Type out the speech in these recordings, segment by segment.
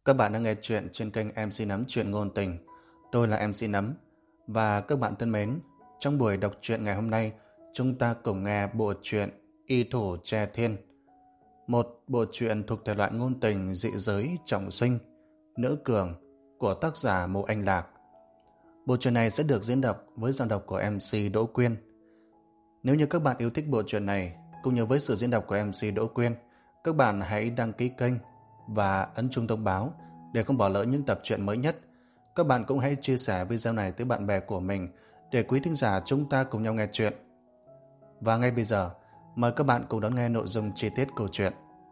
Các bạn đang nghe chuyện trên kênh MC Nấm Chuyện Ngôn Tình. Tôi là MC Nấm. Và các bạn thân mến, trong buổi đọc truyện ngày hôm nay, chúng ta cùng nghe bộ truyện Y Thủ Tre Thiên. Một bộ truyện thuộc thể loại ngôn tình dị giới trọng sinh, nữ cường của tác giả Mộ Anh Lạc. Bộ truyện này sẽ được diễn đọc với giọng đọc của MC Đỗ Quyên. Nếu như các bạn yêu thích bộ truyện này, cũng như với sự diễn đọc của MC Đỗ Quyên, các bạn hãy đăng ký kênh và ấn chuông thông báo để không bỏ lỡ những tập truyện mới nhất. Các bạn cũng hãy chia sẻ video này tới bạn bè của mình để quý thính giả chúng ta cùng nhau nghe chuyện. Và ngay bây giờ, mời các bạn cùng đón nghe nội dung chi tiết câu chuyện.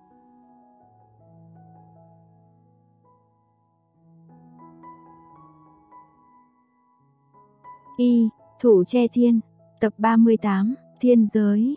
Y Thủ Tre Thiên, tập 38, Thiên Giới.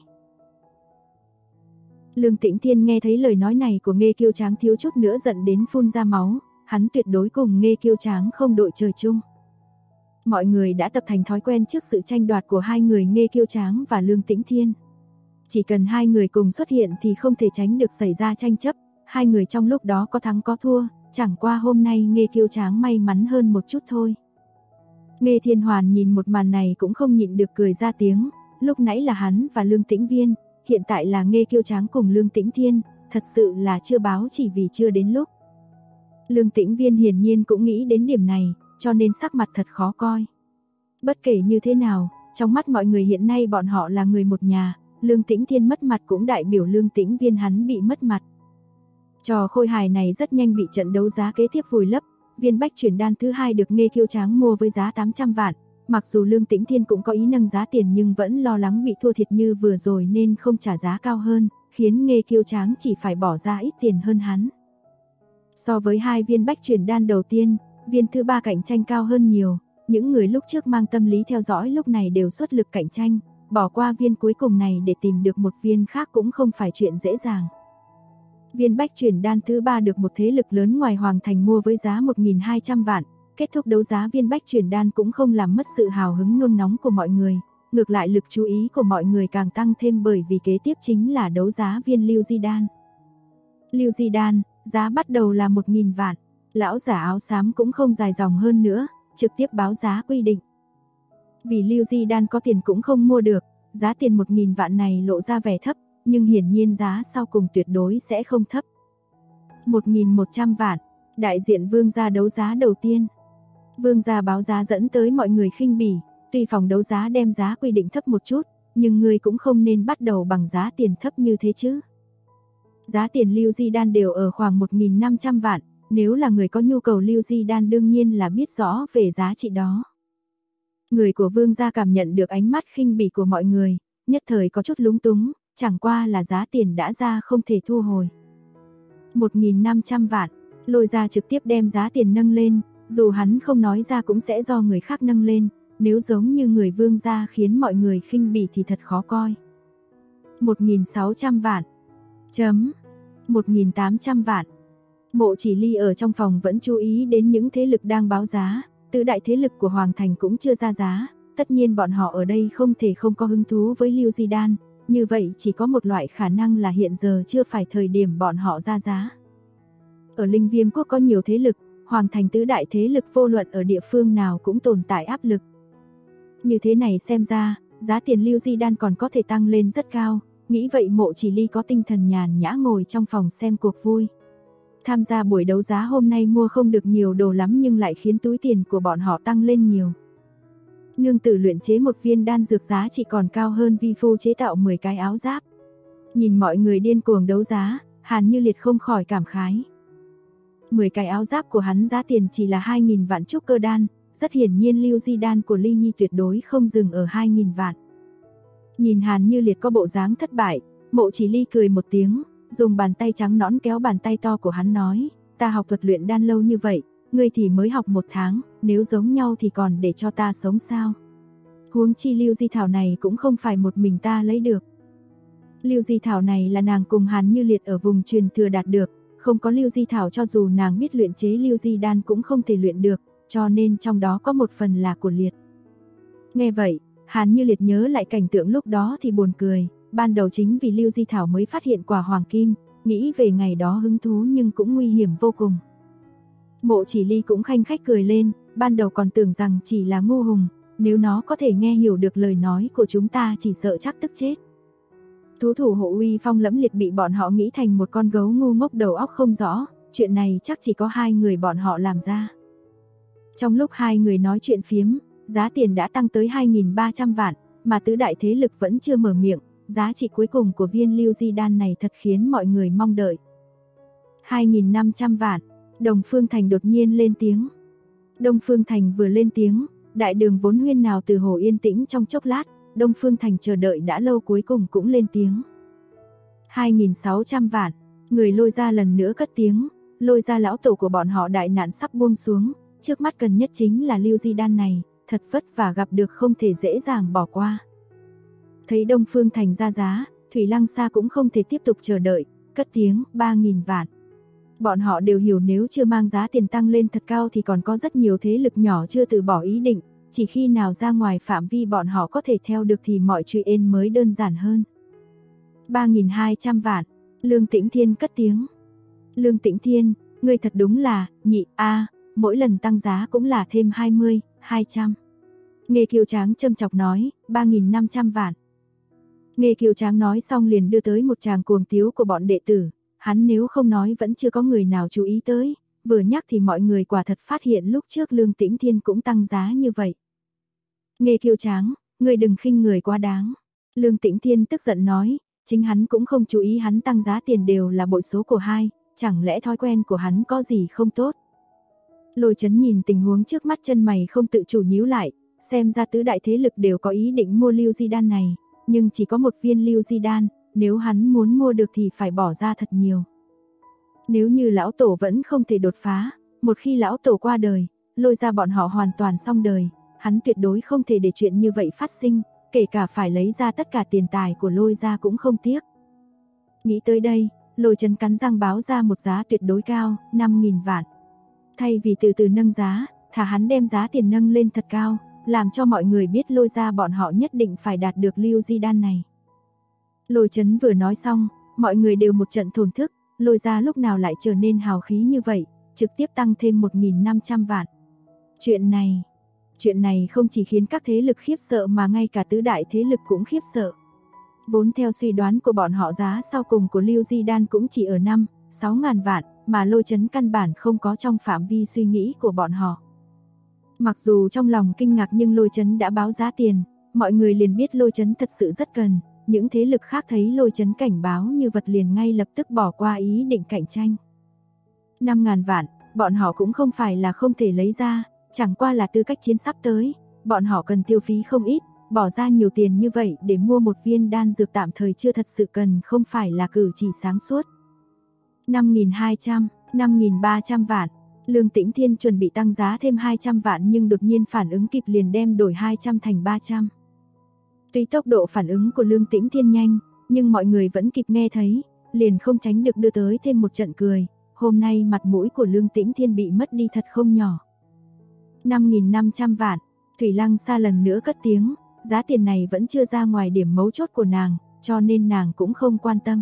Lương Tĩnh Thiên nghe thấy lời nói này của Nghê Kiêu Tráng thiếu chút nữa giận đến phun ra máu, hắn tuyệt đối cùng Nghê Kiêu Tráng không đội trời chung. Mọi người đã tập thành thói quen trước sự tranh đoạt của hai người Nghê Kiêu Tráng và Lương Tĩnh Thiên. Chỉ cần hai người cùng xuất hiện thì không thể tránh được xảy ra tranh chấp, hai người trong lúc đó có thắng có thua, chẳng qua hôm nay Nghê Kiêu Tráng may mắn hơn một chút thôi. Nghê Thiên Hoàn nhìn một màn này cũng không nhịn được cười ra tiếng, lúc nãy là hắn và Lương Tĩnh Viên, hiện tại là Nghê Kiêu Tráng cùng Lương Tĩnh Thiên, thật sự là chưa báo chỉ vì chưa đến lúc. Lương Tĩnh Viên hiển nhiên cũng nghĩ đến điểm này, cho nên sắc mặt thật khó coi. Bất kể như thế nào, trong mắt mọi người hiện nay bọn họ là người một nhà, Lương Tĩnh Thiên mất mặt cũng đại biểu Lương Tĩnh Viên hắn bị mất mặt. Trò khôi hài này rất nhanh bị trận đấu giá kế tiếp vùi lấp, viên bách chuyển đan thứ hai được Nghê Kiêu Tráng mua với giá 800 vạn. Mặc dù Lương Tĩnh Thiên cũng có ý nâng giá tiền nhưng vẫn lo lắng bị thua thiệt như vừa rồi nên không trả giá cao hơn, khiến Nghê Kiêu Tráng chỉ phải bỏ ra ít tiền hơn hắn. So với hai viên bách chuyển đan đầu tiên, viên thứ ba cạnh tranh cao hơn nhiều, những người lúc trước mang tâm lý theo dõi lúc này đều xuất lực cạnh tranh, bỏ qua viên cuối cùng này để tìm được một viên khác cũng không phải chuyện dễ dàng. Viên bách chuyển đan thứ ba được một thế lực lớn ngoài Hoàng Thành mua với giá 1.200 vạn. Kết thúc đấu giá viên bách chuyển đan cũng không làm mất sự hào hứng nôn nóng của mọi người, ngược lại lực chú ý của mọi người càng tăng thêm bởi vì kế tiếp chính là đấu giá viên lưu di đan. Lưu di đan, giá bắt đầu là 1.000 vạn, lão giả áo xám cũng không dài dòng hơn nữa, trực tiếp báo giá quy định. Vì lưu di đan có tiền cũng không mua được, giá tiền 1.000 vạn này lộ ra vẻ thấp, nhưng hiển nhiên giá sau cùng tuyệt đối sẽ không thấp. 1.100 vạn, đại diện Vương gia đấu giá đầu tiên. Vương gia báo giá dẫn tới mọi người khinh bỉ, tuy phòng đấu giá đem giá quy định thấp một chút, nhưng người cũng không nên bắt đầu bằng giá tiền thấp như thế chứ. Giá tiền lưu di đan đều ở khoảng 1.500 vạn, nếu là người có nhu cầu lưu di đan đương nhiên là biết rõ về giá trị đó. Người của Vương gia cảm nhận được ánh mắt khinh bỉ của mọi người, nhất thời có chút lúng túng, chẳng qua là giá tiền đã ra không thể thu hồi. 1.500 vạn, Lôi Gia trực tiếp đem giá tiền nâng lên. Dù hắn không nói ra cũng sẽ do người khác nâng lên, nếu giống như người Vương gia khiến mọi người khinh bỉ thì thật khó coi. 1.600 vạn. 1.800 vạn. Mộ Chỉ Ly ở trong phòng vẫn chú ý đến những thế lực đang báo giá, tứ đại thế lực của Hoàng Thành cũng chưa ra giá, tất nhiên bọn họ ở đây không thể không có hứng thú với lưu di đan, như vậy chỉ có một loại khả năng là hiện giờ chưa phải thời điểm bọn họ ra giá. Ở Linh Viêm Quốc có nhiều thế lực, Hoàng Thành tứ đại thế lực vô luận ở địa phương nào cũng tồn tại áp lực. Như thế này xem ra, giá tiền lưu di đan còn có thể tăng lên rất cao, nghĩ vậy Mộ Chỉ Ly có tinh thần nhàn nhã ngồi trong phòng xem cuộc vui. Tham gia buổi đấu giá hôm nay mua không được nhiều đồ lắm nhưng lại khiến túi tiền của bọn họ tăng lên nhiều. Nương tử luyện chế một viên đan dược giá trị còn cao hơn vi phu chế tạo 10 cái áo giáp. Nhìn mọi người điên cuồng đấu giá, Hàn Như Liệt không khỏi cảm khái. 10 cái áo giáp của hắn giá tiền chỉ là 2.000 vạn trúc cơ đan, rất hiển nhiên lưu di đan của Ly Nhi tuyệt đối không dừng ở 2.000 vạn. Nhìn Hàn Như Liệt có bộ dáng thất bại, Mộ Chỉ Ly cười một tiếng, dùng bàn tay trắng nõn kéo bàn tay to của hắn nói, ta học thuật luyện đan lâu như vậy, ngươi thì mới học 1 tháng, nếu giống nhau thì còn để cho ta sống sao? Huống chi lưu di thảo này cũng không phải một mình ta lấy được. Lưu di thảo này là nàng cùng Hàn Như Liệt ở vùng truyền thừa đạt được, không có lưu di thảo cho dù nàng biết luyện chế lưu di đan cũng không thể luyện được, cho nên trong đó có một phần là của Liệt. Nghe vậy, Hàn Như Liệt nhớ lại cảnh tượng lúc đó thì buồn cười, ban đầu chính vì lưu di thảo mới phát hiện quả hoàng kim, nghĩ về ngày đó hứng thú nhưng cũng nguy hiểm vô cùng. Mộ Chỉ Ly cũng khanh khách cười lên, ban đầu còn tưởng rằng chỉ là ngu hùng, nếu nó có thể nghe hiểu được lời nói của chúng ta chỉ sợ chắc tức chết. Thú thủ hộ uy phong lẫm liệt bị bọn họ nghĩ thành một con gấu ngu ngốc đầu óc không rõ, chuyện này chắc chỉ có hai người bọn họ làm ra. Trong lúc hai người nói chuyện phiếm, giá tiền đã tăng tới 2.300 vạn, mà tứ đại thế lực vẫn chưa mở miệng, giá trị cuối cùng của viên lưu di đan này thật khiến mọi người mong đợi. 2.500 vạn, Đông Phương Thành đột nhiên lên tiếng. Đông Phương Thành vừa lên tiếng, đại đường vốn huyên nào từ hồ yên tĩnh trong chốc lát, Đông Phương Thành chờ đợi đã lâu cuối cùng cũng lên tiếng. 2.600 vạn, người Lôi Gia lần nữa cất tiếng, Lôi Gia lão tổ của bọn họ đại nạn sắp buông xuống, trước mắt cần nhất chính là lưu di đan này, thật vất vả gặp được không thể dễ dàng bỏ qua. Thấy Đông Phương Thành ra giá, Thủy Lăng Sa cũng không thể tiếp tục chờ đợi, cất tiếng 3.000 vạn. Bọn họ đều hiểu nếu chưa mang giá tiền tăng lên thật cao thì còn có rất nhiều thế lực nhỏ chưa từ bỏ ý định, chỉ khi nào ra ngoài phạm vi bọn họ có thể theo được thì mọi chuyện mới đơn giản hơn. 3.200 vạn, Lương Tĩnh Thiên cất tiếng. Lương Tĩnh Thiên, ngươi thật đúng là, nhị, mỗi lần tăng giá cũng là thêm 20, 200. Nghê Kiều Tráng châm chọc nói, 3.500 vạn. Nghê Kiều Tráng nói xong liền đưa tới một tràng cuồng tiếu của bọn đệ tử, hắn nếu không nói vẫn chưa có người nào chú ý tới, vừa nhắc thì mọi người quả thật phát hiện lúc trước Lương Tĩnh Thiên cũng tăng giá như vậy. Nghê Kiều Tráng, ngươi đừng khinh người quá đáng. Lương Tĩnh Thiên tức giận nói, chính hắn cũng không chú ý hắn tăng giá tiền đều là bội số của hai, chẳng lẽ thói quen của hắn có gì không tốt. Lôi Chấn nhìn tình huống trước mắt chân mày không tự chủ nhíu lại, xem ra tứ đại thế lực đều có ý định mua lưu di đan này, nhưng chỉ có một viên lưu di đan, nếu hắn muốn mua được thì phải bỏ ra thật nhiều. Nếu như lão tổ vẫn không thể đột phá, một khi lão tổ qua đời, Lôi ra bọn họ hoàn toàn xong đời, hắn tuyệt đối không thể để chuyện như vậy phát sinh, kể cả phải lấy ra tất cả tiền tài của Lôi ra cũng không tiếc. Nghĩ tới đây, Lôi Chấn cắn răng báo ra một giá tuyệt đối cao, 5.000 vạn. Thay vì từ từ nâng giá, thà hắn đem giá tiền nâng lên thật cao, làm cho mọi người biết Lôi ra bọn họ nhất định phải đạt được lưu di đan này. Lôi Chấn vừa nói xong, mọi người đều một trận thổn thức, Lôi ra lúc nào lại trở nên hào khí như vậy, trực tiếp tăng thêm 1.500 vạn. Chuyện này không chỉ khiến các thế lực khiếp sợ mà ngay cả tứ đại thế lực cũng khiếp sợ. Vốn theo suy đoán của bọn họ giá sau cùng của lưu di đan cũng chỉ ở 5-6 ngàn vạn, mà Lôi Chấn căn bản không có trong phạm vi suy nghĩ của bọn họ. Mặc dù trong lòng kinh ngạc nhưng Lôi Chấn đã báo giá tiền, mọi người liền biết Lôi Chấn thật sự rất cần, những thế lực khác thấy Lôi Chấn cảnh báo như vật liền ngay lập tức bỏ qua ý định cạnh tranh. 5.000 vạn, bọn họ cũng không phải là không thể lấy ra, chẳng qua là tư cách chiến sắp tới, bọn họ cần tiêu phí không ít, bỏ ra nhiều tiền như vậy để mua một viên đan dược tạm thời chưa thật sự cần không phải là cử chỉ sáng suốt. 5.200, 5.300 vạn, Lương Tĩnh Thiên chuẩn bị tăng giá thêm 200 vạn nhưng đột nhiên phản ứng kịp liền đem đổi 200 thành 300. Tuy tốc độ phản ứng của Lương Tĩnh Thiên nhanh, nhưng mọi người vẫn kịp nghe thấy, liền không tránh được đưa tới thêm một trận cười, hôm nay mặt mũi của Lương Tĩnh Thiên bị mất đi thật không nhỏ. 5.500 vạn, Thủy Lăng Sa lần nữa cất tiếng, giá tiền này vẫn chưa ra ngoài điểm mấu chốt của nàng, cho nên nàng cũng không quan tâm.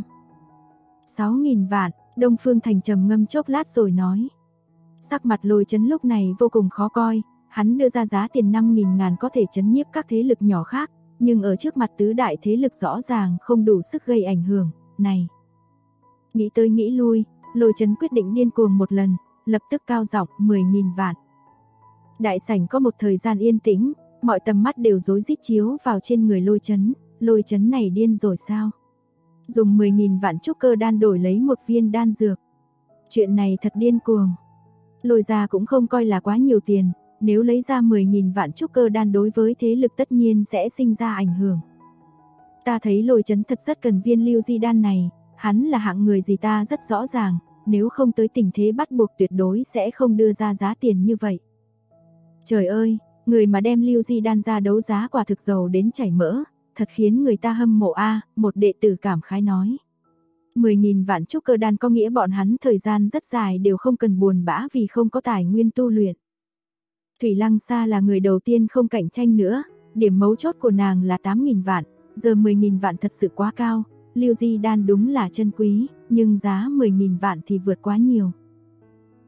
6.000 vạn, Đông Phương Thành trầm ngâm chốc lát rồi nói. Sắc mặt Lôi Chấn lúc này vô cùng khó coi, hắn đưa ra giá tiền 5.000 ngàn có thể chấn nhiếp các thế lực nhỏ khác, nhưng ở trước mặt tứ đại thế lực rõ ràng không đủ sức gây ảnh hưởng, này. Nghĩ tới nghĩ lui, Lôi Chấn quyết định điên cuồng một lần, lập tức cao giọng 10.000 vạn. Đại sảnh có một thời gian yên tĩnh, mọi tầm mắt đều rối rít chiếu vào trên người Lôi Chấn này điên rồi sao? Dùng 10.000 vạn trúc cơ đan đổi lấy một viên đan dược. Chuyện này thật điên cuồng. Lôi gia cũng không coi là quá nhiều tiền, nếu lấy ra 10.000 vạn trúc cơ đan đối với thế lực tất nhiên sẽ sinh ra ảnh hưởng. Ta thấy Lôi Chấn thật rất cần viên lưu di đan này, hắn là hạng người gì ta rất rõ ràng, nếu không tới tình thế bắt buộc tuyệt đối sẽ không đưa ra giá tiền như vậy. Trời ơi, người mà đem lưu di đan ra đấu giá quả thực giàu đến chảy mỡ, thật khiến người ta hâm mộ a, một đệ tử cảm khái nói. 10.000 vạn trúc cơ đan có nghĩa bọn hắn thời gian rất dài đều không cần buồn bã vì không có tài nguyên tu luyện. Thủy Lăng Sa là người đầu tiên không cạnh tranh nữa, điểm mấu chốt của nàng là 8.000 vạn, giờ 10.000 vạn thật sự quá cao, lưu di đan đúng là chân quý, nhưng giá 10.000 vạn thì vượt quá nhiều.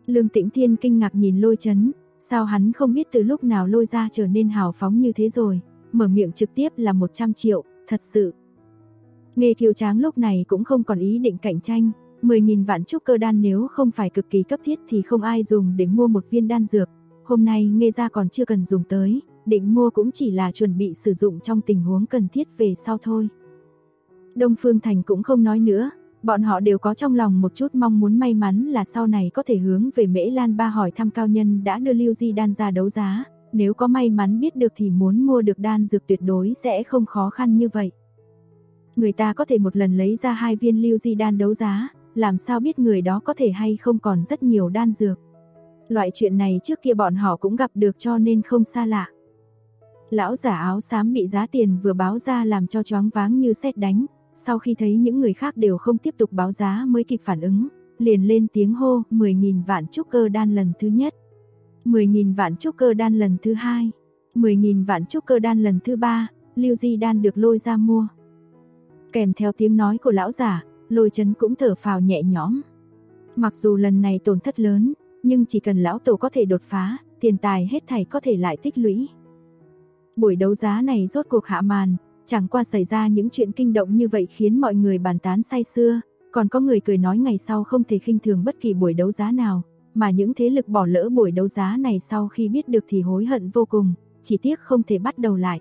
Lương Tĩnh Thiên kinh ngạc nhìn Lôi Chấn, sao hắn không biết từ lúc nào Lôi gia trở nên hào phóng như thế rồi, mở miệng trực tiếp là 100 triệu, thật sự. Nghê Kiều Tráng lúc này cũng không còn ý định cạnh tranh, 10.000 vạn trúc cơ đan nếu không phải cực kỳ cấp thiết thì không ai dùng để mua một viên đan dược, hôm nay Nghê gia còn chưa cần dùng tới, định mua cũng chỉ là chuẩn bị sử dụng trong tình huống cần thiết về sau thôi. Đông Phương Thành cũng không nói nữa, bọn họ đều có trong lòng một chút mong muốn may mắn là sau này có thể hướng về Mễ Lan Ba hỏi thăm cao nhân đã đưa Lưu Di đan ra đấu giá, nếu có may mắn biết được thì muốn mua được đan dược tuyệt đối sẽ không khó khăn như vậy. Người ta có thể một lần lấy ra 2 viên Lưu Di đan đấu giá, làm sao biết người đó có thể hay không còn rất nhiều đan dược. Loại chuyện này trước kia bọn họ cũng gặp được cho nên không xa lạ. Lão giả áo xám bị giá tiền vừa báo ra làm cho choáng váng như sét đánh, sau khi thấy những người khác đều không tiếp tục báo giá mới kịp phản ứng, liền lên tiếng hô 10.000 vạn trúc cơ đan lần thứ nhất, 10.000 vạn trúc cơ đan lần thứ hai, 10.000 vạn trúc cơ đan lần thứ ba, Lưu Di đan được Lôi ra mua. Kèm theo tiếng nói của lão giả, Lôi Chấn cũng thở phào nhẹ nhõm. Mặc dù lần này tổn thất lớn, nhưng chỉ cần lão tổ có thể đột phá, tiền tài hết thảy có thể lại tích lũy. Buổi đấu giá này rốt cuộc hạ màn, chẳng qua xảy ra những chuyện kinh động như vậy khiến mọi người bàn tán say sưa, còn có người cười nói ngày sau không thể khinh thường bất kỳ buổi đấu giá nào, mà những thế lực bỏ lỡ buổi đấu giá này sau khi biết được thì hối hận vô cùng, chỉ tiếc không thể bắt đầu lại.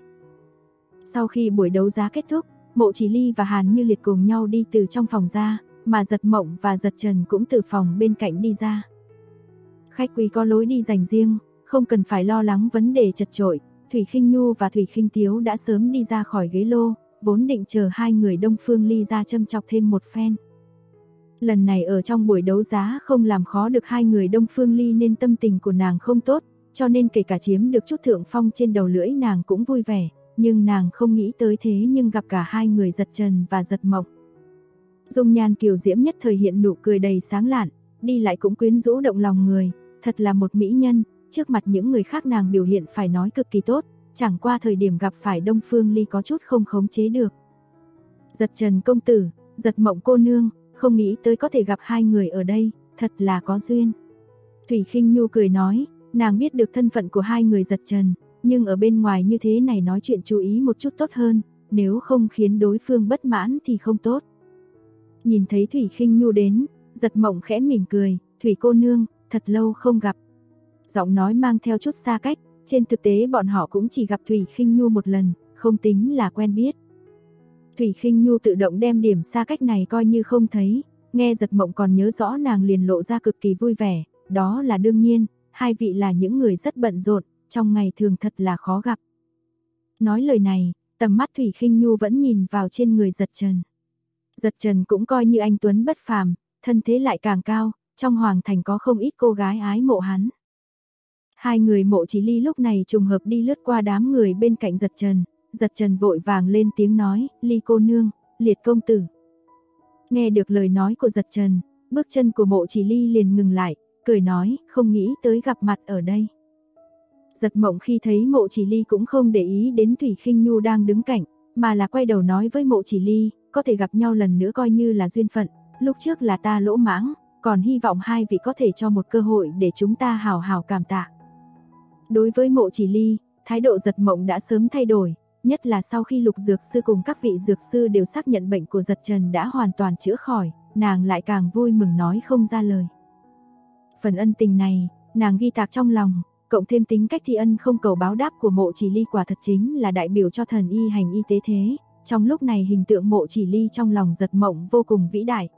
Sau khi buổi đấu giá kết thúc, Mộ Chỉ Ly và Hàn Như Liệt cùng nhau đi từ trong phòng ra, mà Giật Mộng và Giật Trần cũng từ phòng bên cạnh đi ra. Khách quý có lối đi dành riêng, không cần phải lo lắng vấn đề chật chội. Thủy Khinh Nhu và Thủy Khinh Tiếu đã sớm đi ra khỏi ghế lô, vốn định chờ hai người Đông Phương Ly ra châm chọc thêm một phen. Lần này ở trong buổi đấu giá không làm khó được hai người Đông Phương Ly nên tâm tình của nàng không tốt, cho nên kể cả chiếm được chút thượng phong trên đầu lưỡi nàng cũng vui vẻ, nhưng nàng không nghĩ tới thế nhưng gặp cả hai người Giật Trần và Giật Mộng. Dung nhan kiều diễm nhất thời hiện nụ cười đầy sáng lạn, đi lại cũng quyến rũ động lòng người, thật là một mỹ nhân. Trước mặt những người khác nàng biểu hiện phải nói cực kỳ tốt, chẳng qua thời điểm gặp phải Đông Phương Ly có chút không khống chế được. Giật Trần công tử, Giật Mộng cô nương, không nghĩ tới có thể gặp hai người ở đây, thật là có duyên. Thủy Khinh Nhu cười nói, nàng biết được thân phận của hai người Giật Trần, nhưng ở bên ngoài như thế này nói chuyện chú ý một chút tốt hơn, nếu không khiến đối phương bất mãn thì không tốt. Nhìn thấy Thủy Khinh Nhu đến, Giật Mộng khẽ mỉm cười, Thủy cô nương, thật lâu không gặp. Giọng nói mang theo chút xa cách, trên thực tế bọn họ cũng chỉ gặp Thủy Khinh Nhu một lần, không tính là quen biết. Thủy Khinh Nhu tự động đem điểm xa cách này coi như không thấy, nghe Giật Mộng còn nhớ rõ nàng liền lộ ra cực kỳ vui vẻ, đó là đương nhiên, hai vị là những người rất bận rộn, trong ngày thường thật là khó gặp. Nói lời này, tầm mắt Thủy Khinh Nhu vẫn nhìn vào trên người Giật Trần. Giật Trần cũng coi như anh tuấn bất phàm, thân thế lại càng cao, trong hoàng thành có không ít cô gái ái mộ hắn. Hai người Mộ Chỉ Ly lúc này trùng hợp đi lướt qua đám người bên cạnh Giật Trần vội vàng lên tiếng nói, Ly cô nương, Liệt công tử. Nghe được lời nói của Giật Trần, bước chân của Mộ Chỉ Ly liền ngừng lại, cười nói, không nghĩ tới gặp mặt ở đây. Giật Mộng khi thấy Mộ Chỉ Ly cũng không để ý đến Thủy Khinh Nhu đang đứng cạnh, mà là quay đầu nói với Mộ Chỉ Ly, có thể gặp nhau lần nữa coi như là duyên phận, lúc trước là ta lỗ mãng, còn hy vọng hai vị có thể cho một cơ hội để chúng ta hào hào cảm tạ. Đối với Mộ Chỉ Ly, thái độ Giật Mộng đã sớm thay đổi, nhất là sau khi Lục Dược Sư cùng các vị dược sư đều xác nhận bệnh của Giật Trần đã hoàn toàn chữa khỏi, nàng lại càng vui mừng nói không ra lời. Phần ân tình này, nàng ghi tạc trong lòng, cộng thêm tính cách thi ân không cầu báo đáp của Mộ Chỉ Ly quả thật chính là đại biểu cho thần y hành y tế thế, trong lúc này hình tượng Mộ Chỉ Ly trong lòng Giật Mộng vô cùng vĩ đại.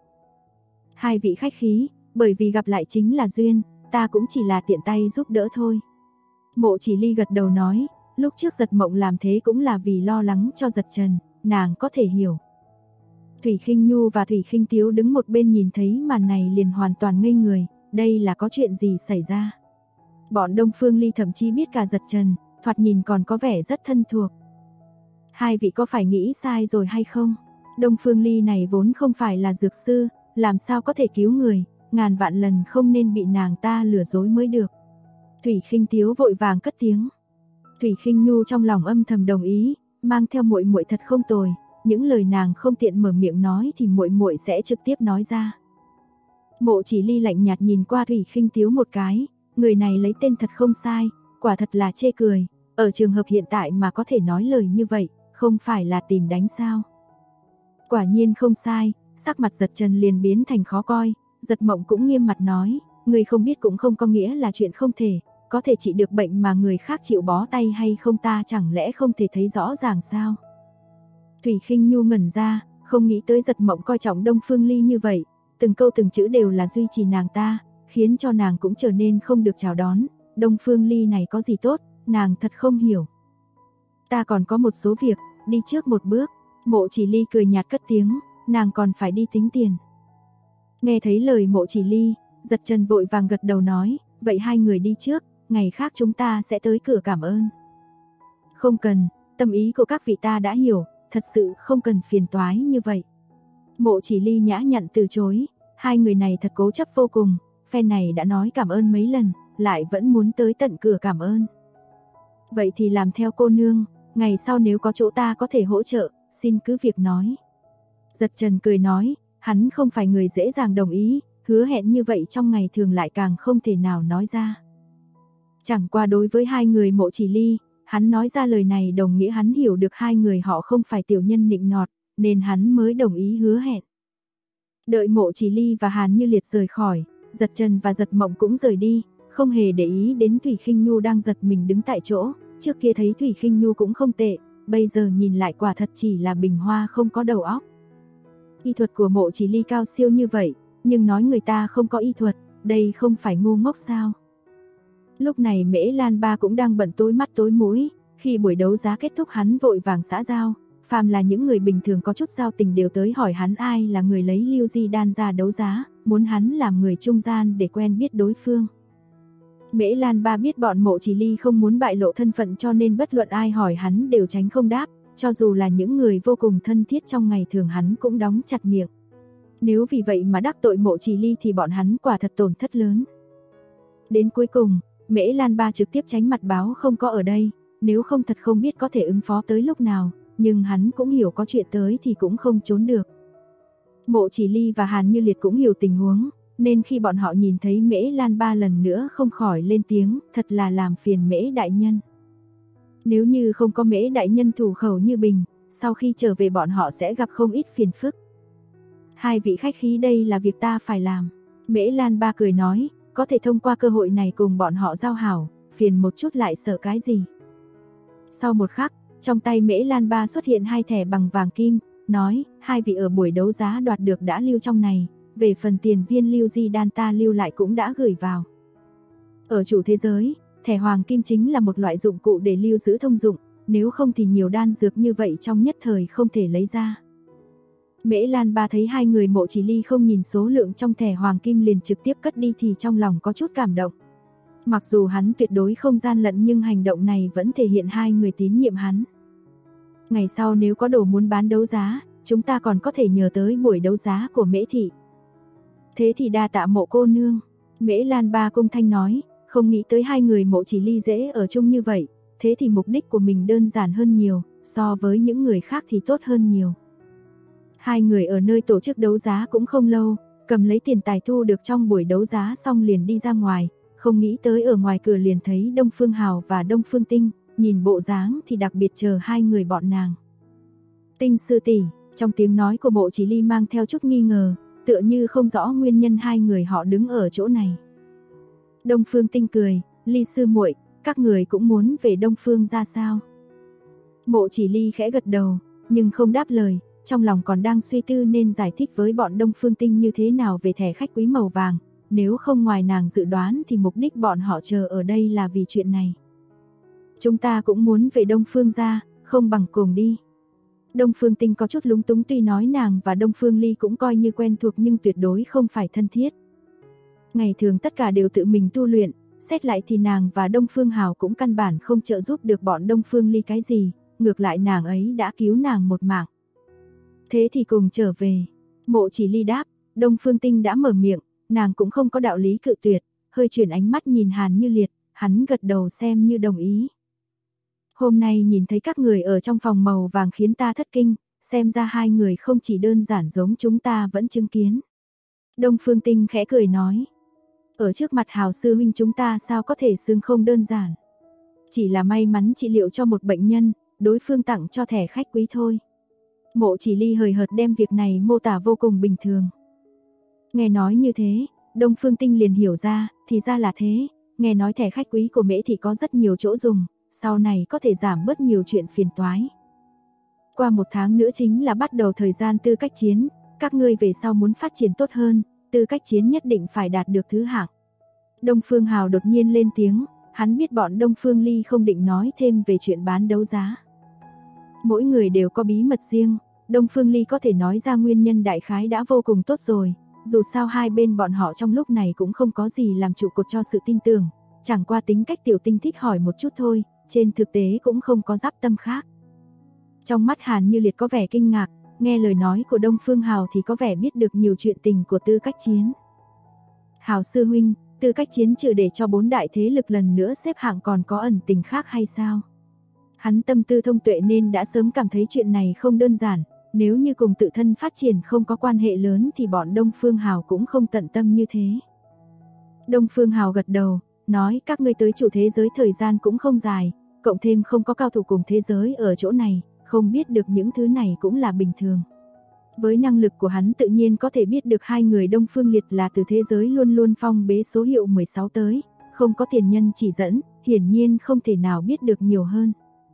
Hai vị khách khí, bởi vì gặp lại chính là duyên, ta cũng chỉ là tiện tay giúp đỡ thôi. Mộ Chỉ Ly gật đầu nói, lúc trước Giật Mộng làm thế cũng là vì lo lắng cho Giật Trần, nàng có thể hiểu. Thủy Khinh Nhu và Thủy Khinh Tiếu đứng một bên nhìn thấy màn này liền hoàn toàn ngây người, đây là có chuyện gì xảy ra. Bọn Đông Phương Ly thậm chí biết cả Giật Trần, thoạt nhìn còn có vẻ rất thân thuộc. Hai vị có phải nghĩ sai rồi hay không? Đông Phương Ly này vốn không phải là dược sư, làm sao có thể cứu người, ngàn vạn lần không nên bị nàng ta lừa dối mới được. Thủy Khinh Tiếu vội vàng cất tiếng. Thủy Khinh Nhu trong lòng âm thầm đồng ý, mang theo muội muội thật không tồi, những lời nàng không tiện mở miệng nói thì muội muội sẽ trực tiếp nói ra. Mộ Chỉ Ly lạnh nhạt nhìn qua Thủy Khinh Tiếu một cái, người này lấy tên thật không sai, quả thật là chê cười, ở trường hợp hiện tại mà có thể nói lời như vậy, không phải là tìm đánh sao. Quả nhiên không sai, sắc mặt Giật Trần liền biến thành khó coi, Giật Mộng cũng nghiêm mặt nói, người không biết cũng không có nghĩa là chuyện không thể, có thể trị được bệnh mà người khác chịu bó tay hay không ta chẳng lẽ không thể thấy rõ ràng sao. Thủy Khinh Nhu ngẩn ra, không nghĩ tới Giật Mộng coi trọng Đông Phương Ly như vậy, từng câu từng chữ đều là duy trì nàng ta, khiến cho nàng cũng trở nên không được chào đón, Đông Phương Ly này có gì tốt, nàng thật không hiểu. Ta còn có một số việc, đi trước một bước. Mộ Chỉ Ly cười nhạt cất tiếng, nàng còn phải đi tính tiền. Nghe thấy lời Mộ Chỉ Ly, Giật Trần vội vàng gật đầu nói, vậy hai người đi trước, ngày khác chúng ta sẽ tới cửa cảm ơn. Không cần, tâm ý của các vị ta đã hiểu, thật sự không cần phiền toái như vậy. Mộ Chỉ Ly nhã nhặn từ chối, hai người này thật cố chấp vô cùng, phe này đã nói cảm ơn mấy lần, lại vẫn muốn tới tận cửa cảm ơn. Vậy thì làm theo cô nương, ngày sau nếu có chỗ ta có thể hỗ trợ, xin cứ việc nói. Giật Trần cười nói, hắn không phải người dễ dàng đồng ý, hứa hẹn như vậy trong ngày thường lại càng không thể nào nói ra. Chẳng qua đối với hai người Mộ Chỉ Ly, hắn nói ra lời này đồng nghĩa hắn hiểu được hai người họ không phải tiểu nhân nịnh nọt, nên hắn mới đồng ý hứa hẹn. Đợi Mộ Chỉ Ly và Hàn Như Liệt rời khỏi, Giật Trần và Giật Mộng cũng rời đi, không hề để ý đến Thủy Khinh Nhu đang giật mình đứng tại chỗ, trước kia thấy Thủy Khinh Nhu cũng không tệ, bây giờ nhìn lại quả thật chỉ là bình hoa không có đầu óc. Y thuật của Mộ Chỉ Ly cao siêu như vậy, nhưng nói người ta không có y thuật, đây không phải ngu ngốc sao? Lúc này Mễ Lan Ba cũng đang bận tối mắt tối mũi, khi buổi đấu giá kết thúc hắn vội vàng xã giao, phàm là những người bình thường có chút giao tình đều tới hỏi hắn ai là người lấy Lưu Di Đan ra đấu giá, muốn hắn làm người trung gian để quen biết đối phương. Mễ Lan Ba biết bọn Mộ Chỉ Ly không muốn bại lộ thân phận cho nên bất luận ai hỏi hắn đều tránh không đáp, cho dù là những người vô cùng thân thiết trong ngày thường hắn cũng đóng chặt miệng. Nếu vì vậy mà đắc tội Mộ Chỉ Ly thì bọn hắn quả thật tổn thất lớn. Đến cuối cùng, Mễ Lan Ba trực tiếp tránh mặt báo không có ở đây, nếu không thật không biết có thể ứng phó tới lúc nào, nhưng hắn cũng hiểu có chuyện tới thì cũng không trốn được. Mộ Chỉ Ly và Hàn Như Liệt cũng hiểu tình huống, nên khi bọn họ nhìn thấy Mễ Lan Ba lần nữa không khỏi lên tiếng, thật là làm phiền Mễ đại nhân. Nếu như không có Mễ đại nhân thủ khẩu như bình, sau khi trở về bọn họ sẽ gặp không ít phiền phức. Hai vị khách khí đây là việc ta phải làm. Mễ Lan Ba cười nói, có thể thông qua cơ hội này cùng bọn họ giao hảo, phiền một chút lại sợ cái gì. Sau một khắc, trong tay Mễ Lan Ba xuất hiện hai thẻ bằng vàng kim, nói, hai vị ở buổi đấu giá đoạt được đã lưu trong này, về phần tiền viên Lưu Di Đan ta lưu lại cũng đã gửi vào. Ở chủ thế giới, thẻ hoàng kim chính là một loại dụng cụ để lưu giữ thông dụng, nếu không thì nhiều đan dược như vậy trong nhất thời không thể lấy ra. Mễ Lan Ba thấy hai người Mộ Chỉ Ly không nhìn số lượng trong thẻ hoàng kim liền trực tiếp cất đi thì trong lòng có chút cảm động. Mặc dù hắn tuyệt đối không gian lận nhưng hành động này vẫn thể hiện hai người tín nhiệm hắn. Ngày sau nếu có đồ muốn bán đấu giá, chúng ta còn có thể nhờ tới buổi đấu giá của Mễ thị. Thế thì đa tạ Mộ cô nương. Mễ Lan Ba cung thanh nói, không nghĩ tới hai người Mộ Chỉ Ly dễ ở chung như vậy, thế thì mục đích của mình đơn giản hơn nhiều, so với những người khác thì tốt hơn nhiều. Hai người ở nơi tổ chức đấu giá cũng không lâu, cầm lấy tiền tài thu được trong buổi đấu giá xong liền đi ra ngoài, không nghĩ tới ở ngoài cửa liền thấy Đông Phương Hào và Đông Phương Tinh, nhìn bộ dáng thì đặc biệt chờ hai người bọn nàng. Tinh sư tỷ, trong tiếng nói của Mộ Chỉ Ly mang theo chút nghi ngờ, tựa như không rõ nguyên nhân hai người họ đứng ở chỗ này. Đông Phương Tinh cười, Ly sư muội, các người cũng muốn về Đông Phương ra sao? Mộ Chỉ Ly khẽ gật đầu, nhưng không đáp lời, trong lòng còn đang suy tư nên giải thích với bọn Đông Phương Tinh như thế nào về thẻ khách quý màu vàng, nếu không ngoài nàng dự đoán thì mục đích bọn họ chờ ở đây là vì chuyện này. Chúng ta cũng muốn về Đông Phương ra, không bằng cùng đi. Đông Phương Tinh có chút lúng túng tuy nói nàng và Đông Phương Ly cũng coi như quen thuộc nhưng tuyệt đối không phải thân thiết. Ngày thường tất cả đều tự mình tu luyện, xét lại thì nàng và Đông Phương Hào cũng căn bản không trợ giúp được bọn Đông Phương Ly cái gì, ngược lại nàng ấy đã cứu nàng một mạng. Thế thì cùng trở về. Mộ Chỉ Ly đáp, Đông Phương Tinh đã mở miệng, nàng cũng không có đạo lý cự tuyệt, hơi chuyển ánh mắt nhìn Hàn Như Liệt, hắn gật đầu xem như đồng ý. Hôm nay nhìn thấy các người ở trong phòng màu vàng khiến ta thất kinh, xem ra hai người không chỉ đơn giản giống chúng ta vẫn chứng kiến. Đông Phương Tinh khẽ cười nói. Ở trước mặt Hào sư huynh chúng ta sao có thể xưng không đơn giản. Chỉ là may mắn trị liệu cho một bệnh nhân, đối phương tặng cho thẻ khách quý thôi. Mộ Chỉ Ly hời hợt đem việc này mô tả vô cùng bình thường. Nghe nói như thế, Đông Phương Tinh liền hiểu ra, thì ra là thế, nghe nói thẻ khách quý của Mễ Thị có rất nhiều chỗ dùng, sau này có thể giảm bớt nhiều chuyện phiền toái. Qua 1 tháng nữa chính là bắt đầu thời gian tư cách chiến, các ngươi về sau muốn phát triển tốt hơn, tư cách chiến nhất định phải đạt được thứ hạng. Đông Phương Hào đột nhiên lên tiếng, hắn biết bọn Đông Phương Ly không định nói thêm về chuyện bán đấu giá. Mỗi người đều có bí mật riêng, Đông Phương Ly có thể nói ra nguyên nhân đại khái đã vô cùng tốt rồi, dù sao hai bên bọn họ trong lúc này cũng không có gì làm trụ cột cho sự tin tưởng, chẳng qua tính cách Tiểu Tinh thích hỏi một chút thôi, trên thực tế cũng không có dắp tâm khác. Trong mắt Hàn Như Liệt có vẻ kinh ngạc, nghe lời nói của Đông Phương Hào thì có vẻ biết được nhiều chuyện tình của tư cách chiến. Hào sư huynh, tư cách chiến trừ để cho 4 đại thế lực lần nữa xếp hạng còn có ẩn tình khác hay sao? Hắn tâm tư thông tuệ nên đã sớm cảm thấy chuyện này không đơn giản, nếu như cùng tự thân phát triển không có quan hệ lớn thì bọn Đông Phương Hào cũng không tận tâm như thế. Đông Phương Hào gật đầu, nói các ngươi tới chủ thế giới thời gian cũng không dài, cộng thêm không có cao thủ cùng thế giới ở chỗ này, không biết được những thứ này cũng là bình thường. Với năng lực của hắn tự nhiên có thể biết được hai người Đông Phương Liệt là từ thế giới luôn luôn phong bế số hiệu 16 tới, không có tiền nhân chỉ dẫn, hiển nhiên không thể nào biết được nhiều hơn.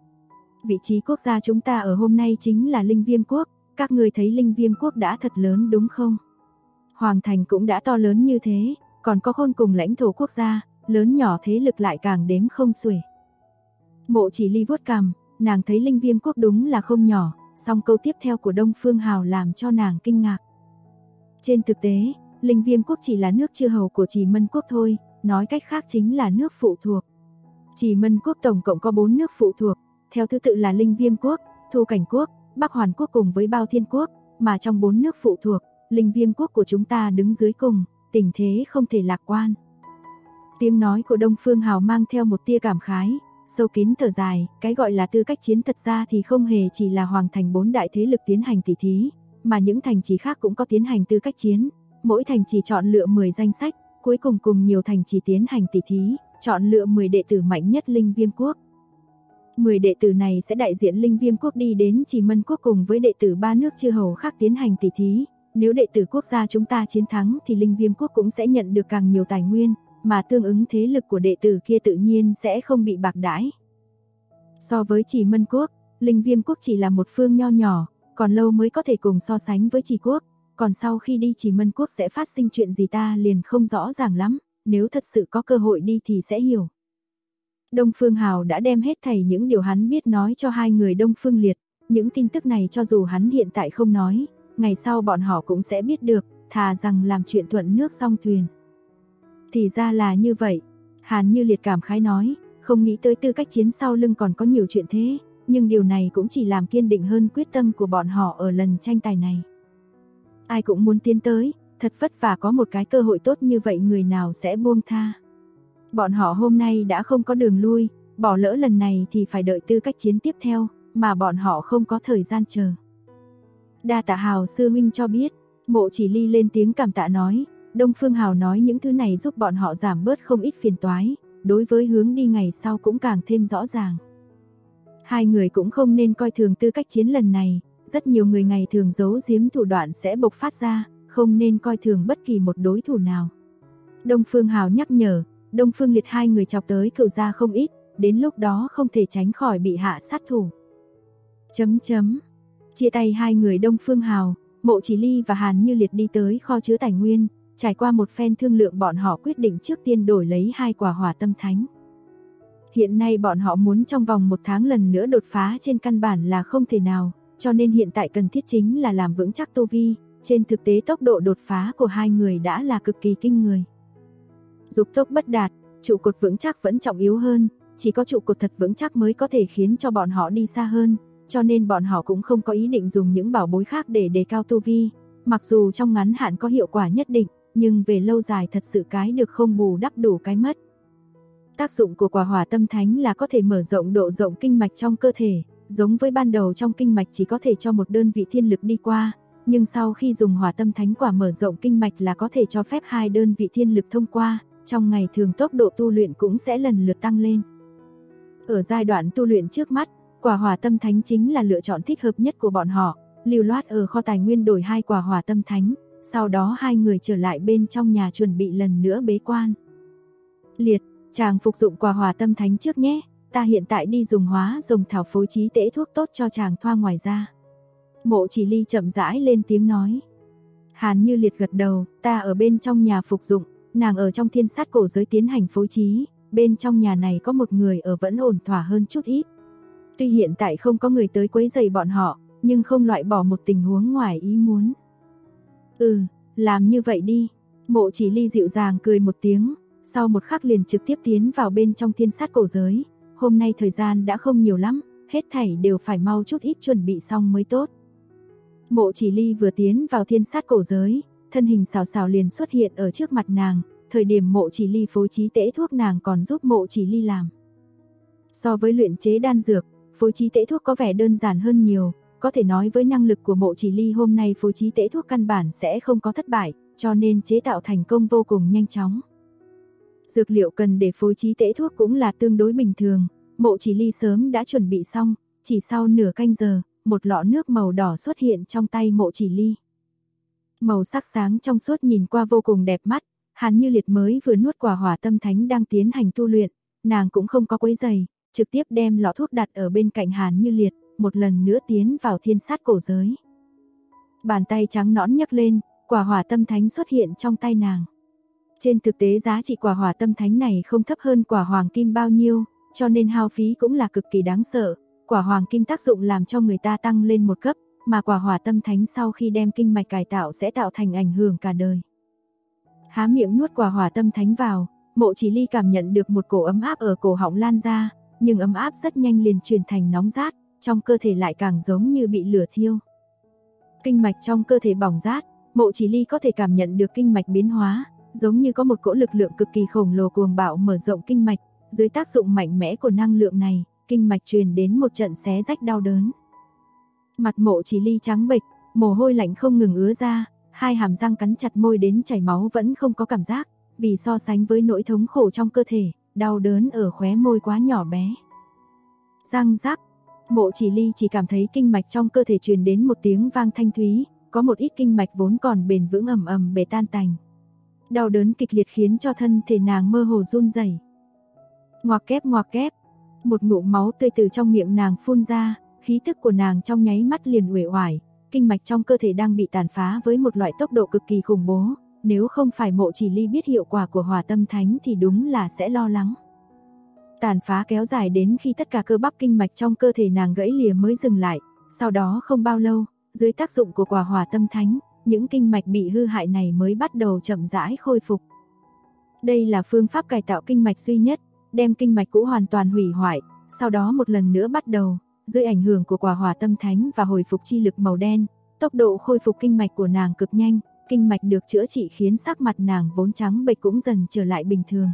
Vị trí quốc gia chúng ta ở hôm nay chính là Linh Viêm Quốc, các người thấy Linh Viêm Quốc đã thật lớn đúng không? Hoàng thành cũng đã to lớn như thế, còn có khôn cùng lãnh thổ quốc gia, lớn nhỏ thế lực lại càng đếm không xuể. Mộ Chỉ Ly vuốt cằm, nàng thấy Linh Viêm Quốc đúng là không nhỏ, song câu tiếp theo của Đông Phương Hào làm cho nàng kinh ngạc. Trên thực tế, Linh Viêm Quốc chỉ là nước chư hầu của Trì Mân Quốc thôi, nói cách khác chính là nước phụ thuộc. Trì Mân Quốc tổng cộng có 4 nước phụ thuộc, theo thứ tự là Linh Viêm Quốc, Thu Cảnh Quốc, Bắc Hoàn Quốc cùng với Bao Thiên Quốc, mà trong 4 nước phụ thuộc, Linh Viêm Quốc của chúng ta đứng dưới cùng, tình thế không thể lạc quan. Tiếng nói của Đông Phương Hào mang theo một tia cảm khái, sâu kín thở dài, cái gọi là tư cách chiến thật ra thì không hề chỉ là hoàng thành 4 đại thế lực tiến hành tỉ thí, mà những thành trì khác cũng có tiến hành tư cách chiến, mỗi thành trì chọn lựa 10 danh sách, cuối cùng cùng nhiều thành trì tiến hành tỉ thí, chọn lựa 10 đệ tử mạnh nhất Linh Viêm Quốc. 10 đệ tử này sẽ đại diện Linh Viêm Quốc đi đến Trì Mân Quốc cùng với đệ tử 3 nước chư hầu khác tiến hành tỉ thí, nếu đệ tử quốc gia chúng ta chiến thắng thì Linh Viêm Quốc cũng sẽ nhận được càng nhiều tài nguyên, mà tương ứng thế lực của đệ tử kia tự nhiên sẽ không bị bạc đãi. So với Trì Mân Quốc, Linh Viêm Quốc chỉ là một phương nho nhỏ, còn lâu mới có thể cùng so sánh với Trì Quốc, còn sau khi đi Trì Mân Quốc sẽ phát sinh chuyện gì ta liền không rõ ràng lắm, nếu thật sự có cơ hội đi thì sẽ hiểu. Đông Phương Hào đã đem hết thảy những điều hắn biết nói cho hai người Đông Phương Liệt, những tin tức này cho dù hắn hiện tại không nói, ngày sau bọn họ cũng sẽ biết được, thà rằng làm chuyện thuận nước song thuyền. Thì ra là như vậy, Hàn Như Liệt cảm khái nói, không nghĩ tới tư cách chiến sau lưng còn có nhiều chuyện thế, nhưng điều này cũng chỉ làm kiên định hơn quyết tâm của bọn họ ở lần tranh tài này. Ai cũng muốn tiến tới, thật vất vả có một cái cơ hội tốt như vậy người nào sẽ buông tha. Bọn họ hôm nay đã không có đường lui, bỏ lỡ lần này thì phải đợi tư cách chiến tiếp theo, mà bọn họ không có thời gian chờ. Đa tạ Hào sư huynh cho biết, Mộ Chỉ Ly lên tiếng cảm tạ nói, Đông Phương Hào nói những thứ này giúp bọn họ giảm bớt không ít phiền toái, đối với hướng đi ngày sau cũng càng thêm rõ ràng. Hai người cũng không nên coi thường tư cách chiến lần này, rất nhiều người ngày thường giấu giếm thủ đoạn sẽ bộc phát ra, không nên coi thường bất kỳ một đối thủ nào. Đông Phương Hào nhắc nhở, Đông Phương Liệt hai người chọc tới cựu gia không ít, đến lúc đó không thể tránh khỏi bị hạ sát thủ. Chia tay hai người Đông Phương Hào, Mộ Chỉ Ly và Hàn Như Liệt đi tới kho chứa tài nguyên, trải qua một phen thương lượng bọn họ quyết định trước tiên đổi lấy 2 quả hỏa tâm thánh. Hiện nay bọn họ muốn trong vòng 1 tháng lần nữa đột phá trên căn bản là không thể nào, cho nên hiện tại cần thiết chính là làm vững chắc tu vi, trên thực tế tốc độ đột phá của hai người đã là cực kỳ kinh người. Dục tốc bất đạt, trụ cột vững chắc vẫn trọng yếu hơn, chỉ có trụ cột thật vững chắc mới có thể khiến cho bọn họ đi xa hơn, cho nên bọn họ cũng không có ý định dùng những bảo bối khác để đề cao tu vi, mặc dù trong ngắn hạn có hiệu quả nhất định, nhưng về lâu dài thật sự cái được không bù đắp đủ cái mất. Tác dụng của quả hỏa tâm thánh là có thể mở rộng độ rộng kinh mạch trong cơ thể, giống với ban đầu trong kinh mạch chỉ có thể cho một đơn vị thiên lực đi qua, nhưng sau khi dùng Hỏa Tâm Thánh Quả mở rộng kinh mạch là có thể cho phép 2 đơn vị thiên lực thông qua, trong ngày thường tốc độ tu luyện cũng sẽ lần lượt tăng lên. Ở giai đoạn tu luyện trước mắt, quả Hỏa Tâm Thánh chính là lựa chọn thích hợp nhất của bọn họ, lưu loát ở kho tài nguyên đổi 2 quả Hỏa Tâm Thánh, sau đó 2 người trở lại bên trong nhà chuẩn bị lần nữa bế quan. Liệt, chàng phục dụng quả Hỏa Tâm Thánh trước nhé, ta hiện tại đi dùng hóa rồng thảo phối trí tễ thuốc tốt cho chàng thoa ngoài ra. Mộ Chỉ Ly chậm rãi lên tiếng nói. Hàn Như Liệt gật đầu, ta ở bên trong nhà phục dụng, nàng ở trong thiên sát cổ giới tiến hành phối trí, bên trong nhà này có một người ở vẫn ổn thỏa hơn chút ít. Tuy hiện tại không có người tới quấy rầy bọn họ, nhưng không loại bỏ một tình huống ngoài ý muốn. Làm như vậy đi. Mộ Chỉ Ly dịu dàng cười một tiếng, sau một khắc liền trực tiếp tiến vào bên trong thiên sát cổ giới. Hôm nay thời gian đã không nhiều lắm, hết thảy đều phải mau chút ít chuẩn bị xong mới tốt. Mộ Chỉ Ly vừa tiến vào thiên sát cổ giới, thân hình xào xào liền xuất hiện ở trước mặt nàng, thời điểm Mộ Chỉ Ly phối trí tễ thuốc nàng còn giúp Mộ Chỉ Ly làm. So với luyện chế đan dược, phối trí tễ thuốc có vẻ đơn giản hơn nhiều, có thể nói với năng lực của Mộ Chỉ Ly hôm nay phối trí tễ thuốc căn bản sẽ không có thất bại, cho nên chế tạo thành công vô cùng nhanh chóng. Dược liệu cần để phối trí tễ thuốc cũng là tương đối bình thường, Mộ Chỉ Ly sớm đã chuẩn bị xong, chỉ sau nửa canh giờ, một lọ nước màu đỏ xuất hiện trong tay Mộ Chỉ Ly. Màu sắc sáng trong suốt nhìn qua vô cùng đẹp mắt, Hàn Như Liệt mới vừa nuốt quả Hỏa Tâm Thánh đang tiến hành tu luyện, nàng cũng không có quấy giày, trực tiếp đem lọ thuốc đặt ở bên cạnh Hàn Như Liệt, một lần nữa tiến vào thiên sát cổ giới. Bàn tay trắng nõn nhấc lên, quả Hỏa Tâm Thánh xuất hiện trong tay nàng. Trên thực tế giá trị quả Hỏa Tâm Thánh này không thấp hơn quả Hoàng Kim bao nhiêu, cho nên hao phí cũng là cực kỳ đáng sợ. Quả Hoàng Kim tác dụng làm cho người ta tăng lên một cấp, mà quả Hỏa Tâm Thánh sau khi đem kinh mạch cải tạo sẽ tạo thành ảnh hưởng cả đời. Há miệng nuốt quả Hỏa Tâm Thánh vào, Mộ Chỉ Ly cảm nhận được một cổ ấm áp ở cổ họng lan ra, nhưng ấm áp rất nhanh liền chuyển thành nóng rát, trong cơ thể lại càng giống như bị lửa thiêu. Kinh mạch trong cơ thể bỏng rát, Mộ Chỉ Ly có thể cảm nhận được kinh mạch biến hóa, giống như có một cỗ lực lượng cực kỳ khổng lồ cuồng bạo mở rộng kinh mạch, dưới tác dụng mạnh mẽ của năng lượng này, kinh mạch truyền đến một trận xé rách đau đớn. Mặt Mộ Chỉ Ly trắng bệch, mồ hôi lạnh không ngừng ứa ra, hai hàm răng cắn chặt môi đến chảy máu vẫn không có cảm giác, vì so sánh với nỗi thống khổ trong cơ thể, đau đớn ở khóe môi quá nhỏ bé. Răng rắc, Mộ Chỉ Ly chỉ cảm thấy kinh mạch trong cơ thể truyền đến một tiếng vang thanh thúy, có một ít kinh mạch vốn còn bền vững ầm ầm bể tan tành. Đau đớn kịch liệt khiến cho thân thể nàng mơ hồ run rẩy. Ngoạc kép, một ngụm máu tươi từ trong miệng nàng phun ra, khí tức của nàng trong nháy mắt liền uể oải, kinh mạch trong cơ thể đang bị tàn phá với một loại tốc độ cực kỳ khủng bố, nếu không phải Mộ Chỉ Ly biết hiệu quả của Hỏa Tâm Thánh thì đúng là sẽ lo lắng. Tàn phá kéo dài đến khi tất cả cơ bắp kinh mạch trong cơ thể nàng gãy lìa mới dừng lại, sau đó không bao lâu, dưới tác dụng của quả Hỏa Tâm Thánh, những kinh mạch bị hư hại này mới bắt đầu chậm rãi khôi phục. Đây là phương pháp cải tạo kinh mạch duy nhất, đem kinh mạch cũ hoàn toàn hủy hoại, sau đó một lần nữa bắt đầu, dưới ảnh hưởng của quả Hỏa Tâm Thánh và hồi phục chi lực màu đen, tốc độ khôi phục kinh mạch của nàng cực nhanh, kinh mạch được chữa trị khiến sắc mặt nàng vốn trắng bệch cũng dần trở lại bình thường.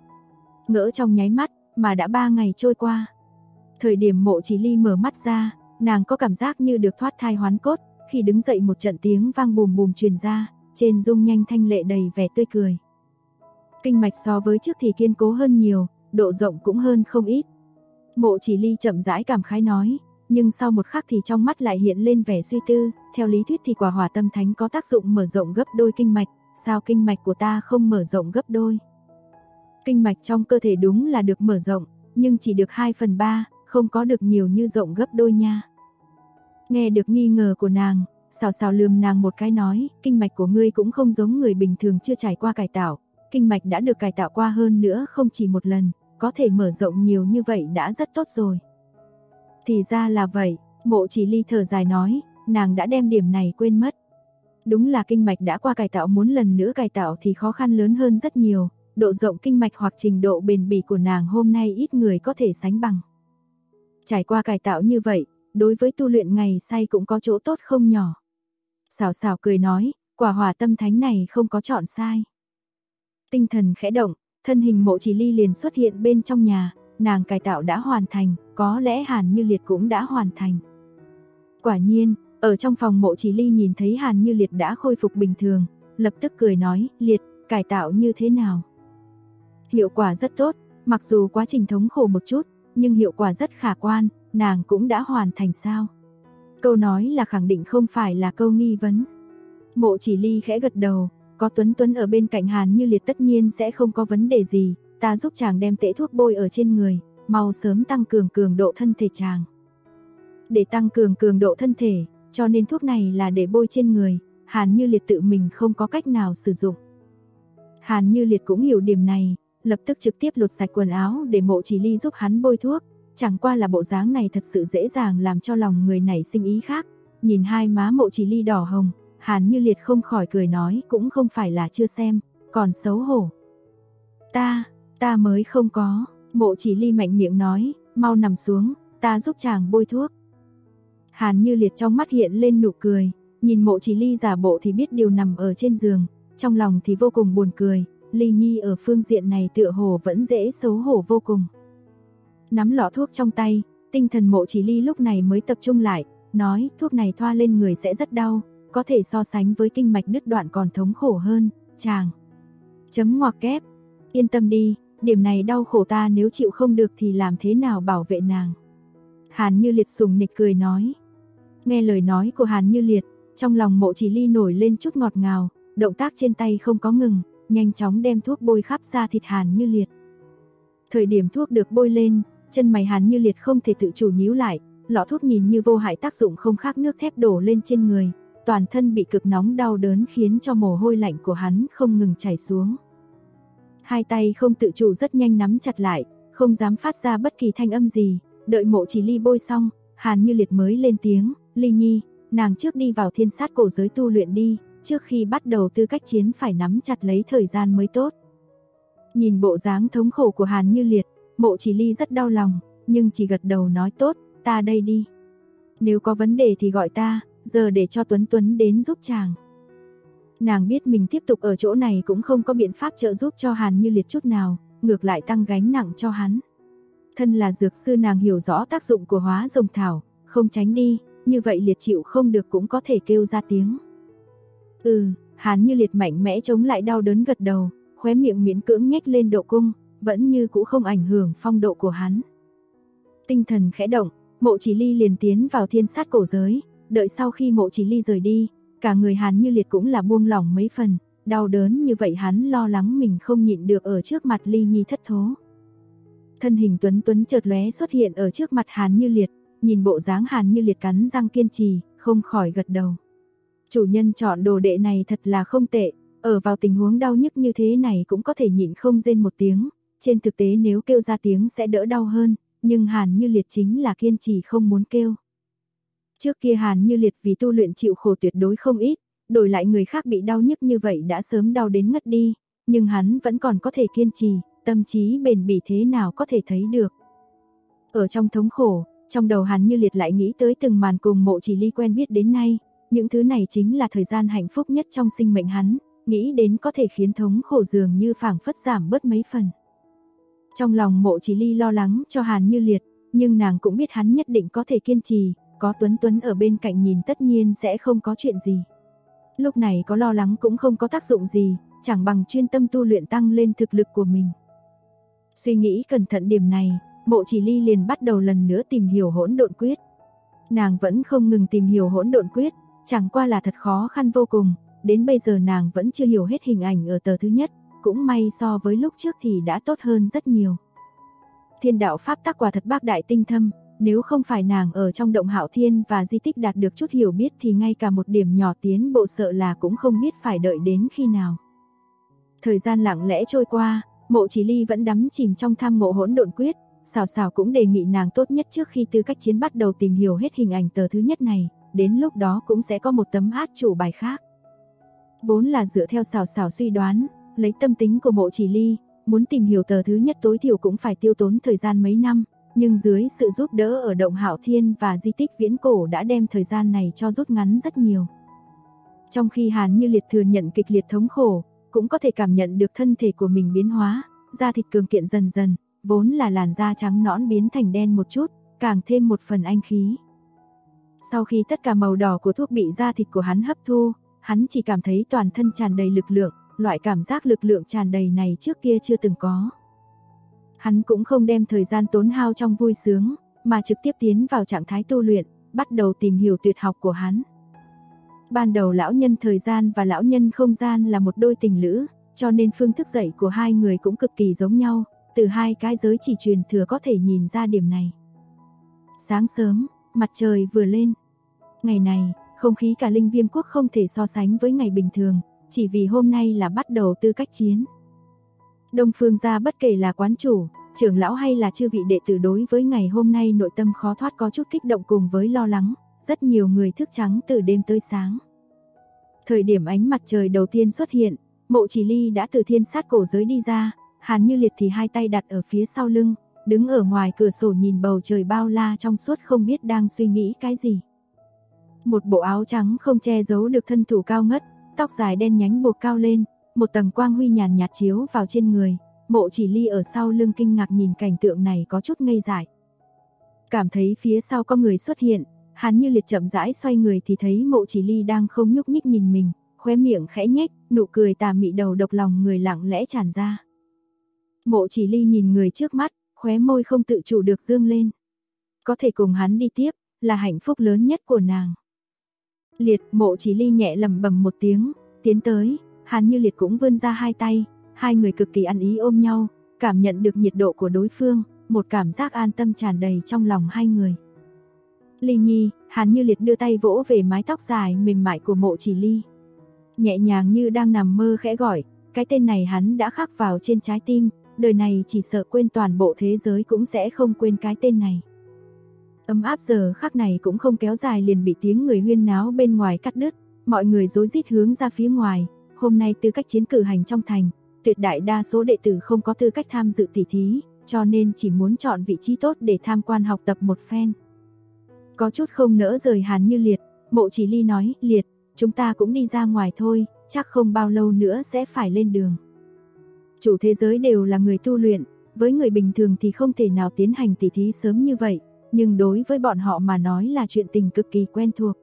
Ngỡ trong nháy mắt, mà đã 3 ngày trôi qua. Thời điểm Mộ Chỉ Ly mở mắt ra, nàng có cảm giác như được thoát thai hoán cốt, khi đứng dậy một trận tiếng vang bùm bùm truyền ra, trên dung nhanh thanh lệ đầy vẻ tươi cười. Kinh mạch so với trước thì kiên cố hơn nhiều, độ rộng cũng hơn không ít. Mộ Chỉ Ly chậm rãi cảm khái nói, nhưng sau một khắc thì trong mắt lại hiện lên vẻ suy tư, theo lý thuyết thì quả Hỏa Tâm Thánh có tác dụng mở rộng gấp đôi kinh mạch, sao kinh mạch của ta không mở rộng gấp đôi? Kinh mạch trong cơ thể đúng là được mở rộng, nhưng chỉ được 2/3, không có được nhiều như rộng gấp đôi nha. Nghe được nghi ngờ của nàng, xào xào lườm nàng một cái nói, kinh mạch của ngươi cũng không giống người bình thường chưa trải qua cải tạo, kinh mạch đã được cải tạo qua hơn nữa không chỉ một lần, có thể mở rộng nhiều như vậy đã rất tốt rồi. Thì ra là vậy, Mộ Chỉ Ly thở dài nói, nàng đã đem điểm này quên mất. Đúng là kinh mạch đã qua cải tạo muốn lần nữa cải tạo thì khó khăn lớn hơn rất nhiều, độ rộng kinh mạch hoặc trình độ bền bỉ của nàng hôm nay ít người có thể sánh bằng. Trải qua cải tạo như vậy, đối với tu luyện ngày say cũng có chỗ tốt không nhỏ. Xào xào cười nói, quả Hỏa Tâm Thánh này không có chọn sai. Tinh thần khẽ động, thân hình Mộ Chỉ Ly liền xuất hiện bên trong nhà, nàng cải tạo đã hoàn thành, có lẽ Hàn Như Liệt cũng đã hoàn thành. Quả nhiên, Ở trong phòng Mộ Chỉ Ly nhìn thấy Hàn Như Liệt đã khôi phục bình thường, lập tức cười nói, Liệt, cải tạo như thế nào? Hiệu quả rất tốt, mặc dù quá trình thống khổ một chút, nhưng hiệu quả rất khả quan, nàng cũng đã hoàn thành sao? Câu nói là khẳng định không phải là câu nghi vấn. Mộ Chỉ Ly khẽ gật đầu, có Tuấn Tuấn ở bên cạnh Hàn Như Liệt tất nhiên sẽ không có vấn đề gì, ta giúp chàng đem tễ thuốc bôi ở trên người, mau sớm tăng cường cường độ thân thể chàng. Để tăng cường cường độ thân thể, cho nên thuốc này là để bôi trên người, Hàn Như Liệt tự mình không có cách nào sử dụng. Hàn Như Liệt cũng hiểu điểm này, lập tức trực tiếp lột sạch quần áo để Mộ Chỉ Ly giúp hắn bôi thuốc, chẳng qua là bộ dáng này thật sự dễ dàng làm cho lòng người nảy sinh ý khác. Nhìn hai má Mộ Chỉ Ly đỏ hồng, Hàn Như Liệt không khỏi cười nói, cũng không phải là chưa xem, còn xấu hổ. Ta mới không có, Mộ Chỉ Ly mạnh miệng nói, mau nằm xuống, ta giúp chàng bôi thuốc. Hàn Như Liệt trong mắt hiện lên nụ cười, nhìn Mộ Chỉ Ly giả bộ thì biết điều nằm ở trên giường, trong lòng thì vô cùng buồn cười, Ly Nhi ở phương diện này tựa hồ vẫn dễ xấu hổ vô cùng. Nắm lọ thuốc trong tay, tinh thần Mộ Chỉ Ly lúc này mới tập trung lại, nói thuốc này thoa lên người sẽ rất đau, có thể so sánh với kinh mạch đứt đoạn còn thống khổ hơn, chàng. Chấm ngoặc kép, yên tâm đi, điểm này đau khổ ta nếu chịu không được thì làm thế nào bảo vệ nàng. Hàn Như Liệt sùng nịch cười nói. Nghe lời nói của Hàn Như Liệt, trong lòng Mộ Chỉ Ly nổi lên chút ngọt ngào, động tác trên tay không có ngừng, nhanh chóng đem thuốc bôi khắp da thịt Hàn Như Liệt. Thời điểm thuốc được bôi lên, chân mày Hàn Như Liệt không thể tự chủ nhíu lại, lọ thuốc nhìn như vô hại tác dụng không khác nước thép đổ lên trên người, toàn thân bị cực nóng đau đớn khiến cho mồ hôi lạnh của hắn không ngừng chảy xuống. Hai tay không tự chủ rất nhanh nắm chặt lại, không dám phát ra bất kỳ thanh âm gì, đợi Mộ Chỉ Ly bôi xong, Hàn Như Liệt mới lên tiếng, Ly Nhi, nàng trước đi vào thiên sát cổ giới tu luyện đi, trước khi bắt đầu tư cách chiến phải nắm chặt lấy thời gian mới tốt. Nhìn bộ dáng thống khổ của Hàn Như Liệt, Mộ Chỉ Ly rất đau lòng, nhưng chỉ gật đầu nói tốt, ta đây đi. Nếu có vấn đề thì gọi ta, giờ để cho Tuấn Tuấn đến giúp chàng. Nàng biết mình tiếp tục ở chỗ này cũng không có biện pháp trợ giúp cho Hàn Như Liệt chút nào, ngược lại tăng gánh nặng cho hắn. Thân là dược sư nàng hiểu rõ tác dụng của hóa rồng thảo, không tránh đi, như vậy Liệt chịu không được cũng có thể kêu ra tiếng. Hàn Như Liệt mạnh mẽ chống lại đau đớn gật đầu, khóe miệng miễn cưỡng nhếch lên độ cung, vẫn như cũ không ảnh hưởng phong độ của hắn. Tinh thần khẽ động, Mộ Chỉ Ly liền tiến vào thiên sát cổ giới, đợi sau khi Mộ Chỉ Ly rời đi, cả người Hàn Như Liệt cũng là buông lỏng mấy phần, đau đớn như vậy hắn lo lắng mình không nhịn được ở trước mặt Ly Nhi thất thố. Thân hình Tuấn Tuấn chợt lóe xuất hiện ở trước mặt Hàn Như Liệt, nhìn bộ dáng Hàn Như Liệt cắn răng kiên trì, không khỏi gật đầu. Chủ nhân chọn đồ đệ này thật là không tệ, ở vào tình huống đau nhức như thế này cũng có thể nhịn không rên một tiếng, trên thực tế nếu kêu ra tiếng sẽ đỡ đau hơn, nhưng Hàn Như Liệt chính là kiên trì không muốn kêu. Trước kia Hàn Như Liệt vì tu luyện chịu khổ tuyệt đối không ít, đổi lại người khác bị đau nhức như vậy đã sớm đau đến ngất đi, nhưng hắn vẫn còn có thể kiên trì, tâm trí bền bỉ thế nào có thể thấy được. Ở trong thống khổ, trong đầu Hàn Như Liệt lại nghĩ tới từng màn cùng Mộ Chỉ Ly quen biết đến nay, những thứ này chính là thời gian hạnh phúc nhất trong sinh mệnh hắn, nghĩ đến có thể khiến thống khổ dường như phảng phất giảm bớt mấy phần. Trong lòng Mộ Chỉ Ly lo lắng cho Hàn Như Liệt, nhưng nàng cũng biết hắn nhất định có thể kiên trì, có Tuấn Tuấn ở bên cạnh nhìn tất nhiên sẽ không có chuyện gì. Lúc này có lo lắng cũng không có tác dụng gì, chẳng bằng chuyên tâm tu luyện tăng lên thực lực của mình. Suy nghĩ cẩn thận điểm này, Mộ Chỉ Ly liền bắt đầu lần nữa tìm hiểu hỗn độn quyết. Nàng vẫn không ngừng tìm hiểu hỗn độn quyết, chẳng qua là thật khó khăn vô cùng, đến bây giờ nàng vẫn chưa hiểu hết hình ảnh ở tờ thứ nhất, cũng may so với lúc trước thì đã tốt hơn rất nhiều. Thiên đạo pháp tắc quả thật bác đại tinh thâm, nếu không phải nàng ở trong động Hạo Thiên và di tích đạt được chút hiểu biết thì ngay cả một điểm nhỏ tiến bộ sợ là cũng không biết phải đợi đến khi nào. Thời gian lặng lẽ trôi qua, Mộ Chỉ Ly vẫn đắm chìm trong tham ngộ hỗn độn quyết, Sào Sào cũng đề nghị nàng tốt nhất trước khi tư cách chiến bắt đầu tìm hiểu hết hình ảnh tờ thứ nhất này, đến lúc đó cũng sẽ có một tấm át chủ bài khác. Vốn là dựa theo Sào Sào suy đoán, lấy tâm tính của Mộ Chỉ Ly, muốn tìm hiểu tờ thứ nhất tối thiểu cũng phải tiêu tốn thời gian mấy năm, nhưng dưới sự giúp đỡ ở động Hạo Thiên và di tích viễn cổ đã đem thời gian này cho rút ngắn rất nhiều. Trong khi Hàn Như Liệt thừa nhận kịch liệt thống khổ, cũng có thể cảm nhận được thân thể của mình biến hóa, da thịt cường kiện dần dần, vốn là làn da trắng nõn biến thành đen một chút, càng thêm một phần anh khí. Sau khi tất cả màu đỏ của thuốc bị da thịt của hắn hấp thu, hắn chỉ cảm thấy toàn thân tràn đầy lực lượng, loại cảm giác lực lượng tràn đầy này trước kia chưa từng có. Hắn cũng không đem thời gian tốn hao trong vui sướng, mà trực tiếp tiến vào trạng thái tu luyện, bắt đầu tìm hiểu tuyệt học của hắn. Ban đầu lão nhân thời gian và lão nhân không gian là một đôi tình lữ, cho nên phương thức dạy của hai người cũng cực kỳ giống nhau, từ hai cái giới chỉ truyền thừa có thể nhìn ra điểm này. Sáng sớm, mặt trời vừa lên. Ngày này, không khí cả Linh Viêm quốc không thể so sánh với ngày bình thường, chỉ vì hôm nay là bắt đầu tư cách chiến. Đông Phương gia bất kể là quán chủ, trưởng lão hay là chư vị đệ tử đối với ngày hôm nay nội tâm khó thoát có chút kích động cùng với lo lắng, rất nhiều người thức trắng từ đêm tới sáng. Thời điểm ánh mặt trời đầu tiên xuất hiện, Mộ Chỉ Ly đã từ thiên sát cổ giới đi ra, Hàn Như Liệt thì hai tay đặt ở phía sau lưng, đứng ở ngoài cửa sổ nhìn bầu trời bao la trong suốt không biết đang suy nghĩ cái gì. Một bộ áo trắng không che giấu được thân thủ cao ngất, tóc dài đen nhánh buộc cao lên, một tầng quang huy nhàn nhạt chiếu vào trên người. Mộ Chỉ Ly ở sau lưng kinh ngạc nhìn cảnh tượng này có chút ngây dại. Cảm thấy phía sau có người xuất hiện, Hàn Như Liệt chậm rãi xoay người thì thấy Mộ Chỉ Ly đang không nhúc nhích nhìn mình, khóe miệng khẽ nhếch, nụ cười tà mị đầu độc lòng người lặng lẽ tràn ra. Mộ Chỉ Ly nhìn người trước mắt, khóe môi không tự chủ được dương lên. Có thể cùng hắn đi tiếp, là hạnh phúc lớn nhất của nàng. Liệt, Mộ Chỉ Ly nhẹ lẩm bẩm một tiếng, tiến tới, Hàn Như Liệt cũng vươn ra hai tay, hai người cực kỳ ăn ý ôm nhau, cảm nhận được nhiệt độ của đối phương, một cảm giác an tâm tràn đầy trong lòng hai người. Ly Nhi, Hàn Như Liệt đưa tay vỗ về mái tóc dài mềm mại của Mộ Chỉ Ly. Nhẹ nhàng như đang nằm mơ khẽ gọi, cái tên này hắn đã khắc vào trên trái tim, đời này chỉ sợ quên toàn bộ thế giới cũng sẽ không quên cái tên này. Ấm áp giờ khắc này cũng không kéo dài liền bị tiếng người huyên náo bên ngoài cắt đứt, mọi người rối rít hướng ra phía ngoài. Hôm nay tư cách chiến cử hành trong thành, tuyệt đại đa số đệ tử không có tư cách tham dự tỷ thí, cho nên chỉ muốn chọn vị trí tốt để tham quan học tập một phen. Có chút không nỡ rời Hàn Như Liệt, Mộ Chỉ Ly nói, Liệt, chúng ta cũng đi ra ngoài thôi, chắc không bao lâu nữa sẽ phải lên đường. Chủ thế giới đều là người tu luyện, với người bình thường thì không thể nào tiến hành tỷ thí sớm như vậy, nhưng đối với bọn họ mà nói là chuyện tình cực kỳ quen thuộc.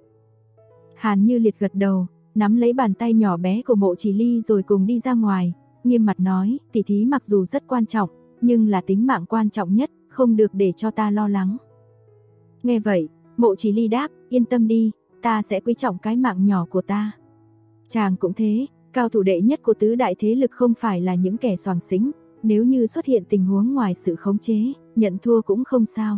Hàn Như Liệt gật đầu, nắm lấy bàn tay nhỏ bé của Mộ Chỉ Ly rồi cùng đi ra ngoài, nghiêm mặt nói, tỷ thí mặc dù rất quan trọng, nhưng là tính mạng quan trọng nhất, không được để cho ta lo lắng. Nghe vậy, Mộ Chỉ Ly đáp, yên tâm đi, ta sẽ quý trọng cái mạng nhỏ của ta. Chàng cũng thế, cao thủ đệ nhất của tứ đại thế lực không phải là những kẻ xoàng xính, nếu như xuất hiện tình huống ngoài sự khống chế, nhận thua cũng không sao.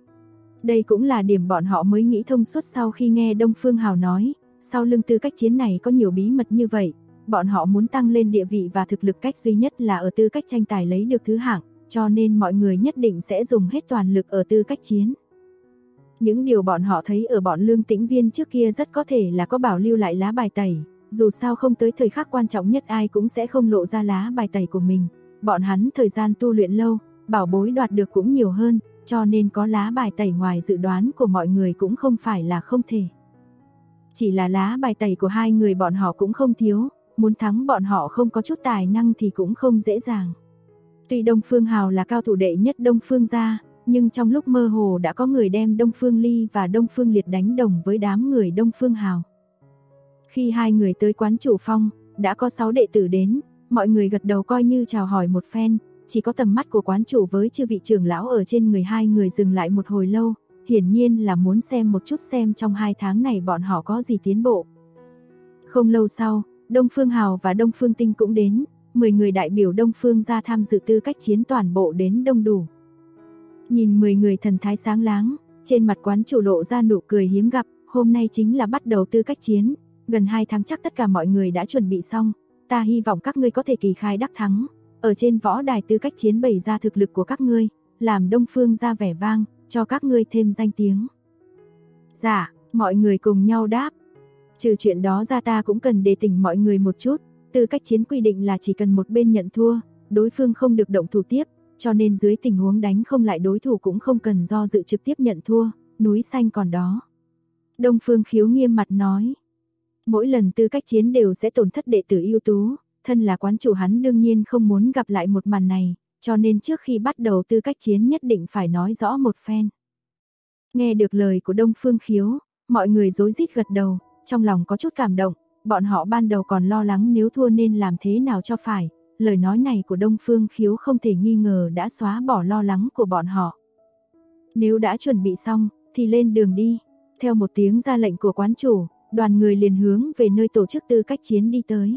Đây cũng là điểm bọn họ mới nghĩ thông suốt sau khi nghe Đông Phương Hào nói, sau lưng tư cách chiến này có nhiều bí mật như vậy, bọn họ muốn tăng lên địa vị và thực lực cách duy nhất là ở tư cách tranh tài lấy được thứ hạng, cho nên mọi người nhất định sẽ dùng hết toàn lực ở tư cách chiến. Những điều bọn họ thấy ở bọn Lương Tĩnh Viên trước kia rất có thể là có bảo lưu lại lá bài tẩy, dù sao không tới thời khắc quan trọng nhất ai cũng sẽ không lộ ra lá bài tẩy của mình. Bọn hắn thời gian tu luyện lâu, bảo bối đoạt được cũng nhiều hơn, cho nên có lá bài tẩy ngoài dự đoán của mọi người cũng không phải là không thể. Chỉ là lá bài tẩy của hai người bọn họ cũng không thiếu, muốn thắng bọn họ không có chút tài năng thì cũng không dễ dàng. Tuy Đông Phương Hào là cao thủ đệ nhất Đông Phương gia, nhưng trong lúc mơ hồ đã có người đem Đông Phương Ly và Đông Phương Liệt đánh đồng với đám người Đông Phương Hào. Khi hai người tới quán chủ phong, đã có 6 đệ tử đến, mọi người gật đầu coi như chào hỏi một phen, chỉ có tầm mắt của quán chủ với chư vị trưởng lão ở trên người hai người dừng lại một hồi lâu, hiển nhiên là muốn xem một chút xem trong 2 tháng này bọn họ có gì tiến bộ. Không lâu sau, Đông Phương Hào và Đông Phương Tinh cũng đến, 10 người đại biểu Đông Phương gia tham dự tư cách chiến toàn bộ đến đông đủ. Nhìn 10 người thần thái sáng láng, trên mặt quán chủ lộ ra nụ cười hiếm gặp, hôm nay chính là bắt đầu tư cách chiến, gần 2 tháng chắc tất cả mọi người đã chuẩn bị xong, ta hy vọng các ngươi có thể kỳ khai đắc thắng, ở trên võ đài tư cách chiến bày ra thực lực của các ngươi, làm Đông Phương gia vẻ vang, cho các ngươi thêm danh tiếng. Dạ, mọi người cùng nhau đáp. Trừ chuyện đó ra ta cũng cần đề tỉnh mọi người một chút, tư cách chiến quy định là chỉ cần một bên nhận thua, đối phương không được động thủ tiếp, cho nên dưới tình huống đánh không lại đối thủ cũng không cần do dự trực tiếp nhận thua, núi xanh còn đó. Đông Phương Khiếu nghiêm mặt nói, mỗi lần tư cách chiến đều sẽ tổn thất đệ tử ưu tú, thân là quán chủ hắn đương nhiên không muốn gặp lại một màn này, cho nên trước khi bắt đầu tư cách chiến nhất định phải nói rõ một phen. Nghe được lời của Đông Phương Khiếu, Mọi người rối rít gật đầu, trong lòng có chút cảm động, bọn họ ban đầu còn lo lắng nếu thua nên làm thế nào cho phải. Lời nói này của Đông Phương Khiếu không thể nghi ngờ đã xóa bỏ lo lắng của bọn họ. Nếu đã chuẩn bị xong, thì lên đường đi. Theo một tiếng ra lệnh của quán chủ, đoàn người liền hướng về nơi tổ chức tư cách chiến đi tới.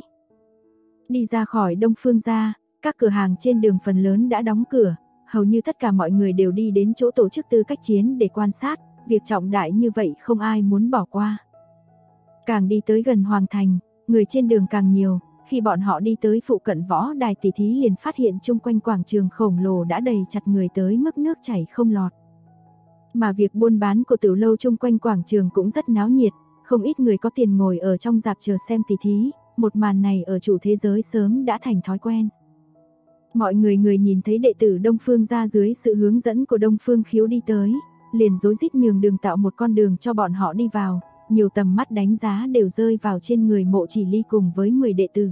Đi ra khỏi Đông Phương gia, các cửa hàng trên đường phần lớn đã đóng cửa, hầu như tất cả mọi người đều đi đến chỗ tổ chức tư cách chiến để quan sát, việc trọng đại như vậy không ai muốn bỏ qua. Càng đi tới gần Hoàng Thành, người trên đường càng nhiều, khi bọn họ đi tới phụ cận võ đài tỷ thí liền phát hiện chung quanh quảng trường khổng lồ đã đầy chặt người tới mức nước chảy không lọt. Mà việc buôn bán của tiểu lâu chung quanh quảng trường cũng rất náo nhiệt, không ít người có tiền ngồi ở trong rạp chờ xem tỷ thí, một màn này ở chủ thế giới sớm đã thành thói quen. Mọi người nhìn thấy đệ tử Đông Phương gia dưới sự hướng dẫn của Đông Phương Khiếu đi tới, liền rối rít nhường đường tạo một con đường cho bọn họ đi vào, nhiều tầm mắt đánh giá đều rơi vào trên người Mộ Chỉ Ly cùng với 10 đệ tử.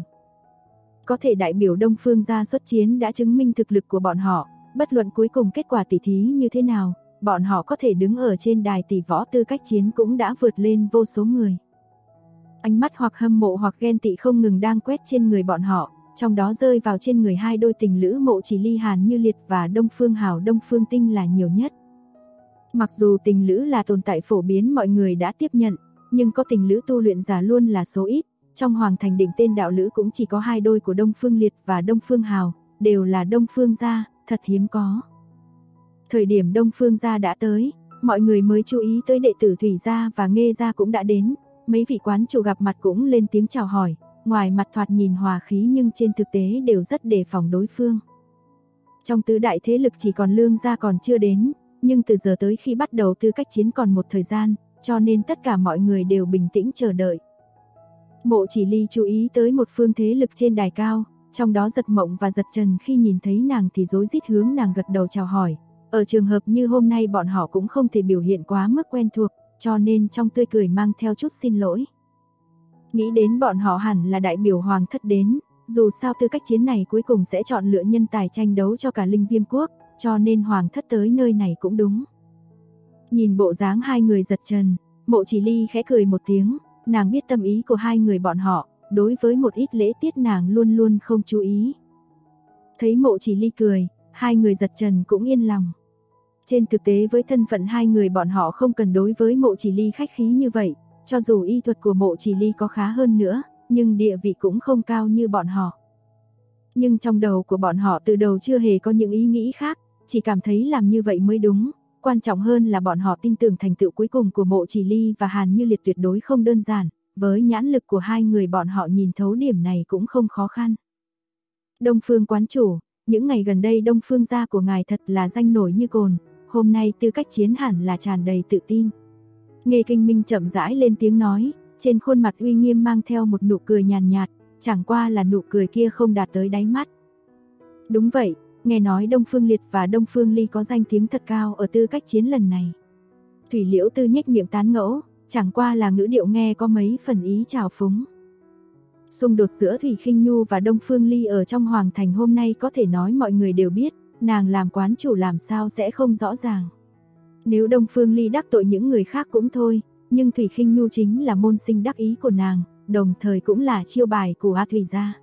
Có thể đại biểu Đông Phương gia xuất chiến đã chứng minh thực lực của bọn họ, bất luận cuối cùng kết quả tỷ thí như thế nào, bọn họ có thể đứng ở trên đài tỷ võ tư cách chiến cũng đã vượt lên vô số người. Ánh mắt hoặc hâm mộ hoặc ghen tị không ngừng đang quét trên người bọn họ, trong đó rơi vào trên người hai đôi tình lữ Mộ Chỉ Ly Hàn Như Liệt và Đông Phương Hào Đông Phương Tinh là nhiều nhất. Mặc dù tình lữ là tồn tại phổ biến mọi người đã tiếp nhận, nhưng có tình lữ tu luyện giả luôn là số ít, trong Hoàng Thành đỉnh tên đạo lữ cũng chỉ có hai đôi của Đông Phương Liệt và Đông Phương Hào, đều là Đông Phương gia, thật hiếm có. Thời điểm Đông Phương gia đã tới, mọi người mới chú ý tới đệ tử Thủy gia và Nghê gia cũng đã đến, mấy vị quán chủ gặp mặt cũng lên tiếng chào hỏi, ngoài mặt thoạt nhìn hòa khí nhưng trên thực tế đều rất đề phòng đối phương. Trong tứ đại thế lực chỉ còn Lương gia còn chưa đến, nhưng từ giờ tới khi bắt đầu tư cách chiến còn một thời gian, cho nên tất cả mọi người đều bình tĩnh chờ đợi. Mộ Chỉ Ly chú ý tới một phương thế lực trên đài cao, trong đó Giật Mộng và Giật Trần khi nhìn thấy nàng thì rối rít hướng nàng gật đầu chào hỏi. Ở trường hợp như hôm nay bọn họ cũng không thể biểu hiện quá mức quen thuộc, cho nên trong tươi cười mang theo chút xin lỗi. Nghĩ đến bọn họ hẳn là đại biểu Hoàng thất đến, dù sao tư cách chiến này cuối cùng sẽ chọn lựa nhân tài tranh đấu cho cả Linh Viêm quốc, cho nên Hoàng thất tới nơi này cũng đúng. Nhìn bộ dáng hai người Giật Trần, Mộ Chỉ Ly khẽ cười một tiếng, nàng biết tâm ý của hai người bọn họ, đối với một ít lễ tiết nàng luôn luôn không chú ý. Thấy Mộ Chỉ Ly cười, hai người Giật Trần cũng yên lòng. Trên thực tế với thân phận hai người bọn họ không cần đối với Mộ Chỉ Ly khách khí như vậy, cho dù y thuật của Mộ Chỉ Ly có khá hơn nữa, nhưng địa vị cũng không cao như bọn họ. Nhưng trong đầu của bọn họ từ đầu chưa hề có những ý nghĩ khác, chỉ cảm thấy làm như vậy mới đúng, quan trọng hơn là bọn họ tin tưởng thành tựu cuối cùng của Mộ Chỉ Ly và Hàn Như Liệt tuyệt đối không đơn giản, với nhãn lực của hai người bọn họ nhìn thấu điểm này cũng không khó khăn. Đông Phương quán chủ, những ngày gần đây Đông Phương gia của ngài thật là danh nổi như cồn, hôm nay tư cách chiến hẳn là tràn đầy tự tin. Nghê Kinh Minh chậm rãi lên tiếng nói, trên khuôn mặt uy nghiêm mang theo một nụ cười nhàn nhạt, chẳng qua là nụ cười kia không đạt tới đáy mắt. Đúng vậy, nghe nói Đông Phương Liệt và Đông Phương Ly có danh tiếng thật cao ở tư cách chiến lần này. Thủy Liễu Tư nhếch miệng tán ngẫu, chẳng qua là ngữ điệu nghe có mấy phần ý trào phúng. Xung đột giữa Thủy Khinh Nhu và Đông Phương Ly ở trong Hoàng Thành hôm nay có thể nói mọi người đều biết, nàng làm quán chủ làm sao sẽ không rõ ràng. Nếu Đông Phương Ly đắc tội những người khác cũng thôi, nhưng Thủy Khinh Nhu chính là môn sinh đắc ý của nàng, đồng thời cũng là chiêu bài của A Thủy gia.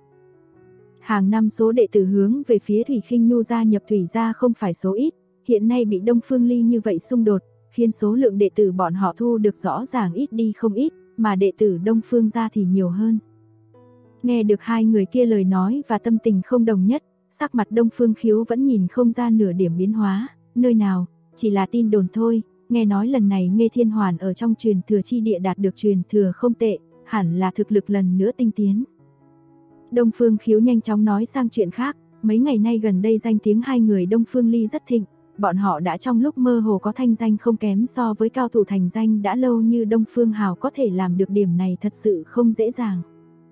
Hàng năm số đệ tử hướng về phía Thủy Khinh Nhu gia nhập Thủy gia không phải số ít, hiện nay bị Đông Phương Ly như vậy xung đột, khiến số lượng đệ tử bọn họ thu được rõ ràng ít đi không ít, mà đệ tử Đông Phương gia thì nhiều hơn. Nghe được hai người kia lời nói và tâm tình không đồng nhất, sắc mặt Đông Phương Khiếu vẫn nhìn không ra nửa điểm biến hóa, nơi nào, chỉ là tin đồn thôi, nghe nói lần này Nghê Thiên Hoàn ở trong truyền thừa chi địa đạt được truyền thừa không tệ, hẳn là thực lực lần nữa tinh tiến. Đông Phương Khiếu nhanh chóng nói sang chuyện khác, mấy ngày nay gần đây danh tiếng hai người Đông Phương Ly rất thịnh, bọn họ đã trong lúc mơ hồ có thanh danh không kém so với cao thủ thành danh đã lâu như Đông Phương Hào có thể làm được điểm này thật sự không dễ dàng.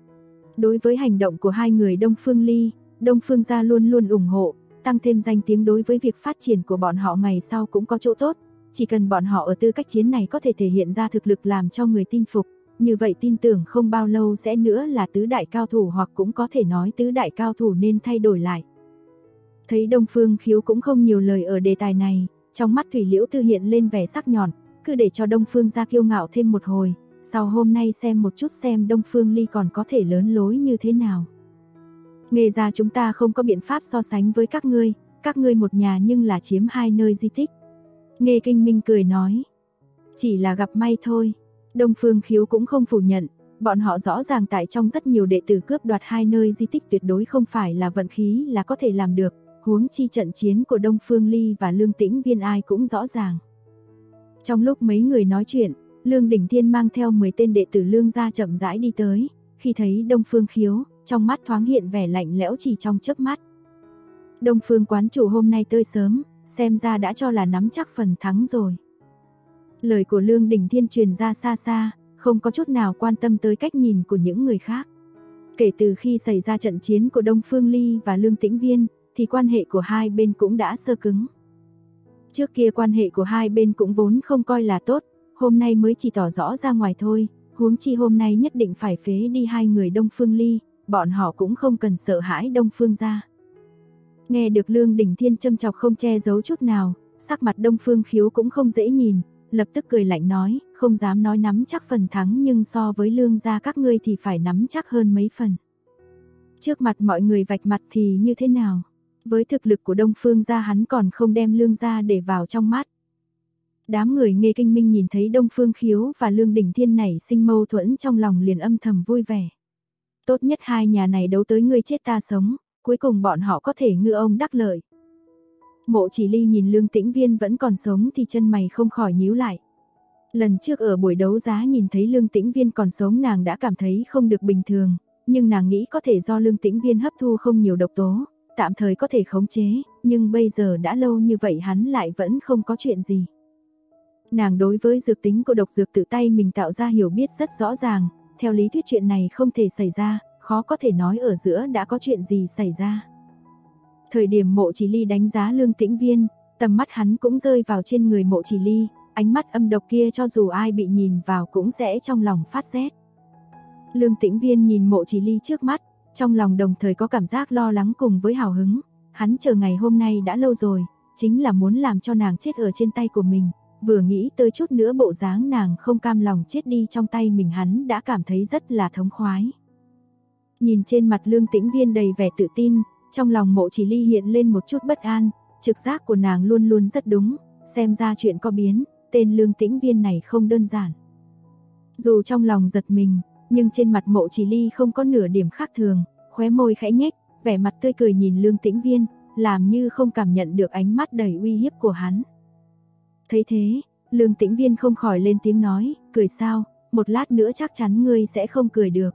Đối với hành động của hai người Đông Phương Ly, Đông Phương gia luôn luôn ủng hộ, tăng thêm danh tiếng đối với việc phát triển của bọn họ ngày sau cũng có chỗ tốt, chỉ cần bọn họ ở tư cách chiến này có thể thể hiện ra thực lực làm cho người tin phục, như vậy tin tưởng không bao lâu sẽ nữa là tứ đại cao thủ hoặc cũng có thể nói tứ đại cao thủ nên thay đổi lại. Thấy Đông Phương Khiếu cũng không nhiều lời ở đề tài này, trong mắt Thủy Liễu Tư hiện lên vẻ sắc nhọn, cứ để cho Đông Phương gia kiêu ngạo thêm một hồi, sau hôm nay xem một chút xem Đông Phương Ly còn có thể lớn lối như thế nào. Nghe ra chúng ta không có biện pháp so sánh với các ngươi một nhà nhưng là chiếm hai nơi di tích. Nghe Kinh Minh cười nói, chỉ là gặp may thôi. Đông Phương Khiếu cũng không phủ nhận, bọn họ rõ ràng tại trong rất nhiều đệ tử cướp đoạt hai nơi di tích tuyệt đối không phải là vận khí là có thể làm được, huống chi trận chiến của Đông Phương Ly và Lương Tĩnh Viên ai cũng rõ ràng. Trong lúc mấy người nói chuyện, Lương Đỉnh Thiên mang theo 10 tên đệ tử Lương gia chậm rãi đi tới, khi thấy Đông Phương Khiếu, trong mắt thoáng hiện vẻ lạnh lẽo chỉ trong chớp mắt. Đông Phương quán chủ hôm nay tới sớm, xem ra đã cho là nắm chắc phần thắng rồi. Lời của Lương Đỉnh Thiên truyền ra xa xa, không có chút nào quan tâm tới cách nhìn của những người khác. Kể từ khi xảy ra trận chiến của Đông Phương Ly và Lương Tĩnh Viên, thì quan hệ của hai bên cũng đã xơ cứng. Trước kia quan hệ của hai bên cũng vốn không coi là tốt, hôm nay mới chỉ tỏ rõ ra ngoài thôi, huống chi hôm nay nhất định phải phế đi hai người Đông Phương Ly, bọn họ cũng không cần sợ hãi Đông Phương gia. Nghe được Lương Đỉnh Thiên châm chọc không che giấu chút nào, sắc mặt Đông Phương Khiếu cũng không dễ nhìn, lập tức cười lạnh nói, không dám nói nắm chắc phần thắng nhưng so với Lương gia các ngươi thì phải nắm chắc hơn mấy phần. Trước mặt mọi người vạch mặt thì như thế nào? Với thực lực của Đông Phương gia hắn còn không đem Lương gia để vào trong mắt. Đám người Nghe Kinh Minh nhìn thấy Đông Phương Khiếu và Lương Đỉnh Thiên nảy sinh mâu thuẫn trong lòng liền âm thầm vui vẻ. Tốt nhất hai nhà này đấu tới ngươi chết ta sống, cuối cùng bọn họ có thể ngư ông đắc lợi. Mộ Chỉ Ly nhìn Lương Tĩnh Viên vẫn còn sống thì chân mày không khỏi nhíu lại. Lần trước ở buổi đấu giá nhìn thấy Lương Tĩnh Viên còn sống nàng đã cảm thấy không được bình thường, nhưng nàng nghĩ có thể do Lương Tĩnh Viên hấp thu không nhiều độc tố, tạm thời có thể khống chế, nhưng bây giờ đã lâu như vậy hắn lại vẫn không có chuyện gì. Nàng đối với dược tính của độc dược tự tay mình tạo ra hiểu biết rất rõ ràng, theo lý thuyết chuyện này không thể xảy ra, khó có thể nói ở giữa đã có chuyện gì xảy ra. Thời điểm Mộ Chỉ Ly đánh giá Lương Tĩnh Viên, tầm mắt hắn cũng rơi vào trên người Mộ Chỉ Ly, ánh mắt âm độc kia cho dù ai bị nhìn vào cũng sẽ trong lòng phát rét. Lương Tĩnh Viên nhìn Mộ Chỉ Ly trước mắt, trong lòng đồng thời có cảm giác lo lắng cùng với hào hứng, hắn chờ ngày hôm nay đã lâu rồi, chính là muốn làm cho nàng chết ở trên tay của mình, vừa nghĩ tới chút nữa bộ dáng nàng không cam lòng chết đi trong tay mình hắn đã cảm thấy rất là thống khoái. Nhìn trên mặt Lương Tĩnh Viên đầy vẻ tự tin, trong lòng Mộ Chỉ Ly hiện lên một chút bất an, trực giác của nàng luôn luôn rất đúng, xem ra chuyện có biến, tên Lương Tĩnh Viên này không đơn giản. Dù trong lòng giật mình, nhưng trên mặt Mộ Chỉ Ly không có nửa điểm khác thường, khóe môi khẽ nhếch, vẻ mặt tươi cười nhìn Lương Tĩnh Viên, làm như không cảm nhận được ánh mắt đầy uy hiếp của hắn. Thấy thế, Lương Tĩnh Viên không khỏi lên tiếng nói, cười sao, một lát nữa chắc chắn ngươi sẽ không cười được.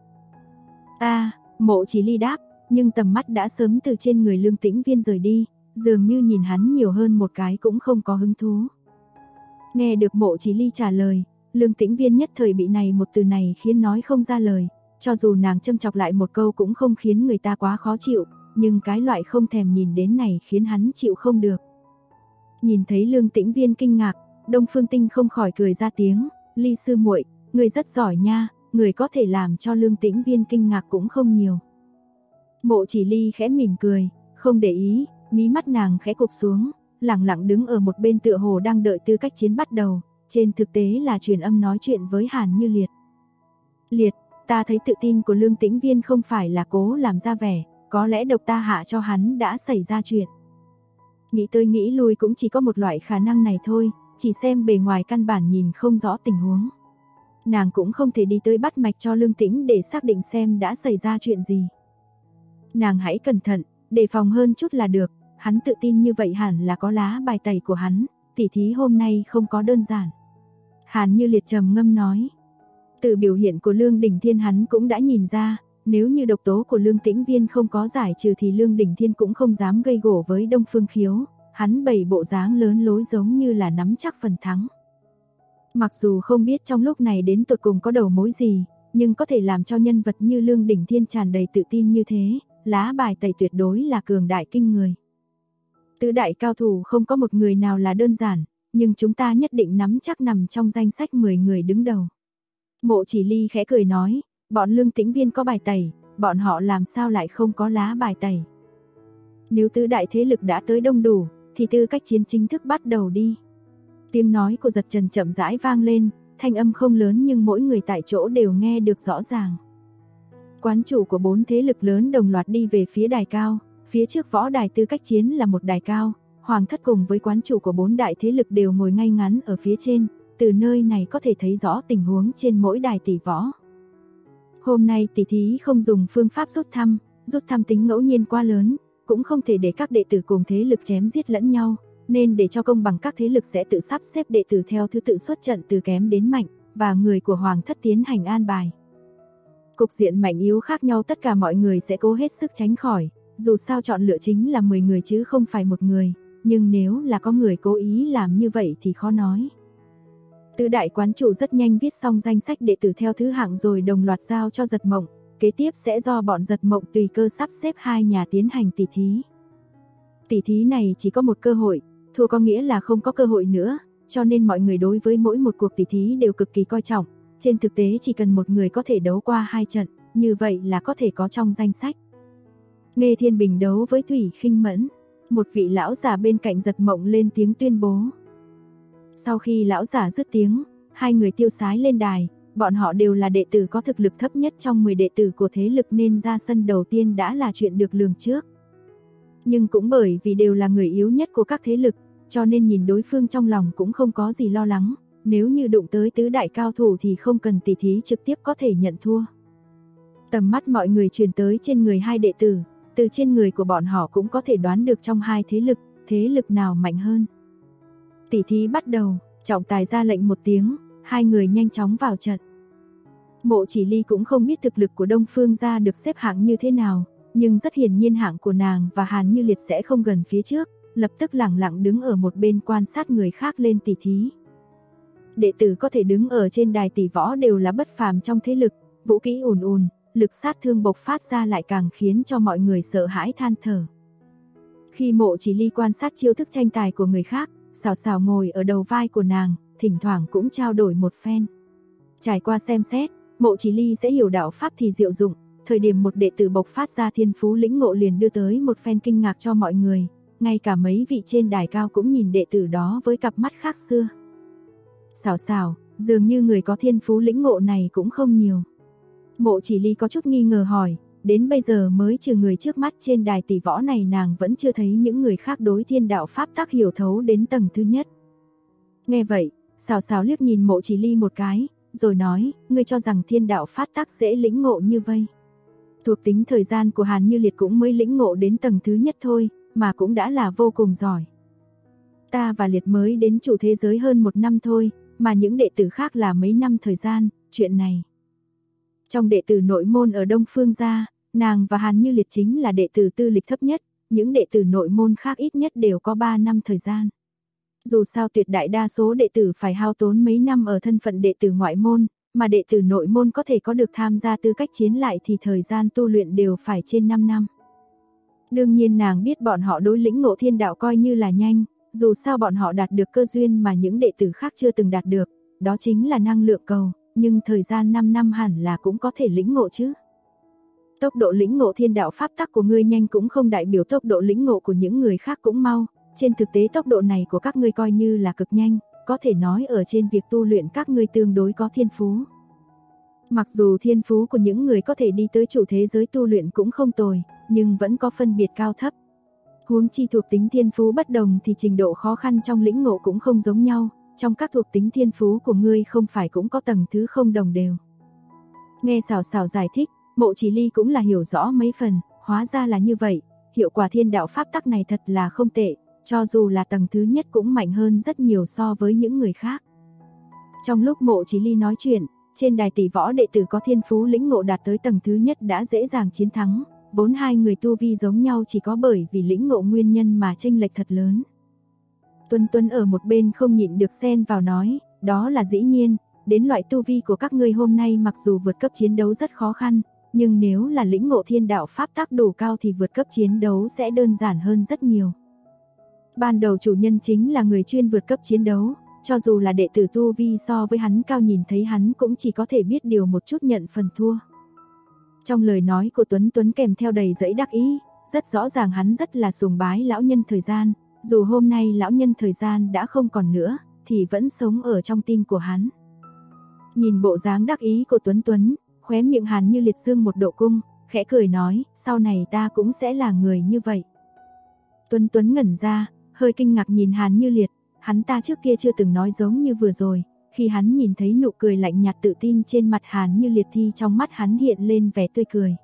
Mộ Chỉ Ly đáp, nhưng tầm mắt đã sớm từ trên người Lương Tĩnh Viên rời đi, dường như nhìn hắn nhiều hơn một cái cũng không có hứng thú. Nghe được Mộ Chỉ Ly trả lời, Lương Tĩnh Viên nhất thời bị này một từ này khiến nói không ra lời, cho dù nàng châm chọc lại một câu cũng không khiến người ta quá khó chịu, nhưng cái loại không thèm nhìn đến này khiến hắn chịu không được. Nhìn thấy Lương Tĩnh Viên kinh ngạc, Đông Phương Tinh không khỏi cười ra tiếng, Ly sư muội, người rất giỏi nha, người có thể làm cho Lương Tĩnh Viên kinh ngạc cũng không nhiều. Mộ Chỉ Ly khẽ mỉm cười, không để ý, mí mắt nàng khẽ cụp xuống, lặng lặng đứng ở một bên tựa hồ đang đợi tư cách chiến bắt đầu, trên thực tế là truyền âm nói chuyện với Hàn Như Liệt. Liệt, ta thấy tự tin của Lương Tĩnh Viên không phải là cố làm ra vẻ, có lẽ độc ta hạ cho hắn đã xảy ra chuyện. Nghĩ tới nghĩ lui cũng chỉ có một loại khả năng này thôi, chỉ xem bề ngoài căn bản nhìn không rõ tình huống. Nàng cũng không thể đi tới bắt mạch cho Lương Tĩnh để xác định xem đã xảy ra chuyện gì. Nàng hãy cẩn thận, đề phòng hơn chút là được, hắn tự tin như vậy hẳn là có lá bài tẩy của hắn, tỉ thí hôm nay không có đơn giản. Hàn Như Liệt trầm ngâm nói. Từ biểu hiện của Lương Đỉnh Thiên hắn cũng đã nhìn ra, nếu như độc tố của Lương Tĩnh Viên không có giải trừ thì Lương Đỉnh Thiên cũng không dám gây gổ với Đông Phương Khiếu, hắn bày bộ dáng lớn lối giống như là nắm chắc phần thắng. Mặc dù không biết trong lúc này đến tột cùng có đầu mối gì, nhưng có thể làm cho nhân vật như Lương Đỉnh Thiên tràn đầy tự tin như thế, lá bài tẩy tuyệt đối là cường đại kinh người. Tứ đại cao thủ không có một người nào là đơn giản, nhưng chúng ta nhất định nắm chắc nằm trong danh sách 10 người đứng đầu. Mộ Chỉ Ly khẽ cười nói, bọn Lương Tĩnh Viên có bài tẩy, bọn họ làm sao lại không có lá bài tẩy. Nếu tứ đại thế lực đã tới đông đủ, thì tư cách chiến chính thức bắt đầu đi. Tiếng nói của Giật Trần chậm rãi vang lên, thanh âm không lớn nhưng mỗi người tại chỗ đều nghe được rõ ràng. Quán chủ của 4 thế lực lớn đồng loạt đi về phía đài cao, phía trước võ đài tư cách chiến là một đài cao, Hoàng thất cùng với quán chủ của 4 đại thế lực đều ngồi ngay ngắn ở phía trên, từ nơi này có thể thấy rõ tình huống trên mỗi đài tỷ võ. Hôm nay tỷ thí không dùng phương pháp rút thăm tính ngẫu nhiên quá lớn, cũng không thể để các đệ tử cùng thế lực chém giết lẫn nhau, nên để cho công bằng các thế lực sẽ tự sắp xếp đệ tử theo thứ tự xuất trận từ kém đến mạnh, và người của Hoàng thất tiến hành an bài. Cục diện mạnh yếu khác nhau tất cả mọi người sẽ cố hết sức tránh khỏi, dù sao chọn lựa chính là 10 người chứ không phải một người, nhưng nếu là có người cố ý làm như vậy thì khó nói. Tứ đại quán chủ rất nhanh viết xong danh sách đệ tử theo thứ hạng rồi đồng loạt giao cho Giật Mộng, kế tiếp sẽ do bọn Giật Mộng tùy cơ sắp xếp 2 nhà tiến hành tỷ thí. Tỷ thí này chỉ có một cơ hội, thua có nghĩa là không có cơ hội nữa, cho nên mọi người đối với mỗi một cuộc tỷ thí đều cực kỳ coi trọng. Trên thực tế chỉ cần một người có thể đấu qua 2 trận, như vậy là có thể có trong danh sách. Nghê Thiên Bình đấu với Thủy Khinh Mẫn, một vị lão giả bên cạnh Giật Mộng lên tiếng tuyên bố. Sau khi lão giả dứt tiếng, 2 người tiêu sái lên đài, bọn họ đều là đệ tử có thực lực thấp nhất trong 10 đệ tử của thế lực nên ra sân đầu tiên đã là chuyện được lường trước. Nhưng cũng bởi vì đều là người yếu nhất của các thế lực, cho nên nhìn đối phương trong lòng cũng không có gì lo lắng, nếu như đụng tới tứ đại cao thủ thì không cần tỷ thí trực tiếp có thể nhận thua. Tầm mắt mọi người truyền tới trên người 2 đệ tử, từ trên người của bọn họ cũng có thể đoán được trong 2 thế lực nào mạnh hơn. Tỷ thí bắt đầu, trọng tài ra lệnh một tiếng, 2 người nhanh chóng vào trận. Mộ Chỉ Ly cũng không biết thực lực của Đông Phương gia được xếp hạng như thế nào, nhưng rất hiển nhiên hạng của nàng và Hàn Như Liệt sẽ không gần phía trước, lập tức lẳng lặng đứng ở một bên quan sát người khác lên tỷ thí. Đệ tử có thể đứng ở trên đài tỷ võ đều là bất phàm trong thế lực, vũ khí ùn ùn, lực sát thương bộc phát ra lại càng khiến cho mọi người sợ hãi than thở. Khi Mộ Chỉ Ly quan sát chiêu thức tranh tài của người khác, Sào Sào ngồi ở đầu vai của nàng, thỉnh thoảng cũng trao đổi một phen. Trải qua xem xét, Mộ Chỉ Ly sẽ hiểu đạo pháp thì diệu dụng, thời điểm một đệ tử bộc phát ra thiên phú lĩnh ngộ liền đưa tới một phen kinh ngạc cho mọi người, ngay cả mấy vị trên đài cao cũng nhìn đệ tử đó với cặp mắt khác xưa. Sào Sào, dường như người có thiên phú lĩnh ngộ này cũng không nhiều. Mộ Chỉ Ly có chút nghi ngờ hỏi, đến bây giờ mới trừ người trước mắt trên đài tỷ võ này nàng vẫn chưa thấy những người khác đối thiên đạo pháp tắc hiểu thấu đến tầng thứ nhất. Nghe vậy, Sào Sào liếc nhìn Mộ Chỉ Ly một cái, rồi nói, ngươi cho rằng thiên đạo pháp tắc dễ lĩnh ngộ như vây. Thuộc tính thời gian của Hàn Như Liệt cũng mới lĩnh ngộ đến tầng thứ nhất thôi, mà cũng đã là vô cùng giỏi. Ta và Liệt mới đến chủ thế giới hơn 1 năm thôi, mà những đệ tử khác là mấy năm thời gian, chuyện này. Trong đệ tử nội môn ở Đông Phương gia, nàng và Hàn Như Liệt chính là đệ tử tư lịch thấp nhất, những đệ tử nội môn khác ít nhất đều có 3 năm thời gian. Dù sao tuyệt đại đa số đệ tử phải hao tốn mấy năm ở thân phận đệ tử ngoại môn, mà đệ tử nội môn có thể có được tham gia tư cách chiến lại thì thời gian tu luyện đều phải trên 5 năm. Đương nhiên nàng biết bọn họ đối lĩnh ngộ thiên đạo coi như là nhanh, dù sao bọn họ đạt được cơ duyên mà những đệ tử khác chưa từng đạt được, đó chính là năng lượng cầu, nhưng thời gian 5 năm hẳn là cũng có thể lĩnh ngộ chứ. Tốc độ lĩnh ngộ thiên đạo pháp tắc của ngươi nhanh cũng không đại biểu tốc độ lĩnh ngộ của những người khác cũng mau, trên thực tế tốc độ này của các ngươi coi như là cực nhanh, có thể nói ở trên việc tu luyện các ngươi tương đối có thiên phú. Mặc dù thiên phú của những người có thể đi tới chủ thế giới tu luyện cũng không tồi, nhưng vẫn có phân biệt cao thấp. Huống chi thuộc tính thiên phú bất đồng thì trình độ khó khăn trong lĩnh ngộ cũng không giống nhau, trong các thuộc tính thiên phú của ngươi không phải cũng có tầng thứ không đồng đều. Nghe Sào Sào giải thích, Mộ Chỉ Ly cũng là hiểu rõ mấy phần, hóa ra là như vậy, hiệu quả thiên đạo pháp tắc này thật là không tệ, cho dù là tầng thứ nhất cũng mạnh hơn rất nhiều so với những người khác. Trong lúc Mộ Chỉ Ly nói chuyện, trên đài tỷ võ đệ tử có thiên phú lĩnh ngộ đạt tới tầng thứ nhất đã dễ dàng chiến thắng, vốn 2 người tu vi giống nhau chỉ có bởi vì lĩnh ngộ nguyên nhân mà chênh lệch thật lớn. Tuân Tuân ở một bên không nhịn được xen vào nói, đó là dĩ nhiên, đến loại tu vi của các ngươi hôm nay mặc dù vượt cấp chiến đấu rất khó khăn, nhưng nếu là lĩnh ngộ thiên đạo pháp tắc đủ cao thì vượt cấp chiến đấu sẽ đơn giản hơn rất nhiều. Ban đầu chủ nhân chính là người chuyên vượt cấp chiến đấu, cho dù là đệ tử tu vi so với hắn cao nhìn thấy hắn cũng chỉ có thể biết điều một chút nhận phần thua. Trong lời nói của Tuấn Tuấn kèm theo đầy dẫy đắc ý, rất rõ ràng hắn rất là sùng bái lão nhân thời gian, dù hôm nay lão nhân thời gian đã không còn nữa, thì vẫn sống ở trong tim của hắn. Nhìn bộ dáng đắc ý của Tuấn Tuấn, khóe miệng Hàn Như Liệt dương một độ cung, khẽ cười nói, sau này ta cũng sẽ là người như vậy. Tuấn Tuấn ngẩn ra, hơi kinh ngạc nhìn Hàn Như Liệt, hắn ta trước kia chưa từng nói giống như vừa rồi, khi hắn nhìn thấy nụ cười lạnh nhạt tự tin trên mặt Hàn Như Liệt thì trong mắt hắn hiện lên vẻ tươi cười.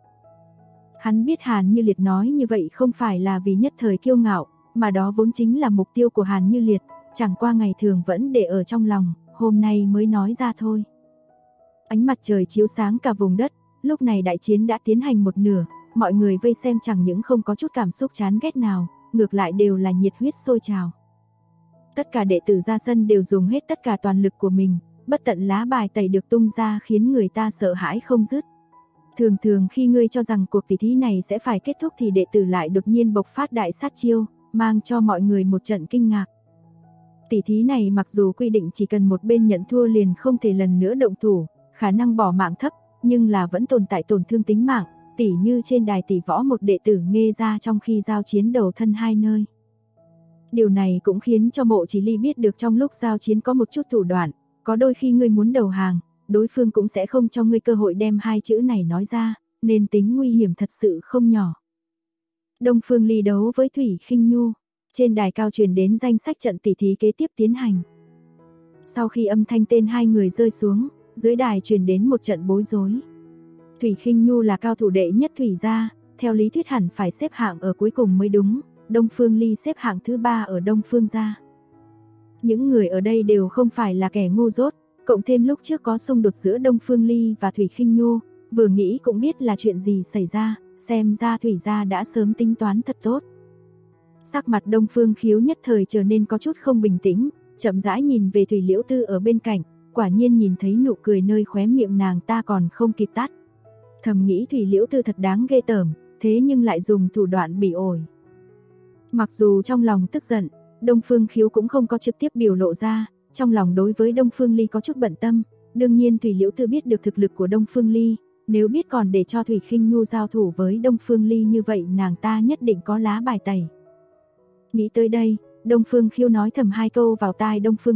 Hắn biết Hàn Như Liệt nói như vậy không phải là vì nhất thời kiêu ngạo, mà đó vốn chính là mục tiêu của Hàn Như Liệt, chẳng qua ngày thường vẫn để ở trong lòng, hôm nay mới nói ra thôi. Ánh mặt trời chiếu sáng cả vùng đất, lúc này đại chiến đã tiến hành một nửa, mọi người vây xem chẳng những không có chút cảm xúc chán ghét nào, ngược lại đều là nhiệt huyết sôi trào. Tất cả đệ tử ra sân đều dùng hết tất cả toàn lực của mình, bất tận lá bài tẩy được tung ra khiến người ta sợ hãi không dứt. Thường thường khi ngươi cho rằng cuộc tỷ thí này sẽ phải kết thúc thì đệ tử lại đột nhiên bộc phát đại sát chiêu, mang cho mọi người một trận kinh ngạc. Tỷ thí này mặc dù quy định chỉ cần một bên nhận thua liền không thể lần nữa động thủ, khả năng bỏ mạng thấp, nhưng là vẫn tồn tại tổn thương tính mạng, tỉ như trên đài tỷ võ một đệ tử nghe ra trong khi giao chiến đầu thân hai nơi. Điều này cũng khiến cho Mộ Chỉ Ly biết được trong lúc giao chiến có một chút thủ đoạn, có đôi khi ngươi muốn đầu hàng, đối phương cũng sẽ không cho ngươi cơ hội đem hai chữ này nói ra, nên tính nguy hiểm thật sự không nhỏ. Đông Phương Ly đấu với Thủy Khinh Nhu, trên đài cao truyền đến danh sách trận tỷ thí kế tiếp tiến hành. Sau khi âm thanh tên hai người rơi xuống, dưới đài truyền đến một trận bối rối. Thủy Khinh Nhu là cao thủ đệ nhất Thủy gia, theo lý thuyết hẳn phải xếp hạng ở cuối cùng mới đúng, Đông Phương Ly xếp hạng thứ 3 ở Đông Phương gia. Những người ở đây đều không phải là kẻ ngu dốt, cộng thêm lúc trước có xung đột giữa Đông Phương Ly và Thủy Khinh Nhu, vừa nghĩ cũng biết là chuyện gì xảy ra, xem ra Thủy gia đã sớm tính toán thật tốt. Sắc mặt Đông Phương Khiếu nhất thời trở nên có chút không bình tĩnh, chậm rãi nhìn về Thủy Liễu Tư ở bên cạnh, quả nhiên nhìn thấy nụ cười nơi khóe miệng nàng ta còn không kịp tắt. Thầm nghĩ Thủy Liễu Tư thật đáng ghê tởm, thế nhưng lại dùng thủ đoạn bỉ ổi. Mặc dù trong lòng tức giận, Đông Phương Khiếu cũng không có trực tiếp biểu lộ ra, trong lòng đối với Đông Phương Ly có chút bận tâm, đương nhiên Thủy Liễu Tư biết được thực lực của Đông Phương Ly, nếu biết còn để cho Thủy Khinh Nhu giao thủ với Đông Phương Ly như vậy nàng ta nhất định có lá bài tẩy. Nghĩ tới đây, Đông Phương Khiếu nói thầm hai câu vào tai Đông Phương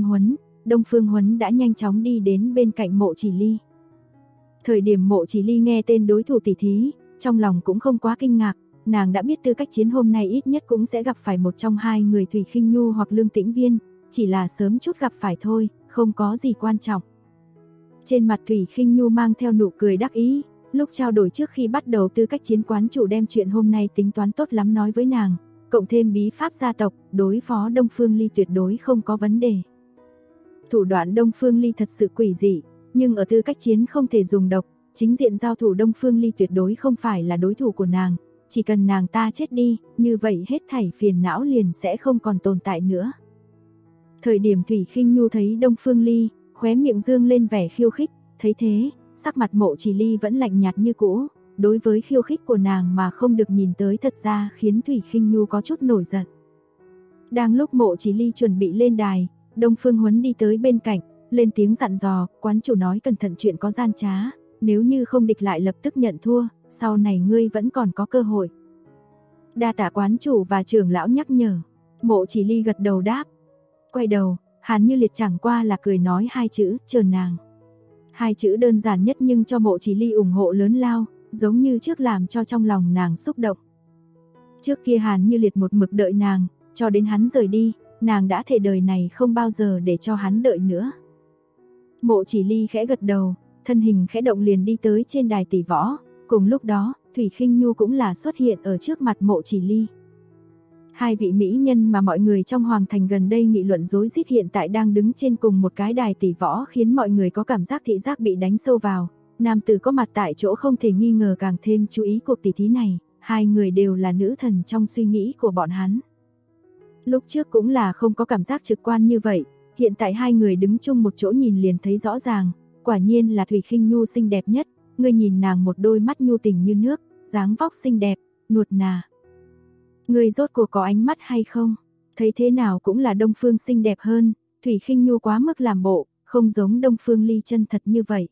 Huấn đã nhanh chóng đi đến bên cạnh Mộ Chỉ Ly. Thời điểm Mộ Chỉ Ly nghe tên đối thủ tỷ thí, trong lòng cũng không quá kinh ngạc, nàng đã biết tư cách chiến hôm nay ít nhất cũng sẽ gặp phải một trong hai người Thủy Khinh Nhu hoặc Lương Tĩnh Viên, chỉ là sớm chút gặp phải thôi, không có gì quan trọng. Trên mặt Thủy Khinh Nhu mang theo nụ cười đắc ý, lúc trao đổi trước khi bắt đầu tư cách chiến quán chủ đem chuyện hôm nay tính toán tốt lắm nói với nàng, cộng thêm bí pháp gia tộc, đối phó Đông Phương Ly tuyệt đối không có vấn đề. Thủ đoạn Đông Phương Ly thật sự quỷ dị, nhưng ở tư cách chiến không thể dùng độc, chính diện giao thủ Đông Phương Ly tuyệt đối không phải là đối thủ của nàng, chỉ cần nàng ta chết đi, như vậy hết thảy phiền não liền sẽ không còn tồn tại nữa. Thời điểm Thủy Khinh Nhu thấy Đông Phương Ly, khóe miệng dương lên vẻ khiêu khích, thấy thế, sắc mặt Mộ Chỉ Ly vẫn lạnh nhạt như cũ, đối với khiêu khích của nàng mà không được nhìn tới thật ra khiến Thủy Khinh Nhu có chút nổi giận. Đang lúc Mộ Chỉ Ly chuẩn bị lên đài, Đông Phương Huấn đi tới bên cạnh, lên tiếng dặn dò, quán chủ nói cẩn thận chuyện có gian trá, nếu như không địch lại lập tức nhận thua, sau này ngươi vẫn còn có cơ hội. Đa tạ quán chủ và trưởng lão nhắc nhở. Mộ Chỉ Ly gật đầu đáp. Quay đầu, Hàn Như Liệt chẳng qua là cười nói hai chữ, chờ nàng. Hai chữ đơn giản nhất nhưng cho Mộ Chỉ Ly ủng hộ lớn lao, giống như trước làm cho trong lòng nàng xúc động. Trước kia Hàn Như Liệt một mực đợi nàng, cho đến hắn rời đi, nàng đã thề đời này không bao giờ để cho hắn đợi nữa. Mộ Chỉ Ly khẽ gật đầu, thân hình khẽ động liền đi tới trên đài tỷ võ, cùng lúc đó, Thủy Khinh Nhu cũng là xuất hiện ở trước mặt Mộ Chỉ Ly. Hai vị mỹ nhân mà mọi người trong hoàng thành gần đây nghị luận rối rít hiện tại đang đứng trên cùng một cái đài tỷ võ khiến mọi người có cảm giác thị giác bị đánh sâu vào. Nam tử có mặt tại chỗ không thể nghi ngờ càng thêm chú ý cuộc tỷ thí này, hai người đều là nữ thần trong suy nghĩ của bọn hắn. Lúc trước cũng là không có cảm giác trực quan như vậy, hiện tại hai người đứng chung một chỗ nhìn liền thấy rõ ràng, quả nhiên là Thủy Khinh Nhu xinh đẹp nhất, ngươi nhìn nàng một đôi mắt nhu tình như nước, dáng vóc xinh đẹp, nuột nà. Ngươi rốt cuộc có ánh mắt hay không? Thấy thế nào cũng là Đông Phương xinh đẹp hơn, Thủy Khinh Nhu quá mức làm bộ, không giống Đông Phương Ly chân thật như vậy.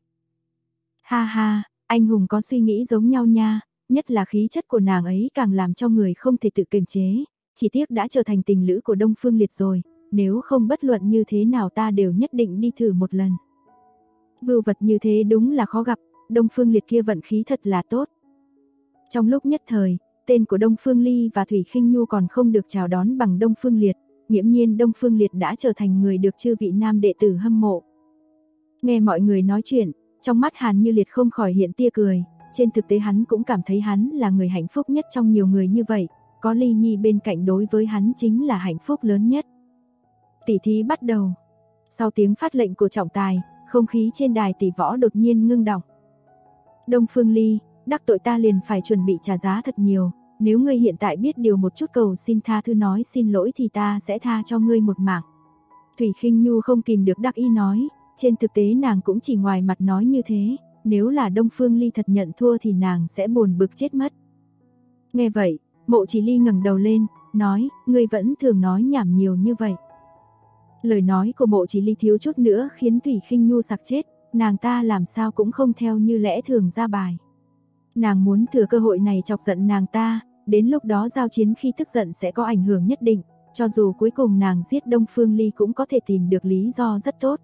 Ha ha, anh hùng có suy nghĩ giống nhau nha, nhất là khí chất của nàng ấy càng làm cho người không thể tự kiềm chế, chỉ tiếc đã trở thành tình lữ của Đông Phương Liệt rồi, nếu không bất luận như thế nào ta đều nhất định đi thử một lần. Vưu vật như thế đúng là khó gặp, Đông Phương Liệt kia vận khí thật là tốt. Trong lúc nhất thời, tên của Đông Phương Ly và Thủy Khinh Nhu còn không được chào đón bằng Đông Phương Liệt, nghiễm nhiên Đông Phương Liệt đã trở thành người được chư vị nam đệ tử hâm mộ. Nghe mọi người nói chuyện, trong mắt Hàn Như Liệt không khỏi hiện tia cười, trên thực tế hắn cũng cảm thấy hắn là người hạnh phúc nhất trong nhiều người như vậy, có Ly Nhi bên cạnh đối với hắn chính là hạnh phúc lớn nhất. Tỷ thí bắt đầu. Sau tiếng phát lệnh của trọng tài, không khí trên đài tỷ võ đột nhiên ngưng đọng. Đông Phương Ly, đắc tội ta liền phải chuẩn bị trả giá thật nhiều, nếu ngươi hiện tại biết điều một chút cầu xin tha thứ nói xin lỗi thì ta sẽ tha cho ngươi một mạng. Thủy Khinh Nhu không kìm được đắc ý nói, trên thực tế nàng cũng chỉ ngoài mặt nói như thế, nếu là Đông Phương Ly thật nhận thua thì nàng sẽ buồn bực chết mất. Nghe vậy, Mộ Chỉ Ly ngẩng đầu lên, nói, ngươi vẫn thường nói nhảm nhiều như vậy. Lời nói của Mộ Chỉ Ly thiếu chút nữa khiến Thủy Khinh Nhu sặc chết, nàng ta làm sao cũng không theo như lẽ thường ra bài. Nàng muốn thừa cơ hội này chọc giận nàng ta, đến lúc đó giao chiến khi tức giận sẽ có ảnh hưởng nhất định, cho dù cuối cùng nàng giết Đông Phương Ly cũng có thể tìm được lý do rất tốt.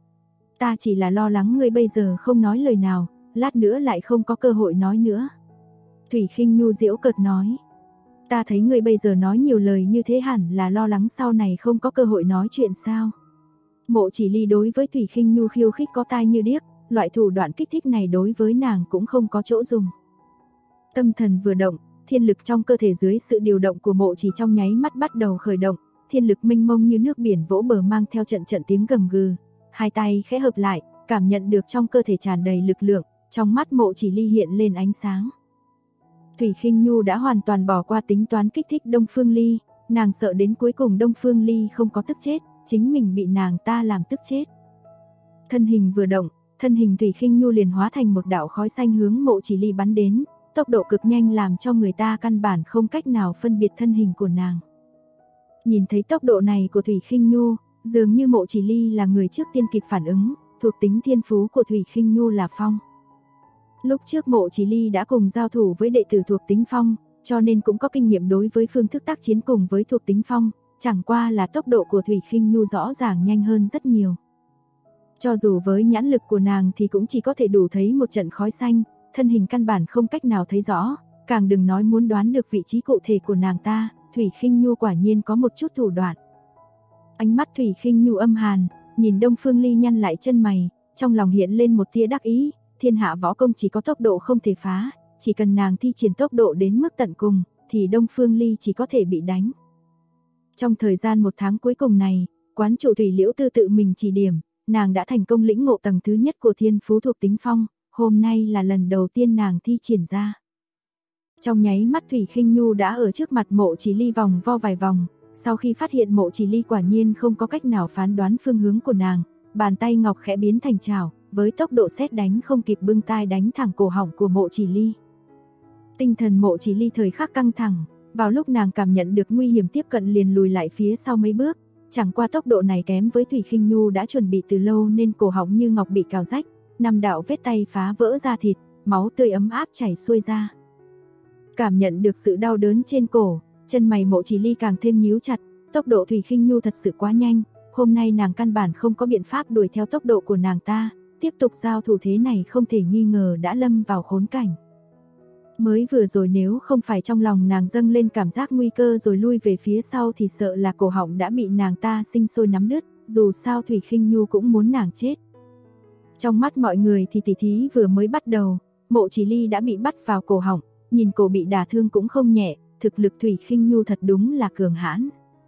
Ta chỉ là lo lắng ngươi bây giờ không nói lời nào, lát nữa lại không có cơ hội nói nữa. Thủy Khinh Nhu giễu cợt nói. Ta thấy ngươi bây giờ nói nhiều lời như thế hẳn là lo lắng sau này không có cơ hội nói chuyện sao. Mộ Chỉ Ly đối với Thủy Khinh Nhu khiêu khích có tai như điếc, loại thủ đoạn kích thích này đối với nàng cũng không có chỗ dùng. Tâm thần vừa động, thiên lực trong cơ thể dưới sự điều động của Mộ Chỉ trong nháy mắt bắt đầu khởi động, thiên lực mênh mông như nước biển vỗ bờ mang theo trận trận tiếng gầm gừ. Hai tay khẽ hợp lại, cảm nhận được trong cơ thể tràn đầy lực lượng, trong mắt Mộ Chỉ Ly hiện lên ánh sáng. Thủy Khinh Nhu đã hoàn toàn bỏ qua tính toán kích thích Đông Phương Ly, nàng sợ đến cuối cùng Đông Phương Ly không có tức chết, chính mình bị nàng ta làm tức chết. Thân hình vừa động, thân hình Thủy Khinh Nhu liền hóa thành một đạo khói xanh hướng Mộ Chỉ Ly bắn đến, tốc độ cực nhanh làm cho người ta căn bản không cách nào phân biệt thân hình của nàng. Nhìn thấy tốc độ này của Thủy Khinh Nhu, dường như Mộ Chỉ Ly là người trước tiên kịp phản ứng, thuộc tính thiên phú của Thủy Khinh Nhu là phong. Lúc trước Mộ Chỉ Ly đã cùng giao thủ với đệ tử thuộc tính phong, cho nên cũng có kinh nghiệm đối với phương thức tác chiến cùng với thuộc tính phong, chẳng qua là tốc độ của Thủy Khinh Nhu rõ ràng nhanh hơn rất nhiều. Cho dù với nhãn lực của nàng thì cũng chỉ có thể đủ thấy một trận khói xanh, thân hình căn bản không cách nào thấy rõ, càng đừng nói muốn đoán được vị trí cụ thể của nàng ta, Thủy Khinh Nhu quả nhiên có một chút thủ đoạn. Ánh mắt Thủy Khinh Nhu âm hàn, nhìn Đông Phương Ly nhăn lại chân mày, trong lòng hiện lên một tia đắc ý, thiên hạ võ công chỉ có tốc độ không thể phá, chỉ cần nàng thi triển tốc độ đến mức tận cùng, thì Đông Phương Ly chỉ có thể bị đánh. Trong thời gian 1 tháng cuối cùng này, quán chủ Thủy Liễu Tư tự mình chỉ điểm, nàng đã thành công lĩnh ngộ tầng thứ nhất của thiên phú thuộc tính phong, hôm nay là lần đầu tiên nàng thi triển ra. Trong nháy mắt Thủy Khinh Nhu đã ở trước mặt Mộ Chỉ Ly vòng vo vài vòng, sau khi phát hiện Mộ Chỉ Ly quả nhiên không có cách nào phán đoán phương hướng của nàng, bàn tay ngọc khẽ biến thành chảo, với tốc độ sét đánh không kịp bưng tai đánh thẳng cổ họng của Mộ Chỉ Ly. Tinh thần Mộ Chỉ Ly thời khắc căng thẳng, vào lúc nàng cảm nhận được nguy hiểm tiếp cận liền lùi lại phía sau mấy bước, chẳng qua tốc độ này kém với Thủy Khinh Nhu đã chuẩn bị từ lâu nên cổ họng như ngọc bị cào rách, 5 đạo vết tay phá vỡ ra thịt, máu tươi ấm áp chảy xuôi ra. Cảm nhận được sự đau đớn trên cổ, chân mày Mộ Chỉ Ly càng thêm nhíu chặt, tốc độ Thủy Khinh Nhu thật sự quá nhanh, hôm nay nàng căn bản không có biện pháp đuổi theo tốc độ của nàng ta, tiếp tục giao thủ thế này không thể nghi ngờ đã lâm vào khốn cảnh. Mới vừa rồi nếu không phải trong lòng nàng dâng lên cảm giác nguy cơ rồi lui về phía sau thì sợ là cổ họng đã bị nàng ta sinh sôi nắm đứt, dù sao Thủy Khinh Nhu cũng muốn nàng chết. Trong mắt mọi người thì tỷ thí vừa mới bắt đầu, Mộ Chỉ Ly đã bị bắt vào cổ họng, nhìn cổ bị đả thương cũng không nhẹ, thực lực Thủy Khinh Nhu thật đúng là cường hãn.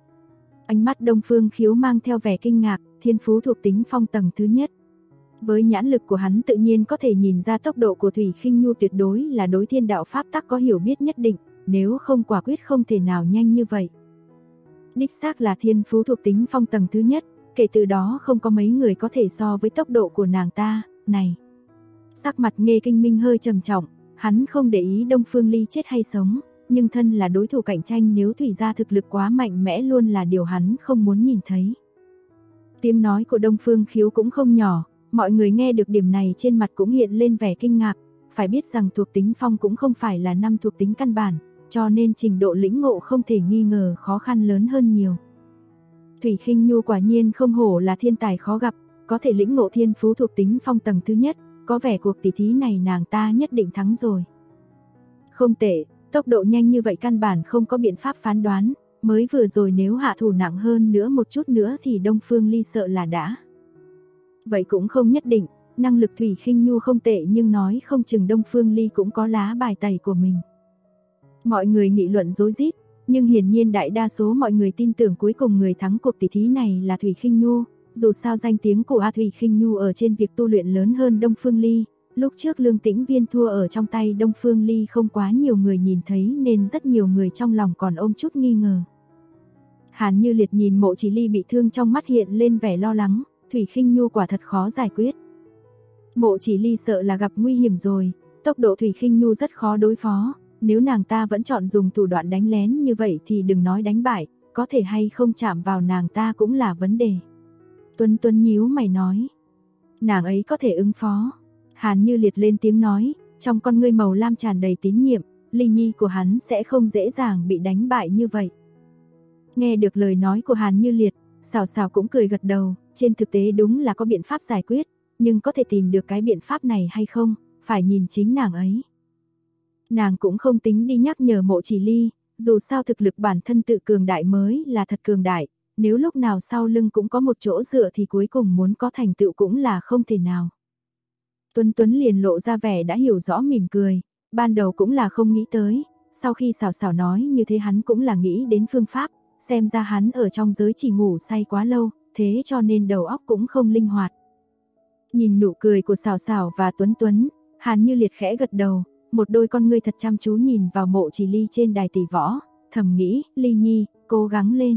Ánh mắt Đông Phương Khiếu mang theo vẻ kinh ngạc, thiên phú thuộc tính phong tầng thứ nhất. Với nhãn lực của hắn tự nhiên có thể nhìn ra tốc độ của Thủy Khinh Nhu tuyệt đối là đối thiên đạo pháp tắc có hiểu biết nhất định, nếu không quả quyết không thể nào nhanh như vậy. Đích xác là thiên phú thuộc tính phong tầng thứ nhất, kể từ đó không có mấy người có thể so với tốc độ của nàng ta, này. Sắc mặt Nghê Kinh Minh hơi trầm trọng, hắn không để ý Đông Phương Ly chết hay sống, nhưng thân là đối thủ cạnh tranh nếu Thủy gia thực lực quá mạnh mẽ luôn là điều hắn không muốn nhìn thấy. Tiếng nói của Đông Phương Khiếu cũng không nhỏ, mọi người nghe được điểm này trên mặt cũng hiện lên vẻ kinh ngạc, phải biết rằng thuộc tính phong cũng không phải là 5 thuộc tính căn bản, cho nên trình độ lĩnh ngộ không thể nghi ngờ khó khăn lớn hơn nhiều. Thủy Khinh Nhu quả nhiên không hổ là thiên tài khó gặp, có thể lĩnh ngộ thiên phú thuộc tính phong tầng thứ nhất, có vẻ cuộc tỷ thí này nàng ta nhất định thắng rồi. Không tệ, tốc độ nhanh như vậy căn bản không có biện pháp phán đoán, mới vừa rồi nếu hạ thủ nặng hơn nữa một chút nữa thì Đông Phương Ly sợ là đã. Vậy cũng không nhất định, năng lực Thủy Khinh Nhu không tệ nhưng nói không chừng Đông Phương Ly cũng có lá bài tẩy của mình. Mọi người nghị luận rối rít, nhưng hiển nhiên đại đa số mọi người tin tưởng cuối cùng người thắng cuộc tỷ thí này là Thủy Khinh Nhu, dù sao danh tiếng của Thủy Khinh Nhu ở trên việc tu luyện lớn hơn Đông Phương Ly. Lúc trước Lương Tĩnh Viên thua ở trong tay Đông Phương Ly không quá nhiều người nhìn thấy nên rất nhiều người trong lòng còn ôm chút nghi ngờ. Hàn Như Liệt nhìn Mộ Chỉ Ly bị thương trong mắt hiện lên vẻ lo lắng, Thủy Khinh Nhu quả thật khó giải quyết. Mộ Chỉ Ly sợ là gặp nguy hiểm rồi, tốc độ Thủy Khinh Nhu rất khó đối phó, nếu nàng ta vẫn chọn dùng thủ đoạn đánh lén như vậy thì đừng nói đánh bại, có thể hay không chạm vào nàng ta cũng là vấn đề. Tuấn Tuấn nhíu mày nói, nàng ấy có thể ứng phó. Hàn Như Liệt lên tiếng nói, trong con ngươi màu lam tràn đầy tín nhiệm, Ly Nhi của hắn sẽ không dễ dàng bị đánh bại như vậy. Nghe được lời nói của Hàn Như Liệt, Sảo Sảo cũng cười gật đầu, trên thực tế đúng là có biện pháp giải quyết, nhưng có thể tìm được cái biện pháp này hay không, phải nhìn chính nàng ấy. Nàng cũng không tính đi nhắc nhở Mộ Chỉ Ly, dù sao thực lực bản thân tự cường đại mới là thật cường đại, nếu lúc nào sau lưng cũng có một chỗ dựa thì cuối cùng muốn có thành tựu cũng là không thể nào. Tuấn Tuấn liền lộ ra vẻ đã hiểu rõ mỉm cười, ban đầu cũng là không nghĩ tới, sau khi Sảo Sảo nói như thế hắn cũng là nghĩ đến phương pháp, xem ra hắn ở trong giới chỉ ngủ say quá lâu, thế cho nên đầu óc cũng không linh hoạt. Nhìn nụ cười của Sảo Sảo và Tuấn Tuấn, Hàn Như Liệt khẽ gật đầu, một đôi con ngươi thật chăm chú nhìn vào Mộ Chỉ Ly trên đài tỷ võ, thầm nghĩ, Ly Nhi, cố gắng lên.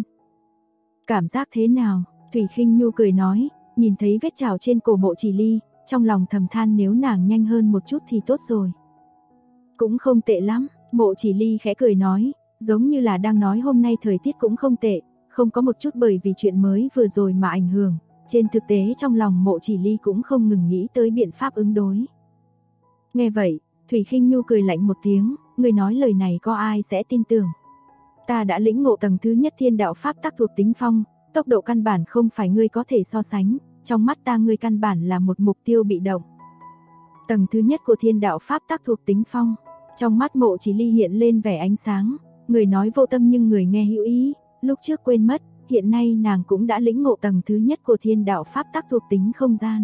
Cảm giác thế nào? Thủy Khinh Nhu cười nói, nhìn thấy vết trào trên cổ Mộ Chỉ Ly, trong lòng thầm than nếu nàng nhanh hơn một chút thì tốt rồi. Cũng không tệ lắm, Mộ Chỉ Ly khẽ cười nói, giống như là đang nói hôm nay thời tiết cũng không tệ, không có một chút bởi vì chuyện mới vừa rồi mà ảnh hưởng. Trên thực tế trong lòng Mộ Chỉ Ly cũng không ngừng nghĩ tới biện pháp ứng đối. Nghe vậy, Thủy Khinh Nhu cười lạnh một tiếng, người nói lời này có ai sẽ tin tưởng. Ta đã lĩnh ngộ tầng thứ nhất thiên đạo pháp tắc thuộc tính phong, tốc độ căn bản không phải ngươi có thể so sánh, trong mắt ta ngươi căn bản là một mục tiêu bị động. Tầng thứ nhất của thiên đạo pháp tắc thuộc tính phong, trong mắt Mộ Chỉ Ly hiện lên vẻ ánh sáng, người nói vô tâm nhưng người nghe hữu ý, lúc trước quên mất, hiện nay nàng cũng đã lĩnh ngộ tầng thứ nhất của thiên đạo pháp tắc thuộc tính không gian.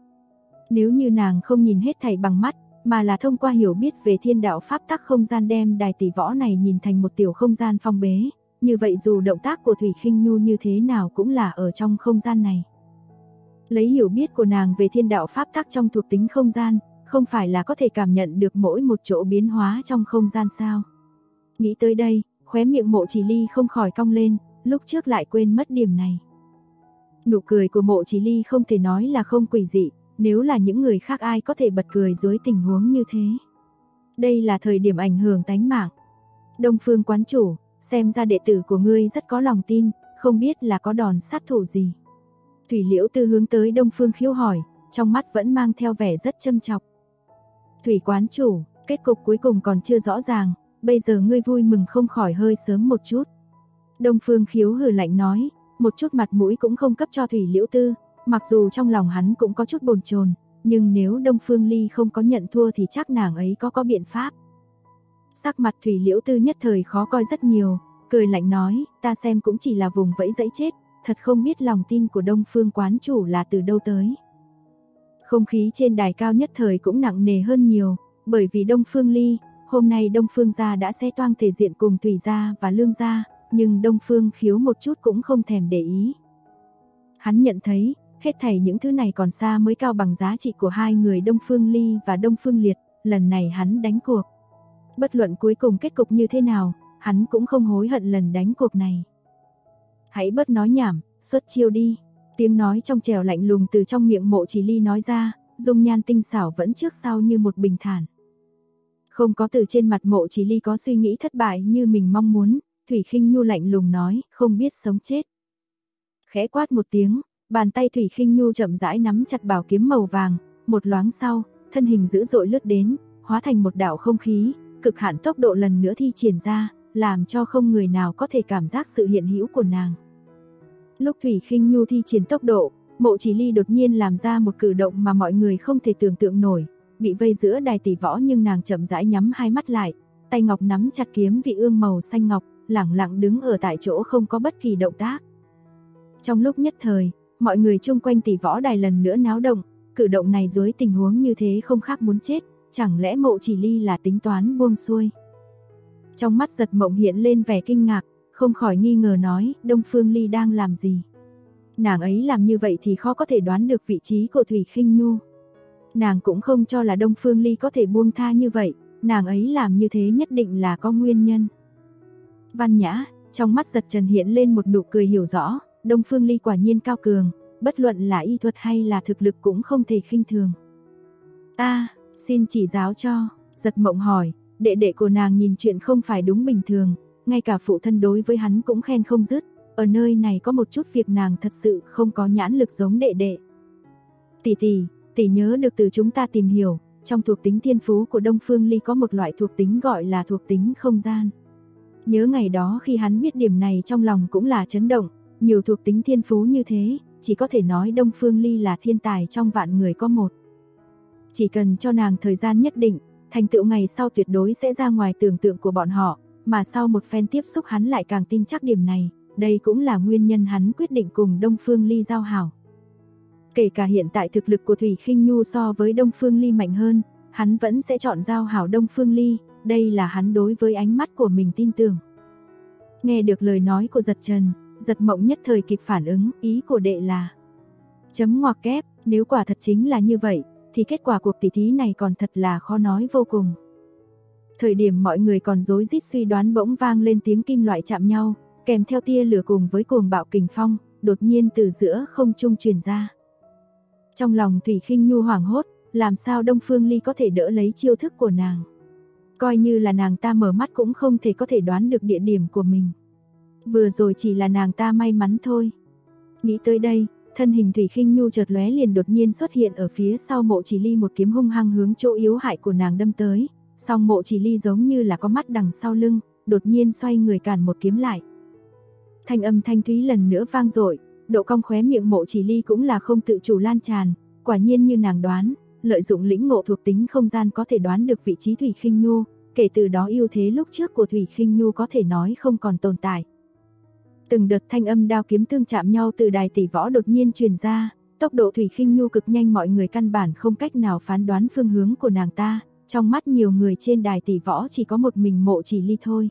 Nếu như nàng không nhìn hết thảy bằng mắt, mà là thông qua hiểu biết về thiên đạo pháp tắc không gian đem đài tỷ võ này nhìn thành một tiểu không gian phong bế, như vậy dù động tác của Thủy Khinh Nhu như thế nào cũng là ở trong không gian này. Lấy hiểu biết của nàng về thiên đạo pháp tắc trong thuộc tính không gian, không phải là có thể cảm nhận được mỗi một chỗ biến hóa trong không gian sao? Nghĩ tới đây, khóe miệng Mộ Chỉ Ly không khỏi cong lên, lúc trước lại quên mất điểm này. Nụ cười của Mộ Chỉ Ly không thể nói là không quỷ dị, nếu là những người khác ai có thể bật cười dưới tình huống như thế. Đây là thời điểm ảnh hưởng tánh mạng. Đông Phương quán chủ, xem ra đệ tử của ngươi rất có lòng tin, không biết là có đòn sát thủ gì. Thủy Liễu Tư hướng tới Đông Phương Khiếu hỏi, trong mắt vẫn mang theo vẻ rất châm chọc. Thủy quán chủ, kết cục cuối cùng còn chưa rõ ràng, bây giờ ngươi vui mừng không khỏi hơi sớm một chút. Đông Phương Khiếu hừ lạnh nói, một chút mặt mũi cũng không cấp cho Thủy Liễu Tư, mặc dù trong lòng hắn cũng có chút bồn chồn, nhưng nếu Đông Phương Ly không có nhận thua thì chắc nàng ấy có biện pháp. Sắc mặt Thủy Liễu Tư nhất thời khó coi rất nhiều, cười lạnh nói, ta xem cũng chỉ là vùng vẫy dẫy chết, thật không biết lòng tin của Đông Phương quán chủ là từ đâu tới. Không khí trên đài cao nhất thời cũng nặng nề hơn nhiều, bởi vì Đông Phương Ly, hôm nay Đông Phương gia đã xé toang thể diện cùng Thủy gia và Lương gia, nhưng Đông Phương Khiếu một chút cũng không thèm để ý. Hắn nhận thấy, hết thảy những thứ này còn xa mới cao bằng giá trị của hai người Đông Phương Ly và Đông Phương Liệt, lần này hắn đánh cuộc. Bất luận cuối cùng kết cục như thế nào, hắn cũng không hối hận lần đánh cuộc này. Hãy bớt nói nhảm, xuất chiêu đi. Tiếng nói trong trẻo lạnh lùng từ trong miệng Mộ Chỉ Ly nói ra, dung nhan tinh xảo vẫn trước sau như một bình thản. Không có từ trên mặt Mộ Chỉ Ly có suy nghĩ thất bại như mình mong muốn, Thủy Khinh Nhu lạnh lùng nói, không biết sống chết. Khẽ quát một tiếng, bàn tay Thủy Khinh Nhu chậm rãi nắm chặt bảo kiếm màu vàng, một loáng sau, thân hình dữ dội lướt đến, hóa thành một đạo không khí, cực hạn tốc độ lần nữa thi triển ra, làm cho không người nào có thể cảm giác sự hiện hữu của nàng. Lúc Thủy Khinh Nhu thi triển tốc độ, Mộ Chỉ Ly đột nhiên làm ra một cử động mà mọi người không thể tưởng tượng nổi, bị vây giữa đài tỷ võ nhưng nàng chậm rãi nhắm hai mắt lại, tay ngọc nắm chặt kiếm vị ương màu xanh ngọc, lẳng lặng đứng ở tại chỗ không có bất kỳ động tác. Trong lúc nhất thời, mọi người chung quanh tỷ võ đài lần nữa náo động, cử động này dưới tình huống như thế không khác muốn chết, chẳng lẽ Mộ Chỉ Ly là tính toán buông xuôi. Trong mắt Giật Mộng hiện lên vẻ kinh ngạc, không khỏi nghi ngờ nói, Đông Phương Ly đang làm gì? Nàng ấy làm như vậy thì khó có thể đoán được vị trí của Thủy Khinh Nhu. Nàng cũng không cho là Đông Phương Ly có thể buông tha như vậy, nàng ấy làm như thế nhất định là có nguyên nhân. Văn Nhã, trong mắt Giật Trần hiện lên một nụ cười hiểu rõ, Đông Phương Ly quả nhiên cao cường, bất luận là y thuật hay là thực lực cũng không thể khinh thường. Xin chỉ giáo cho, Giật Mộng hỏi, đệ đệ của nàng nhìn chuyện không phải đúng bình thường, ngay cả phụ thân đối với hắn cũng khen không dứt, ở nơi này có một chút việc nàng thật sự không có nhãn lực giống đệ đệ. Tỷ nhớ được từ chúng ta tìm hiểu, trong thuộc tính thiên phú của Đông Phương Ly có một loại thuộc tính gọi là thuộc tính không gian. Nhớ ngày đó khi hắn biết điểm này trong lòng cũng là chấn động, nhiều thuộc tính thiên phú như thế, chỉ có thể nói Đông Phương Ly là thiên tài trong vạn người có một. Chỉ cần cho nàng thời gian nhất định, thành tựu ngày sau tuyệt đối sẽ ra ngoài tưởng tượng của bọn họ, mà sau một phen tiếp xúc hắn lại càng tin chắc điểm này, đây cũng là nguyên nhân hắn quyết định cùng Đông Phương Ly giao hảo. Kể cả hiện tại thực lực của Thủy Khinh Nhu so với Đông Phương Ly mạnh hơn, hắn vẫn sẽ chọn giao hảo Đông Phương Ly, đây là hắn đối với ánh mắt của mình tin tưởng. Nghe được lời nói của Giật Trần, Giật Mộng nhất thời kịp phản ứng, ý của đệ là chấm ngoặc kép, nếu quả thật chính là như vậy, thì kết quả cuộc tỷ thí này còn thật là khó nói vô cùng. Thời điểm mọi người còn rối rít suy đoán bỗng vang lên tiếng kim loại chạm nhau, kèm theo tia lửa cùng với cuồng bạo kình phong, đột nhiên từ giữa không trung truyền ra. Trong lòng Thủy Khinh Nhu hoảng hốt, làm sao Đông Phương Ly có thể đỡ lấy chiêu thức của nàng. Coi như là nàng ta mở mắt cũng không thể có thể đoán được địa điểm của mình. Vừa rồi chỉ là nàng ta may mắn thôi. Nghĩ tới đây, thân hình Thủy Khinh Nhu chợt lóe liền đột nhiên xuất hiện ở phía sau Mộ Chỉ Ly, một kiếm hung hăng hướng chỗ yếu hại của nàng đâm tới. Song Mộ Chỉ Ly giống như là có mắt đằng sau lưng, đột nhiên xoay người cản một kiếm lại. Thanh âm thanh thúy lần nữa vang dội, độ cong khóe miệng Mộ Chỉ Ly cũng là không tự chủ lan tràn, quả nhiên như nàng đoán, lợi dụng lĩnh ngộ thuộc tính không gian có thể đoán được vị trí Thủy Khinh Nhu, kể từ đó ưu thế lúc trước của Thủy Khinh Nhu có thể nói không còn tồn tại. Từng đợt thanh âm đao kiếm tương chạm nhau từ đài tỷ võ đột nhiên truyền ra, tốc độ Thủy Khinh Nhu cực nhanh, mọi người căn bản không cách nào phán đoán phương hướng của nàng ta, trong mắt nhiều người trên đài tỷ võ chỉ có một mình Mộ Chỉ Ly thôi.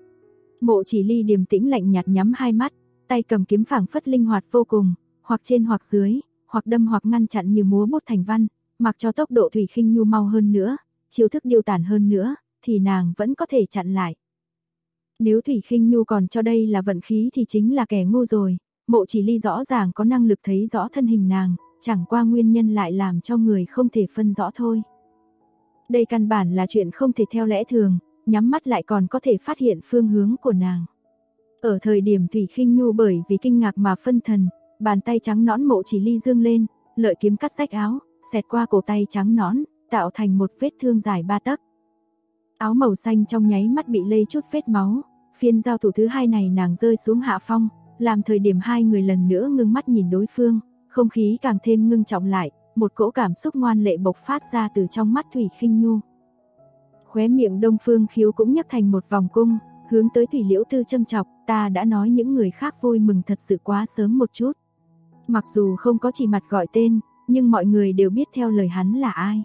Mộ Chỉ Ly điềm tĩnh lạnh nhạt nhắm hai mắt, tay cầm kiếm phảng phất linh hoạt vô cùng, hoặc trên hoặc dưới, hoặc đâm hoặc ngăn chặn như múa bút thành văn, mặc cho tốc độ Thủy Khinh Nhu mau hơn nữa, chiêu thức điêu tàn hơn nữa, thì nàng vẫn có thể chặn lại. Nếu Thủy Khinh Nhu còn cho đây là vận khí thì chính là kẻ ngu rồi, Mộ Chỉ Ly rõ ràng có năng lực thấy rõ thân hình nàng, chẳng qua nguyên nhân lại làm cho người không thể phân rõ thôi. Đây căn bản là chuyện không thể theo lẽ thường, nhắm mắt lại còn có thể phát hiện phương hướng của nàng. Ở thời điểm Thủy Khinh Nhu bởi vì kinh ngạc mà phân thần, bàn tay trắng nõn Mộ Chỉ Ly dương lên, lợi kiếm cắt rách áo, xẹt qua cổ tay trắng nõn, tạo thành một vết thương dài 3 tấc. Áo màu xanh trong nháy mắt bị lây chút vết máu, phiên giao thủ thứ hai này nàng rơi xuống hạ phong, làm thời điểm hai người lần nữa ngưng mắt nhìn đối phương, không khí càng thêm ngưng trọng lại, một cỗ cảm xúc ngoan lệ bộc phát ra từ trong mắt Thủy Khinh Nhu. Khóe miệng Đông Phương Khiếu cũng nhấc thành một vòng cung, hướng tới Thủy Liễu Tư châm chọc, ta đã nói những người khác vui mừng thật sự quá sớm một chút. Mặc dù không có chỉ mặt gọi tên, nhưng mọi người đều biết theo lời hắn là ai.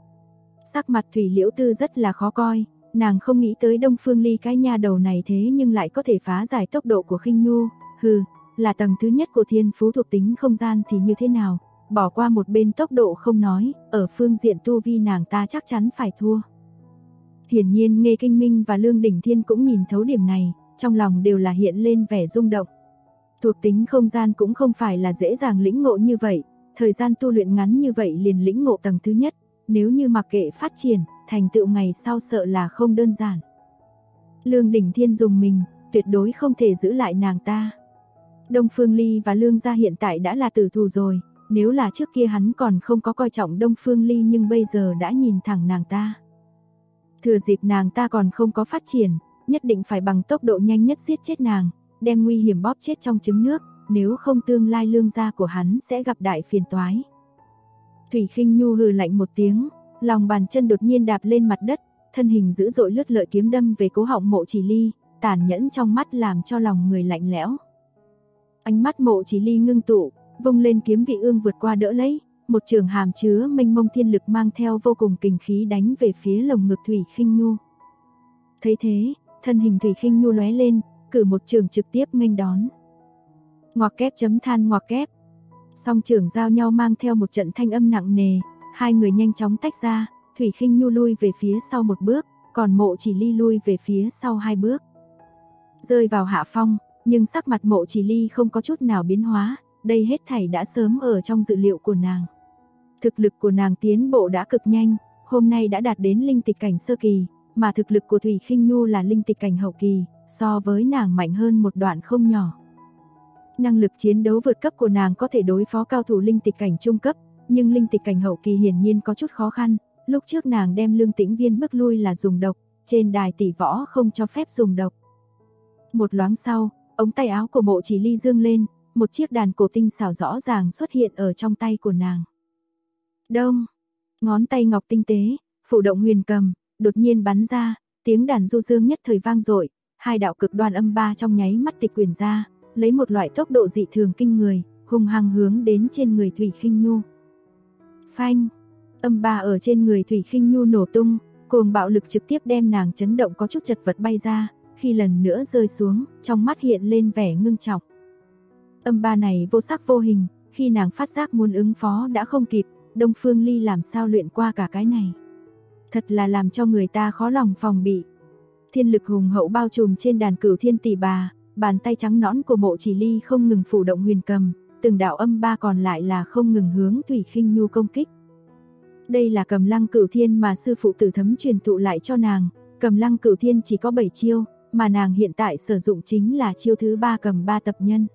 Sắc mặt Thủy Liễu Tư rất là khó coi, nàng không nghĩ tới Đông Phương Ly cái nha đầu này thế nhưng lại có thể phá giải tốc độ của Khinh Nhu, là tầng thứ nhất của thiên phú thuộc tính không gian thì như thế nào, bỏ qua một bên tốc độ không nói, ở phương diện tu vi nàng ta chắc chắn phải thua. Hiển nhiên Nghê Kinh Minh và Lương Đỉnh Thiên cũng nhìn thấu điểm này, trong lòng đều là hiện lên vẻ rung động. Thuộc tính không gian cũng không phải là dễ dàng lĩnh ngộ như vậy, thời gian tu luyện ngắn như vậy liền lĩnh ngộ tầng thứ nhất, nếu như mặc kệ phát triển, thành tựu ngày sau sợ là không đơn giản. Lương Đỉnh Thiên dùng mình, tuyệt đối không thể giữ lại nàng ta. Đông Phương Ly và Lương gia hiện tại đã là tử thù rồi, nếu là trước kia hắn còn không có coi trọng Đông Phương Ly nhưng bây giờ đã nhìn thẳng nàng ta. Thừa dịp nàng ta còn không có phát triển, nhất định phải bằng tốc độ nhanh nhất giết chết nàng, đem nguy hiểm bóp chết trong trứng nước, nếu không tương lai lương gia của hắn sẽ gặp đại phiền toái. Thủy Khinh Nhu hừ lạnh một tiếng, lòng bàn chân đột nhiên đạp lên mặt đất, thân hình dữ dội lướt lợi kiếm đâm về cố họng Mộ Chỉ Ly, tàn nhẫn trong mắt làm cho lòng người lạnh lẽo. Ánh mắt Mộ Chỉ Ly ngưng tụ, vung lên kiếm vị ương vượt qua đỡ lấy, một trường hàm chứa mênh mông thiên lực mang theo vô cùng kình khí đánh về phía lồng ngực Thủy Khinh Nhu. Thấy thế, thân hình Thủy Khinh Nhu lóe lên, cử một trường trực tiếp nghênh đón. Ngoặc kép chấm than ngoặc kép. Song trường giao nhau mang theo một trận thanh âm nặng nề, hai người nhanh chóng tách ra, Thủy Khinh Nhu lui về phía sau một bước, còn Mộ Chỉ Ly lui về phía sau hai bước. Rơi vào hạ phong, nhưng sắc mặt Mộ Chỉ Ly không có chút nào biến hóa, đây hết thảy đã sớm ở trong dự liệu của nàng. Thực lực của nàng tiến bộ đã cực nhanh, hôm nay đã đạt đến linh tịch cảnh sơ kỳ, mà thực lực của Thủy Khinh Nhu là linh tịch cảnh hậu kỳ, so với nàng mạnh hơn một đoạn không nhỏ. Năng lực chiến đấu vượt cấp của nàng có thể đối phó cao thủ linh tịch cảnh trung cấp, nhưng linh tịch cảnh hậu kỳ hiển nhiên có chút khó khăn, lúc trước nàng đem Lương Tĩnh Viên bước lui là dùng độc, trên đài tỷ võ không cho phép dùng độc. Một loáng sau, ống tay áo của Mộ Chỉ Ly dương lên, một chiếc đàn cổ tinh xảo rõ ràng xuất hiện ở trong tay của nàng. Đông, ngón tay ngọc tinh tế, phủ động huyền cầm, đột nhiên bắn ra, tiếng đàn du dương nhất thời vang dội, hai đạo cực đoan âm ba trong nháy mắt tịch quyển ra, lấy một loại tốc độ dị thường kinh người, hung hăng hướng đến trên người Thủy Khinh Nhu. Phanh, âm ba ở trên người Thủy Khinh Nhu nổ tung, cuồng bạo lực trực tiếp đem nàng chấn động có chút chật vật bay ra, khi lần nữa rơi xuống, trong mắt hiện lên vẻ ngưng trọng. Âm ba này vô sắc vô hình, khi nàng phát giác muốn ứng phó đã không kịp, Đông Phương Ly làm sao luyện qua cả cái này. Thật là làm cho người ta khó lòng phòng bị. Thiên lực hùng hậu bao trùm trên đàn Cửu Thiên Tỷ Bà, bàn tay trắng nõn của Mộ Chỉ Ly không ngừng phủ động huyền cầm, từng đạo âm ba còn lại là không ngừng hướng Thủy Khinh Nhu công kích. Đây là Cầm Lăng Cửu Thiên mà sư phụ Tử Thấm truyền thụ lại cho nàng, Cầm Lăng Cửu Thiên chỉ có 7 chiêu, mà nàng hiện tại sử dụng chính là chiêu thứ 3 Cầm Ba Tập Nhân.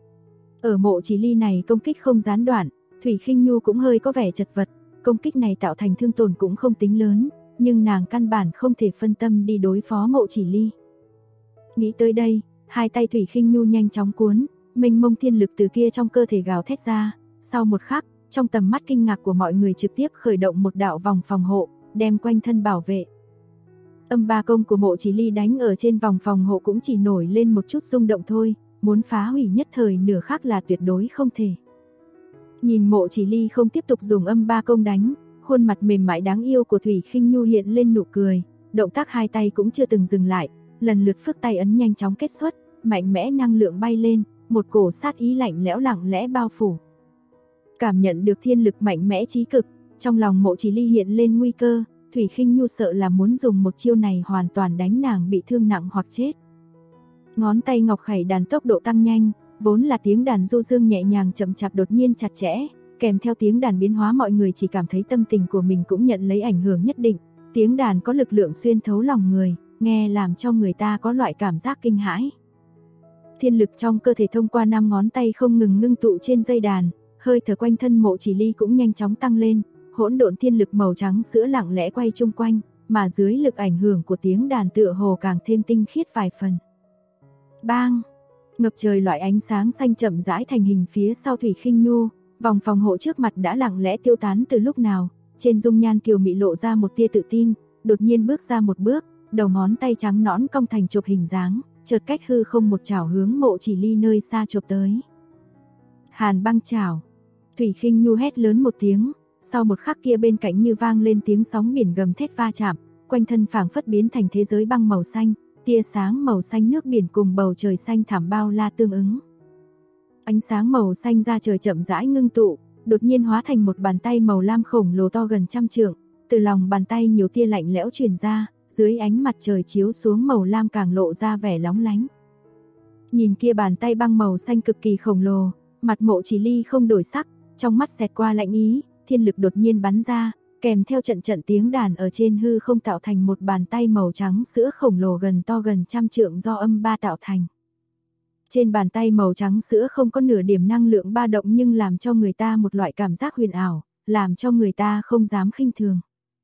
Ở Mộ Chỉ Ly này công kích không gián đoạn, Thủy Khinh Nhu cũng hơi có vẻ chật vật, công kích này tạo thành thương tổn cũng không tính lớn, nhưng nàng căn bản không thể phân tâm đi đối phó Mộ Chỉ Ly. Nghĩ tới đây, hai tay Thủy Khinh Nhu nhanh chóng cuốn, mênh mông thiên lực từ kia trong cơ thể gào thét ra, sau một khắc, trong tầm mắt kinh ngạc của mọi người trực tiếp khởi động một đạo vòng phòng hộ, đem quanh thân bảo vệ. Âm ba công của Mộ Chỉ Ly đánh ở trên vòng phòng hộ cũng chỉ nổi lên một chút rung động thôi, muốn phá hủy nhất thời nửa khắc là tuyệt đối không thể. Nhìn Mộ Chỉ Ly không tiếp tục dùng âm ba công đánh, khuôn mặt mềm mại đáng yêu của Thủy Khinh Nhu hiện lên nụ cười, động tác hai tay cũng chưa từng dừng lại, lần lượt phức tay ấn nhanh chóng kết xuất, mạnh mẽ năng lượng bay lên, một cổ sát ý lạnh lẽo lặng lẽ bao phủ. Cảm nhận được thiên lực mạnh mẽ chí cực, trong lòng Mộ Chỉ Ly hiện lên nguy cơ, Thủy Khinh Nhu sợ là muốn dùng một chiêu này hoàn toàn đánh nàng bị thương nặng hoặc chết. Ngón tay ngọc khẩy đàn tốc độ tăng nhanh, vốn là tiếng đàn du dương nhẹ nhàng chậm chạp đột nhiên chặt chẽ, kèm theo tiếng đàn biến hóa mọi người chỉ cảm thấy tâm tình của mình cũng nhận lấy ảnh hưởng nhất định, tiếng đàn có lực lượng xuyên thấu lòng người, nghe làm cho người ta có loại cảm giác kinh hãi. Thiên lực trong cơ thể thông qua 5 ngón tay không ngừng ngưng tụ trên dây đàn, hơi thở quanh thân Mộ Chỉ Ly cũng nhanh chóng tăng lên, hỗn độn thiên lực màu trắng sữa lặng lẽ quay chung quanh, mà dưới lực ảnh hưởng của tiếng đàn tựa hồ càng thêm tinh khiết vài phần. Bang! Ngập trời loại ánh sáng xanh chậm rãi thành hình phía sau Thủy Khinh Nhu, vòng phòng hộ trước mặt đã lặng lẽ tiêu tán từ lúc nào, trên dung nhan kiều mị lộ ra một tia tự tin, đột nhiên bước ra một bước, đầu ngón tay trắng nõn cong thành chộp hình dáng, chợt cách hư không một chảo hướng Mộ Chỉ Ly nơi xa chộp tới. Hàn băng chảo! Thủy Khinh Nhu hét lớn một tiếng, sau một khắc kia bên cạnh như vang lên tiếng sóng biển gầm thét va chạm, quanh thân phảng phất biến thành thế giới băng màu xanh, tia sáng màu xanh nước biển cùng bầu trời xanh thẳm bao la tương ứng. Ánh sáng màu xanh ra trời chậm rãi ngưng tụ, đột nhiên hóa thành một bàn tay màu lam khổng lồ to gần 100 trượng, từ lòng bàn tay nhiều tia lạnh lẽo truyền ra, dưới ánh mặt trời chiếu xuống màu lam càng lộ ra vẻ lóng lánh. Nhìn kia bàn tay băng màu xanh cực kỳ khổng lồ, mặt Mộ Chỉ Ly không đổi sắc, trong mắt xẹt qua lạnh ý, thiên lực đột nhiên bắn ra, kèm theo trận trận tiếng đàn ở trên hư không tạo thành một bàn tay màu trắng sữa khổng lồ to gần 100 trượng do âm ba tạo thành. Trên bàn tay màu trắng sữa không có nửa điểm năng lượng ba động nhưng làm cho người ta một loại cảm giác huyền ảo, làm cho người ta không dám khinh thường.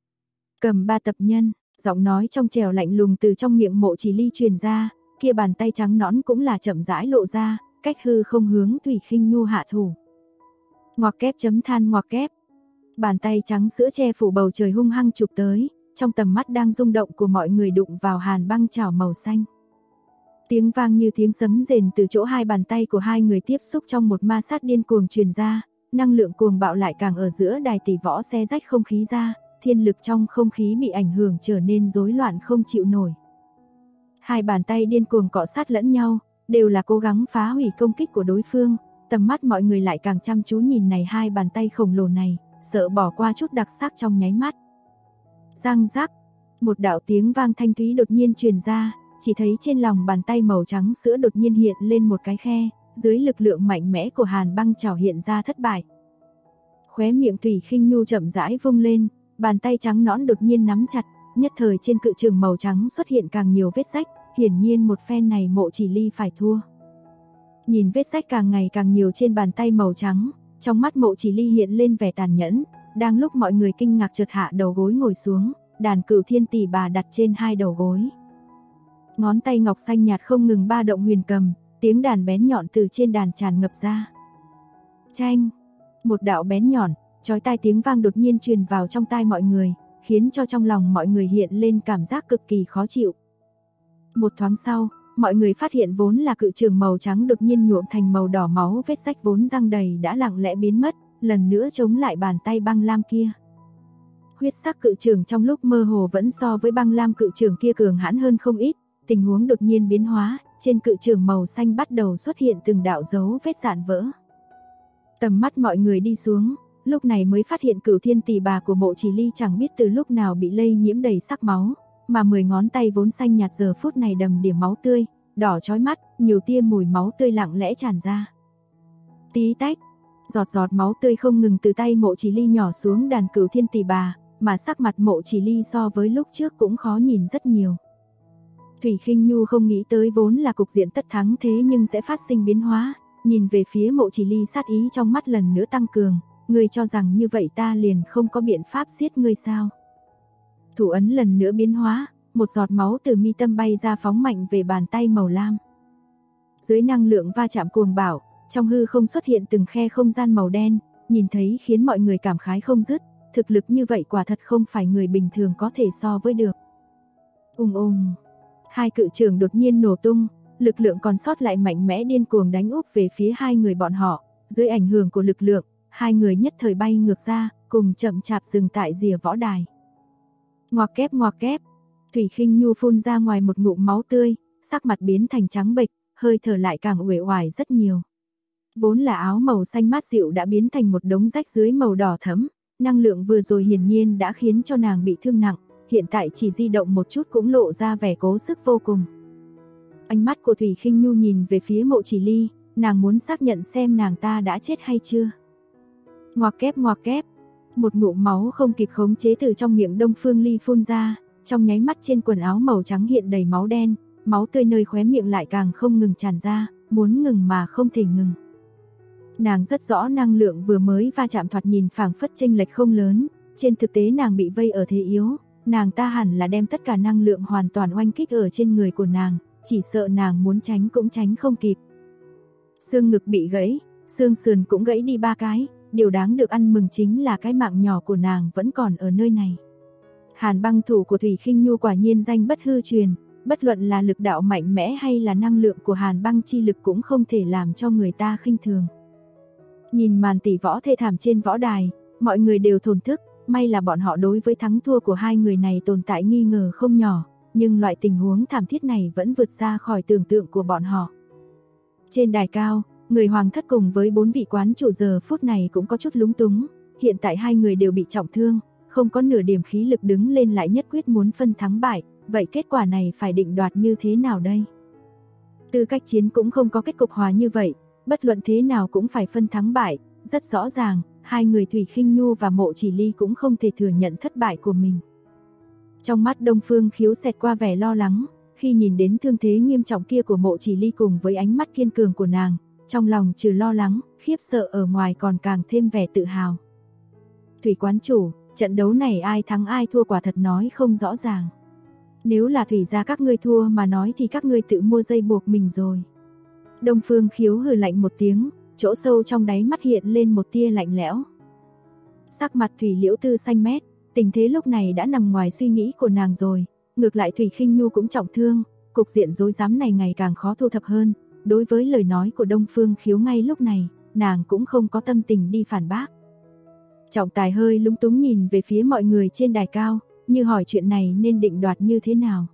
Cầm Ba Tập Nhân, giọng nói trong trẻo lạnh lùng từ trong miệng Mộ Chỉ Ly truyền ra, kia bàn tay trắng nõn cũng là chậm rãi lộ ra, cách hư không hướng Thủy Khinh Nhu hạ thủ. Ngoặc kép chấm than ngoặc kép. Bàn tay trắng sữa che phủ bầu trời hung hăng chụp tới, trong tầm mắt đang rung động của mọi người đụng vào Hàn Băng chảo màu xanh. Tiếng vang như tiếng sấm rền từ chỗ hai bàn tay của hai người tiếp xúc trong một ma sát điên cuồng truyền ra, năng lượng cuồng bạo lại càng ở giữa đài tỷ võ xé rách không khí ra, thiên lực trong không khí bị ảnh hưởng trở nên rối loạn không chịu nổi. Hai bàn tay điên cuồng cọ sát lẫn nhau, đều là cố gắng phá hủy công kích của đối phương, tầm mắt mọi người lại càng chăm chú nhìn này hai bàn tay khổng lồ này, sợ bỏ qua chút đặc sắc trong nháy mắt. Răng rắc, một đạo tiếng vang thanh thúy đột nhiên truyền ra, chỉ thấy trên lòng bàn tay màu trắng sữa đột nhiên hiện lên một cái khe, dưới lực lượng mạnh mẽ của Hàn Băng chảo hiện ra thất bại. Khóe miệng Thủy Khinh Nhu chậm rãi vung lên, bàn tay trắng nõn đột nhiên nắm chặt, nhất thời trên cự trường màu trắng xuất hiện càng nhiều vết rách, hiển nhiên một phen này Mộ Chỉ Ly phải thua. Nhìn vết rách càng ngày càng nhiều trên bàn tay màu trắng, trong mắt Mộ Chỉ Ly hiện lên vẻ tàn nhẫn, đang lúc mọi người kinh ngạc chợt hạ đầu gối ngồi xuống, đàn Cửu Thiên Tỷ Bà đặt trên hai đầu gối. Ngón tay ngọc xanh nhạt không ngừng ba động huyền cầm, tiếng đàn bén nhọn từ trên đàn tràn ngập ra. Chanh, một đạo bén nhọn, chói tai tiếng vang đột nhiên truyền vào trong tai mọi người, khiến cho trong lòng mọi người hiện lên cảm giác cực kỳ khó chịu. Một thoáng sau, mọi người phát hiện vốn là cự trường màu trắng đột nhiên nhuộm thành màu đỏ máu, vết rách vốn răng đầy đã lặng lẽ biến mất, lần nữa chống lại bàn tay băng lam kia. Huyết sắc cự trường trong lúc mơ hồ vẫn so với băng lam cự trường kia cường hãn hơn không ít, tình huống đột nhiên biến hóa, trên cự trường màu xanh bắt đầu xuất hiện từng đạo dấu vết rạn vỡ. Tầm mắt mọi người đi xuống, lúc này mới phát hiện Cửu Thiên Tỷ Bà của Mộ Chỉ Ly chẳng biết từ lúc nào bị lây nhiễm đầy sắc máu, mà 10 ngón tay vốn xanh nhạt giờ phút này đầm đìa máu tươi, đỏ chói mắt, nhiều tia mùi máu tươi lặng lẽ tràn ra. Tí tách, giọt giọt máu tươi không ngừng từ tay Mộ Chỉ Ly nhỏ xuống đàn Cửu Thiên Tỷ Bà, mà sắc mặt Mộ Chỉ Ly so với lúc trước cũng khó nhìn rất nhiều. Thủy Khinh Nhu không nghĩ tới vốn là cục diện tất thắng thế nhưng sẽ phát sinh biến hóa, nhìn về phía Mộ Chỉ Ly sát ý trong mắt lần nữa tăng cường, ngươi cho rằng như vậy ta liền không có biện pháp giết ngươi sao? Thủ ấn lần nữa biến hóa, một giọt máu từ mi tâm bay ra phóng mạnh về bàn tay màu lam. Dưới năng lượng va chạm cuồng bạo, trong hư không xuất hiện từng khe không gian màu đen, nhìn thấy khiến mọi người cảm khái không dứt, thực lực như vậy quả thật không phải người bình thường có thể so với được. Hai cự trường đột nhiên nổ tung, lực lượng còn sót lại mạnh mẽ điên cuồng đánh úp về phía hai người bọn họ, dưới ảnh hưởng của lực lượng, hai người nhất thời bay ngược ra, cùng chậm chạp dừng tại rìa võ đài. Ngoặc kép, Thủy Khinh Nhu phun ra ngoài một ngụm máu tươi, sắc mặt biến thành trắng bệch, hơi thở lại càng uể oải rất nhiều. Vốn là áo màu xanh mát dịu đã biến thành một đống rách dưới màu đỏ thẫm, năng lượng vừa rồi hiển nhiên đã khiến cho nàng bị thương nặng, hiện tại chỉ di động một chút cũng lộ ra vẻ cố sức vô cùng. Ánh mắt của Thủy Khinh Nhu nhìn về phía Mộ Chỉ Ly, nàng muốn xác nhận xem nàng ta đã chết hay chưa. Ngoặc kép, một ngụm máu không kịp khống chế từ trong miệng Đông Phương Ly phun ra, trong nháy mắt trên quần áo màu trắng hiện đầy máu đen, máu tươi nơi khóe miệng lại càng không ngừng tràn ra, muốn ngừng mà không thể ngừng. Nàng rất rõ năng lượng vừa mới va chạm thoạt nhìn phảng phất chênh lệch không lớn, trên thực tế nàng bị vây ở thế yếu, nàng ta hẳn là đem tất cả năng lượng hoàn toàn oanh kích ở trên người của nàng, chỉ sợ nàng muốn tránh cũng tránh không kịp. Xương ngực bị gãy, xương sườn cũng gãy đi 3 cái, điều đáng được ăn mừng chính là cái mạng nhỏ của nàng vẫn còn ở nơi này. Hàn Băng thủ của Thủy Khinh Nhu quả nhiên danh bất hư truyền, bất luận là lực đạo mạnh mẽ hay là năng lượng của Hàn Băng chi lực cũng không thể làm cho người ta khinh thường. Nhìn màn tỷ võ thê thảm trên võ đài, mọi người đều thổn thức, may là bọn họ đối với thắng thua của hai người này tồn tại nghi ngờ không nhỏ, nhưng loại tình huống thảm thiết này vẫn vượt ra khỏi tưởng tượng của bọn họ. Trên đài cao, người hoàng thất cùng với 4 vị quán chủ giờ phút này cũng có chút lúng túng, hiện tại hai người đều bị trọng thương, không có nửa điểm khí lực đứng lên lại nhất quyết muốn phân thắng bại, vậy kết quả này phải định đoạt như thế nào đây? Tư cách chiến cũng không có kết cục hòa như vậy, bất luận thế nào cũng phải phân thắng bại, rất rõ ràng, hai người Thủy Khinh Nhu và Mộ Chỉ Ly cũng không thể thừa nhận thất bại của mình. Trong mắt Đông Phương Khiếu xẹt qua vẻ lo lắng, khi nhìn đến thương thế nghiêm trọng kia của Mộ Chỉ Ly cùng với ánh mắt kiên cường của nàng, trong lòng trừ lo lắng, khiếp sợ ở ngoài còn càng thêm vẻ tự hào. Thủy quán chủ, trận đấu này ai thắng ai thua quả thật nói không rõ ràng. Nếu là Thủy gia các ngươi thua mà nói thì các ngươi tự mua dây buộc mình rồi. Đông Phương Khiếu hừ lạnh một tiếng, chỗ sâu trong đáy mắt hiện lên một tia lạnh lẽo. Sắc mặt Thủy Liễu Tư xanh mét, tình thế lúc này đã nằm ngoài suy nghĩ của nàng rồi, ngược lại Thủy Khinh Nhu cũng trọng thương, cục diện rối rắm này ngày càng khó thu thập hơn. Đối với lời nói của Đông Phương Khiếu ngay lúc này, nàng cũng không có tâm tình đi phản bác. Trọng Tài hơi lúng túng nhìn về phía mọi người trên đài cao, như hỏi chuyện này nên định đoạt như thế nào.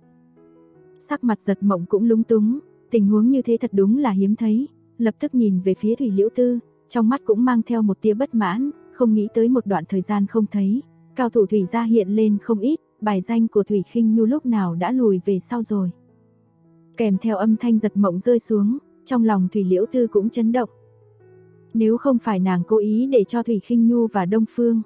Sắc mặt Giật Mộng cũng lúng túng, tình huống như thế thật đúng là hiếm thấy, lập tức nhìn về phía Thủy Liễu Tư, trong mắt cũng mang theo một tia bất mãn, không nghĩ tới một đoạn thời gian không thấy, cao thủ Thủy gia hiện lên không ít, bài danh của Thủy Khinh Nhu lúc nào đã lùi về sau rồi. Kèm theo âm thanh Giật Mộng rơi xuống, trong lòng Thủy Liễu Tư cũng chấn động. Nếu không phải nàng cố ý để cho Thủy Khinh Nhu và Đông Phương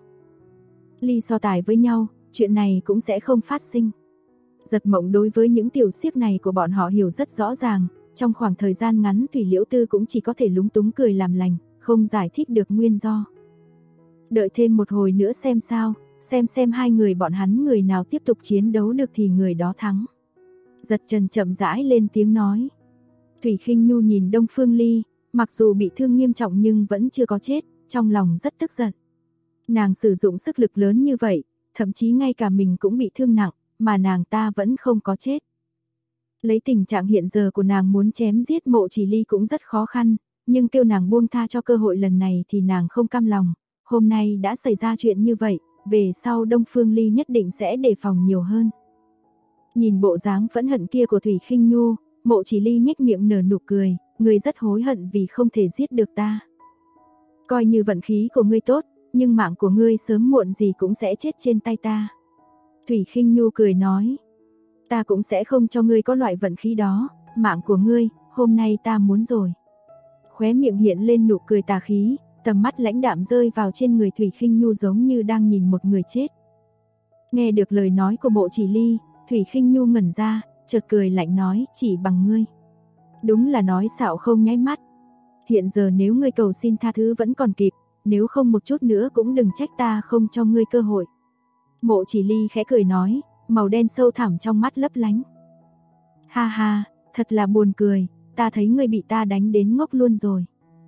Ly so tài với nhau, chuyện này cũng sẽ không phát sinh. Giật Mộng đối với những tiểu xiếp này của bọn họ hiểu rất rõ ràng, trong khoảng thời gian ngắn Thủy Liễu Tư cũng chỉ có thể lúng túng cười làm lành, không giải thích được nguyên do. Đợi thêm một hồi nữa xem sao, xem hai người bọn hắn người nào tiếp tục chiến đấu được thì người đó thắng. Giật Trần chậm rãi lên tiếng nói. Thủy Khinh Nhu nhìn Đông Phương Ly, mặc dù bị thương nghiêm trọng nhưng vẫn chưa có chết, trong lòng rất tức giận. Nàng sử dụng sức lực lớn như vậy, thậm chí ngay cả mình cũng bị thương nặng, mà nàng ta vẫn không có chết. Lấy tình trạng hiện giờ của nàng muốn chém giết Mộ Chỉ Ly cũng rất khó khăn, nhưng kêu nàng buông tha cho cơ hội lần này thì nàng không cam lòng. Hôm nay đã xảy ra chuyện như vậy, về sau Đông Phương Ly nhất định sẽ đề phòng nhiều hơn. Nhìn bộ dáng phẫn hận kia của Thủy Khinh Nhu, Mộ Chỉ Ly nhếch miệng nở nụ cười, ngươi rất hối hận vì không thể giết được ta. Coi như vận khí của ngươi tốt, nhưng mạng của ngươi sớm muộn gì cũng sẽ chết trên tay ta. Thủy Khinh Nhu cười nói, ta cũng sẽ không cho ngươi có loại vận khí đó, mạng của ngươi, hôm nay ta muốn rồi. Khóe miệng hiện lên nụ cười tà khí, tầm mắt lãnh đạm rơi vào trên người Thủy Khinh Nhu giống như đang nhìn một người chết. Nghe được lời nói của Mộ Chỉ Ly, Thủy Khinh Nhu ngẩn ra, chợt cười lạnh nói, chỉ bằng ngươi. Đúng là nói xạo không nháy mắt. Hiện giờ nếu ngươi cầu xin tha thứ vẫn còn kịp, nếu không một chút nữa cũng đừng trách ta không cho ngươi cơ hội. Mộ Chỉ Ly khẽ cười nói, màu đen sâu thẳm trong mắt lấp lánh. Ha ha, thật là buồn cười, ta thấy ngươi bị ta đánh đến ngốc luôn rồi.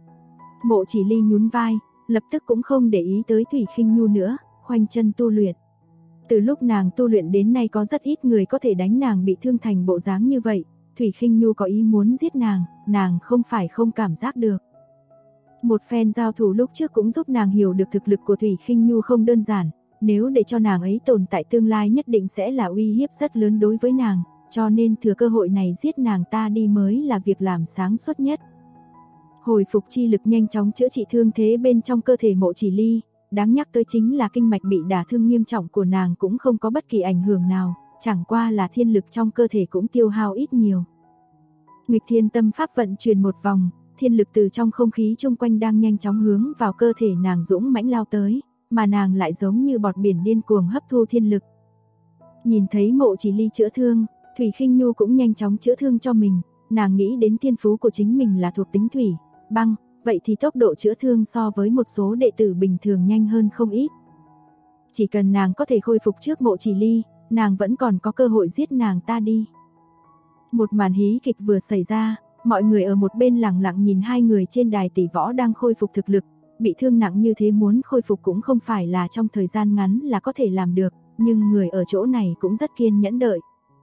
Mộ Chỉ Ly nhún vai, lập tức cũng không để ý tới Thủy Khinh Nhu nữa, khoanh chân tu luyện. Từ lúc nàng tu luyện đến nay có rất ít người có thể đánh nàng bị thương thành bộ dáng như vậy. Thủy Khinh Nhu có ý muốn giết nàng không phải không cảm giác được. Một phen giao thủ lúc trước cũng giúp nàng hiểu được thực lực của Thủy Khinh Nhu không đơn giản, nếu để cho nàng ấy tồn tại tương lai nhất định sẽ là uy hiếp rất lớn đối với nàng, cho nên thừa cơ hội này giết nàng ta đi mới là việc làm sáng suốt nhất. Hồi phục chi lực nhanh chóng chữa trị thương thế bên trong cơ thể Mộ Chỉ Ly, đáng nhắc tới chính là kinh mạch bị đả thương nghiêm trọng của nàng cũng không có bất kỳ ảnh hưởng nào, chẳng qua là thiên lực trong cơ thể cũng tiêu hao ít nhiều. Nghịch Thiên Tâm Pháp vận chuyển một vòng, thiên lực từ trong không khí chung quanh đang nhanh chóng hướng vào cơ thể nàng dũng mãnh lao tới, mà nàng lại giống như bọt biển điên cuồng hấp thu thiên lực. Nhìn thấy Mộ Chỉ Ly chữa thương, Thủy Khinh Nhu cũng nhanh chóng chữa thương cho mình, nàng nghĩ đến thiên phú của chính mình là thuộc tính thủy, băng, vậy thì tốc độ chữa thương so với một số đệ tử bình thường nhanh hơn không ít. Chỉ cần nàng có thể khôi phục trước Mộ Chỉ Ly, nàng vẫn còn có cơ hội giết nàng ta đi. Một màn hí kịch vừa xảy ra, mọi người ở một bên lặng lặng nhìn hai người trên đài tỷ võ đang khôi phục thực lực, bị thương nặng như thế muốn khôi phục cũng không phải là trong thời gian ngắn là có thể làm được, nhưng người ở chỗ này cũng rất kiên nhẫn đợi.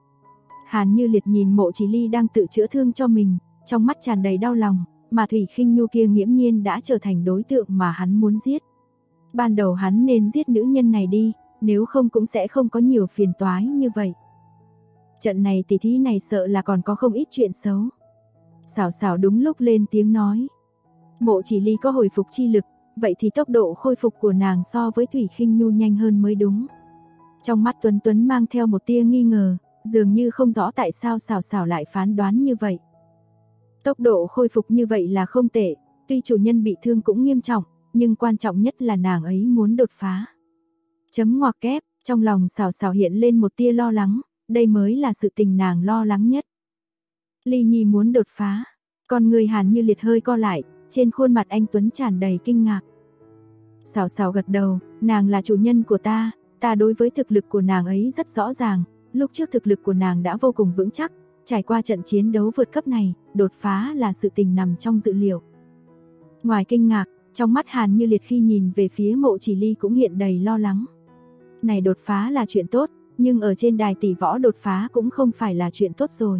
Hàn Như Liệt nhìn Mộ Chỉ Ly đang tự chữa thương cho mình, trong mắt tràn đầy đau lòng, mà Thủy Khinh Nhu kia nghiễm nhiên đã trở thành đối tượng mà hắn muốn giết. Ban đầu hắn nên giết nữ nhân này đi, nếu không cũng sẽ không có nhiều phiền toái như vậy. Trận này tỷ thí này sợ là còn có không ít chuyện xấu. Xảo Xảo đúng lúc lên tiếng nói. Mộ Chỉ Ly có hồi phục chi lực, vậy thì tốc độ khôi phục của nàng so với Thủy Khinh Nhu nhanh hơn mới đúng. Trong mắt Tuấn Tuấn mang theo một tia nghi ngờ, dường như không rõ tại sao Xảo Xảo lại phán đoán như vậy. Tốc độ khôi phục như vậy là không tệ, tuy chủ nhân bị thương cũng nghiêm trọng, nhưng quan trọng nhất là nàng ấy muốn đột phá. Chấm ngoặc kép, trong lòng Xảo Xảo hiện lên một tia lo lắng, đây mới là sự tình nàng lo lắng nhất. Ly Nhi muốn đột phá, con người Hàn Như Liệt hơi co lại, trên khuôn mặt anh Tuấn tràn đầy kinh ngạc. Xảo Xảo gật đầu, nàng là chủ nhân của ta đối với thực lực của nàng ấy rất rõ ràng, lúc trước thực lực của nàng đã vô cùng vững chắc, Trải qua trận chiến đấu vượt cấp này, đột phá là sự tình nằm trong dự liệu. Ngoài kinh ngạc, trong mắt Hàn Như Liệt khi nhìn về phía Mộ Chỉ Ly cũng hiện đầy lo lắng. Này đột phá là chuyện tốt, nhưng ở trên đài tỷ võ đột phá cũng không phải là chuyện tốt rồi.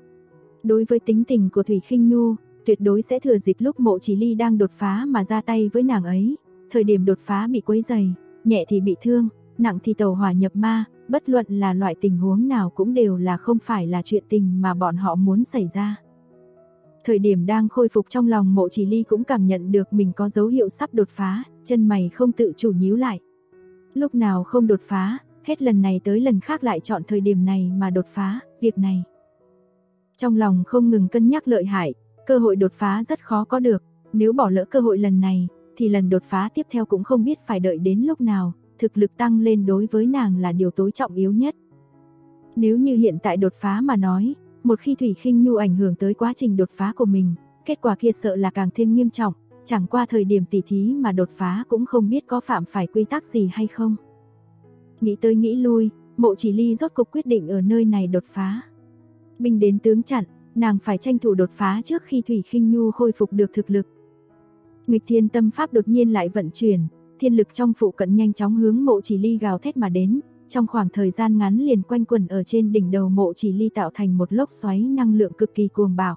Đối với tính tình của Thủy Khinh Nhu, tuyệt đối sẽ thừa dịp lúc Mộ Chỉ Ly đang đột phá mà ra tay với nàng ấy. Thời điểm đột phá bị quấy rầy, nhẹ thì bị thương, nặng thì tẩu hỏa nhập ma, bất luận là loại tình huống nào cũng đều là không phải là chuyện tình mà bọn họ muốn xảy ra. Thời điểm đang khôi phục trong lòng Mộ Chỉ Ly cũng cảm nhận được mình có dấu hiệu sắp đột phá, chân mày không tự chủ nhíu lại. Lúc nào không đột phá, hết lần này tới lần khác lại chọn thời điểm này mà đột phá, việc này. Trong lòng không ngừng cân nhắc lợi hại, cơ hội đột phá rất khó có được, nếu bỏ lỡ cơ hội lần này, thì lần đột phá tiếp theo cũng không biết phải đợi đến lúc nào, thực lực tăng lên đối với nàng là điều tối trọng yếu nhất. Nếu như hiện tại đột phá mà nói, một khi Thủy Khinh Nhu ảnh hưởng tới quá trình đột phá của mình, kết quả kia sợ là càng thêm nghiêm trọng, chẳng qua thời điểm tỉ thí mà đột phá cũng không biết có phạm phải quy tắc gì hay không. Nghĩ tới nghĩ lui, Mộ Chỉ Ly rốt cục quyết định ở nơi này đột phá. Binh đến tướng chặn, nàng phải tranh thủ đột phá trước khi Thủy Khinh Nhu khôi phục được thực lực. Nghịch Thiên Tâm Pháp đột nhiên lại vận chuyển, thiên lực trong phụ cận nhanh chóng hướng Mộ Chỉ Ly gào thét mà đến, trong khoảng thời gian ngắn liền quanh quẩn ở trên đỉnh đầu Mộ Chỉ Ly tạo thành một lốc xoáy năng lượng cực kỳ cuồng bạo.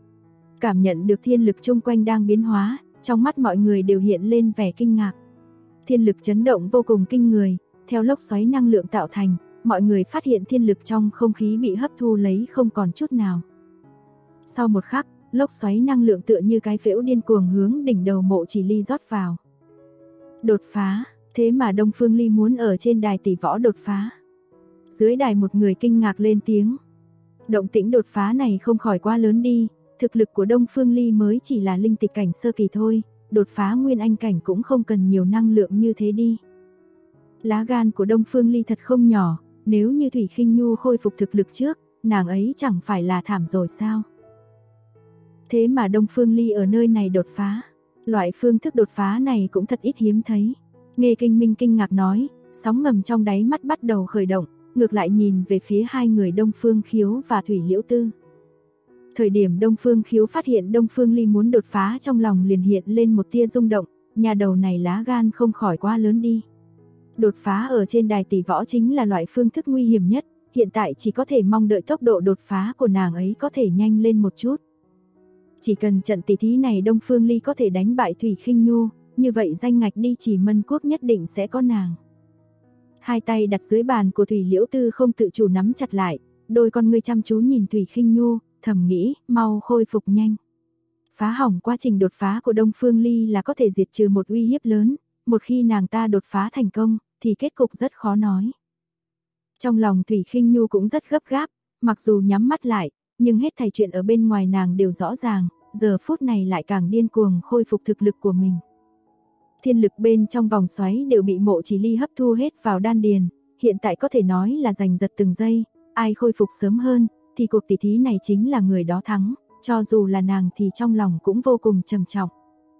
Cảm nhận được thiên lực chung quanh đang biến hóa, trong mắt mọi người đều hiện lên vẻ kinh ngạc. Thiên lực chấn động vô cùng kinh người, theo lốc xoáy năng lượng tạo thành, mọi người phát hiện thiên lực trong không khí bị hấp thu lấy không còn chút nào. Sau một khắc, lốc xoáy năng lượng tựa như cái phễu điên cuồng hướng đỉnh đầu Mộ Chỉ Ly rót vào. Đột phá, thế mà Đông Phương Ly muốn ở trên đài tỷ võ đột phá. Dưới đài một người kinh ngạc lên tiếng. Động tĩnh đột phá này không khỏi quá lớn đi, thực lực của Đông Phương Ly mới chỉ là linh tịch cảnh sơ kỳ thôi, đột phá nguyên anh cảnh cũng không cần nhiều năng lượng như thế đi. Lá gan của Đông Phương Ly thật không nhỏ, nếu như Thủy Khinh Nhu khôi phục thực lực trước, nàng ấy chẳng phải là thảm rồi sao? Thế mà Đông Phương Ly ở nơi này đột phá, loại phương thức đột phá này cũng thật ít hiếm thấy. Nghe Kinh Minh kinh ngạc nói, sóng ngầm trong đáy mắt bắt đầu khởi động, ngược lại nhìn về phía hai người Đông Phương Khiếu và Thủy Liễu Tư. Thời điểm Đông Phương Khiếu phát hiện Đông Phương Ly muốn đột phá trong lòng liền hiện lên một tia rung động, nhà đầu này lá gan không khỏi quá lớn đi. Đột phá ở trên đài tỷ võ chính là loại phương thức nguy hiểm nhất, hiện tại chỉ có thể mong đợi tốc độ đột phá của nàng ấy có thể nhanh lên một chút. Chỉ cần trận tỷ thí này Đông Phương Ly có thể đánh bại Thủy Khinh Nhu, như vậy danh ngạch đi Chỉ Mân Quốc nhất định sẽ có nàng. Hai tay đặt dưới bàn của Thủy Liễu Tư không tự chủ nắm chặt lại, đôi con ngươi chăm chú nhìn Thủy Khinh Nhu, thầm nghĩ, mau khôi phục nhanh. Phá hỏng quá trình đột phá của Đông Phương Ly là có thể diệt trừ một uy hiếp lớn, một khi nàng ta đột phá thành công, thì kết cục rất khó nói. Trong lòng Thủy Khinh Nhu cũng rất gấp gáp, mặc dù nhắm mắt lại, nhưng hết thảy chuyện ở bên ngoài nàng đều rõ ràng, giờ phút này lại càng điên cuồng khôi phục thực lực của mình. Thiên lực bên trong vòng xoáy đều bị Mộ Chỉ Ly hấp thu hết vào đan điền, hiện tại có thể nói là giành giật từng giây, ai khôi phục sớm hơn, thì cuộc tỷ thí này chính là người đó thắng, cho dù là nàng thì trong lòng cũng vô cùng trầm trọng.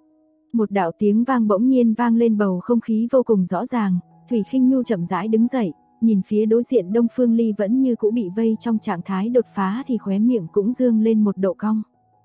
Một đạo tiếng vang bỗng nhiên vang lên bầu không khí vô cùng rõ ràng, Thủy Khinh Nhu chậm rãi đứng dậy, nhìn phía đối diện Đông Phương Ly vẫn như cũ bị vây trong trạng thái đột phá thì khóe miệng cũng dương lên một độ cong.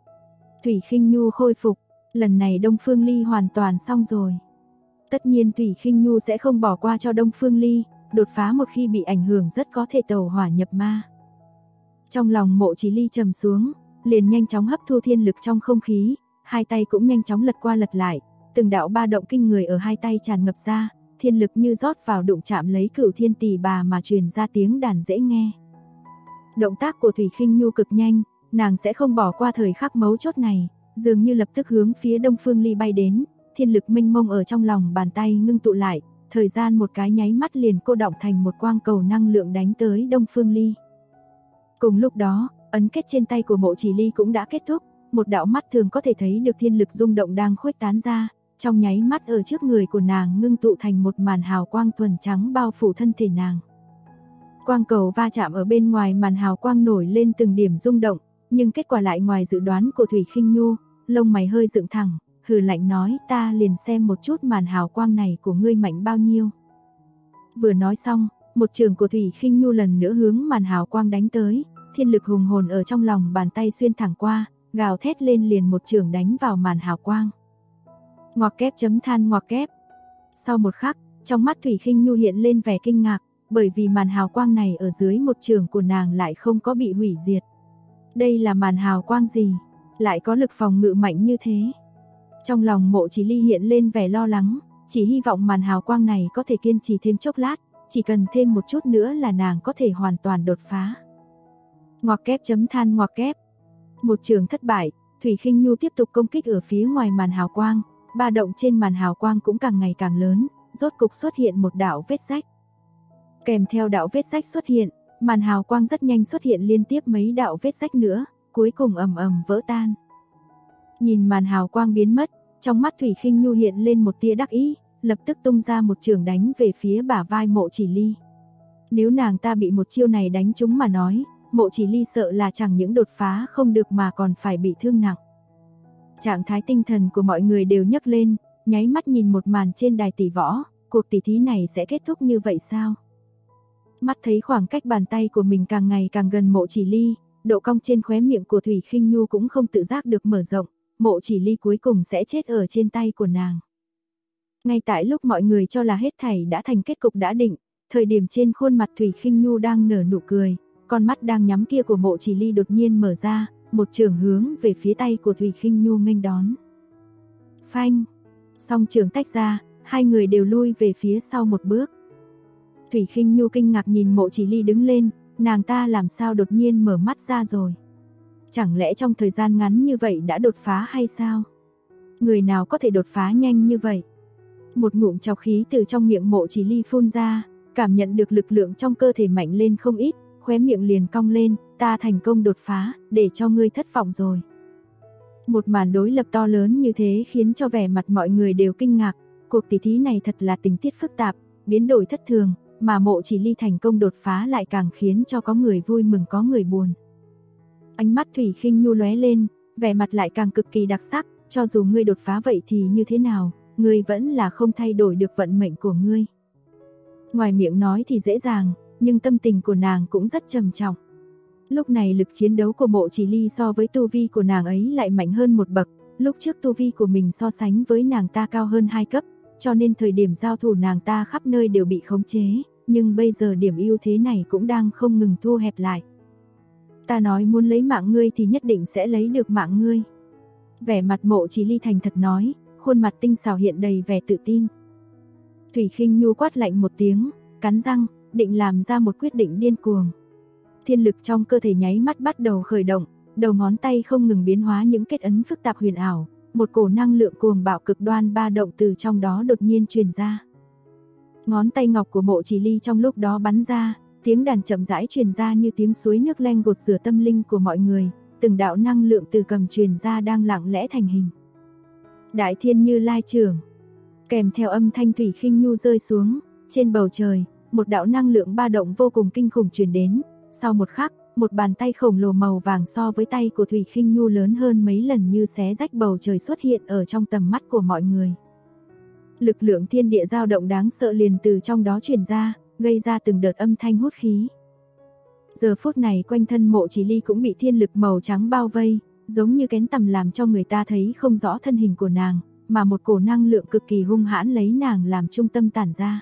Thủy Khinh Nhu khôi phục, lần này Đông Phương Ly hoàn toàn xong rồi. Tất nhiên Thủy Khinh Nhu sẽ không bỏ qua cho Đông Phương Ly, đột phá một khi bị ảnh hưởng rất có thể tẩu hỏa nhập ma. Trong lòng Mộ Chỉ Ly trầm xuống, liền nhanh chóng hấp thu thiên lực trong không khí, hai tay cũng nhanh chóng lật qua lật lại, từng đạo ba động kinh người ở hai tay tràn ngập ra, thiên lực như rót vào đụng chạm lấy Cửu Thiên Tỷ Bà mà truyền ra tiếng đàn dễ nghe. Động tác của Thủy Khinh Nhu cực nhanh, nàng sẽ không bỏ qua thời khắc mấu chốt này, dường như lập tức hướng phía Đông Phương Ly bay đến, thiên lực mênh mông ở trong lòng bàn tay ngưng tụ lại, thời gian một cái nháy mắt liền cô đọng thành một quang cầu năng lượng đánh tới Đông Phương Ly. Cùng lúc đó, ấn kết trên tay của Mộ Chỉ Ly cũng đã kết thúc, một đạo mắt thường có thể thấy được thiên lực rung động đang khuếch tán ra, trong nháy mắt ở trước người của nàng ngưng tụ thành một màn hào quang thuần trắng bao phủ thân thể nàng. Quang cầu va chạm ở bên ngoài màn hào quang nổi lên từng điểm rung động, nhưng kết quả lại ngoài dự đoán của Thủy Khinh Nhu, lông mày hơi dựng thẳng, hừ lạnh nói ta liền xem một chút màn hào quang này của ngươi mạnh bao nhiêu. Vừa nói xong, một trường của Thủy Khinh Nhu lần nữa hướng màn hào quang đánh tới, thiên lực hùng hồn ở trong lòng bàn tay xuyên thẳng qua, gào thét lên liền một chưởng đánh vào màn hào quang. Ngoặc kép chấm than ngoặc kép. Sau một khắc, trong mắt Thủy Khinh Nhu hiện lên vẻ kinh ngạc, bởi vì màn hào quang này ở dưới một chưởng của nàng lại không có bị hủy diệt. Đây là màn hào quang gì? Lại có lực phòng ngự mạnh như thế? Trong lòng Mộ Chỉ Ly hiện lên vẻ lo lắng, chỉ hy vọng màn hào quang này có thể kiên trì thêm chốc lát, chỉ cần thêm một chút nữa là nàng có thể hoàn toàn đột phá. Ngoặc kép chấm than ngoặc kép. Một chưởng thất bại, Thủy Khinh Nhu tiếp tục công kích ở phía ngoài màn hào quang, ba động trên màn hào quang cũng càng ngày càng lớn, rốt cục xuất hiện một đạo vết rách. Kèm theo đạo vết rách xuất hiện, màn hào quang rất nhanh xuất hiện liên tiếp mấy đạo vết rách nữa, cuối cùng ầm ầm vỡ tan. Nhìn màn hào quang biến mất, trong mắt Thủy Khinh Nhu hiện lên một tia đắc ý, lập tức tung ra một chưởng đánh về phía bả vai Mộ Chỉ Ly. Nếu nàng ta bị một chiêu này đánh trúng mà nói, Mộ Chỉ Ly sợ là chẳng những đột phá không được mà còn phải bị thương nặng. Trạng thái tinh thần của mọi người đều nhấc lên, nháy mắt nhìn một màn trên đài tỷ võ, cuộc tỷ thí này sẽ kết thúc như vậy sao? Mắt thấy khoảng cách bàn tay của mình càng ngày càng gần Mộ Chỉ Ly, độ cong trên khóe miệng của Thủy Khinh Nhu cũng không tự giác được mở rộng, Mộ Chỉ Ly cuối cùng sẽ chết ở trên tay của nàng. Ngay tại lúc mọi người cho là hết thảy đã thành kết cục đã định, thời điểm trên khuôn mặt Thủy Khinh Nhu đang nở nụ cười, con mắt đang nhắm kia của Mộ Chỉ Ly đột nhiên mở ra, một chưởng hướng về phía tay của Thủy Khinh Nhu nghênh đón. Phanh, song chưởng tách ra, hai người đều lui về phía sau một bước. Thủy Khinh Nhu kinh ngạc nhìn Mộ Chỉ Ly đứng lên, nàng ta làm sao đột nhiên mở mắt ra rồi? Chẳng lẽ trong thời gian ngắn như vậy đã đột phá hay sao? Người nào có thể đột phá nhanh như vậy? Một ngụm trọc khí từ trong miệng Mộ Chỉ Ly phun ra, cảm nhận được lực lượng trong cơ thể mạnh lên không ít, khóe miệng liền cong lên, ta thành công đột phá, để cho ngươi thất vọng rồi. Một màn đối lập to lớn như thế khiến cho vẻ mặt mọi người đều kinh ngạc, cuộc tỷ thí này thật là tình tiết phức tạp, biến đổi thất thường, mà Mộ Chỉ Ly thành công đột phá lại càng khiến cho có người vui mừng có người buồn. Ánh mắt Thủy Khinh Nhu lóe lên, vẻ mặt lại càng cực kỳ đặc sắc, cho dù ngươi đột phá vậy thì như thế nào, ngươi vẫn là không thay đổi được vận mệnh của ngươi. Ngoài miệng nói thì dễ dàng, nhưng tâm tình của nàng cũng rất trầm trọng. Lúc này lực chiến đấu của Mộ Chỉ Ly so với tu vi của nàng ấy lại mạnh hơn một bậc, lúc trước tu vi của mình so sánh với nàng ta cao hơn 2 cấp, cho nên thời điểm giao thủ nàng ta khắp nơi đều bị khống chế, nhưng bây giờ điểm ưu thế này cũng đang không ngừng thu hẹp lại. Ta nói muốn lấy mạng ngươi thì nhất định sẽ lấy được mạng ngươi. Vẻ mặt Mộ Chỉ Ly thành thật nói, khuôn mặt tinh xảo hiện đầy vẻ tự tin. Thủy Khinh Nhu quát lạnh một tiếng, cắn răng, định làm ra một quyết định điên cuồng. Thiên lực trong cơ thể nháy mắt bắt đầu khởi động, đầu ngón tay không ngừng biến hóa những kết ấn phức tạp huyền ảo, một cổ năng lượng cuồng bạo cực đoan ba động từ trong đó đột nhiên truyền ra. Ngón tay ngọc của Mộ Chỉ Ly trong lúc đó bắn ra, tiếng đàn chậm rãi truyền ra như tiếng suối nước leng gột rửa tâm linh của mọi người, từng đạo năng lượng từ cầm truyền ra đang lặng lẽ thành hình. Đại Thiên Như Lai Chưởng. Kèm theo âm thanh Thủy Khinh Nhu rơi xuống, trên bầu trời, một đạo năng lượng ba động vô cùng kinh khủng truyền đến, sau một khắc, một bàn tay khổng lồ màu vàng so với tay của Thủy Khinh Nhu lớn hơn mấy lần như xé rách bầu trời xuất hiện ở trong tầm mắt của mọi người. Lực lượng thiên địa dao động đáng sợ liền từ trong đó truyền ra, gây ra từng đợt âm thanh hút khí. Giờ phút này quanh thân Mộ Chỉ Ly cũng bị thiên lực màu trắng bao vây, giống như kén tằm làm cho người ta thấy không rõ thân hình của nàng, mà một cổ năng lượng cực kỳ hung hãn lấy nàng làm trung tâm tản ra.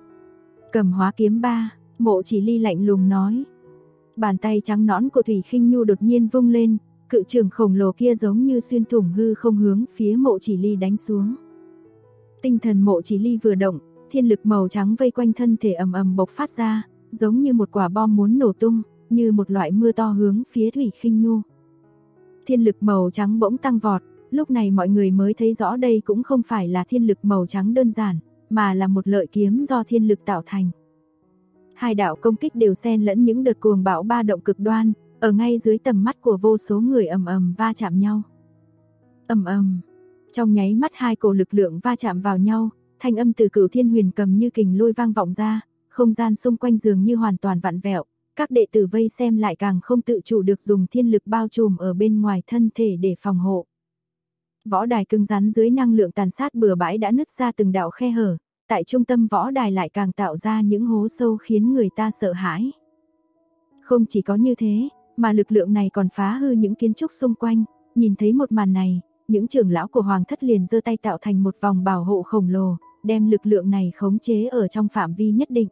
Cầm Hóa Kiếm 3, Mộ Chỉ Ly lạnh lùng nói. Bàn tay trắng nõn của Thủy Khinh Nhu đột nhiên vung lên, cự trường khổng lồ kia giống như xuyên thủng hư không hướng phía Mộ Chỉ Ly đánh xuống. Tinh thần Mộ Chỉ Ly vừa động, thiên lực màu trắng vây quanh thân thể ầm ầm bộc phát ra, giống như một quả bom muốn nổ tung, như một loại mưa to hướng phía Thủy Khinh Nhu. Thiên lực màu trắng bỗng tăng vọt, lúc này mọi người mới thấy rõ đây cũng không phải là thiên lực màu trắng đơn giản, mà là một lợi kiếm do thiên lực tạo thành. Hai đạo công kích đều xen lẫn những đợt cuồng bão ba động cực đoan, ở ngay dưới tầm mắt của vô số người ầm ầm va chạm nhau. Ầm ầm. Trong nháy mắt hai cổ lực lượng va chạm vào nhau, thanh âm từ Cửu Thiên Huyền Cầm như kình lôi vang vọng ra, không gian xung quanh dường như hoàn toàn vặn vẹo, các đệ tử vây xem lại càng không tự chủ được dùng thiên lực bao trùm ở bên ngoài thân thể để phòng hộ. Võ đài cứng rắn dưới năng lượng tàn sát bừa bãi đã nứt ra từng đạo khe hở, tại trung tâm võ đài lại càng tạo ra những hố sâu khiến người ta sợ hãi. Không chỉ có như thế, mà lực lượng này còn phá hư những kiến trúc xung quanh. Nhìn thấy một màn này, những trưởng lão của Hoàng thất liền giơ tay tạo thành một vòng bảo hộ khổng lồ, đem lực lượng này khống chế ở trong phạm vi nhất định.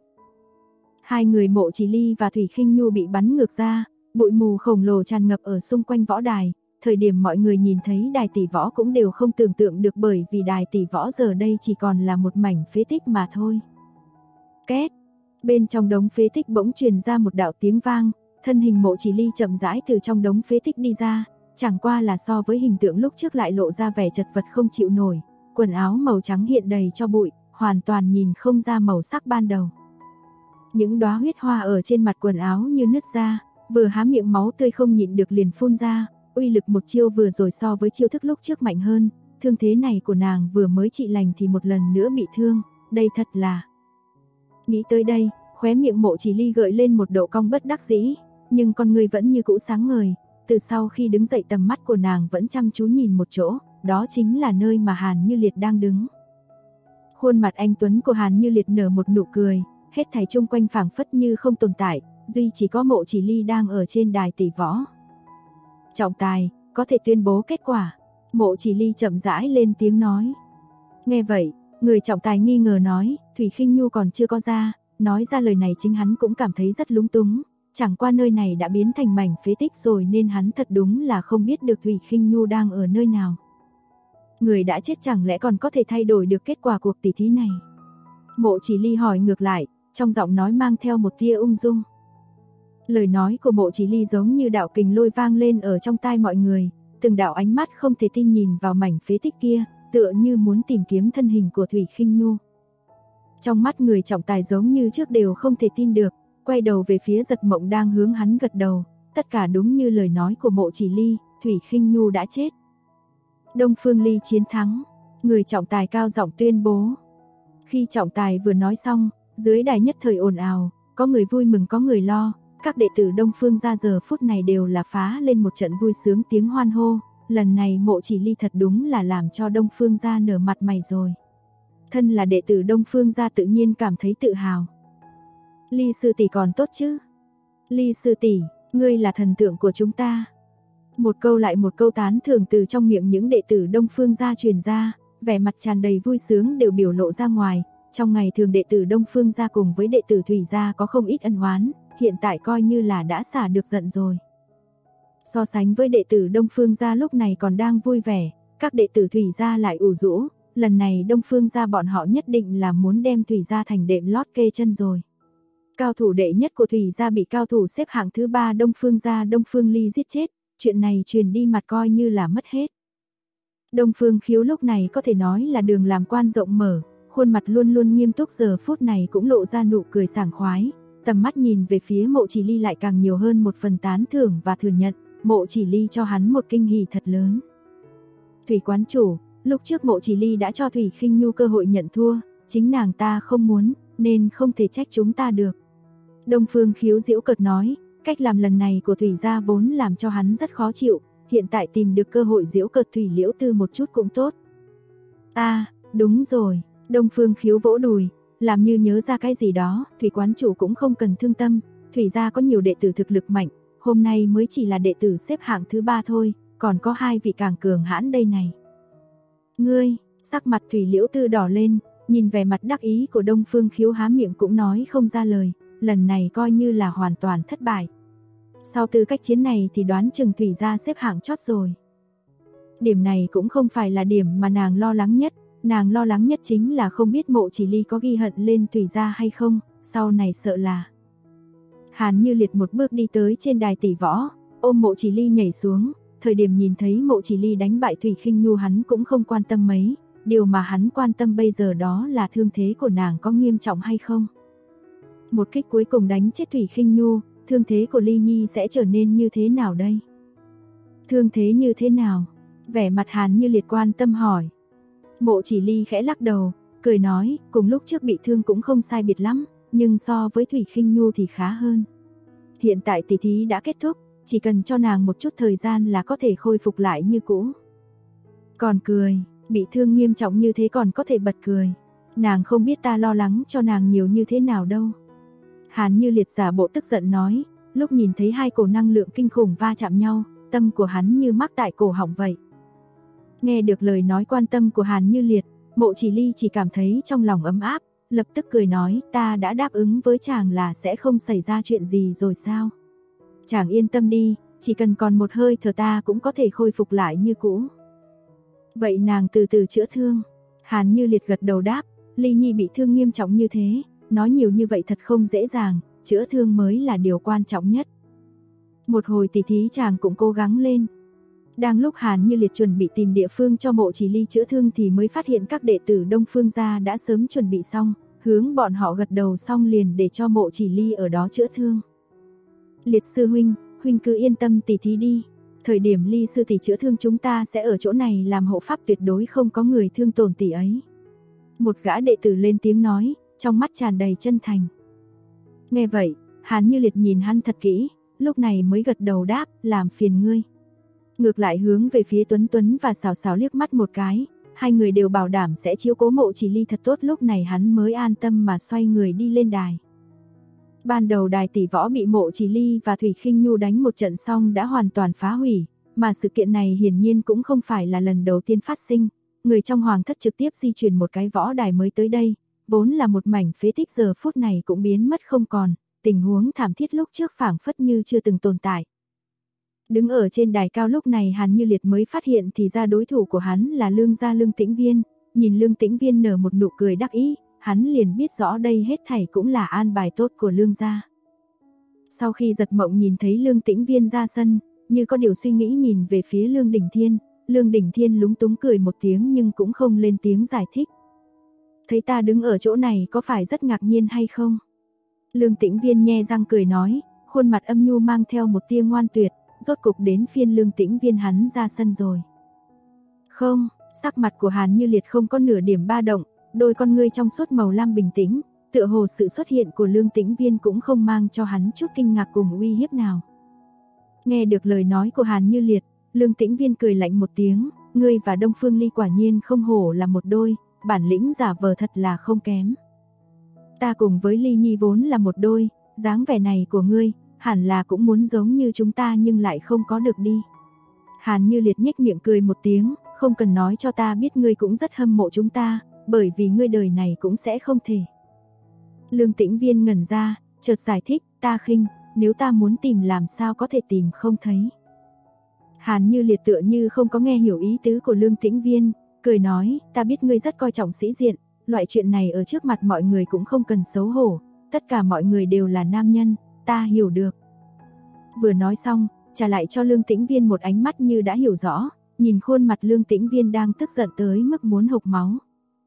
Hai người Mộ Chỉ Ly và Thủy Khinh Nhu bị bắn ngược ra, bụi mù khổng lồ tràn ngập ở xung quanh võ đài. Thời điểm mọi người nhìn thấy đài tỷ võ cũng đều không tưởng tượng được, bởi vì đài tỷ võ giờ đây chỉ còn là một mảnh phế tích mà thôi. Két, bên trong đống phế tích bỗng truyền ra một đạo tiếng vang, thân hình Mộ Chỉ Ly chậm rãi từ trong đống phế tích đi ra, chẳng qua là so với hình tượng lúc trước lại lộ ra vẻ chật vật không chịu nổi, quần áo màu trắng hiện đầy cho bụi, hoàn toàn nhìn không ra màu sắc ban đầu. Những đóa huyết hoa ở trên mặt quần áo như nứt ra, vừa há miệng máu tươi không nhịn được liền phun ra, uy lực một chiêu vừa rồi so với chiêu thức lúc trước mạnh hơn, thương thế này của nàng vừa mới trị lành thì một lần nữa bị thương, đây thật là... Nghĩ tới đây, khóe miệng Mộ Chỉ Ly gợi lên một độ cong bất đắc dĩ, nhưng con người vẫn như cũ sáng ngời, từ sau khi đứng dậy tầm mắt của nàng vẫn chăm chú nhìn một chỗ, đó chính là nơi mà Hàn Như Liệt đang đứng. Khuôn mặt anh tuấn của Hàn Như Liệt nở một nụ cười, hết thảy chung quanh phảng phất như không tồn tại, duy chỉ có Mộ Chỉ Ly đang ở trên đài tỷ võ. Trọng tài, có thể tuyên bố kết quả. Mộ Chỉ Ly chậm rãi lên tiếng nói. Nghe vậy, người trọng tài nghi ngờ nói, Thủy Khinh Nhu còn chưa có ra, nói ra lời này chính hắn cũng cảm thấy rất lúng túng, chẳng qua nơi này đã biến thành mảnh phế tích rồi nên hắn thật đúng là không biết được Thủy Khinh Nhu đang ở nơi nào. Người đã chết chẳng lẽ còn có thể thay đổi được kết quả cuộc tỷ thí này? Mộ Chỉ Ly hỏi ngược lại, trong giọng nói mang theo một tia ung dung. Lời nói của Mộ Chỉ Ly giống như đạo kình lôi vang lên ở trong tai mọi người, từng đạo ánh mắt không thể tin nhìn vào mảnh phế tích kia, tựa như muốn tìm kiếm thân hình của Thủy Khinh Nhu. Trong mắt người trọng tài giống như trước đều không thể tin được, quay đầu về phía Giật Mộng đang hướng hắn gật đầu, tất cả đúng như lời nói của Mộ Chỉ Ly, Thủy Khinh Nhu đã chết. Đông Phương Ly chiến thắng, người trọng tài cao giọng tuyên bố. Khi trọng tài vừa nói xong, dưới đài nhất thời ồn ào, có người vui mừng có người lo, các đệ tử Đông Phương gia giờ phút này đều là phá lên một trận vui sướng tiếng hoan hô, lần này Mộ Chỉ Ly thật đúng là làm cho Đông Phương gia nở mặt mày rồi. Thân là đệ tử Đông Phương gia tự nhiên cảm thấy tự hào. Ly sư tỷ còn tốt chứ? Ly sư tỷ, ngươi là thần tượng của chúng ta. Một câu lại một câu tán thưởng từ trong miệng những đệ tử Đông Phương gia truyền ra, vẻ mặt tràn đầy vui sướng đều biểu lộ ra ngoài. Trong ngày thường đệ tử Đông Phương gia cùng với đệ tử Thủy gia có không ít ân oán, hiện tại coi như là đã xả được giận rồi. So sánh với đệ tử Đông Phương gia lúc này còn đang vui vẻ, các đệ tử Thủy gia lại ủ rũ, lần này Đông Phương gia bọn họ nhất định là muốn đem Thủy gia thành đệm lót kê chân rồi. Cao thủ đệ nhất của Thủy gia bị cao thủ xếp hạng thứ 3 Đông Phương gia Đông Phương Ly giết chết, chuyện này truyền đi mặt coi như là mất hết. Đông Phương Khiếu lúc này có thể nói là đường làm quan rộng mở, khuôn mặt luôn luôn nghiêm túc giờ phút này cũng lộ ra nụ cười sảng khoái, tầm mắt nhìn về phía Mộ Chỉ Ly lại càng nhiều hơn một phần tán thưởng và thừa nhận, Mộ Chỉ Ly cho hắn một kinh hỉ thật lớn. Thủy quán chủ, lúc trước Mộ Chỉ Ly đã cho Thủy Khinh Nhu cơ hội nhận thua, chính nàng ta không muốn, nên không thể trách chúng ta được. Đông Phương Khiếu giễu cợt nói, cách làm lần này của Thủy gia vốn làm cho hắn rất khó chịu, hiện tại tìm được cơ hội giễu cợt Thủy Liễu Tư một chút cũng tốt. Đúng rồi, Đông Phương Khiếu vỗ đùi, làm như nhớ ra cái gì đó, Thủy quán chủ cũng không cần thương tâm, Thủy gia có nhiều đệ tử thực lực mạnh, hôm nay mới chỉ là đệ tử xếp hạng thứ 3 thôi, còn có 2 vị càng cường hãn đây này. Ngươi, sắc mặt Thủy Liễu Tư đỏ lên, nhìn vẻ mặt đắc ý của Đông Phương Khiếu há miệng cũng nói không ra lời, lần này coi như là hoàn toàn thất bại. Sau tư cách chiến này thì đoán chừng Thủy gia xếp hạng chót rồi. Điểm này cũng không phải là điểm mà nàng lo lắng nhất, nàng lo lắng nhất chính là không biết Mộ Chỉ Ly có ghi hận lên Thủy gia hay không, sau này sợ là. Hàn Như Liệt một bước đi tới trên đài tỷ võ, ôm Mộ Chỉ Ly nhảy xuống, thời điểm nhìn thấy Mộ Chỉ Ly đánh bại Thủy Khinh Nhu hắn cũng không quan tâm mấy, điều mà hắn quan tâm bây giờ đó là thương thế của nàng có nghiêm trọng hay không. Một kích cuối cùng đánh chết Thủy Khinh Nhu, thương thế của Ly Nhi sẽ trở nên như thế nào đây? Thương thế như thế nào? Vẻ mặt Hàn Như Liệt quan tâm hỏi. Mộ Chỉ Ly khẽ lắc đầu, cười nói, cùng lúc trước bị thương cũng không sai biệt lắm, nhưng so với Thủy Khinh Nhu thì khá hơn. Hiện tại tỷ thí đã kết thúc, chỉ cần cho nàng một chút thời gian là có thể khôi phục lại như cũ. Còn cười, bị thương nghiêm trọng như thế còn có thể bật cười. Nàng không biết ta lo lắng cho nàng nhiều như thế nào đâu. Hàn Như Liệt giả bộ tức giận nói, lúc nhìn thấy hai cổ năng lượng kinh khủng va chạm nhau, tâm của hắn như mắc tại cổ họng vậy. Nghe được lời nói quan tâm của Hàn Như Liệt, Mộ Chỉ Ly chỉ cảm thấy trong lòng ấm áp, lập tức cười nói, ta đã đáp ứng với chàng là sẽ không xảy ra chuyện gì rồi sao? Chàng yên tâm đi, chỉ cần còn một hơi thở ta cũng có thể khôi phục lại như cũ. Vậy nàng từ từ chữa thương. Hàn Như Liệt gật đầu đáp, Ly Nhi bị thương nghiêm trọng như thế, nói nhiều như vậy thật không dễ dàng, chữa thương mới là điều quan trọng nhất. Một hồi tỉ thí chàng cũng cố gắng lên. Đang lúc Hàn Như Liệt chuẩn bị tìm địa phương cho Mộ Chỉ Ly chữa thương thì mới phát hiện các đệ tử Đông Phương gia đã sớm chuẩn bị xong, hướng bọn họ gật đầu xong liền để cho Mộ Chỉ Ly ở đó chữa thương. Liệt sư huynh, huynh cứ yên tâm tỉ thí đi. Thời điểm Ly sư tỷ chữa thương chúng ta sẽ ở chỗ này làm hộ pháp, tuyệt đối không có người thương tổn tỷ ấy. Một gã đệ tử lên tiếng nói, trong mắt tràn đầy chân thành. Nghe vậy, Hàn Như Liệt nhìn hắn thật kỹ, lúc này mới gật đầu đáp, làm phiền ngươi. Ngược lại hướng về phía Tuấn Tuấn và Sào Sào liếc mắt một cái, hai người đều bảo đảm sẽ chiếu cố Mộ Chỉ Ly thật tốt, lúc này hắn mới an tâm mà xoay người đi lên đài. Ban đầu đài tỷ võ bị Mộ Chỉ Ly và Thủy Khinh Nhu đánh một trận xong đã hoàn toàn phá hủy, mà sự kiện này hiển nhiên cũng không phải là lần đầu tiên phát sinh. Người trong hoàng thất trực tiếp di chuyển một cái võ đài mới tới đây, vốn là một mảnh phế tích giờ phút này cũng biến mất không còn, tình huống thảm thiết lúc trước phảng phất như chưa từng tồn tại. Đứng ở trên đài cao lúc này Hàn Như Liệt mới phát hiện thì ra đối thủ của hắn là Lương gia Lương Tĩnh Viên, nhìn Lương Tĩnh Viên nở một nụ cười đắc ý, hắn liền biết rõ đây hết thảy cũng là an bài tốt của Lương gia. Sau khi giật mộng nhìn thấy Lương Tĩnh Viên ra sân, như có điều suy nghĩ nhìn về phía Lương Đình Thiên lúng túng cười một tiếng nhưng cũng không lên tiếng giải thích. Thấy ta đứng ở chỗ này có phải rất ngạc nhiên hay không? Lương Tĩnh Viên nhe răng cười nói, khuôn mặt âm nhu mang theo một tia ngoan tuyệt, rốt cục đến phiên Lương Tĩnh Viên hắn ra sân rồi. Không, sắc mặt của Hàn Như Liệt không có nửa điểm ba động, đôi con ngươi trong suốt màu lam bình tĩnh, tựa hồ sự xuất hiện của Lương Tĩnh Viên cũng không mang cho hắn chút kinh ngạc cùng uy hiếp nào. Nghe được lời nói của Hàn Như Liệt, Lương Tĩnh Viên cười lạnh một tiếng, ngươi và Đông Phương Ly quả nhiên không hổ là một đôi, bản lĩnh giả vờ thật là không kém. Ta cùng với Ly Nhi vốn là một đôi, dáng vẻ này của ngươi, hẳn là cũng muốn giống như chúng ta nhưng lại không có được đi. Hàn Như Liệt nhếch miệng cười một tiếng, không cần nói cho ta biết ngươi cũng rất hâm mộ chúng ta, bởi vì ngươi đời này cũng sẽ không thể. Lương Tĩnh Viên ngẩn ra, chợt giải thích, ta khinh, nếu ta muốn tìm làm sao có thể tìm không thấy. Hàn Như Liệt tựa như không có nghe hiểu ý tứ của Lương Tĩnh Viên, cười nói, ta biết ngươi rất coi trọng sĩ diện, loại chuyện này ở trước mặt mọi người cũng không cần xấu hổ, tất cả mọi người đều là nam nhân, ta hiểu được. Vừa nói xong, trả lại cho Lương Tĩnh Viên một ánh mắt như đã hiểu rõ, nhìn khuôn mặt Lương Tĩnh Viên đang tức giận tới mức muốn hộc máu.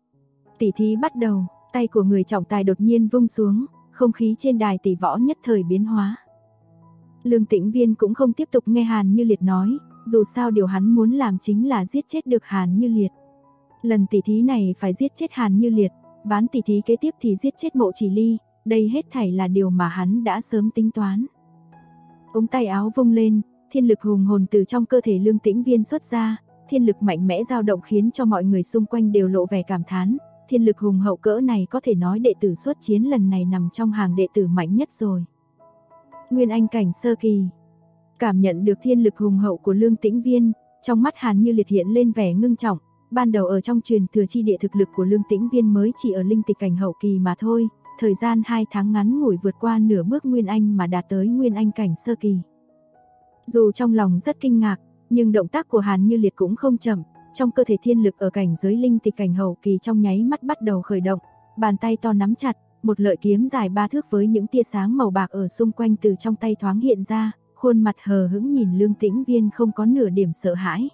Tỷ thí bắt đầu, tay của người trọng tài đột nhiên vung xuống, không khí trên đài tỷ võ nhất thời biến hóa. Lương Tĩnh Viên cũng không tiếp tục nghe Hàn Như Liệt nói, dù sao điều hắn muốn làm chính là giết chết được Hàn Như Liệt. Lần tỷ thí này phải giết chết Hàn Như Liệt, ván tỷ thí kế tiếp thì giết chết Mộ Chỉ Ly, đây hết thảy là điều mà hắn đã sớm tính toán. Ống tay áo vung lên, thiên lực hùng hồn từ trong cơ thể Lương Tĩnh Viên xuất ra, thiên lực mạnh mẽ dao động khiến cho mọi người xung quanh đều lộ vẻ cảm thán, thiên lực hùng hậu cỡ này có thể nói đệ tử xuất chiến lần này nằm trong hàng đệ tử mạnh nhất rồi. Nguyên Anh cảnh sơ kỳ. Cảm nhận được thiên lực hùng hậu của Lương Tĩnh Viên, trong mắt Hàn Như Liệt hiện lên vẻ ngưng trọng, ban đầu ở trong truyền thừa chi địa thực lực của Lương Tĩnh Viên mới chỉ ở linh tịch cảnh hậu kỳ mà thôi, thời gian 2 tháng ngắn ngủi vượt qua nửa bước Nguyên Anh mà đạt tới Nguyên Anh cảnh sơ kỳ. Dù trong lòng rất kinh ngạc, nhưng động tác của Hàn Như Liệt cũng không chậm, trong cơ thể thiên lực ở cảnh giới linh tịch cảnh hậu kỳ trong nháy mắt bắt đầu khởi động, bàn tay to nắm chặt, một lợi kiếm dài 3 thước với những tia sáng màu bạc ở xung quanh từ trong tay thoáng hiện ra, khuôn mặt hờ hững nhìn Lương Tĩnh Viên không có nửa điểm sợ hãi.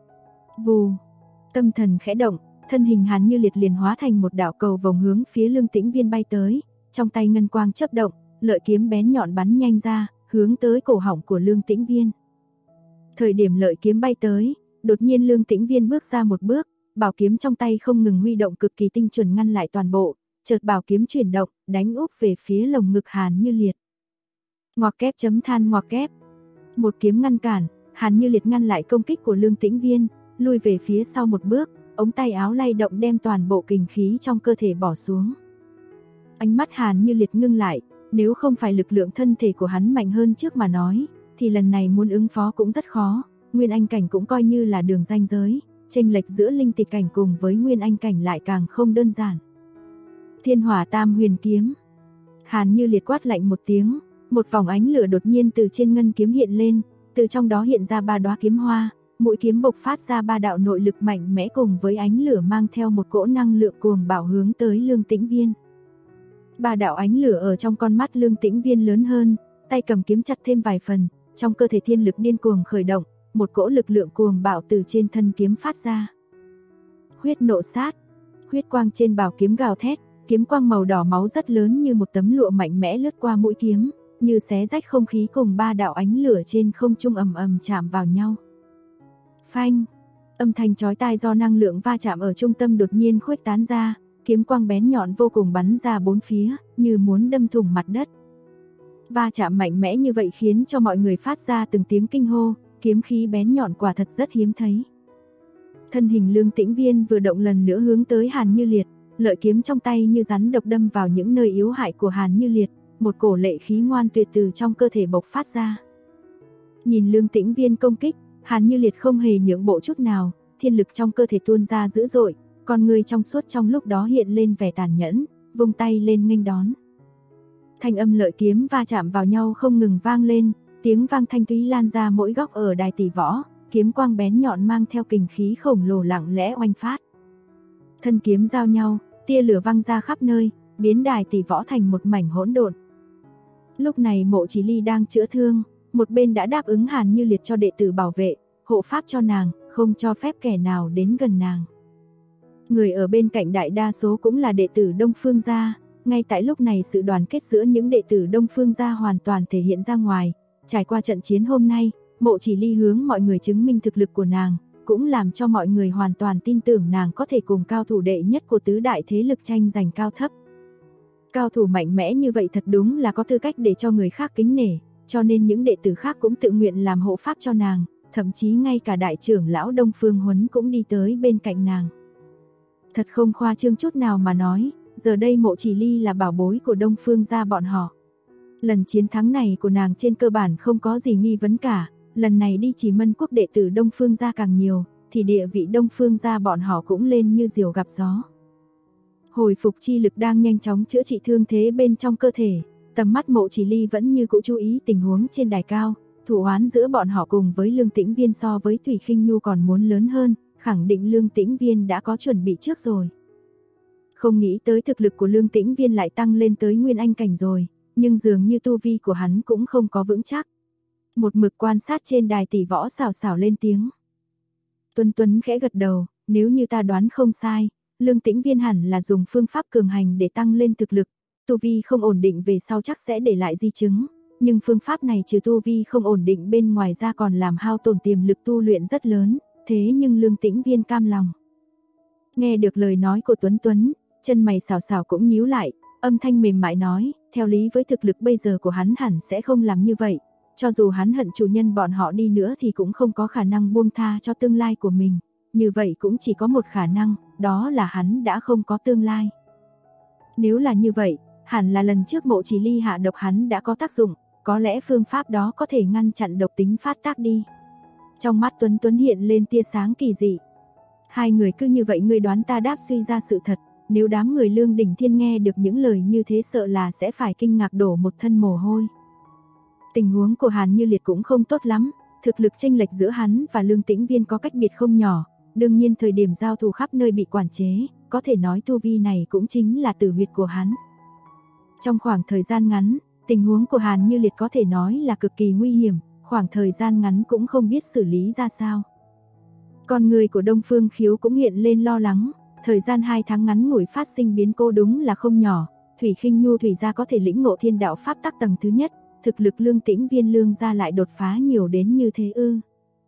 Vù, tâm thần khẽ động, thân hình Hàn Như Liệt liền hóa thành một đạo cầu vòng hướng phía Lương Tĩnh Viên bay tới, trong tay ngân quang chớp động, lợi kiếm bén nhọn bắn nhanh ra, hướng tới cổ họng của Lương Tĩnh Viên. Thời điểm lợi kiếm bay tới, đột nhiên Lương Tĩnh Viên bước ra một bước, bảo kiếm trong tay không ngừng huy động cực kỳ tinh chuẩn ngăn lại toàn bộ, chợt bảo kiếm chuyển động, đánh úp về phía lồng ngực Hàn Như Liệt. Ngoặc kép chấm than ngoặc kép. Một kiếm ngăn cản, Hàn Như Liệt ngăn lại công kích của Lương Tĩnh Viên, lui về phía sau một bước, ống tay áo lay động đem toàn bộ kình khí trong cơ thể bỏ xuống. Ánh mắt Hàn Như Liệt ngưng lại, Nếu không phải lực lượng thân thể của hắn mạnh hơn trước mà nói, thì lần này muốn ứng phó cũng rất khó. Nguyên Anh cảnh cũng coi như là đường ranh giới, chênh lệch giữa linh tịch cảnh cùng với Nguyên Anh cảnh lại càng không đơn giản. Thiên Hỏa Tam Huyền Kiếm. Hàn Như Liệt quát lạnh một tiếng, một vòng ánh lửa đột nhiên từ trên ngân kiếm hiện lên, từ trong đó hiện ra 3 đóa kiếm hoa, mũi kiếm bộc phát ra 3 đạo nội lực mạnh mẽ cùng với ánh lửa mang theo một cỗ năng lượng cuồng bạo hướng tới Lương Tĩnh Viên. 3 đạo ánh lửa ở trong con mắt Lương Tĩnh Viên lớn hơn, tay cầm kiếm chặt thêm vài phần, trong cơ thể thiên lực điên cuồng khởi động, một cỗ lực lượng cuồng bạo từ trên thân kiếm phát ra. Huyết nộ sát, huyết quang trên bảo kiếm gào thét, kiếm quang màu đỏ máu rất lớn như một tấm lụa mạnh mẽ lướt qua mũi kiếm, như xé rách không khí cùng 3 đạo ánh lửa trên không trung ầm ầm chạm vào nhau. Phanh, âm thanh chói tai do năng lượng va chạm ở trung tâm đột nhiên khuếch tán ra, kiếm quang bén nhọn vô cùng bắn ra bốn phía, như muốn đâm thủng mặt đất. Va chạm mạnh mẽ như vậy khiến cho mọi người phát ra từng tiếng kinh hô, kiếm khí bén nhọn quả thật rất hiếm thấy. Thân hình Lương Tĩnh Viên vừa động lần nữa hướng tới Hàn Như Liệt, lợi kiếm trong tay như rắn độc đâm vào những nơi yếu hại của Hàn Như Liệt, một cổ lệ khí ngoan tuyệt từ trong cơ thể bộc phát ra. Nhìn Lương Tĩnh Viên công kích, Hàn Như Liệt không hề nhượng bộ chút nào, thiên lực trong cơ thể tuôn ra dữ dội, con người trong suốt trong lúc đó hiện lên vẻ tàn nhẫn, vung tay lên nghênh đón. Thanh âm lợi kiếm va chạm vào nhau không ngừng vang lên, tiếng vang thanh thúy lan ra mỗi góc ở đài tỷ võ, kiếm quang bén nhọn mang theo kình khí khổng lồ lặng lẽ oanh phát. Thân kiếm giao nhau, tia lửa văng ra khắp nơi, biến đài tỷ võ thành một mảnh hỗn độn. Lúc này Mộ Chỉ Ly đang chữa thương, một bên đã đáp ứng Hàn Như Liệt cho đệ tử bảo vệ, hộ pháp cho nàng, không cho phép kẻ nào đến gần nàng. Người ở bên cạnh đại đa số cũng là đệ tử Đông Phương gia, ngay tại lúc này sự đoàn kết giữa những đệ tử Đông Phương gia hoàn toàn thể hiện ra ngoài. Trải qua trận chiến hôm nay, Mộ Chỉ Ly hướng mọi người chứng minh thực lực của nàng, cũng làm cho mọi người hoàn toàn tin tưởng nàng có thể cùng cao thủ đệ nhất của tứ đại thế lực tranh giành cao thấp. Cao thủ mạnh mẽ như vậy thật đúng là có tư cách để cho người khác kính nể, cho nên những đệ tử khác cũng tự nguyện làm hộ pháp cho nàng, thậm chí ngay cả đại trưởng lão Đông Phương Huấn cũng đi tới bên cạnh nàng. Thật không khoa trương chút nào mà nói, giờ đây Mộ Chỉ Ly là bảo bối của Đông Phương gia bọn họ. Lần chiến thắng này của nàng trên cơ bản không có gì nghi vấn cả, lần này đi Chỉ Mân quốc đệ tử Đông Phương gia càng nhiều, thì địa vị Đông Phương gia bọn họ cũng lên như diều gặp gió. Hồi phục chi lực đang nhanh chóng chữa trị thương thế bên trong cơ thể, tầm mắt Mộ Chỉ Ly vẫn như cũ chú ý tình huống trên đài cao, thủ oán giữa bọn họ cùng với Lương Tĩnh Viên so với Thủy Khinh Nhu còn muốn lớn hơn, khẳng định Lương Tĩnh Viên đã có chuẩn bị trước rồi. Không nghĩ tới thực lực của Lương Tĩnh Viên lại tăng lên tới Nguyên Anh cảnh rồi, nhưng dường như tu vi của hắn cũng không có vững chắc. Một mực quan sát trên đài tỷ võ xào xào lên tiếng. Tuấn Tuấn khẽ gật đầu, nếu như ta đoán không sai, Lương Tĩnh Viên hẳn là dùng phương pháp cường hành để tăng lên thực lực, tu vi không ổn định về sau chắc sẽ để lại di chứng, nhưng phương pháp này trừ tu vi không ổn định bên ngoài ra còn làm hao tổn tiềm lực tu luyện rất lớn, thế nhưng Lương Tĩnh Viên cam lòng. Nghe được lời nói của Tuấn Tuấn, chân mày xào xào cũng nhíu lại, âm thanh mềm mại nói, theo lý với thực lực bây giờ của hắn hẳn sẽ không làm như vậy, cho dù hắn hận chủ nhân bọn họ đi nữa thì cũng không có khả năng buông tha cho tương lai của mình, như vậy cũng chỉ có một khả năng, đó là hắn đã không có tương lai. Nếu là như vậy, hẳn là lần trước Mộ Chỉ Ly hạ độc hắn đã có tác dụng, có lẽ phương pháp đó có thể ngăn chặn độc tính phát tác đi. Trong mắt Tuấn Tuấn hiện lên tia sáng kỳ dị. Hai người cứ như vậy ngươi đoán ta đáp suy ra sự thật, nếu đám người Lương Đỉnh Thiên nghe được những lời như thế sợ là sẽ phải kinh ngạc đổ một thân mồ hôi. Tình huống của Hàn Như Liệt cũng không tốt lắm, thực lực chênh lệch giữa hắn và Lương Tĩnh Viên có cách biệt không nhỏ, đương nhiên thời điểm giao thủ khắp nơi bị quản chế, có thể nói tu vi này cũng chính là tử huyệt của hắn. Trong khoảng thời gian ngắn, tình huống của Hàn Như Liệt có thể nói là cực kỳ nguy hiểm, khoảng thời gian ngắn cũng không biết xử lý ra sao. Con người của Đông Phương Khiếu cũng hiện lên lo lắng, thời gian 2 tháng ngắn ngủi phát sinh biến cố đúng là không nhỏ, Thủy Khinh Nhu Thủy gia có thể lĩnh ngộ thiên đạo pháp tắc tầng thứ nhất, thực lực Lương Tĩnh Viên Lương gia lại đột phá nhiều đến như thế ư?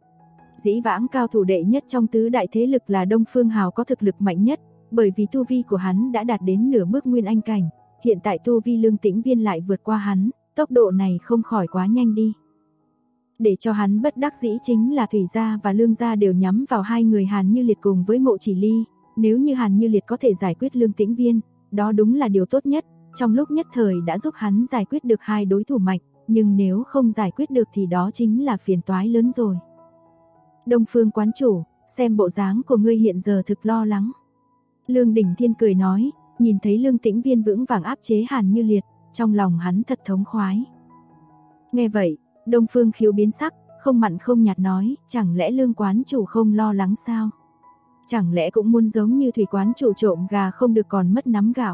Dĩ vãng cao thủ đệ nhất trong tứ đại thế lực là Đông Phương Hào có thực lực mạnh nhất, bởi vì tu vi của hắn đã đạt đến nửa bước Nguyên Anh cảnh, hiện tại tu vi Lương Tĩnh Viên lại vượt qua hắn, tốc độ này không khỏi quá nhanh đi. Để cho hắn bất đắc dĩ chính là Thủy gia và Lương gia đều nhắm vào hai người Hàn Như Liệt cùng với Mộ Chỉ Ly, nếu như Hàn Như Liệt có thể giải quyết Lương Tĩnh Viên, đó đúng là điều tốt nhất, trong lúc nhất thời đã giúp hắn giải quyết được hai đối thủ mạnh, nhưng nếu không giải quyết được thì đó chính là phiền toái lớn rồi. Đông Phương quán chủ, xem bộ dáng của ngươi hiện giờ thực lo lắng. Lương Đình Thiên cười nói, nhìn thấy Lương Tĩnh Viên vững vàng áp chế Hàn Như Liệt, trong lòng hắn thật thống khoái. Nghe vậy, Đông Phương Khiếu biến sắc, không mặn không nhạt nói, chẳng lẽ Lương quán chủ không lo lắng sao? Chẳng lẽ cũng muốn giống như Thủy quán chủ trộm gà không được còn mất nắm gạo?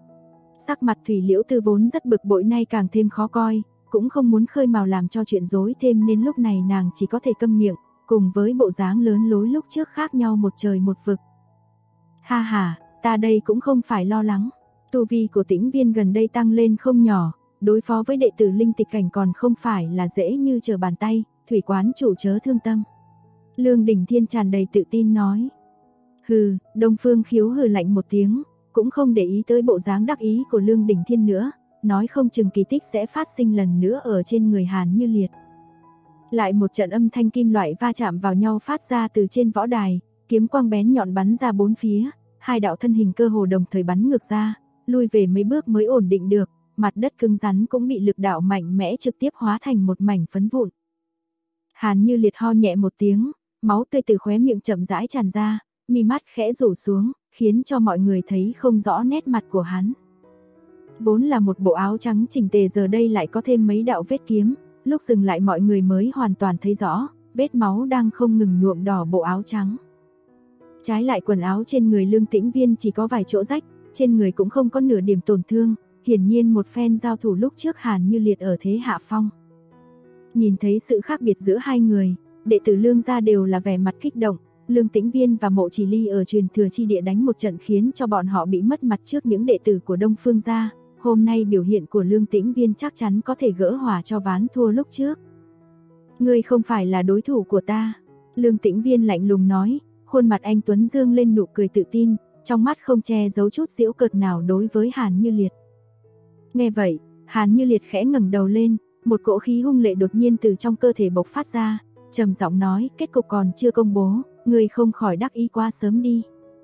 Sắc mặt Thủy Liễu Tư vốn rất bực bội nay càng thêm khó coi, cũng không muốn khơi mào làm cho chuyện rối thêm nên lúc này nàng chỉ có thể câm miệng, cùng với bộ dáng lớn lối lúc trước khác nhau một trời một vực. Ha ha, ta đây cũng không phải lo lắng. Tu vi của Tĩnh Viên gần đây tăng lên không nhỏ, đối phó với đệ tử linh tịch cảnh còn không phải là dễ như trở bàn tay, Thủy quán chủ chớ thương tâm. Lương Đình Thiên tràn đầy tự tin nói. Hừ, Đông Phương Khiếu hừ lạnh một tiếng, cũng không để ý tới bộ dáng đắc ý của Lương Đình Thiên nữa, nói không chừng kỳ tích sẽ phát sinh lần nữa ở trên người Hàn Như Liệt. Lại một trận âm thanh kim loại va chạm vào nhau phát ra từ trên võ đài, kiếm quang bén nhọn bắn ra bốn phía, hai đạo thân hình cơ hồ đồng thời bắn ngược ra, lui về mấy bước mới ổn định được, mặt đất cứng rắn cũng bị lực đạo mạnh mẽ trực tiếp hóa thành một mảnh phấn vụn. Hàn Như Liệt ho nhẹ một tiếng, máu tươi từ khóe miệng chậm rãi tràn ra, mi mắt khẽ rủ xuống, khiến cho mọi người thấy không rõ nét mặt của hắn. Vốn là một bộ áo trắng chỉnh tề giờ đây lại có thêm mấy đạo vết kiếm, lúc dừng lại mọi người mới hoàn toàn thấy rõ, vết máu đang không ngừng nhuộm đỏ bộ áo trắng. Trái lại quần áo trên người Lương Tĩnh Viên chỉ có vài chỗ rách, trên người cũng không có nửa điểm tổn thương, hiển nhiên một phen giao thủ lúc trước Hàn Như Liệt ở thế hạ phong. Nhìn thấy sự khác biệt giữa hai người, đệ tử Lương gia đều là vẻ mặt kích động, Lương Tĩnh Viên và Mộ Chỉ Ly ở truyền thừa chi địa đánh một trận khiến cho bọn họ bị mất mặt trước những đệ tử của Đông Phương gia, hôm nay biểu hiện của Lương Tĩnh Viên chắc chắn có thể gỡ hòa cho ván thua lúc trước. Ngươi không phải là đối thủ của ta, Lương Tĩnh Viên lạnh lùng nói, khuôn mặt anh tuấn dương lên nụ cười tự tin, trong mắt không che giấu chút giễu cợt nào đối với Hàn Như Liệt. Nghe vậy, Hàn Như Liệt khẽ ngẩng đầu lên, một cỗ khí hung lệ đột nhiên từ trong cơ thể bộc phát ra, trầm giọng nói, kết cục còn chưa công bố, ngươi không khỏi đắc ý quá sớm đi.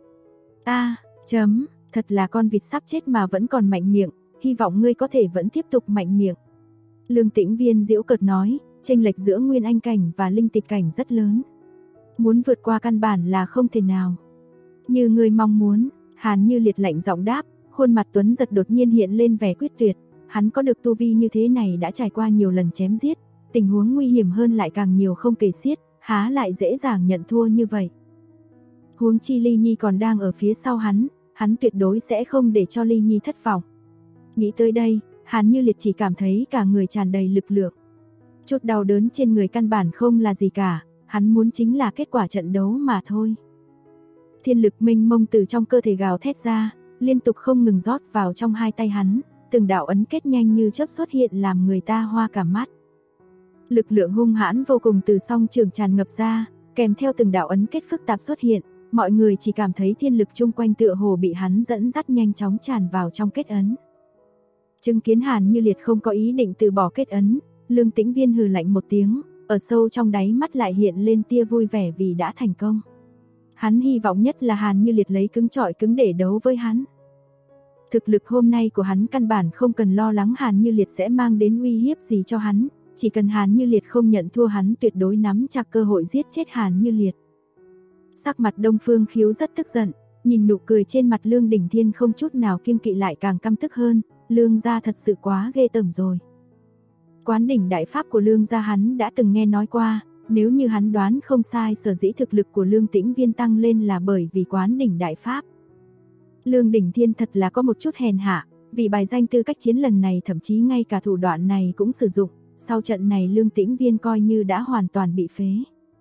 Thật là con vịt sắp chết mà vẫn còn mạnh miệng, hy vọng ngươi có thể vẫn tiếp tục mạnh miệng. Lương Tĩnh Viên giễu cợt nói, chênh lệch giữa Nguyên Anh cảnh và Linh Tịch cảnh rất lớn. Muốn vượt qua căn bản là không thể nào. Như ngươi mong muốn, Hàn Như Liệt lạnh giọng đáp, khuôn mặt tuấn giật đột nhiên hiện lên vẻ quyết tuyệt, hắn có được tu vi như thế này đã trải qua nhiều lần chém giết, tình huống nguy hiểm hơn lại càng nhiều không kể xiết, há lại dễ dàng nhận thua như vậy. Huống chi Ly Nhi còn đang ở phía sau hắn tuyệt đối sẽ không để cho Ly Nhi thất vọng. Nghĩ tới đây, Hàn Như Liệt chỉ cảm thấy cả người tràn đầy lực lượng. Chút đau đớn trên người căn bản không là gì cả, hắn muốn chính là kết quả trận đấu mà thôi. Thiên lực mênh mông từ trong cơ thể gào thét ra, liên tục không ngừng rót vào trong hai tay hắn, từng đạo ấn kết nhanh như chớp xuất hiện làm người ta hoa cả mắt. Lực lượng hung hãn vô cùng từ song trường tràn ngập ra, kèm theo từng đạo ấn kết phức tạp xuất hiện, mọi người chỉ cảm thấy thiên lực chung quanh tựa hồ bị hắn dẫn dắt nhanh chóng tràn vào trong kết ấn. Chứng kiến Hàn Như Liệt không có ý định từ bỏ kết ấn, Lương Tĩnh Viên hừ lạnh một tiếng, ở sâu trong đáy mắt lại hiện lên tia vui vẻ vì đã thành công. Hắn hy vọng nhất là Hàn Như Liệt lấy cứng trọi cứng để đấu với hắn. Thực lực hôm nay của hắn căn bản không cần lo lắng Hàn Như Liệt sẽ mang đến uy hiếp gì cho hắn, chỉ cần Hàn Như Liệt không nhận thua hắn tuyệt đối nắm chặt cơ hội giết chết Hàn Như Liệt. Sắc mặt Đông Phương Khiếu rất tức giận, nhìn nụ cười trên mặt Lương Đình Thiên không chút nào kiêng kỵ lại càng căm tức hơn, Lương gia thật sự quá ghê tởm rồi. Quán đỉnh đại pháp của Lương gia hắn đã từng nghe nói qua, nếu như hắn đoán không sai sở dĩ thực lực của Lương Tĩnh Viên tăng lên là bởi vì quán đỉnh đại pháp. Lương Đình Thiên thật là có một chút hèn hạ, vì bài danh tư cách chiến lần này thậm chí ngay cả thủ đoạn này cũng sử dụng, sau trận này Lương Tĩnh Viên coi như đã hoàn toàn bị phế.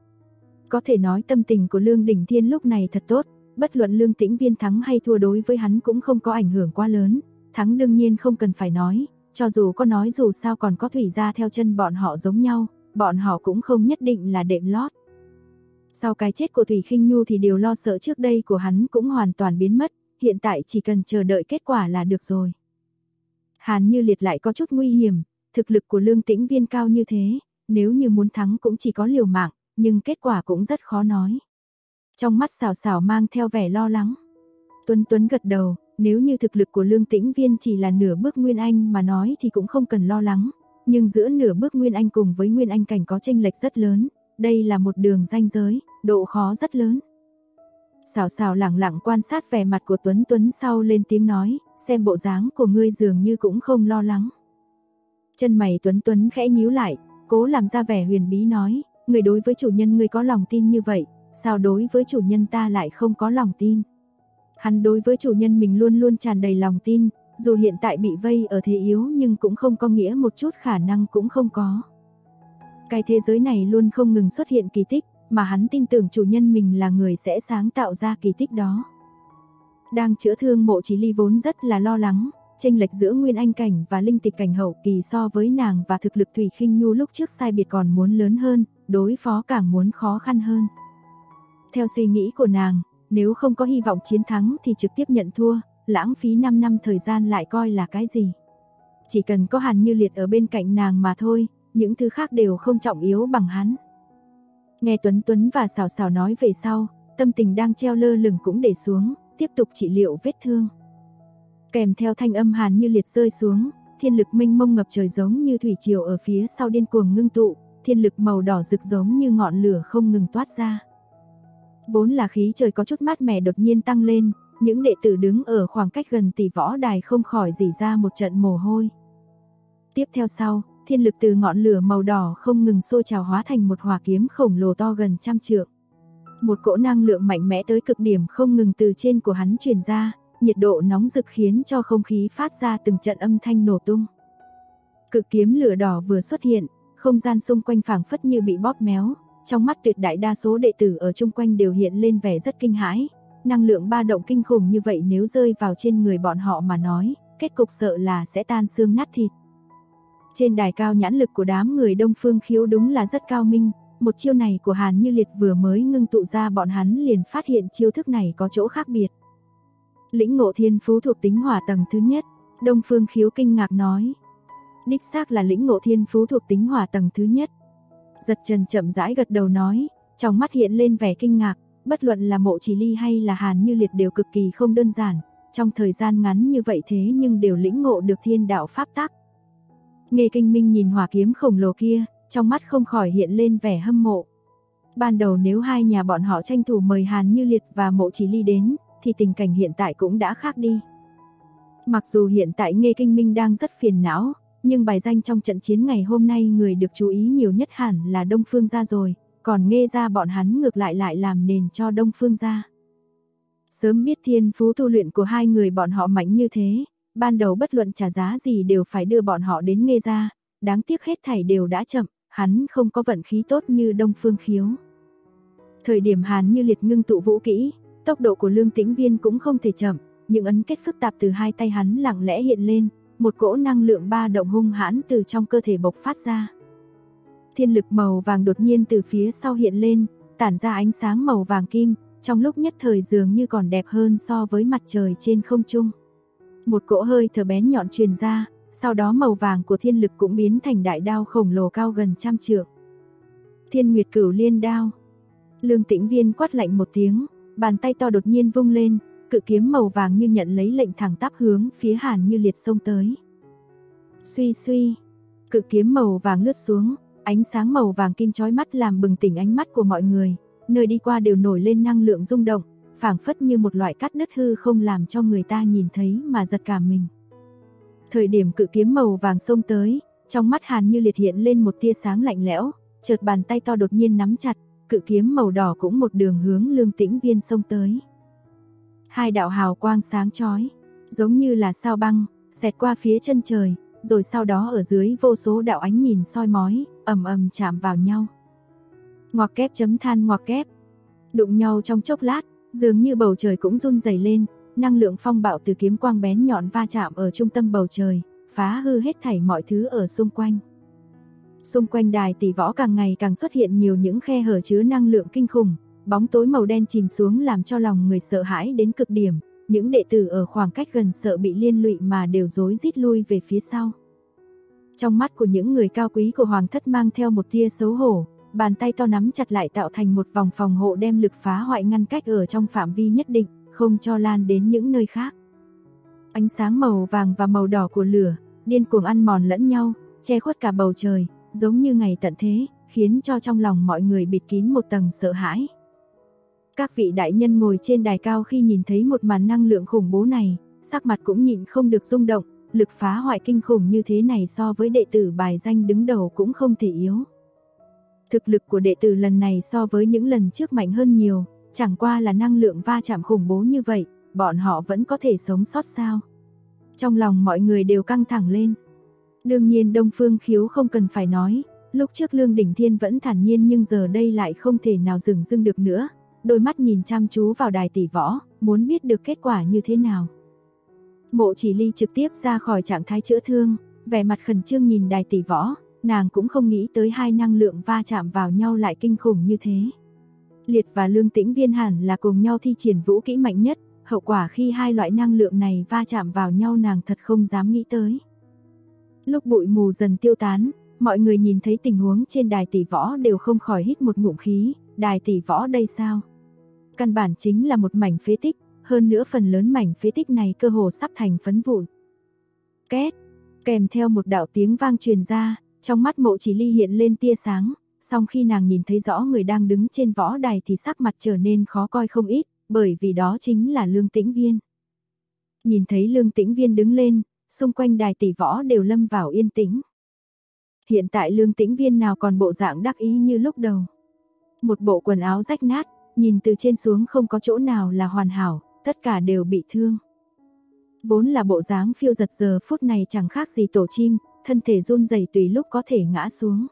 Có thể nói tâm tình của Lương Đình Thiên lúc này thật tốt, bất luận Lương Tĩnh Viên thắng hay thua đối với hắn cũng không có ảnh hưởng quá lớn, thắng đương nhiên không cần phải nói, cho dù có nói dù sao còn có Thủy gia theo chân bọn họ giống nhau, bọn họ cũng không nhất định là đệm lót. Sau cái chết của Thủy Khinh Nhu thì điều lo sợ trước đây của hắn cũng hoàn toàn biến mất, hiện tại chỉ cần chờ đợi kết quả là được rồi. Hàn Như Liệt lại có chút nguy hiểm, thực lực của Lương Tĩnh Viên cao như thế, nếu như muốn thắng cũng chỉ có liều mạng, nhưng kết quả cũng rất khó nói. Trong mắt xảo xảo mang theo vẻ lo lắng. Tuấn gật đầu, Nếu như thực lực của Lương Tĩnh Viên chỉ là nửa bước Nguyên Anh mà nói thì cũng không cần lo lắng, nhưng giữa nửa bước Nguyên Anh cùng với Nguyên Anh cảnh có chênh lệch rất lớn, đây là một đường ranh giới, độ khó rất lớn. Sảo Sảo lẳng lặng quan sát vẻ mặt của Tuấn Tuấn sau lên tiếng nói, xem bộ dáng của ngươi dường như cũng không lo lắng. Chân mày Tuấn Tuấn khẽ nhíu lại, cố làm ra vẻ huyền bí nói, người đối với chủ nhân ngươi có lòng tin như vậy, sao đối với chủ nhân ta lại không có lòng tin? Hắn đối với chủ nhân mình luôn luôn tràn đầy lòng tin, dù hiện tại bị vây ở thế yếu nhưng cũng không có nghĩa một chút khả năng cũng không có. Cái thế giới này luôn không ngừng xuất hiện kỳ tích, mà hắn tin tưởng chủ nhân mình là người sẽ sáng tạo ra kỳ tích đó. Đang chữa thương Mộ Chí Ly vốn rất là lo lắng, chênh lệch giữa Nguyên Anh cảnh và linh tịch cảnh hậu kỳ so với nàng và thực lực Thủy Khinh Nhu lúc trước sai biệt còn muốn lớn hơn, đối phó càng muốn khó khăn hơn. Theo suy nghĩ của nàng, nếu không có hy vọng chiến thắng thì trực tiếp nhận thua, lãng phí 5 năm thời gian lại coi là cái gì. Chỉ cần có Hàn Như Liệt ở bên cạnh nàng mà thôi, những thứ khác đều không trọng yếu bằng hắn. Nghe Tuấn Tuấn và Sảo Sảo nói về sau, tâm tình đang treo lơ lửng cũng để xuống, tiếp tục trị liệu vết thương. Kèm theo thanh âm Hàn Như Liệt rơi xuống, thiên lực mênh mông ngập trời giống như thủy triều ở phía sau điên cuồng ngưng tụ, thiên lực màu đỏ rực giống như ngọn lửa không ngừng toát ra. Vốn là khí trời có chút mát mẻ đột nhiên tăng lên, những đệ tử đứng ở khoảng cách gần tỷ võ đài không khỏi rỉ ra một trận mồ hôi. Tiếp theo sau, thiên lực từ ngọn lửa màu đỏ không ngừng sôi trào hóa thành một hỏa kiếm khổng lồ to gần 100 trượng. Một cỗ năng lượng mạnh mẽ tới cực điểm không ngừng từ trên của hắn truyền ra, nhiệt độ nóng rực khiến cho không khí phát ra từng trận âm thanh nổ tung. Cực kiếm lửa đỏ vừa xuất hiện, không gian xung quanh phảng phất như bị bóp méo, trong mắt tuyệt đại đa số đệ tử ở chung quanh đều hiện lên vẻ rất kinh hãi. Năng lượng ba động kinh khủng như vậy nếu rơi vào trên người bọn họ mà nói, kết cục sợ là sẽ tan xương nát thịt. Trên đài cao nhãn lực của đám người Đông Phương Khiếu đúng là rất cao minh, một chiêu này của Hàn Như Liệt vừa mới ngưng tụ ra bọn hắn liền phát hiện chiêu thức này có chỗ khác biệt. Lĩnh ngộ thiên phú thuộc tính hỏa tầng thứ nhất, Đông Phương Khiếu kinh ngạc nói. Đích xác là lĩnh ngộ thiên phú thuộc tính hỏa tầng thứ nhất. Giật Trần chậm rãi gật đầu nói, trong mắt hiện lên vẻ kinh ngạc, bất luận là Mộ Chỉ Ly hay là Hàn Như Liệt đều cực kỳ không đơn giản, trong thời gian ngắn như vậy thế nhưng đều lĩnh ngộ được thiên đạo pháp tắc. Nghê Kinh Minh nhìn hỏa kiếm khổng lồ kia, trong mắt không khỏi hiện lên vẻ hâm mộ. Ban đầu nếu hai nhà bọn họ tranh thủ mời Hàn Như Liệt và Mộ Chỉ Ly đến, thì tình cảnh hiện tại cũng đã khác đi. Mặc dù hiện tại Nghê Kinh Minh đang rất phiền não, nhưng bài danh trong trận chiến ngày hôm nay người được chú ý nhiều nhất hẳn là Đông Phương gia rồi, còn Nghê gia bọn hắn ngược lại làm nền cho Đông Phương gia. Sớm biết thiên phú tu luyện của hai người bọn họ mạnh như thế, ban đầu bất luận trả giá gì đều phải đưa bọn họ đến Nghê gia, đáng tiếc hết thảy đều đã chậm, hắn không có vận khí tốt như Đông Phương Khiếu. Thời điểm Hàn Như Liệt ngưng tụ vũ kỹ, tốc độ của Lương Tĩnh Viên cũng không thể chậm, những ấn kết phức tạp từ hai tay hắn lặng lẽ hiện lên, một cỗ năng lượng ba động hung hãn từ trong cơ thể bộc phát ra. Thiên lực màu vàng đột nhiên từ phía sau hiện lên, tản ra ánh sáng màu vàng kim, trong lúc nhất thời dường như còn đẹp hơn so với mặt trời trên không trung. Một cỗ hơi thở bén nhọn truyền ra, sau đó màu vàng của thiên lực cũng biến thành đại đao khổng lồ cao gần 100 trượng. Thiên Nguyệt Cửu Liên đao. Lương Tĩnh Viên quát lạnh một tiếng, bàn tay to đột nhiên vung lên, cự kiếm màu vàng như nhận lấy lệnh thẳng tắp hướng phía Hàn Như Liệt xông tới. Suy suy, cự kiếm màu vàng lướt xuống, ánh sáng màu vàng kim chói mắt làm bừng tỉnh ánh mắt của mọi người, nơi đi qua đều nổi lên năng lượng rung động, phảng phất như một loại cắt đứt hư không làm cho người ta nhìn thấy mà giật cả mình. Thời điểm cự kiếm màu vàng xông tới, trong mắt Hàn Như Liệt hiện lên một tia sáng lạnh lẽo, chợt bàn tay to đột nhiên nắm chặt, cự kiếm màu đỏ cũng một đường hướng Lương Tĩnh Viên xông tới. Hai đạo hào quang sáng chói, giống như là sao băng, xẹt qua phía chân trời, rồi sau đó ở dưới vô số đạo ánh nhìn soi mói, ầm ầm chạm vào nhau. Ngoặc kép chấm than ngoặc kép, đụng nhau trong chốc lát, dường như bầu trời cũng run rẩy lên, năng lượng phong bạo từ kiếm quang bén nhọn va chạm ở trung tâm bầu trời, phá hư hết thảy mọi thứ ở xung quanh. Xung quanh đài tỷ võ càng ngày càng xuất hiện nhiều những khe hở chứa năng lượng kinh khủng, bóng tối màu đen chìm xuống làm cho lòng người sợ hãi đến cực điểm, những đệ tử ở khoảng cách gần sợ bị liên lụy mà đều rối rít lui về phía sau. Trong mắt của những người cao quý của hoàng thất mang theo một tia xấu hổ, bàn tay to nắm chặt lại tạo thành một vòng phòng hộ đem lực phá hoại ngăn cách ở trong phạm vi nhất định, không cho lan đến những nơi khác. Ánh sáng màu vàng và màu đỏ của lửa, điên cuồng ăn mòn lẫn nhau, che khuất cả bầu trời, giống như ngày tận thế, khiến cho trong lòng mọi người bịt kín một tầng sợ hãi. Các vị đại nhân ngồi trên đài cao khi nhìn thấy một màn năng lượng khủng bố này, sắc mặt cũng nhịn không được rung động, lực phá hoại kinh khủng như thế này so với đệ tử bài danh đứng đầu cũng không thể yếu. Thực lực của đệ tử lần này so với những lần trước mạnh hơn nhiều, chẳng qua là năng lượng va chạm khủng bố như vậy, bọn họ vẫn có thể sống sót sao? Trong lòng mọi người đều căng thẳng lên. Đương nhiên Đông Phương Khiếu không cần phải nói, lúc trước Lương Đỉnh Thiên vẫn thản nhiên nhưng giờ đây lại không thể nào dừng dưng được nữa, đôi mắt nhìn chăm chú vào đài tỷ võ, muốn biết được kết quả như thế nào. Mộ Chỉ Ly trực tiếp ra khỏi trạng thái chữa thương, vẻ mặt khẩn trương nhìn đài tỷ võ, nàng cũng không nghĩ tới hai năng lượng va chạm vào nhau lại kinh khủng như thế. Liệt và Lương Tĩnh Viên hẳn là cùng nhau thi triển vũ kỹ mạnh nhất, hậu quả khi hai loại năng lượng này va chạm vào nhau nàng thật không dám nghĩ tới. Lúc bụi mù dần tiêu tán, mọi người nhìn thấy tình huống trên đài tỷ võ đều không khỏi hít một ngụm khí, đài tỷ võ đây sao? Căn bản chính là một mảnh phế tích, hơn nữa phần lớn mảnh phế tích này cơ hồ sắp thành phấn vụn. Két, kèm theo một đạo tiếng vang truyền ra, trong mắt Mộ Chỉ Ly hiện lên tia sáng, song khi nàng nhìn thấy rõ người đang đứng trên võ đài thì sắc mặt trở nên khó coi không ít, bởi vì đó chính là Lương Tĩnh Viên. Nhìn thấy Lương Tĩnh Viên đứng lên, xung quanh đài tỷ võ đều lâm vào yên tĩnh. Hiện tại Lương Tĩnh Viên nào còn bộ dạng đắc ý như lúc đầu. Một bộ quần áo rách nát, nhìn từ trên xuống không có chỗ nào là hoàn hảo, tất cả đều bị thương. Vốn là bộ dáng phiêu giật giờ phút này chẳng khác gì tổ chim, thân thể run rẩy tùy lúc có thể ngã xuống.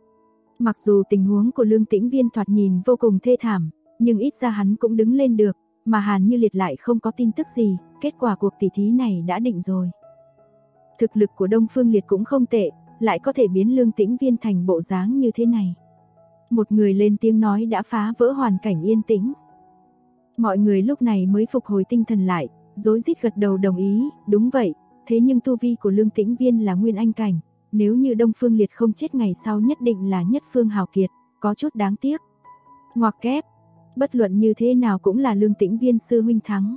Mặc dù tình huống của Lương Tĩnh Viên thoạt nhìn vô cùng thê thảm, nhưng ít ra hắn cũng đứng lên được, mà Hàn Như Liệt lại không có tin tức gì, kết quả cuộc tỷ thí này đã định rồi. Thực lực của Đông Phương Liệt cũng không tệ, lại có thể biến Lương Tĩnh Viên thành bộ dáng như thế này. Một người lên tiếng nói đã phá vỡ hoàn cảnh yên tĩnh. Mọi người lúc này mới phục hồi tinh thần lại, rối rít gật đầu đồng ý, đúng vậy, thế nhưng tu vi của Lương Tĩnh Viên là nguyên anh cảnh, nếu như Đông Phương Liệt không chết ngày sau nhất định là nhất phương hào kiệt, có chút đáng tiếc. Ngoặc kép, bất luận như thế nào cũng là Lương Tĩnh Viên sư huynh thắng.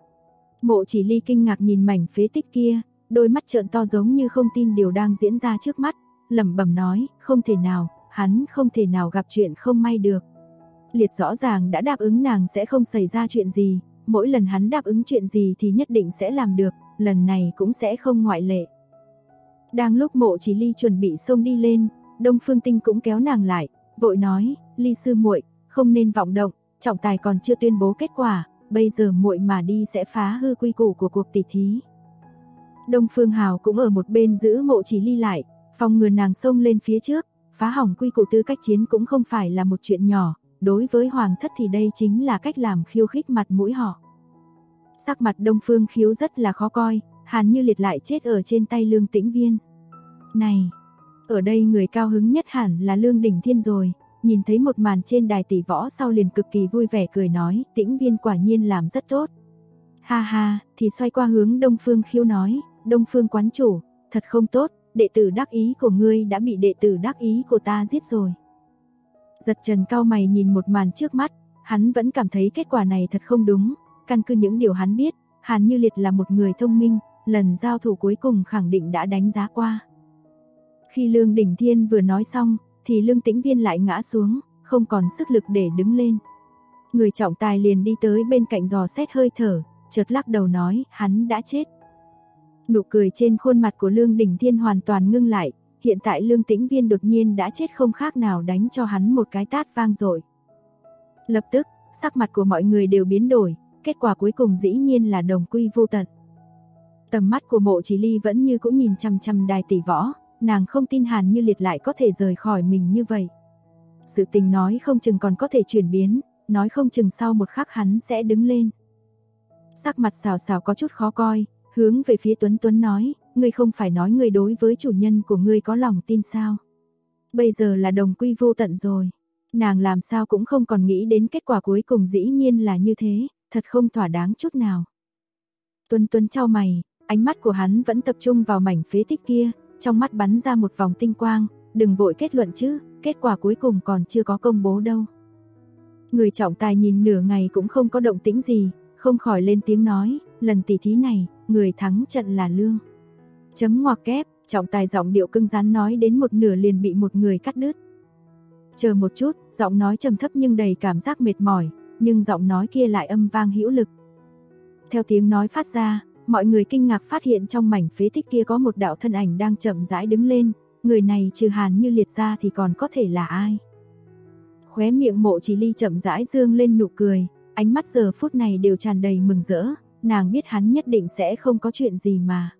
Mộ Chỉ Ly kinh ngạc nhìn mảnh phế tích kia, đôi mắt trợn to giống như không tin điều đang diễn ra trước mắt, lẩm bẩm nói, không thể nào, hắn không thể nào gặp chuyện không may được. Liệt rõ ràng đã đáp ứng nàng sẽ không xảy ra chuyện gì, mỗi lần hắn đáp ứng chuyện gì thì nhất định sẽ làm được, lần này cũng sẽ không ngoại lệ. Đang lúc Mộ Chỉ Ly chuẩn bị xông đi lên, Đông Phương Tinh cũng kéo nàng lại, vội nói, Ly sư muội, không nên vọng động, trọng tài còn chưa tuyên bố kết quả, bây giờ muội mà đi sẽ phá hư quy củ của cuộc tỷ thí. Đông Phương Hào cũng ở một bên giữ Mộ Chỉ Ly lại, phòng ngừa nàng xông lên phía trước, phá hỏng quy củ tư cách chiến cũng không phải là một chuyện nhỏ, đối với hoàng thất thì đây chính là cách làm khiêu khích mặt mũi họ. Sắc mặt Đông Phương Khiếu rất là khó coi, Hàn Như Liệt lại chết ở trên tay Lương Tĩnh Viên. Này, ở đây người cao hứng nhất hẳn là Lương Đỉnh Thiên rồi, nhìn thấy một màn trên đài tỷ võ sau liền cực kỳ vui vẻ cười nói, Tĩnh Viên quả nhiên làm rất tốt. Ha ha, thì xoay qua hướng Đông Phương Khiếu nói, Đông Phương quán chủ, thật không tốt, đệ tử đắc ý của ngươi đã bị đệ tử đắc ý của ta giết rồi. Giật Trần cau mày nhìn một màn trước mắt, hắn vẫn cảm thấy kết quả này thật không đúng, căn cứ những điều hắn biết, Hàn Như Liệt là một người thông minh, lần giao thủ cuối cùng khẳng định đã đánh giá qua. Khi Lương Đỉnh Thiên vừa nói xong, thì Lương Tĩnh Viên lại ngã xuống, không còn sức lực để đứng lên. Người trọng tài liền đi tới bên cạnh dò xét hơi thở, chợt lắc đầu nói, hắn đã chết. Nụ cười trên khuôn mặt của Lương Đỉnh Thiên hoàn toàn ngưng lại, hiện tại Lương Tĩnh Viên đột nhiên đã chết không khác nào đánh cho hắn một cái tát vang dội. Lập tức, sắc mặt của mọi người đều biến đổi, kết quả cuối cùng dĩ nhiên là đồng quy vô tận. Tầm mắt của Mộ Chỉ Ly vẫn như cũng nhìn chằm chằm đài tỷ võ, nàng không tin Hàn Như Liệt lại có thể rời khỏi mình như vậy. Sự tình nói không chừng còn có thể chuyển biến, nói không chừng sau một khắc hắn sẽ đứng lên. Sắc mặt xào xào có chút khó coi, hướng về phía Tuấn Tuấn nói, ngươi không phải nói ngươi đối với chủ nhân của ngươi có lòng tin sao? Bây giờ là đồng quy vô tận rồi. Nàng làm sao cũng không còn nghĩ đến kết quả cuối cùng dĩ nhiên là như thế, thật không thỏa đáng chút nào. Tuấn Tuấn chau mày, ánh mắt của hắn vẫn tập trung vào mảnh phế tích kia, trong mắt bắn ra một vòng tinh quang, đừng vội kết luận chứ, kết quả cuối cùng còn chưa có công bố đâu. Người trọng tài nhìn nửa ngày cũng không có động tĩnh gì, không khỏi lên tiếng nói, lần tỉ thí này, người thắng trận là Lương. Chấm ngoặc kép, trọng tài giọng điệu cứng rắn nói đến một nửa liền bị một người cắt đứt. Chờ một chút, giọng nói trầm thấp nhưng đầy cảm giác mệt mỏi, nhưng giọng nói kia lại âm vang hữu lực. Theo tiếng nói phát ra, mọi người kinh ngạc phát hiện trong mảnh phế tích kia có một đạo thân ảnh đang chậm rãi đứng lên, người này trừ Hàn Như Liệt ra thì còn có thể là ai? Khóe miệng Mộ Chỉ Ly chậm rãi dương lên nụ cười, ánh mắt giờ phút này đều tràn đầy mừng rỡ, nàng biết hắn nhất định sẽ không có chuyện gì mà.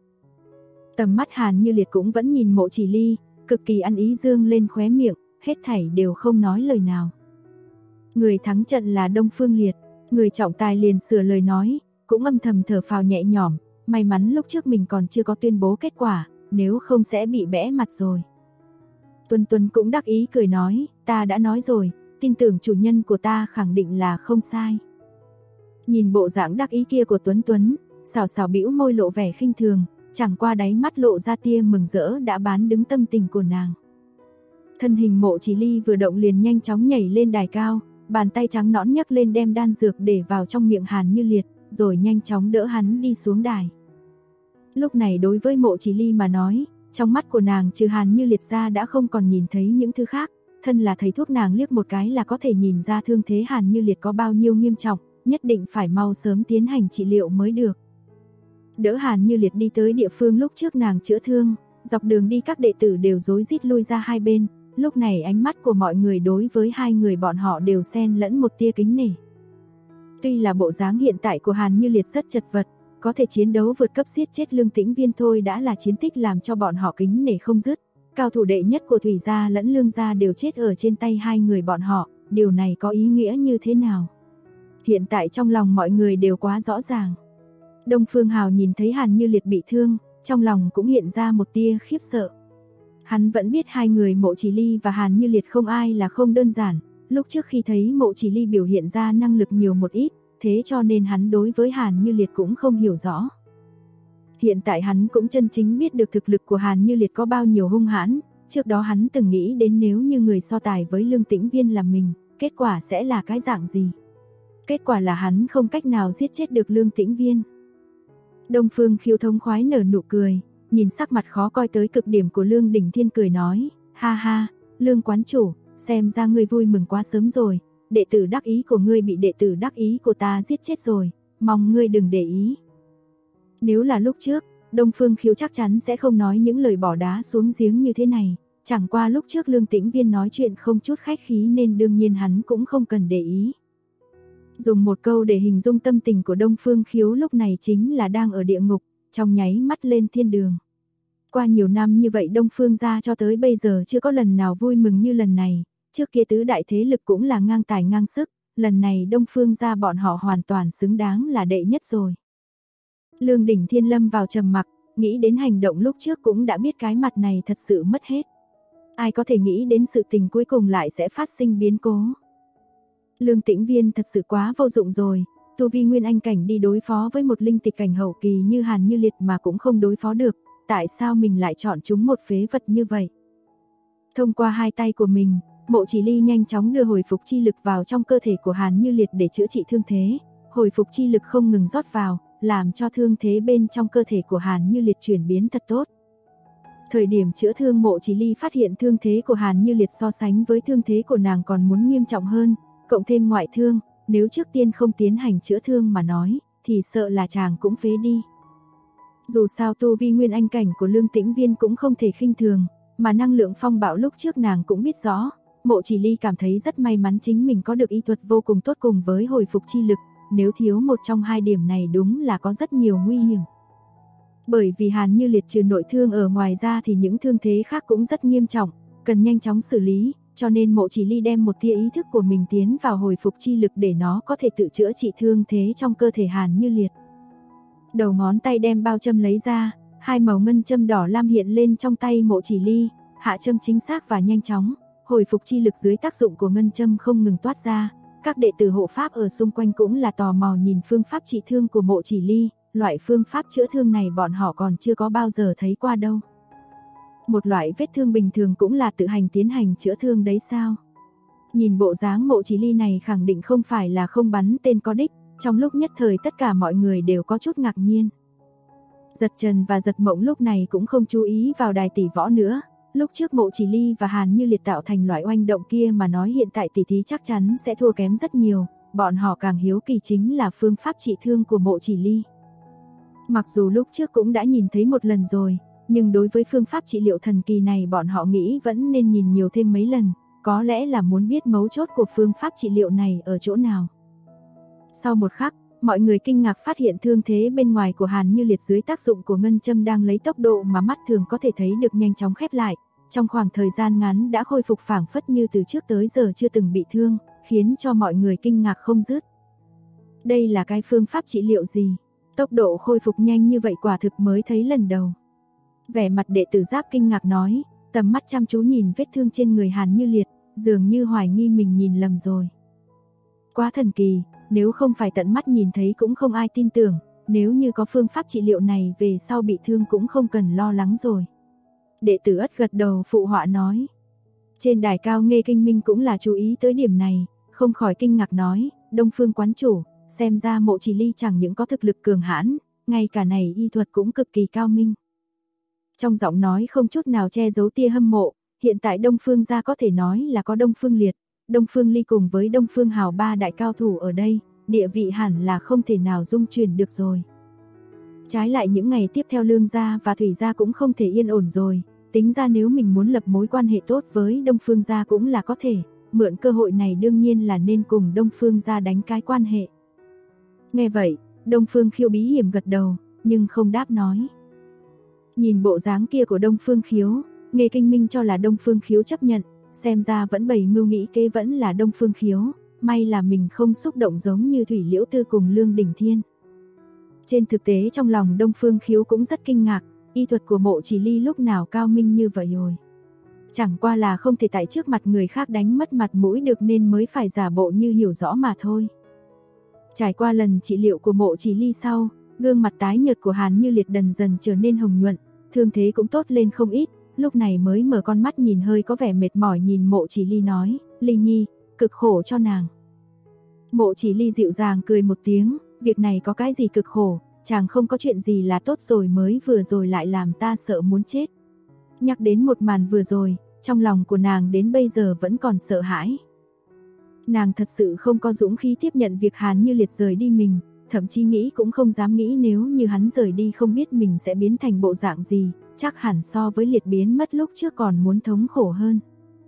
Tầm mắt Hàn Như Liệt cũng vẫn nhìn Mộ Chỉ Ly, cực kỳ ăn ý dương lên khóe miệng, hết thảy đều không nói lời nào. Người thắng trận là Đông Phương Liệt, người trọng tài liền sửa lời nói, cũng âm thầm thở phào nhẹ nhõm, may mắn lúc trước mình còn chưa có tuyên bố kết quả, nếu không sẽ bị bẽ mặt rồi. Tuân Tuân cũng đắc ý cười nói, ta đã nói rồi, tin tưởng chủ nhân của ta khẳng định là không sai. Nhìn bộ dạng đắc ý kia của Tuấn Tuấn, xào xào bĩu môi lộ vẻ khinh thường, chẳng qua đáy mắt lộ ra tia mừng rỡ đã bán đứng tâm tình của nàng. Thân hình Mộ Chỉ Ly vừa động liền nhanh chóng nhảy lên đài cao, bàn tay trắng nõn nhấc lên đem đan dược để vào trong miệng Hàn Như Liệt, rồi nhanh chóng đỡ hắn đi xuống đài. Lúc này đối với Mộ Chỉ Ly mà nói, trong mắt của nàng trừ Hàn Như Liệt ra đã không còn nhìn thấy những thứ khác, thân là thầy thuốc nàng liếc một cái là có thể nhìn ra thương thế Hàn Như Liệt có bao nhiêu nghiêm trọng, nhất định phải mau sớm tiến hành trị liệu mới được. Đỡ Hàn Như Liệt đi tới địa phương lúc trước nàng chữa thương, dọc đường đi các đệ tử đều rối rít lui ra hai bên, lúc này ánh mắt của mọi người đối với hai người bọn họ đều xen lẫn một tia kính nể. Tuy là bộ dáng hiện tại của Hàn Như Liệt rất chật vật, có thể chiến đấu vượt cấp giết chết Lương Tĩnh Viên thôi đã là chiến tích làm cho bọn họ kính nể không dứt. Cao thủ đệ nhất của Thủy gia lẫn Lương gia đều chết ở trên tay hai người bọn họ, điều này có ý nghĩa như thế nào? Hiện tại trong lòng mọi người đều quá rõ ràng. Đông Phương Hào nhìn thấy Hàn Như Liệt bị thương, trong lòng cũng hiện ra một tia khiếp sợ. Hắn vẫn biết hai người Mộ Chỉ Ly và Hàn Như Liệt không ai là không đơn giản, lúc trước khi thấy Mộ Chỉ Ly biểu hiện ra năng lực nhiều một ít, thế cho nên hắn đối với Hàn Như Liệt cũng không hiểu rõ. Hiện tại hắn cũng chân chính biết được thực lực của Hàn Như Liệt có bao nhiêu hung hãn, trước đó hắn từng nghĩ đến nếu như người so tài với Lương Tĩnh Viên là mình, kết quả sẽ là cái dạng gì. Kết quả là hắn không cách nào giết chết được Lương Tĩnh Viên. Đông Phương Khiếu thống khoái nở nụ cười, nhìn sắc mặt khó coi tới cực điểm của Lương Đình Thiên cười nói, ha ha, Lương quán chủ, xem ra ngươi vui mừng quá sớm rồi, đệ tử đắc ý của ngươi bị đệ tử đắc ý của ta giết chết rồi, mong ngươi đừng để ý. Nếu là lúc trước, Đông Phương Khiếu chắc chắn sẽ không nói những lời bỏ đá xuống giếng như thế này, chẳng qua lúc trước Lương Tĩnh Viên nói chuyện không chút khách khí nên đương nhiên hắn cũng không cần để ý. Dùng một câu để hình dung tâm tình của Đông Phương Khiếu lúc này chính là đang ở địa ngục, trong nháy mắt lên thiên đường. Qua nhiều năm như vậy Đông Phương gia cho tới bây giờ chưa có lần nào vui mừng như lần này, trước kia tứ đại thế lực cũng là ngang tài ngang sức, lần này Đông Phương gia bọn họ hoàn toàn xứng đáng là đệ nhất rồi. Lương Đỉnh Thiên lâm vào trầm mặc, nghĩ đến hành động lúc trước cũng đã biết cái mặt này thật sự mất hết. Ai có thể nghĩ đến sự tình cuối cùng lại sẽ phát sinh biến cố. Lương Tĩnh Viên thật sự quá vô dụng rồi, tu vi nguyên anh cảnh đi đối phó với một linh tịch cảnh hậu kỳ như Hàn Như Liệt mà cũng không đối phó được, tại sao mình lại chọn chúng một phế vật như vậy? Thông qua hai tay của mình, Mộ Chỉ Ly nhanh chóng đưa hồi phục chi lực vào trong cơ thể của Hàn Như Liệt để chữa trị thương thế, hồi phục chi lực không ngừng rót vào, làm cho thương thế bên trong cơ thể của Hàn Như Liệt chuyển biến thật tốt. Thời điểm chữa thương Mộ Chỉ Ly phát hiện thương thế của Hàn Như Liệt so sánh với thương thế của nàng còn muốn nghiêm trọng hơn, cộng thêm ngoại thương, nếu trước tiên không tiến hành chữa thương mà nói, thì sợ là chàng cũng phế đi. Dù sao tu vi nguyên anh cảnh của Lương Tĩnh Viên cũng không thể khinh thường, mà năng lượng phong bạo lúc trước nàng cũng biết rõ, Mộ Chỉ Ly cảm thấy rất may mắn chính mình có được y thuật vô cùng tốt cùng với hồi phục chi lực, nếu thiếu một trong hai điểm này đúng là có rất nhiều nguy hiểm. Bởi vì Hàn Như Liệt trừ nội thương ở ngoài ra thì những thương thế khác cũng rất nghiêm trọng, cần nhanh chóng xử lý, cho nên Mộ Chỉ Ly đem một tia ý thức của mình tiến vào hồi phục chi lực để nó có thể tự chữa trị thương thế trong cơ thể Hàn Như Liệt. Đầu ngón tay đem bao châm lấy ra, hai màu ngân châm đỏ lam hiện lên trong tay Mộ Chỉ Ly, hạ châm chính xác và nhanh chóng, hồi phục chi lực dưới tác dụng của ngân châm không ngừng toát ra. Các đệ tử hộ pháp ở xung quanh cũng là tò mò nhìn phương pháp trị thương của Mộ Chỉ Ly, loại phương pháp chữa thương này bọn họ còn chưa có bao giờ thấy qua đâu. Một loại vết thương bình thường cũng là tự hành tiến hành chữa thương đấy sao? Nhìn bộ dáng Mộ Chỉ Ly này khẳng định không phải là không bắn tên có đích, Trong lúc nhất thời tất cả mọi người đều có chút ngạc nhiên. Giật Trần và Giật Mộng lúc này cũng không chú ý vào đài tỷ võ nữa. Lúc trước Mộ Chỉ Ly và Hàn Như Liệt tạo thành loại oanh động kia mà nói hiện tại tỷ thí chắc chắn sẽ thua kém rất nhiều. Bọn họ càng hiếu kỳ chính là phương pháp trị thương của Mộ Chỉ Ly. Mặc dù lúc trước cũng đã nhìn thấy một lần rồi, nhưng đối với phương pháp trị liệu thần kỳ này bọn họ nghĩ vẫn nên nhìn nhiều thêm mấy lần. Có lẽ là muốn biết mấu chốt của phương pháp trị liệu này ở chỗ nào. Sau một khắc, mọi người kinh ngạc phát hiện thương thế bên ngoài của Hàn Như Liệt dưới tác dụng của ngân châm đang lấy tốc độ mà mắt thường có thể thấy được nhanh chóng khép lại. Trong khoảng thời gian ngắn đã khôi phục phảng phất như từ trước tới giờ chưa từng bị thương, khiến cho mọi người kinh ngạc không dứt. Đây là cái phương pháp trị liệu gì? Tốc độ khôi phục nhanh như vậy quả thực mới thấy lần đầu. Vẻ mặt đệ tử Giáp kinh ngạc nói, tầm mắt chăm chú nhìn vết thương trên người Hàn Như Liệt, dường như hoài nghi mình nhìn lầm rồi. Quá thần kỳ, nếu không phải tận mắt nhìn thấy cũng không ai tin tưởng, nếu như có phương pháp trị liệu này về sau bị thương cũng không cần lo lắng rồi. Đệ tử Ất gật đầu phụ họa nói. Trên đài cao Nghê Kinh Minh cũng là chú ý tới điểm này, không khỏi kinh ngạc nói, Đông Phương quán chủ, xem ra Mộ Chỉ Ly chẳng những có thực lực cường hãn, ngay cả này y thuật cũng cực kỳ cao minh. Trong giọng nói không chút nào che giấu tia hâm mộ, hiện tại Đông Phương gia có thể nói là có Đông Phương Liệt, Đông Phương Ly cùng với Đông Phương Hào ba đại cao thủ ở đây, địa vị hẳn là không thể nào dung chuyển được rồi. Trái lại những ngày tiếp theo Lương gia và Thủy gia cũng không thể yên ổn rồi, tính ra nếu mình muốn lập mối quan hệ tốt với Đông Phương gia cũng là có thể, mượn cơ hội này đương nhiên là nên cùng Đông Phương gia đánh cái quan hệ. Nghe vậy, Đông Phương Khiếu bí hiểm gật đầu, nhưng không đáp nói. Nhìn bộ dáng kia của Đông Phương Khiếu, Nghê Kinh Minh cho là Đông Phương Khiếu chấp nhận, xem ra vẫn bày mưu nghĩ kế vẫn là Đông Phương Khiếu, may là mình không xúc động giống như Thủy Liễu Tư cùng Lương Đình Thiên. Trên thực tế trong lòng Đông Phương Khiếu cũng rất kinh ngạc, y thuật của Mộ Chỉ Ly lúc nào cao minh như vậy rồi. Chẳng qua là không thể tại trước mặt người khác đánh mất mặt mũi được nên mới phải giả bộ như hiểu rõ mà thôi. Trải qua lần trị liệu của Mộ Chỉ Ly sau, gương mặt tái nhợt của Hàn Như Liệt dần dần trở nên hồng nhuận, thương thế cũng tốt lên không ít, lúc này mới mở con mắt nhìn hơi có vẻ mệt mỏi nhìn Mộ Chỉ Ly nói, Ly Nhi, cực khổ cho nàng. Mộ Chỉ Ly dịu dàng cười một tiếng, việc này có cái gì cực khổ, chàng không có chuyện gì là tốt rồi mới vừa rồi lại làm ta sợ muốn chết. Nhắc đến một màn vừa rồi, trong lòng của nàng đến bây giờ vẫn còn sợ hãi. Nàng thật sự không có dũng khí tiếp nhận việc Hàn Như Liệt rời đi mình, thậm chí nghĩ cũng không dám nghĩ nếu như hắn rời đi không biết mình sẽ biến thành bộ dạng gì, chắc hẳn so với Liệt biến mất lúc trước còn muốn thống khổ hơn.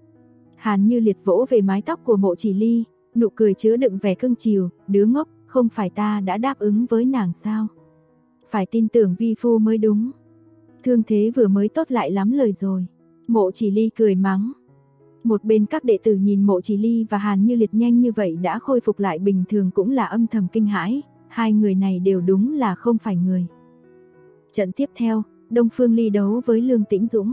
Hàn Như Liệt vỗ về mái tóc của Mộ Chỉ Ly, nụ cười chứa đựng vẻ cưng chiều, đứa ngốc, không phải ta đã đáp ứng với nàng sao? Phải tin tưởng vi phu mới đúng. Thương thế vừa mới tốt lại lắm lời rồi. Mộ Chỉ Ly cười mắng. Một bên các đệ tử nhìn Mộ Chỉ Ly và Hàn Như Liệt nhanh như vậy đã khôi phục lại bình thường cũng là âm thầm kinh hãi, hai người này đều đúng là không phải người. Trận tiếp theo, Đông Phương Ly đấu với Lương Tĩnh Dũng.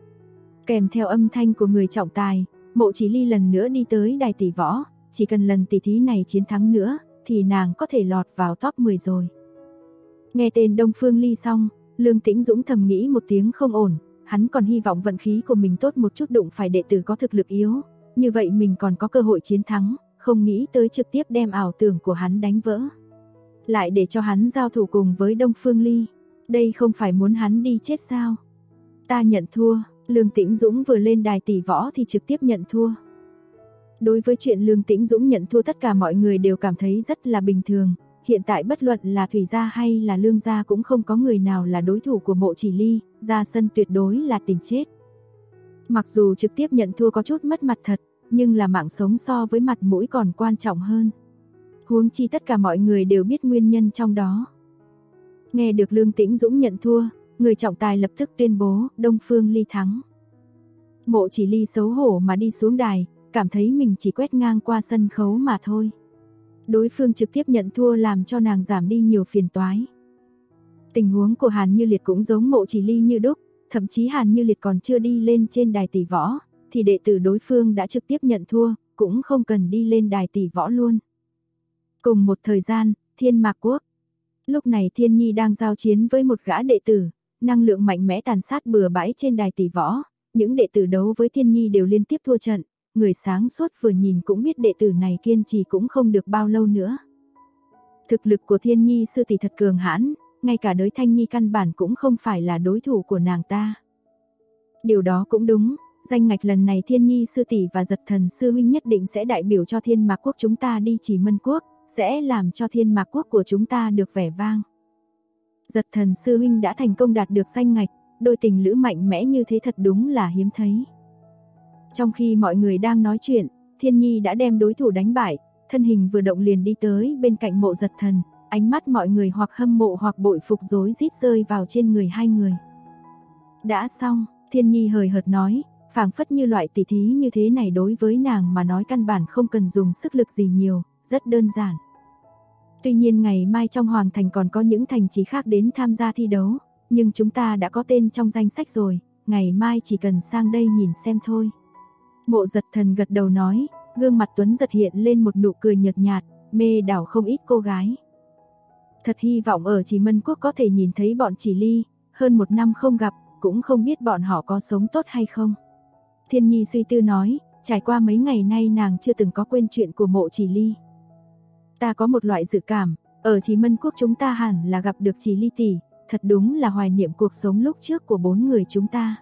Kèm theo âm thanh của người trọng tài, Mộ Chỉ Ly lần nữa đi tới đài tỷ võ, chỉ cần lần tỷ thí này chiến thắng nữa, thì nàng có thể lọt vào top 10 rồi. Nghe tên Đông Phương Ly xong, Lương Tĩnh Dũng thầm nghĩ một tiếng không ổn, hắn còn hy vọng vận khí của mình tốt một chút đụng phải đệ tử có thực lực yếu, như vậy mình còn có cơ hội chiến thắng, không nghĩ tới trực tiếp đem ảo tưởng của hắn đánh vỡ. Lại để cho hắn giao thủ cùng với Đông Phương Ly, đây không phải muốn hắn đi chết sao? Ta nhận thua, Lương Tĩnh Dũng vừa lên đài tỷ võ thì trực tiếp nhận thua. Đối với chuyện Lương Tĩnh Dũng nhận thua tất cả mọi người đều cảm thấy rất là bình thường, hiện tại bất luận là Thủy gia hay là Lương gia cũng không có người nào là đối thủ của Mộ Chỉ Ly, ra sân tuyệt đối là tìm chết. Mặc dù trực tiếp nhận thua có chút mất mặt thật, nhưng là mạng sống so với mặt mũi còn quan trọng hơn. Huống chi tất cả mọi người đều biết nguyên nhân trong đó. Nghe được Lương Tĩnh Dũng nhận thua, người trọng tài lập tức tuyên bố Đông Phương Ly thắng. Mộ Chỉ Ly xấu hổ mà đi xuống đài, cảm thấy mình chỉ quét ngang qua sân khấu mà thôi. Đối phương trực tiếp nhận thua làm cho nàng giảm đi nhiều phiền toái. Tình huống của Hàn Như Liệt cũng giống Mộ Chỉ Ly như đúc, thậm chí Hàn Như Liệt còn chưa đi lên trên đài tỷ võ, thì đệ tử đối phương đã trực tiếp nhận thua, cũng không cần đi lên đài tỷ võ luôn. Cùng một thời gian, Thiên Mạc Quốc. Lúc này Thiên Nhi đang giao chiến với một gã đệ tử, năng lượng mạnh mẽ tàn sát bừa bãi trên đài tỷ võ, những đệ tử đấu với Thiên Nhi đều liên tiếp thua trận, người sáng suốt vừa nhìn cũng biết đệ tử này kiên trì cũng không được bao lâu nữa. Thực lực của Thiên Nhi sư tỷ thật cường hãn, ngay cả đới Thanh Nhi căn bản cũng không phải là đối thủ của nàng ta. Điều đó cũng đúng, danh ngạch lần này Thiên Nhi sư tỷ và Giật Thần sư huynh nhất định sẽ đại biểu cho Thiên Mạc quốc chúng ta đi Chỉ Mân quốc, sẽ làm cho Thiên Mạc quốc của chúng ta được vẻ vang. Giật Thần sư huynh đã thành công đạt được danh ngạch, đôi tình lữ mạnh mẽ như thế thật đúng là hiếm thấy. Trong khi mọi người đang nói chuyện, Thiên Nhi đã đem đối thủ đánh bại, thân hình vừa động liền đi tới bên cạnh Mộ Giật Thần, ánh mắt mọi người hoặc hâm mộ hoặc bội phục rối rít rơi vào trên người hai người. Đã xong, Thiên Nhi hời hợt nói, phảng phất như loại tỉ thí như thế này đối với nàng mà nói căn bản không cần dùng sức lực gì nhiều, rất đơn giản. Tuy nhiên ngày mai trong Hoàng Thành còn có những thành trì khác đến tham gia thi đấu, nhưng chúng ta đã có tên trong danh sách rồi, ngày mai chỉ cần sang đây nhìn xem thôi. Mộ Giật Thần gật đầu nói, gương mặt Tuấn Giật hiện lên một nụ cười nhợt nhạt, mê đảo không ít cô gái. Thật hy vọng ở Chỉ Mân quốc có thể nhìn thấy bọn Chỉ Ly, hơn 1 năm không gặp, cũng không biết bọn họ có sống tốt hay không. Thiên Nhi suy tư nói, trải qua mấy ngày nay nàng chưa từng có quên chuyện của Mộ Chỉ Ly. Ta có một loại dự cảm, ở Chỉ Mân quốc chúng ta hẳn là gặp được Chỉ Ly tỷ, thật đúng là hoài niệm cuộc sống lúc trước của 4 người chúng ta.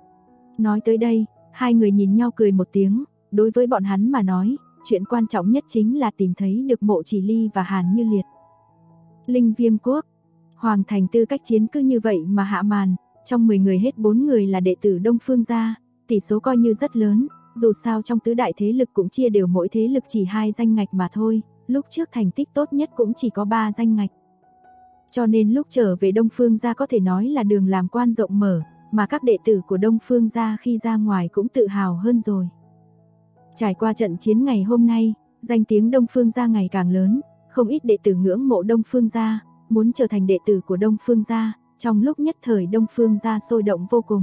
Nói tới đây, hai người nhìn nhau cười một tiếng, đối với bọn hắn mà nói, chuyện quan trọng nhất chính là tìm thấy được Mộ Chỉ Ly và Hàn Như Liệt. Linh Viêm quốc, Hoàng Thành tư cách chiến cứ như vậy mà hạ màn, trong 10 người hết 4 người là đệ tử Đông Phương gia, tỷ số coi như rất lớn, dù sao trong tứ đại thế lực cũng chia đều mỗi thế lực chỉ 2 danh ngạch mà thôi, lúc trước thành tích tốt nhất cũng chỉ có 3 danh ngạch. Cho nên lúc trở về Đông Phương gia có thể nói là đường làm quan rộng mở, mà các đệ tử của Đông Phương gia khi ra ngoài cũng tự hào hơn rồi. Trải qua trận chiến ngày hôm nay, danh tiếng Đông Phương gia ngày càng lớn, không ít đệ tử ngưỡng mộ Đông Phương gia, muốn trở thành đệ tử của Đông Phương gia, trong lúc nhất thời Đông Phương gia sôi động vô cùng.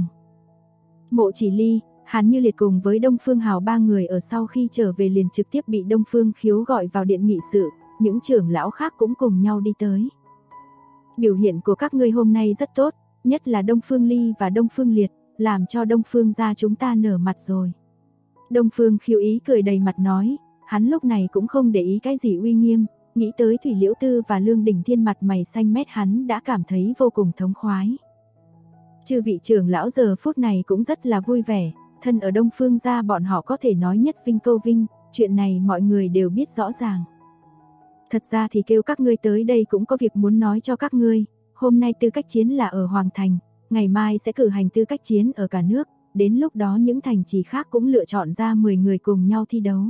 Mộ Chỉ Ly, Hàn Như Liệt cùng với Đông Phương Hào 3 người ở sau khi trở về liền trực tiếp bị Đông Phương Khiếu gọi vào điện nghị sự, những trưởng lão khác cũng cùng nhau đi tới. Biểu hiện của các ngươi hôm nay rất tốt, nhất là Đông Phương Ly và Đông Phương Liệt, làm cho Đông Phương gia chúng ta nở mặt rồi. Đông Phương Khiếu ý cười đầy mặt nói, hắn lúc này cũng không để ý cái gì uy nghiêm, nghĩ tới Thủy Liễu Tư và Lương Đình Thiên mặt mày xanh mét hắn đã cảm thấy vô cùng thống khoái. Chư vị trưởng lão giờ phút này cũng rất là vui vẻ, thân ở Đông Phương gia bọn họ có thể nói nhất vinh câu vinh, chuyện này mọi người đều biết rõ ràng. Thật ra thì kêu các ngươi tới đây cũng có việc muốn nói cho các ngươi, hôm nay tư cách chiến là ở Hoàng Thành, ngày mai sẽ cử hành tư cách chiến ở cả nước, đến lúc đó những thành trì khác cũng lựa chọn ra 10 người cùng nhau thi đấu.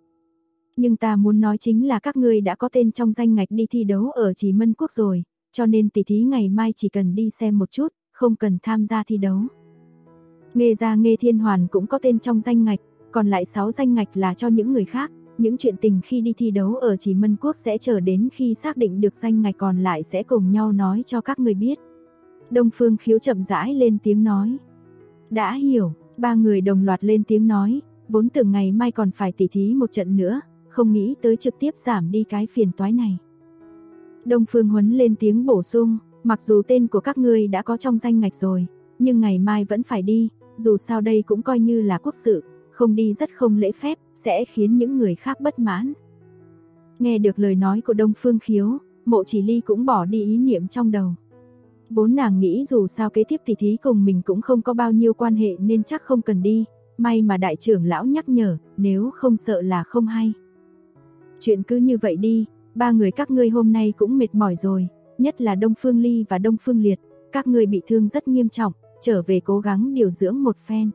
Nhưng ta muốn nói chính là các ngươi đã có tên trong danh ngạch đi thi đấu ở Chỉ Mân quốc rồi, cho nên tỷ thí ngày mai chỉ cần đi xem một chút, không cần tham gia thi đấu. Nghê gia Nghê Thiên Hoàn cũng có tên trong danh ngạch, còn lại 6 danh ngạch là cho những người khác, những chuyện tình khi đi thi đấu ở Chỉ Mân quốc sẽ chờ đến khi xác định được danh ngạch còn lại sẽ cùng nhau nói cho các người biết. Đông Phương Khiếu chậm rãi lên tiếng nói. Đã hiểu, 3 người đồng loạt lên tiếng nói, vốn tưởng ngày mai còn phải tỉ thí một trận nữa, không nghĩ tới trực tiếp giảm đi cái phiền toái này. Đông Phương Huấn lên tiếng bổ sung, mặc dù tên của các ngươi đã có trong danh ngạch rồi, nhưng ngày mai vẫn phải đi, dù sao đây cũng coi như là quốc sự, không đi rất không lễ phép, sẽ khiến những người khác bất mãn. Nghe được lời nói của Đông Phương Khiếu, Mộ Chỉ Ly cũng bỏ đi ý niệm trong đầu. Vốn nàng nghĩ dù sao kế tiếp tỉ thí cùng mình cũng không có bao nhiêu quan hệ nên chắc không cần đi, may mà đại trưởng lão nhắc nhở, nếu không sợ là không hay. Chuyện cứ như vậy đi, 3 người các ngươi hôm nay cũng mệt mỏi rồi, nhất là Đông Phương Ly và Đông Phương Liệt, các ngươi bị thương rất nghiêm trọng, trở về cố gắng điều dưỡng một phen.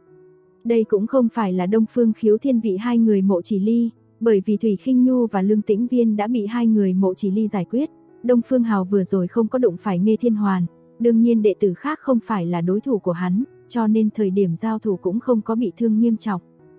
Đây cũng không phải là Đông Phương Khiếu thiên vị 2 người Mộ Chỉ Ly, bởi vì Thủy Khinh Nhu và Lương Tĩnh Viên đã bị 2 người Mộ Chỉ Ly giải quyết, Đông Phương Hào vừa rồi không có đụng phải Nghê Thiên Hoàn, đương nhiên đệ tử khác không phải là đối thủ của hắn, cho nên thời điểm giao thủ cũng không có bị thương nghiêm trọng.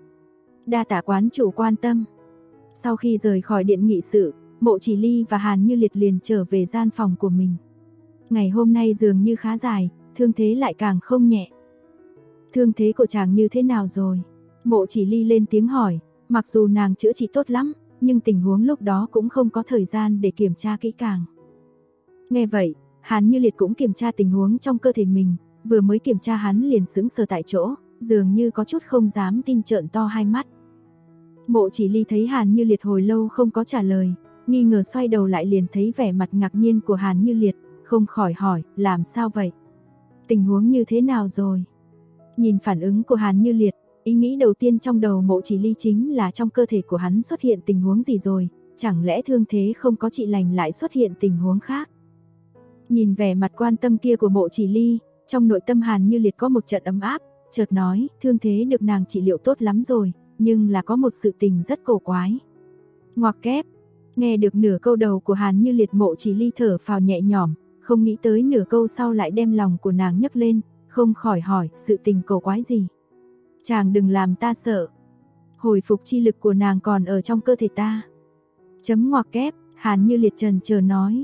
Đa tạ quán chủ quan tâm. Sau khi rời khỏi điện nghị sự, Mộ Chỉ Ly và Hàn Như Liệt liền trở về gian phòng của mình. Ngày hôm nay dường như khá dài, thương thế lại càng không nhẹ. Thương thế của chàng như thế nào rồi? Mộ Chỉ Ly lên tiếng hỏi, mặc dù nàng chữa trị tốt lắm, nhưng tình huống lúc đó cũng không có thời gian để kiểm tra kỹ càng. Nghe vậy, Hàn Như Liệt cũng kiểm tra tình huống trong cơ thể mình, vừa mới kiểm tra hắn liền sững sờ tại chỗ, dường như có chút không dám tin trợn to hai mắt. Mộ Chỉ Ly thấy Hàn Như Liệt hồi lâu không có trả lời, nghi ngờ xoay đầu lại liền thấy vẻ mặt ngạc nhiên của Hàn Như Liệt, không khỏi hỏi, làm sao vậy? Tình huống như thế nào rồi? Nhìn phản ứng của Hàn Như Liệt, ý nghĩ đầu tiên trong đầu Mộ Chỉ Ly chính là trong cơ thể của hắn xuất hiện tình huống gì rồi, chẳng lẽ thương thế không có trị lành lại xuất hiện tình huống khác? Nhìn vẻ mặt quan tâm kia của Mộ Chỉ Ly, trong nội tâm Hàn Như Liệt có một trận ấm áp, chợt nói, thương thế được nàng trị liệu tốt lắm rồi, nhưng là có một sự tình rất cổ quái. Ngoặc kép, nghe được nửa câu đầu của Hàn Như Liệt, Mộ Chỉ Ly thở phào nhẹ nhõm, không nghĩ tới nửa câu sau lại đem lòng của nàng nhấc lên, không khỏi hỏi, sự tình cổ quái gì? Chàng đừng làm ta sợ. Hồi phục chi lực của nàng còn ở trong cơ thể ta. Chấm ngoặc kép, Hàn Như Liệt trần chờ nói.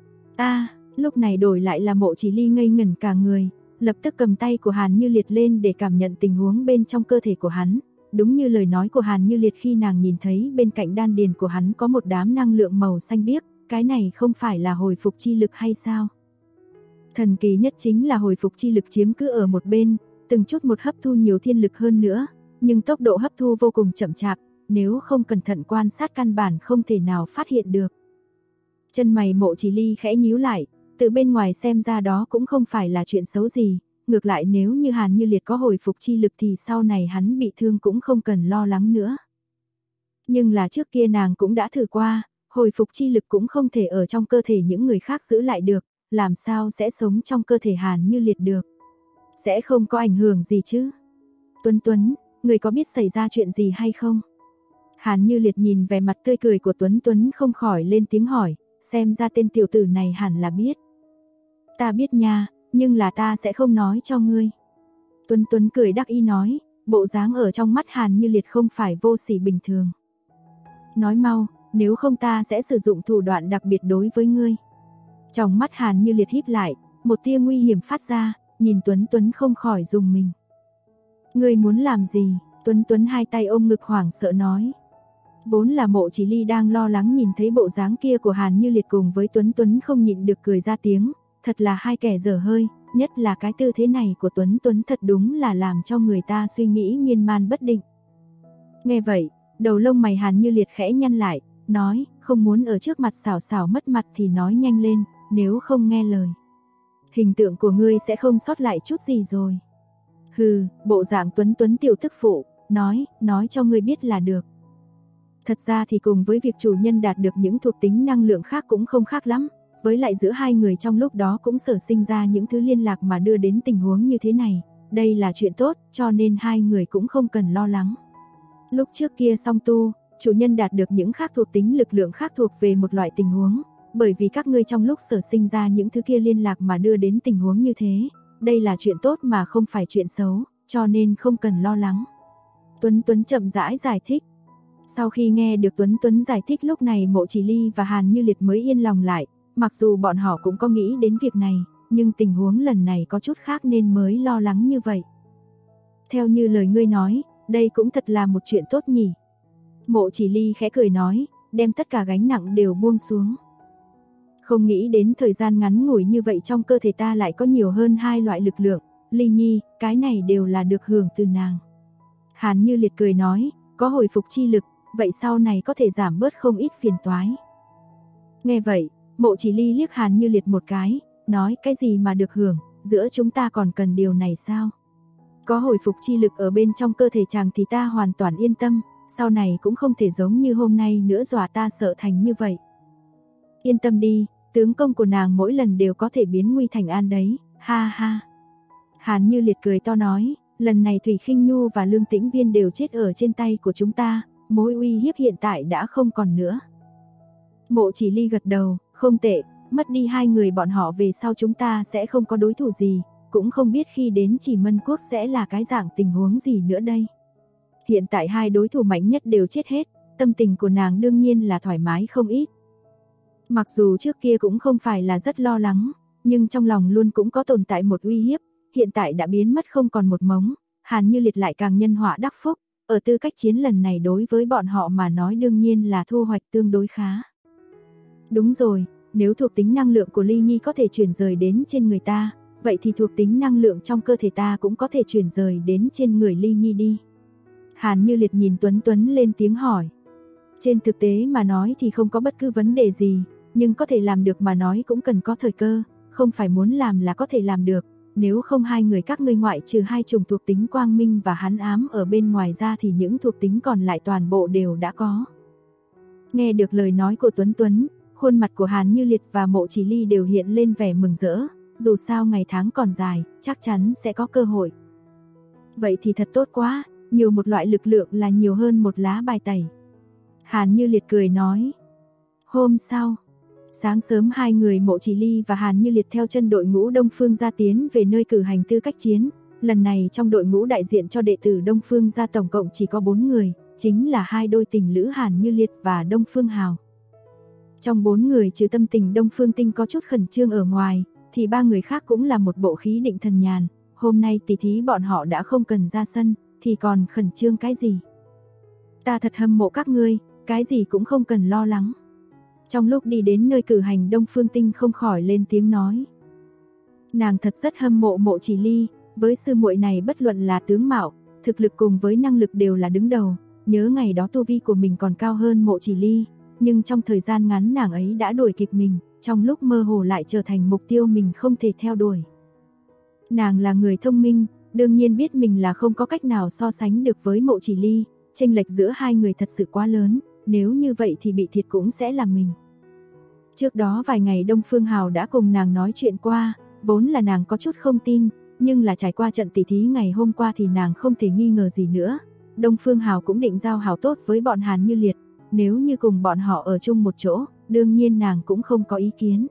Lúc này đổi lại là Mộ Chỉ Ly ngây ngẩn cả người, lập tức cầm tay của Hàn Như Liệt lên để cảm nhận tình huống bên trong cơ thể của hắn. Đúng như lời nói của Hàn Như Liệt khi nàng nhìn thấy bên cạnh đan điền của hắn có một đám năng lượng màu xanh biếc, cái này không phải là hồi phục chi lực hay sao? Thần kỳ nhất chính là hồi phục chi lực chiếm cứ ở một bên, từng chút một hấp thu nhiều thiên lực hơn nữa, nhưng tốc độ hấp thu vô cùng chậm chạp, nếu không cẩn thận quan sát căn bản không thể nào phát hiện được. Chân mày Mộ Chỉ Ly khẽ nhíu lại, từ bên ngoài xem ra đó cũng không phải là chuyện xấu gì, ngược lại nếu như Hàn Như Liệt có hồi phục chi lực thì sau này hắn bị thương cũng không cần lo lắng nữa. Nhưng là trước kia nàng cũng đã thử qua, hồi phục chi lực cũng không thể ở trong cơ thể những người khác giữ lại được, làm sao sẽ sống trong cơ thể Hàn Như Liệt được. Sẽ không có ảnh hưởng gì chứ? Tuấn, người có biết xảy ra chuyện gì hay không? Hàn Như Liệt nhìn vẻ mặt tươi cười của Tuấn không khỏi lên tiếng hỏi, xem ra tên tiểu tử này hẳn là biết. Ta biết nha, nhưng là ta sẽ không nói cho ngươi. Tuấn cười đắc ý nói, bộ dáng ở trong mắt Hàn Như Liệt không phải vô sỉ bình thường. Nói mau, nếu không ta sẽ sử dụng thủ đoạn đặc biệt đối với ngươi. Trong mắt Hàn Như Liệt híp lại, một tia nguy hiểm phát ra, nhìn Tuấn không khỏi rùng mình. Ngươi muốn làm gì? Tuấn hai tay ôm ngực hoảng sợ nói. Vốn là Mộ Chỉ Ly đang lo lắng nhìn thấy bộ dáng kia của Hàn Như Liệt cùng với Tuấn không nhịn được cười ra tiếng, thật là hai kẻ dở hơi, nhất là cái tư thế này của Tuấn thật đúng là làm cho người ta suy nghĩ miên man bất định. Nghe vậy, đầu lông mày Hàn Như Liệt khẽ nhăn lại, nói, không muốn ở trước mặt xảo mất mặt thì nói nhanh lên, nếu không nghe lời. Hình tượng của ngươi sẽ không sót lại chút gì rồi. Hừ, bộ dạng Tuấn tiểu thức phụ, nói cho ngươi biết là được. Thật ra thì cùng với việc chủ nhân đạt được những thuộc tính năng lượng khác cũng không khác lắm, với lại giữa hai người trong lúc đó cũng sở sinh ra những thứ liên lạc mà đưa đến tình huống như thế này, đây là chuyện tốt, cho nên hai người cũng không cần lo lắng. Lúc trước kia song tu, chủ nhân đạt được những khác thuộc tính lực lượng khác thuộc về một loại tình huống, bởi vì các ngươi trong lúc sở sinh ra những thứ kia liên lạc mà đưa đến tình huống như thế, đây là chuyện tốt mà không phải chuyện xấu, cho nên không cần lo lắng. Tuấn chậm rãi giải thích. Sau khi nghe được Tuấn giải thích lúc này Mộ Chỉ Ly và Hàn Như Liệt mới yên lòng lại, mặc dù bọn họ cũng có nghĩ đến việc này, nhưng tình huống lần này có chút khác nên mới lo lắng như vậy. Theo như lời ngươi nói, đây cũng thật là một chuyện tốt nhỉ. Mộ Chỉ Ly khẽ cười nói, đem tất cả gánh nặng đều buông xuống. Không nghĩ đến thời gian ngắn ngủi như vậy trong cơ thể ta lại có nhiều hơn hai loại lực lượng, Ly Nhi, cái này đều là được hưởng từ nàng. Hàn Như Liệt cười nói, có hồi phục chi lực, vậy sau này có thể giảm bớt không ít phiền toái. Nghe vậy, Mộ Chỉ Ly liếc Hàn Như Liệt một cái, nói cái gì mà được hưởng, giữa chúng ta còn cần điều này sao? Có hồi phục chi lực ở bên trong cơ thể chàng thì ta hoàn toàn yên tâm, sau này cũng không thể giống như hôm nay nữa dọa ta sợ thành như vậy. Yên tâm đi, tướng công của nàng mỗi lần đều có thể biến nguy thành an đấy, ha ha. Hàn Như Liệt cười to nói, lần này Thủy Khinh Nhu và Lương Tĩnh Viên đều chết ở trên tay của chúng ta, mối uy hiếp hiện tại đã không còn nữa. Mộ Chỉ Ly gật đầu, không tệ, mất đi hai người bọn họ về sau chúng ta sẽ không có đối thủ gì, cũng không biết khi đến Chỉ Mân Quốc sẽ là cái dạng tình huống gì nữa đây. Hiện tại hai đối thủ mạnh nhất đều chết hết, tâm tình của nàng đương nhiên là thoải mái không ít. Mặc dù trước kia cũng không phải là rất lo lắng, nhưng trong lòng luôn cũng có tồn tại một uy hiếp, hiện tại đã biến mất không còn một mống, Hàn Như Liệt lại càng nhân họa đắc phúc, ở tư cách chiến lần này đối với bọn họ mà nói đương nhiên là thu hoạch tương đối khá. Đúng rồi, nếu thuộc tính năng lượng của Ly Nhi có thể chuyển rời đến trên người ta, vậy thì thuộc tính năng lượng trong cơ thể ta cũng có thể chuyển rời đến trên người Ly Nhi đi. Hàn Như Liệt nhìn Tuấn lên tiếng hỏi. Trên thực tế mà nói thì không có bất cứ vấn đề gì, nhưng có thể làm được mà nói cũng cần có thời cơ, không phải muốn làm là có thể làm được. Nếu không hai người các ngươi ngoại trừ hai chủng thuộc tính quang minh và hắn ám ở bên ngoài ra thì những thuộc tính còn lại toàn bộ đều đã có. Nghe được lời nói của Tuấn Tuấn, khuôn mặt của Hàn Như Liệt và Mộ Chỉ Ly đều hiện lên vẻ mừng rỡ, dù sao ngày tháng còn dài, chắc chắn sẽ có cơ hội. Vậy thì thật tốt quá, nhiều một loại lực lượng là nhiều hơn một lá bài tẩy. Hàn Như Liệt cười nói. Hôm sau, sáng sớm hai người Mộ Chỉ Ly và Hàn Như Liệt theo chân đội ngũ Đông Phương gia tiến về nơi cử hành tư cách chiến. Lần này trong đội ngũ đại diện cho đệ tử Đông Phương gia tổng cộng chỉ có 4 người, chính là hai đôi tình lữ Hàn Như Liệt và Đông Phương Hào. Trong 4 người trừ tâm tình Đông Phương Tinh có chút khẩn trương ở ngoài, thì 3 người khác cũng là một bộ khí định thần nhàn. Hôm nay tỷ thí bọn họ đã không cần ra sân, thì còn khẩn trương cái gì? Ta thật hâm mộ các ngươi, cái gì cũng không cần lo lắng. Trong lúc đi đến nơi cử hành Đông Phương Tinh không khỏi lên tiếng nói. Nàng thật rất hâm mộ Mộ Chỉ Ly, với sư muội này bất luận là tướng mạo, thực lực cùng với năng lực đều là đứng đầu. Nhớ ngày đó tu vi của mình còn cao hơn Mộ Chỉ Ly, nhưng trong thời gian ngắn nàng ấy đã đuổi kịp mình, trong lúc mơ hồ lại trở thành mục tiêu mình không thể theo đuổi. Nàng là người thông minh, đương nhiên biết mình là không có cách nào so sánh được với Mộ Chỉ Ly, chênh lệch giữa hai người thật sự quá lớn, nếu như vậy thì bị thiệt cũng sẽ là mình. Trước đó vài ngày Đông Phương Hào đã cùng nàng nói chuyện qua, vốn là nàng có chút không tin, nhưng là trải qua trận tỷ thí ngày hôm qua thì nàng không thể nghi ngờ gì nữa. Đông Phương Hào cũng định giao hảo tốt với bọn Hàn Như Liệt, nếu như cùng bọn họ ở chung một chỗ, đương nhiên nàng cũng không có ý kiến.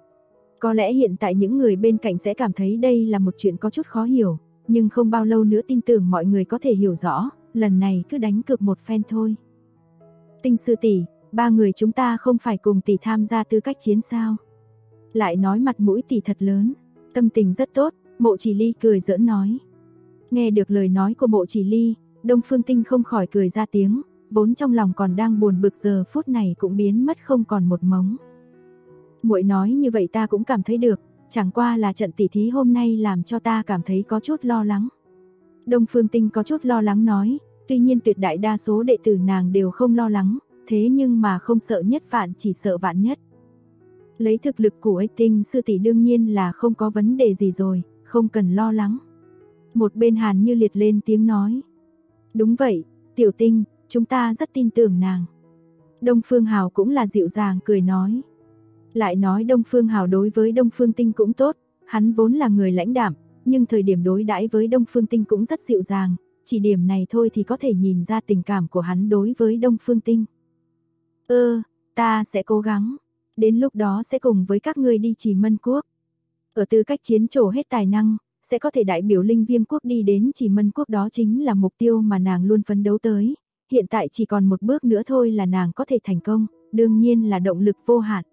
Có lẽ hiện tại những người bên cạnh sẽ cảm thấy đây là một chuyện có chút khó hiểu, nhưng không bao lâu nữa tin tưởng mọi người có thể hiểu rõ, lần này cứ đánh cược một phen thôi. Tinh sư tỷ, 3 người chúng ta không phải cùng tỷ tham gia tư cách chiến sao? Lại nói mặt mũi tỷ thật lớn, tâm tình rất tốt, Mộ Chỉ Ly cười giỡn nói. Nghe được lời nói của Mộ Chỉ Ly, Đông Phương Tinh không khỏi cười ra tiếng, vốn trong lòng còn đang buồn bực giờ phút này cũng biến mất không còn một mống. Muội nói như vậy ta cũng cảm thấy được, chẳng qua là trận tỷ thí hôm nay làm cho ta cảm thấy có chút lo lắng. Đông Phương Tinh có chút lo lắng nói, tuy nhiên tuyệt đại đa số đệ tử nàng đều không lo lắng, thế nhưng mà không sợ nhất vạn chỉ sợ vạn nhất. Lấy thực lực của Ích Tinh sư tỷ đương nhiên là không có vấn đề gì rồi, không cần lo lắng. Một bên Hàn Như Liệt lên tiếng nói. Đúng vậy, Tiểu Tinh, chúng ta rất tin tưởng nàng. Đông Phương Hào cũng là dịu dàng cười nói. Lại nói Đông Phương Hào đối với Đông Phương Tinh cũng tốt, hắn vốn là người lãnh đạm, nhưng thời điểm đối đãi với Đông Phương Tinh cũng rất dịu dàng, chỉ điểm này thôi thì có thể nhìn ra tình cảm của hắn đối với Đông Phương Tinh. Ta sẽ cố gắng, đến lúc đó sẽ cùng với các ngươi đi Chỉ Mân Quốc. Ở tư cách chiến trổ hết tài năng, sẽ có thể đại biểu Linh Viêm Quốc đi đến Chỉ Mân Quốc, đó chính là mục tiêu mà nàng luôn phấn đấu tới. Hiện tại chỉ còn một bước nữa thôi là nàng có thể thành công, đương nhiên là động lực vô hạn.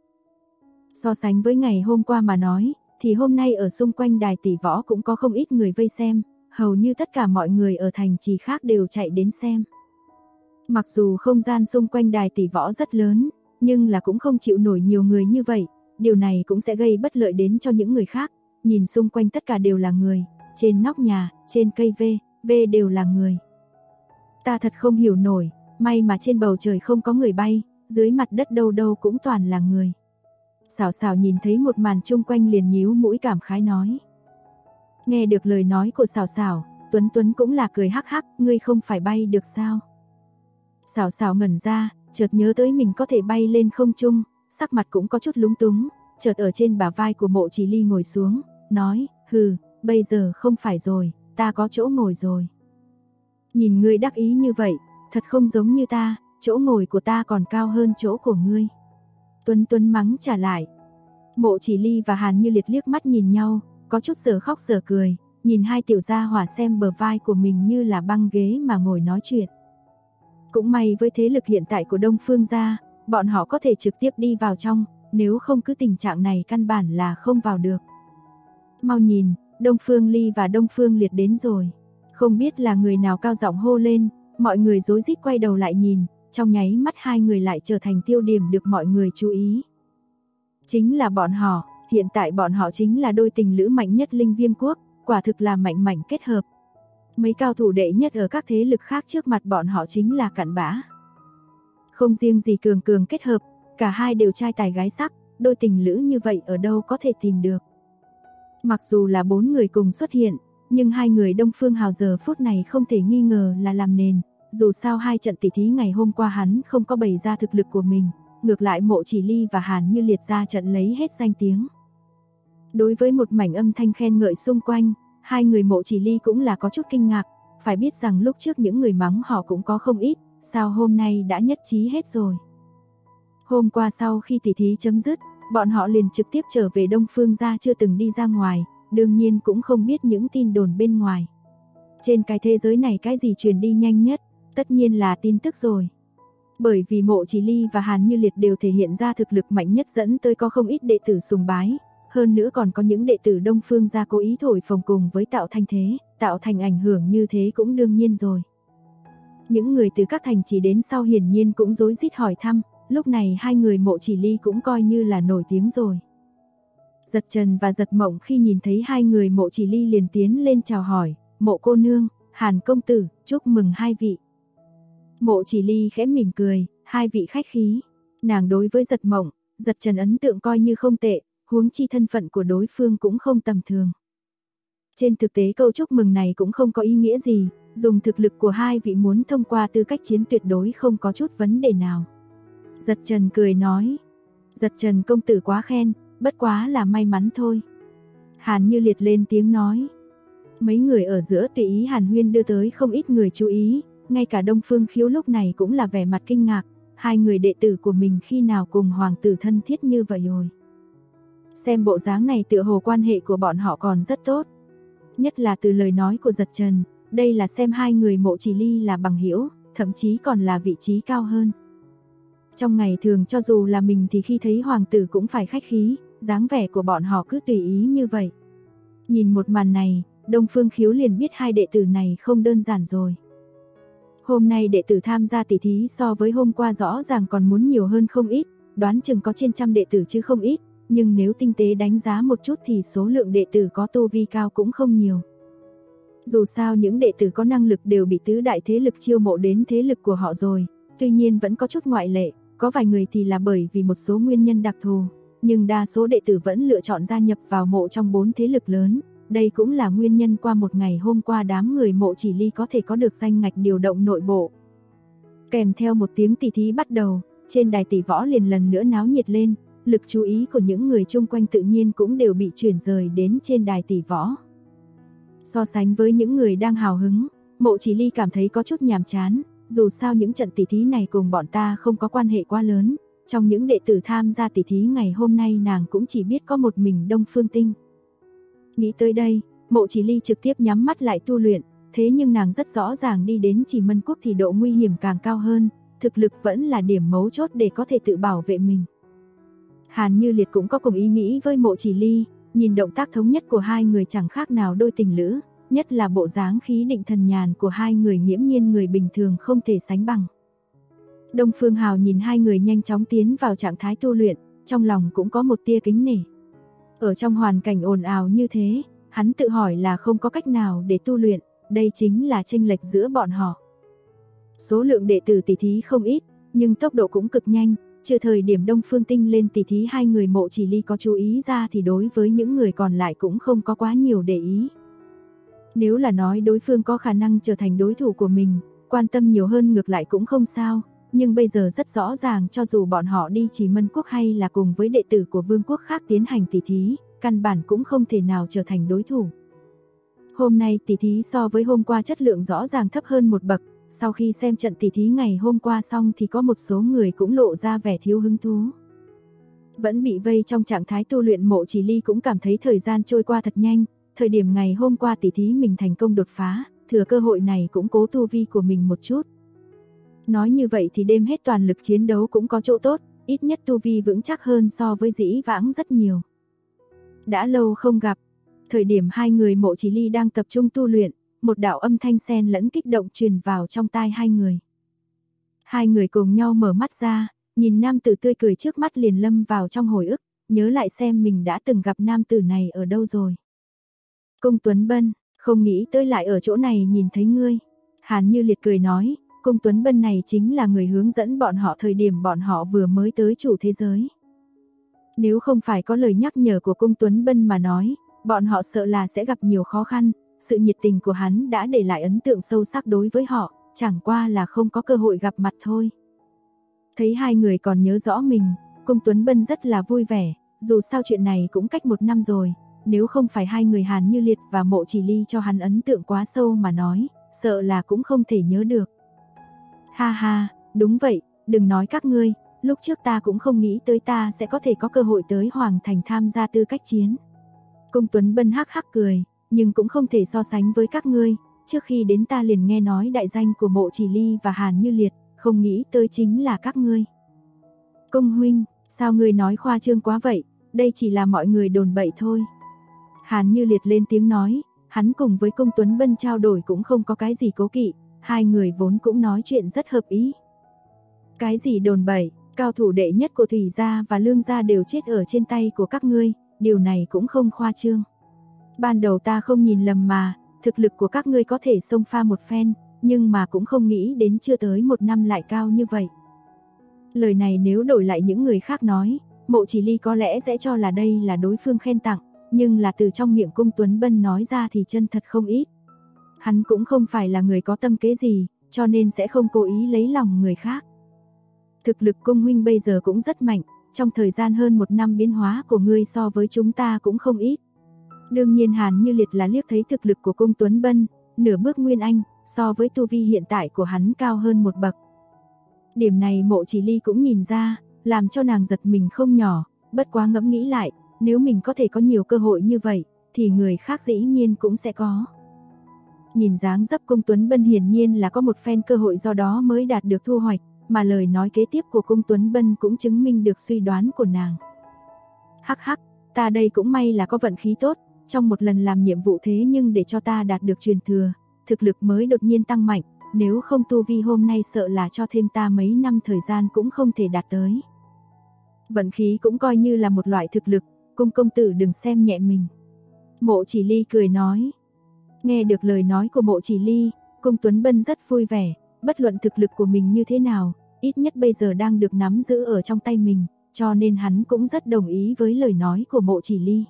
So sánh với ngày hôm qua mà nói, thì hôm nay ở xung quanh đài tỷ võ cũng có không ít người vây xem, hầu như tất cả mọi người ở thành trì khác đều chạy đến xem. Mặc dù không gian xung quanh đài tỷ võ rất lớn, nhưng là cũng không chịu nổi nhiều người như vậy, điều này cũng sẽ gây bất lợi đến cho những người khác. Nhìn xung quanh tất cả đều là người, trên nóc nhà, trên cây v đều là người. Ta thật không hiểu nổi, may mà trên bầu trời không có người bay, dưới mặt đất đâu đâu cũng toàn là người. Xảo Xảo nhìn thấy một màn chung quanh liền nhíu mũi cảm khái nói. Nghe được lời nói của Xảo Xảo, Tuấn Tuấn cũng là cười hắc hắc, ngươi không phải bay được sao? Xảo Xảo ngẩn ra, chợt nhớ tới mình có thể bay lên không trung, sắc mặt cũng có chút lúng túng, chợt ở trên bả vai của Mộ Chỉ Ly ngồi xuống, nói, hừ, bây giờ không phải rồi, ta có chỗ ngồi rồi. Nhìn ngươi đắc ý như vậy, thật không giống như ta, chỗ ngồi của ta còn cao hơn chỗ của ngươi. Tuấn Tuấn mắng trả lại. Mộ Chỉ Ly và Hàn Như Liệt liếc mắt nhìn nhau, có chút giờ khóc giờ cười, nhìn hai tiểu gia hỏa xem bờ vai của mình như là băng ghế mà ngồi nói chuyện. Cũng may với thế lực hiện tại của Đông Phương gia, bọn họ có thể trực tiếp đi vào trong, nếu không cứ tình trạng này căn bản là không vào được. Mau nhìn, Đông Phương Ly và Đông Phương Liệt đến rồi. Không biết là người nào cao giọng hô lên, mọi người rối rít quay đầu lại nhìn, trong nháy mắt hai người lại trở thành tiêu điểm được mọi người chú ý. Chính là bọn họ, hiện tại bọn họ chính là đôi tình lữ mạnh nhất Linh Viêm Quốc, quả thực là mạnh mảnh kết hợp. Mấy cao thủ đệ nhất ở các thế lực khác trước mặt bọn họ chính là cặn bã. Không riêng gì cường cường kết hợp, cả hai đều trai tài gái sắc, đôi tình lữ như vậy ở đâu có thể tìm được. Mặc dù là 4 người cùng xuất hiện, nhưng hai người Đông Phương Hào giờ phút này không thể nghi ngờ là làm nền, dù sao hai trận tỷ thí ngày hôm qua hắn không có bày ra thực lực của mình, ngược lại Mộ Chỉ Ly và Hàn Như Liệt ra trận lấy hết danh tiếng. Đối với một mảnh âm thanh khen ngợi xung quanh, hai người Mộ Chỉ Ly cũng là có chút kinh ngạc, phải biết rằng lúc trước những người mắng họ cũng có không ít, sao hôm nay đã nhất trí hết rồi. Hôm qua sau khi tỷ thí chấm dứt, bọn họ liền trực tiếp trở về Đông Phương gia, chưa từng đi ra ngoài, đương nhiên cũng không biết những tin đồn bên ngoài. Trên cái thế giới này cái gì truyền đi nhanh nhất, tất nhiên là tin tức rồi. Bởi vì Mộ Chỉ Ly và Hàn Như Liệt đều thể hiện ra thực lực mạnh nhất, dẫn tới có không ít đệ tử sùng bái, hơn nữa còn có những đệ tử Đông Phương gia cố ý thổi phồng cùng với tạo thanh thế, tạo thành ảnh hưởng như thế cũng đương nhiên rồi. Những người từ các thành chỉ đến sau hiển nhiên cũng rối rít hỏi thăm, lúc này hai người Mộ Chỉ Ly cũng coi như là nổi tiếng rồi. Giật Trần và Giật Mộng khi nhìn thấy hai người Mộ Chỉ Ly liền tiến lên chào hỏi, Mộ cô nương, Hàn công tử, chúc mừng hai vị. Mộ Chỉ Ly khẽ mỉm cười, hai vị khách khí. Nàng đối với Giật Mộng, Giật Trần ấn tượng coi như không tệ, huống chi thân phận của đối phương cũng không tầm thường. Trên thực tế câu chúc mừng này cũng không có ý nghĩa gì, dùng thực lực của hai vị muốn thông qua tư cách chiến tuyệt đối không có chút vấn đề nào. Giật Trần cười nói, Giật Trần công tử quá khen, bất quá là may mắn thôi. Hàn Như Liệt lên tiếng nói, mấy người ở giữa tùy ý hàn huyên đưa tới không ít người chú ý, ngay cả Đông Phương Khiếu lúc này cũng là vẻ mặt kinh ngạc, hai người đệ tử của mình khi nào cùng hoàng tử thân thiết như vậy rồi. Xem bộ dáng này tựa hồ quan hệ của bọn họ còn rất tốt. Nhất là từ lời nói của Giật Trần, đây là xem hai người Mộ Chỉ Ly là bằng hữu, thậm chí còn là vị trí cao hơn. Trong ngày thường cho dù là mình thì khi thấy hoàng tử cũng phải khách khí, dáng vẻ của bọn họ cứ tùy ý như vậy. Nhìn một màn này, Đông Phương Khiếu liền biết hai đệ tử này không đơn giản rồi. Hôm nay đệ tử tham gia tỷ thí so với hôm qua rõ ràng còn muốn nhiều hơn không ít, đoán chừng có trên trăm đệ tử chứ không ít, nhưng nếu tinh tế đánh giá một chút thì số lượng đệ tử có tu vi cao cũng không nhiều. Dù sao những đệ tử có năng lực đều bị tứ đại thế lực chiêu mộ đến thế lực của họ rồi, tuy nhiên vẫn có chút ngoại lệ, có vài người thì là bởi vì một số nguyên nhân đặc thù, nhưng đa số đệ tử vẫn lựa chọn gia nhập vào mộ trong 4 thế lực lớn. Đây cũng là nguyên nhân qua một ngày hôm qua đám người Mộ Chỉ Ly có thể có được danh ngạch điều động nội bộ. Kèm theo một tiếng tỷ thí bắt đầu, trên đài tỷ võ liền lần nữa náo nhiệt lên, lực chú ý của những người chung quanh tự nhiên cũng đều bị chuyển rời đến trên đài tỷ võ. So sánh với những người đang hào hứng, Mộ Chỉ Ly cảm thấy có chút nhàm chán, dù sao những trận tỷ thí này cùng bọn ta không có quan hệ quá lớn, trong những đệ tử tham gia tỷ thí ngày hôm nay nàng cũng chỉ biết có một mình Đông Phương Tinh. Nghĩ tới đây, Mộ Chỉ Ly trực tiếp nhắm mắt lại tu luyện, thế nhưng nàng rất rõ ràng đi đến Chỉ Mân Quốc thì độ nguy hiểm càng cao hơn, thực lực vẫn là điểm mấu chốt để có thể tự bảo vệ mình. Hàn Như Liệt cũng có cùng ý nghĩ với Mộ Chỉ Ly, nhìn động tác thống nhất của hai người chẳng khác nào đôi tình lữ, nhất là bộ dáng khí định thần nhàn của hai người nghiễm nhiên người bình thường không thể sánh bằng. Đông Phương Hào nhìn hai người nhanh chóng tiến vào trạng thái tu luyện, trong lòng cũng có một tia kính nể. Ở trong hoàn cảnh ồn ào như thế, hắn tự hỏi là không có cách nào để tu luyện, đây chính là chênh lệch giữa bọn họ. Số lượng đệ tử tỷ thí không ít, nhưng tốc độ cũng cực nhanh, trừ thời điểm Đông Phương Tinh lên tỷ thí hai người Mộ Chỉ Ly có chú ý ra thì đối với những người còn lại cũng không có quá nhiều để ý. Nếu là nói đối phương có khả năng trở thành đối thủ của mình, quan tâm nhiều hơn ngược lại cũng không sao, nhưng bây giờ rất rõ ràng cho dù bọn họ đi Chỉ Mân Quốc hay là cùng với đệ tử của vương quốc khác tiến hành tỷ thí, căn bản cũng không thể nào trở thành đối thủ. Hôm nay tỷ thí so với hôm qua chất lượng rõ ràng thấp hơn một bậc, sau khi xem trận tỷ thí ngày hôm qua xong thì có một số người cũng lộ ra vẻ thiếu hứng thú. Vẫn bị vây trong trạng thái tu luyện Mộ Chỉ Ly cũng cảm thấy thời gian trôi qua thật nhanh, thời điểm ngày hôm qua tỷ thí mình thành công đột phá, thừa cơ hội này cũng cố tu vi của mình một chút. Nói như vậy thì đêm hết toàn lực chiến đấu cũng có chỗ tốt, ít nhất tu vi vững chắc hơn so với dĩ vãng rất nhiều. Đã lâu không gặp, thời điểm hai người Mộ Chỉ Ly đang tập trung tu luyện, một đạo âm thanh xen lẫn kích động truyền vào trong tai hai người. Hai người cùng nhau mở mắt ra, nhìn nam tử tươi cười trước mắt liền lâm vào trong hồi ức, nhớ lại xem mình đã từng gặp nam tử này ở đâu rồi. Cung Tuấn Bân, không nghĩ tới lại ở chỗ này nhìn thấy ngươi. Hàn Như Liệt cười nói, Cung Tuấn Bân này chính là người hướng dẫn bọn họ thời điểm bọn họ vừa mới tới chủ thế giới. Nếu không phải có lời nhắc nhở của Cung Tuấn Bân mà nói, bọn họ sợ là sẽ gặp nhiều khó khăn, sự nhiệt tình của hắn đã để lại ấn tượng sâu sắc đối với họ, chẳng qua là không có cơ hội gặp mặt thôi. Thấy hai người còn nhớ rõ mình, Cung Tuấn Bân rất là vui vẻ, dù sao chuyện này cũng cách 1 năm rồi, nếu không phải hai người Hàn Như Liệt và Mộ Chỉ Ly cho hắn ấn tượng quá sâu mà nói, sợ là cũng không thể nhớ được. Ha ha, đúng vậy, đừng nói các ngươi, lúc trước ta cũng không nghĩ tới ta sẽ có thể có cơ hội tới Hoàng Thành tham gia tư cách chiến. Cung Tuấn Bân hắc hắc cười, nhưng cũng không thể so sánh với các ngươi, trước khi đến ta liền nghe nói đại danh của Mộ Chỉ Ly và Hàn Như Liệt, không nghĩ tới chính là các ngươi. Cung huynh, sao ngươi nói khoa trương quá vậy, đây chỉ là mọi người đồn bậy thôi. Hàn Như Liệt lên tiếng nói, hắn cùng với Cung Tuấn Bân trao đổi cũng không có cái gì cố kỵ, hai người vốn cũng nói chuyện rất hợp ý. Cái gì đồn bậy, cao thủ đệ nhất của Thủy gia và Lương gia đều chết ở trên tay của các ngươi, điều này cũng không khoa trương. Ban đầu ta không nhìn lầm mà, thực lực của các ngươi có thể xông pha một phen, nhưng mà cũng không nghĩ đến chưa tới 1 năm lại cao như vậy. Lời này nếu đổi lại những người khác nói, Mộ Chỉ Ly có lẽ sẽ cho là đây là đối phương khen tặng, nhưng là từ trong miệng Cung Tuấn Bân nói ra thì chân thật không ít. Hắn cũng không phải là người có tâm kế gì, cho nên sẽ không cố ý lấy lòng người khác. Thực lực Cung huynh bây giờ cũng rất mạnh, trong thời gian hơn 1 năm biến hóa của ngươi so với chúng ta cũng không ít. Đương nhiên Hàn Như Liệt là liếc thấy thực lực của Cung Tuấn Bân, nửa bước Nguyên Anh, so với tu vi hiện tại của hắn cao hơn một bậc. Điểm này Mộ Chỉ Ly cũng nhìn ra, làm cho nàng giật mình không nhỏ, bất quá ngẫm nghĩ lại, nếu mình có thể có nhiều cơ hội như vậy, thì người khác dĩ nhiên cũng sẽ có. Nhìn dáng dấp Cung Tuấn Bân hiển nhiên là có một phen cơ hội do đó mới đạt được thu hoạch, mà lời nói kế tiếp của Cung Tuấn Bân cũng chứng minh được suy đoán của nàng. Hắc hắc, ta đây cũng may là có vận khí tốt, trong một lần làm nhiệm vụ thế nhưng để cho ta đạt được truyền thừa, thực lực mới đột nhiên tăng mạnh, nếu không tu vi hôm nay sợ là cho thêm ta mấy năm thời gian cũng không thể đạt tới. Vận khí cũng coi như là một loại thực lực, Cung công tử đừng xem nhẹ mình. Mộ Chỉ Ly cười nói. Nghe được lời nói của Mộ Chỉ Ly, Cung Tuấn Bân rất vui vẻ, bất luận thực lực của mình như thế nào, ít nhất bây giờ đang được nắm giữ ở trong tay mình, cho nên hắn cũng rất đồng ý với lời nói của Mộ Chỉ Ly.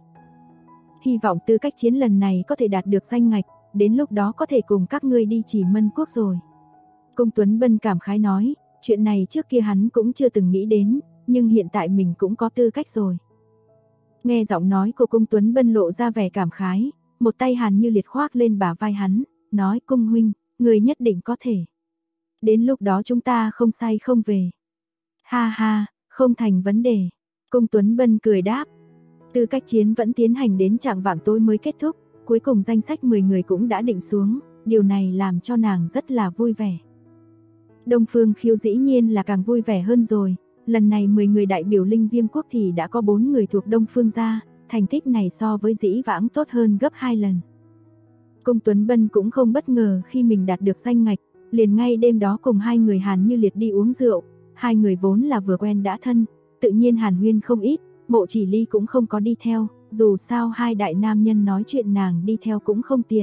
Hy vọng tư cách chiến lần này có thể đạt được danh ngạch, đến lúc đó có thể cùng các ngươi đi Chỉ Mân Quốc rồi. Cung Tuấn Bân cảm khái nói, chuyện này trước kia hắn cũng chưa từng nghĩ đến, nhưng hiện tại mình cũng có tư cách rồi. Nghe giọng nói của Cung Tuấn Bân lộ ra vẻ cảm khái, một tay Hàn Như Liệt khoác lên bả vai hắn, nói Cung huynh, người nhất định có thể. Đến lúc đó chúng ta không say không về. Ha ha, không thành vấn đề. Cung Tuấn Bân cười đáp. Tư cách chiến vẫn tiến hành đến chạng vạng tối mới kết thúc, cuối cùng danh sách 10 người cũng đã định xuống, điều này làm cho nàng rất là vui vẻ. Đông Phương Khiêu dĩ nhiên là càng vui vẻ hơn rồi, lần này 10 người đại biểu Linh Viêm Quốc thì đã có 4 người thuộc Đông Phương gia, thành tích này so với dĩ vãng tốt hơn gấp 2 lần. Cung Tuấn Bân cũng không bất ngờ khi mình đạt được danh ngạch, liền ngay đêm đó cùng hai người Hàn Như Liệt đi uống rượu, hai người vốn là vừa quen đã thân, tự nhiên hàn huyên không ít, Mộ Chỉ Ly cũng không có đi theo, dù sao hai đại nam nhân nói chuyện nàng đi theo cũng không tiện.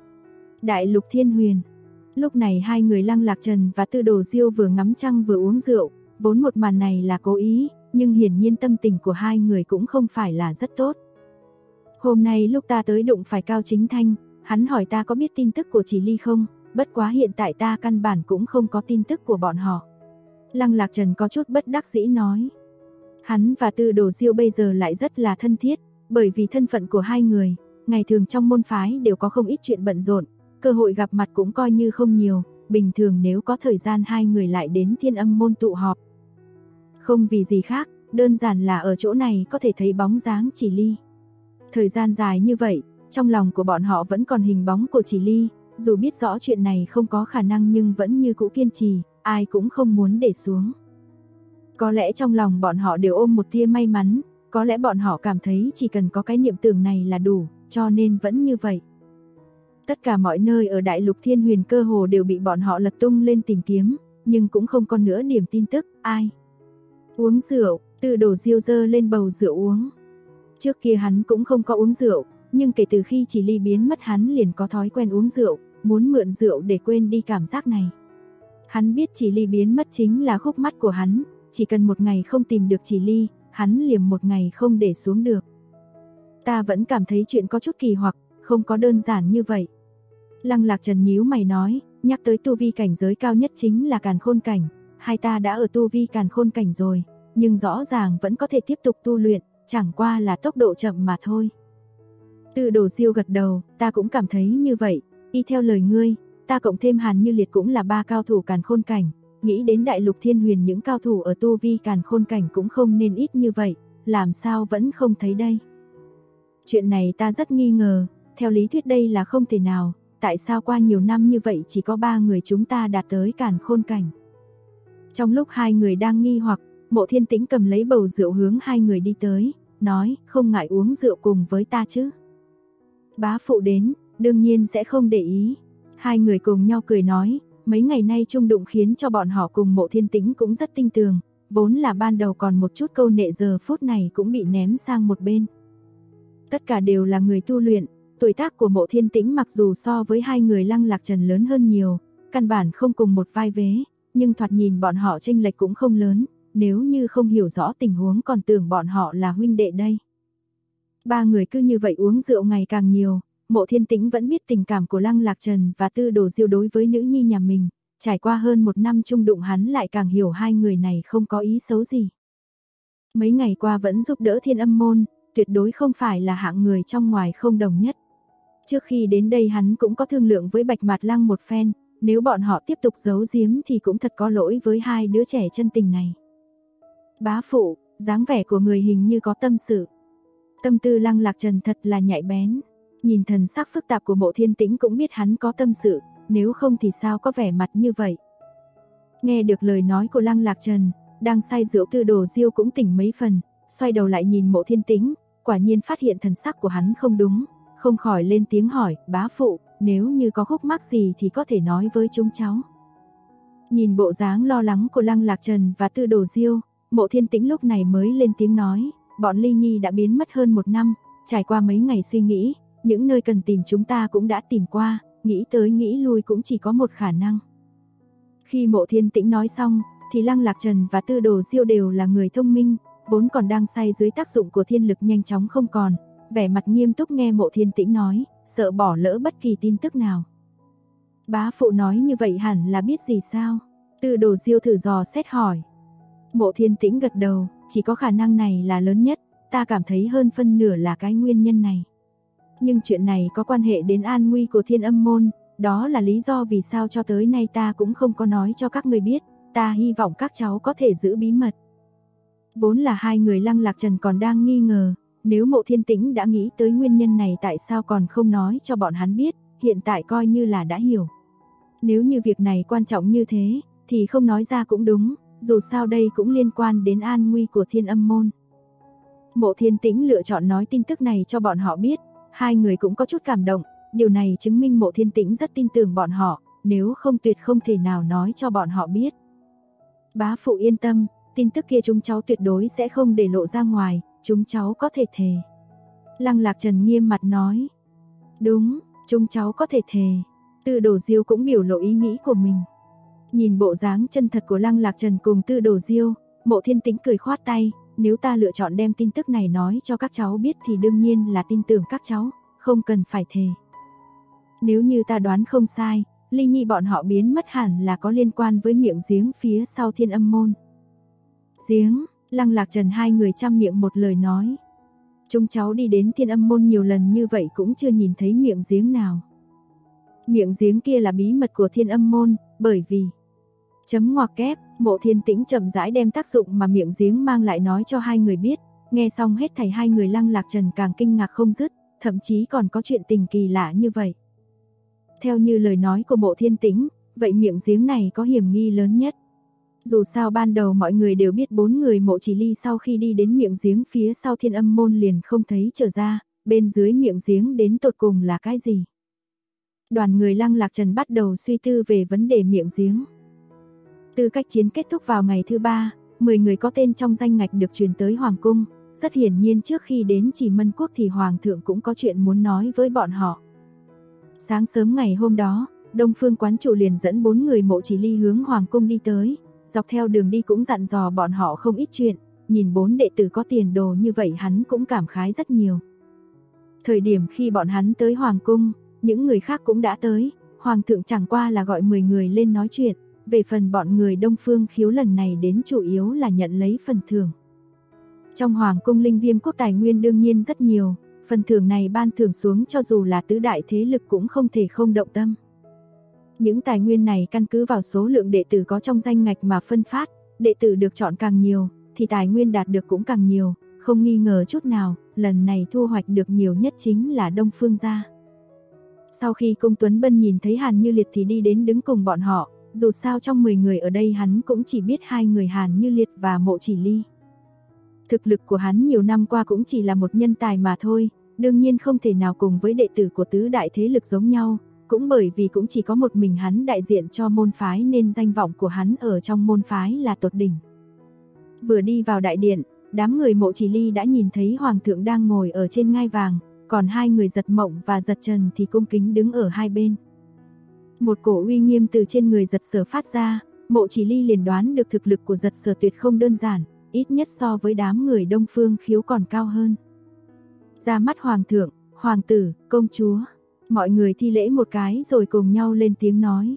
Đại Lục Thiên Huyền. Lúc này hai người Lăng Lạc Trần và Tư Đồ Diêu vừa ngắm trăng vừa uống rượu, vốn một màn này là cố ý, nhưng hiển nhiên tâm tình của hai người cũng không phải là rất tốt. Hôm nay lúc ta tới đụng phải Cao Chính Thanh, hắn hỏi ta có biết tin tức của Chỉ Ly không, bất quá hiện tại ta căn bản cũng không có tin tức của bọn họ. Lăng Lạc Trần có chút bất đắc dĩ nói. Hắn và Tư Đồ Diêu bây giờ lại rất là thân thiết, bởi vì thân phận của hai người, ngày thường trong môn phái đều có không ít chuyện bận rộn, cơ hội gặp mặt cũng coi như không nhiều, bình thường nếu có thời gian hai người lại đến Thiên Âm môn tụ họp. Không vì gì khác, đơn giản là ở chỗ này có thể thấy bóng dáng Chỉ Ly. Thời gian dài như vậy, trong lòng của bọn họ vẫn còn hình bóng của Chỉ Ly, dù biết rõ chuyện này không có khả năng nhưng vẫn như cũ kiên trì, ai cũng không muốn để xuống. Có lẽ trong lòng bọn họ đều ôm một tia may mắn, có lẽ bọn họ cảm thấy chỉ cần có cái niệm tưởng này là đủ, cho nên vẫn như vậy. Tất cả mọi nơi ở Đại Lục Thiên Huyền cơ hồ đều bị bọn họ lật tung lên tìm kiếm, nhưng cũng không còn nữa điểm tin tức, ai. Uống rượu, Tư Đồ Diêu dơ lên bầu rượu uống. Trước kia hắn cũng không có uống rượu, nhưng kể từ khi Chỉ Ly biến mất hắn liền có thói quen uống rượu, muốn mượn rượu để quên đi cảm giác này. Hắn biết Chỉ Ly biến mất chính là khúc mắc của hắn, chỉ cần một ngày không tìm được Chỉ Ly, hắn liềm một ngày không để xuống được. Ta vẫn cảm thấy chuyện có chút kỳ hoặc, không có đơn giản như vậy. Lăng Lạc Trần nhíu mày nói, nhắc tới tu vi cảnh giới cao nhất chính là Càn Khôn cảnh, hai ta đã ở tu vi Càn Khôn cảnh rồi, nhưng rõ ràng vẫn có thể tiếp tục tu luyện, chẳng qua là tốc độ chậm mà thôi. Tư Đồ Diêu gật đầu, ta cũng cảm thấy như vậy, y theo lời ngươi, ta cộng thêm Hàn Như Liệt cũng là 3 cao thủ Càn Khôn cảnh, nghĩ đến đại lục Thiên Huyền những cao thủ ở tu vi Càn Khôn cảnh cũng không nên ít như vậy, làm sao vẫn không thấy đây. Chuyện này ta rất nghi ngờ, theo lý thuyết đây là không thể nào, tại sao qua nhiều năm như vậy chỉ có 3 người chúng ta đạt tới Càn Khôn cảnh. Trong lúc hai người đang nghi hoặc, Mộ Thiên Tĩnh cầm lấy bầu rượu hướng hai người đi tới, nói, không ngại uống rượu cùng với ta chứ. Bá phụ đến, đương nhiên sẽ không để ý. Hai người cùng nhau cười nói, mấy ngày nay chung đụng khiến cho bọn họ cùng Mộ Thiên Tĩnh cũng rất tinh tường, vốn là ban đầu còn một chút câu nệ giờ phút này cũng bị ném sang một bên. Tất cả đều là người tu luyện, tuổi tác của Mộ Thiên Tĩnh mặc dù so với hai người Lăng Lạc Trần lớn hơn nhiều, căn bản không cùng một vai vế, nhưng thoạt nhìn bọn họ chênh lệch cũng không lớn, nếu như không hiểu rõ tình huống còn tưởng bọn họ là huynh đệ đây. Ba người cứ như vậy uống rượu ngày càng nhiều, Mộ Thiên Tĩnh vẫn biết tình cảm của Lăng Lạc Trần và Tư Đồ Diêu đối với nữ nhi nhà mình, trải qua hơn 1 năm chung đụng hắn lại càng hiểu hai người này không có ý xấu gì. Mấy ngày qua vẫn giúp đỡ Thiên Âm môn, tuyệt đối không phải là hạng người trong ngoài không đồng nhất. Trước khi đến đây hắn cũng có thương lượng với Bạch Mạt Lăng một phen, nếu bọn họ tiếp tục giấu giếm thì cũng thật có lỗi với hai đứa trẻ chân tình này. Bá phụ, dáng vẻ của người hình như có tâm sự. Tâm tư Lăng Lạc Trần thật là nhạy bén, nhìn thần sắc phức tạp của Mộ Thiên Tĩnh cũng biết hắn có tâm sự, nếu không thì sao có vẻ mặt như vậy. Nghe được lời nói của Lăng Lạc Trần, đang say rượu Tư Đồ Diêu cũng tỉnh mấy phần, xoay đầu lại nhìn Mộ Thiên Tĩnh, quả nhiên phát hiện thần sắc của hắn không đúng, không khỏi lên tiếng hỏi, bá phụ, nếu như có khúc mắc gì thì có thể nói với chúng cháu. Nhìn bộ dáng lo lắng của Lăng Lạc Trần và Tư Đồ Diêu, Mộ Thiên Tĩnh lúc này mới lên tiếng nói, bọn Ly Nhi đã biến mất hơn 1 năm, trải qua mấy ngày suy nghĩ, những nơi cần tìm chúng ta cũng đã tìm qua, nghĩ tới nghĩ lui cũng chỉ có một khả năng. Khi Mộ Thiên Tĩnh nói xong, thì Lăng Lạc Trần và Tư Đồ Diêu đều là người thông minh, vốn còn đang say dưới tác dụng của thiên lực nhanh chóng không còn, vẻ mặt nghiêm túc nghe Mộ Thiên Tĩnh nói, sợ bỏ lỡ bất kỳ tin tức nào. Bá phụ nói như vậy hẳn là biết gì sao? Tư Đồ Diêu thử dò xét hỏi. Mộ Thiên Tĩnh gật đầu, chỉ có khả năng này là lớn nhất, ta cảm thấy hơn phân nửa là cái nguyên nhân này. Nhưng chuyện này có quan hệ đến an nguy của Thiên Âm môn, đó là lý do vì sao cho tới nay ta cũng không có nói cho các người biết, ta hy vọng các cháu có thể giữ bí mật. Vốn là hai người Lăng Lạc Trần còn đang nghi ngờ, nếu Mộ Thiên Tĩnh đã nghĩ tới nguyên nhân này tại sao còn không nói cho bọn hắn biết, hiện tại coi như là đã hiểu. Nếu như việc này quan trọng như thế, thì không nói ra cũng đúng, dù sao đây cũng liên quan đến an nguy của Thiên Âm môn. Mộ Thiên Tĩnh lựa chọn nói tin tức này cho bọn họ biết, hai người cũng có chút cảm động, điều này chứng minh Mộ Thiên Tĩnh rất tin tưởng bọn họ, nếu không tuyệt không thể nào nói cho bọn họ biết. Bá phụ yên tâm, tin tức kia chúng cháu tuyệt đối sẽ không để lộ ra ngoài, chúng cháu có thể thề. Lăng Lạc Trần nghiêm mặt nói. Đúng, chúng cháu có thể thề. Tư Đồ Diêu cũng biểu lộ ý nghĩ của mình. Nhìn bộ dáng chân thật của Lăng Lạc Trần cùng Tư Đồ Diêu, Mộ Thiên Tĩnh cười khoát tay, nếu ta lựa chọn đem tin tức này nói cho các cháu biết thì đương nhiên là tin tưởng các cháu, không cần phải thề. Nếu như ta đoán không sai, Ly Nhi bọn họ biến mất hẳn là có liên quan với miệng giếng phía sau Thiên Âm môn. Giếng, Lăng Lạc Trần hai người chăm miệng một lời nói. Chúng cháu đi đến Thiên Âm môn nhiều lần như vậy cũng chưa nhìn thấy miệng giếng nào. Miệng giếng kia là bí mật của Thiên Âm môn, bởi vì... Chấm ngoặc kép, Mộ Thiên Tĩnh chậm rãi đem tác dụng mà miệng giếng mang lại nói cho hai người biết, nghe xong hết thảy hai người Lăng Lạc Trần càng kinh ngạc không dứt, thậm chí còn có chuyện tình kỳ lạ như vậy. Theo như lời nói của Mộ Thiên Tĩnh, vậy miệng giếng này có hiểm nghi lớn nhất. Dù sao ban đầu mọi người đều biết 4 người Mộ Chỉ Ly sau khi đi đến miệng giếng phía sau Thiên Âm môn liền không thấy trở ra, bên dưới miệng giếng đến tột cùng là cái gì. Đoàn người Lăng Lạc Trần bắt đầu suy tư về vấn đề miệng giếng. Tư cách chiến kết thúc vào ngày thứ 3, 10 người có tên trong danh ngạch được truyền tới Hoàng cung, rất hiển nhiên trước khi đến Chỉ Mân Quốc thì Hoàng thượng cũng có chuyện muốn nói với bọn họ. Sáng sớm ngày hôm đó, Đông Phương quán chủ liền dẫn 4 người Mộ Chỉ Ly hướng hoàng cung đi tới, dọc theo đường đi cũng dặn dò bọn họ không ít chuyện, nhìn 4 đệ tử có tiền đồ như vậy hắn cũng cảm khái rất nhiều. Thời điểm khi bọn hắn tới hoàng cung, những người khác cũng đã tới, hoàng thượng chẳng qua là gọi 10 người lên nói chuyện, về phần bọn người Đông Phương Khiếu lần này đến chủ yếu là nhận lấy phần thưởng. Trong hoàng cung Linh Viêm quốc tài nguyên đương nhiên rất nhiều, phần thưởng này ban thưởng xuống cho dù là tứ đại thế lực cũng không thể không động tâm. Những tài nguyên này căn cứ vào số lượng đệ tử có trong danh ngạch mà phân phát, đệ tử được chọn càng nhiều, thì tài nguyên đạt được cũng càng nhiều, không nghi ngờ chút nào, lần này thu hoạch được nhiều nhất chính là Đông Phương gia. Sau khi Cung Tuấn Bân nhìn thấy Hàn Như Liệt thì đi đến đứng cùng bọn họ, dù sao trong 10 người ở đây hắn cũng chỉ biết 2 người Hàn Như Liệt và Mộ Chỉ Ly. Thực lực của hắn nhiều năm qua cũng chỉ là một nhân tài mà thôi, đương nhiên không thể nào cùng với đệ tử của tứ đại thế lực giống nhau, cũng bởi vì cũng chỉ có một mình hắn đại diện cho môn phái nên danh vọng của hắn ở trong môn phái là tột đỉnh. Vừa đi vào đại điện, đám người Mộ Chỉ Ly đã nhìn thấy hoàng thượng đang ngồi ở trên ngai vàng, còn 2 người Giật Mộng và Giật Trần thì cung kính đứng ở hai bên. Một cổ uy nghiêm từ trên người Giật Sở phát ra, Mộ Chỉ Ly liền đoán được thực lực của Giật Sở tuyệt không đơn giản, ít nhất so với đám người Đông Phương Khiếu còn cao hơn. Ra mắt hoàng thượng, hoàng tử, công chúa, mọi người thi lễ một cái rồi cùng nhau lên tiếng nói.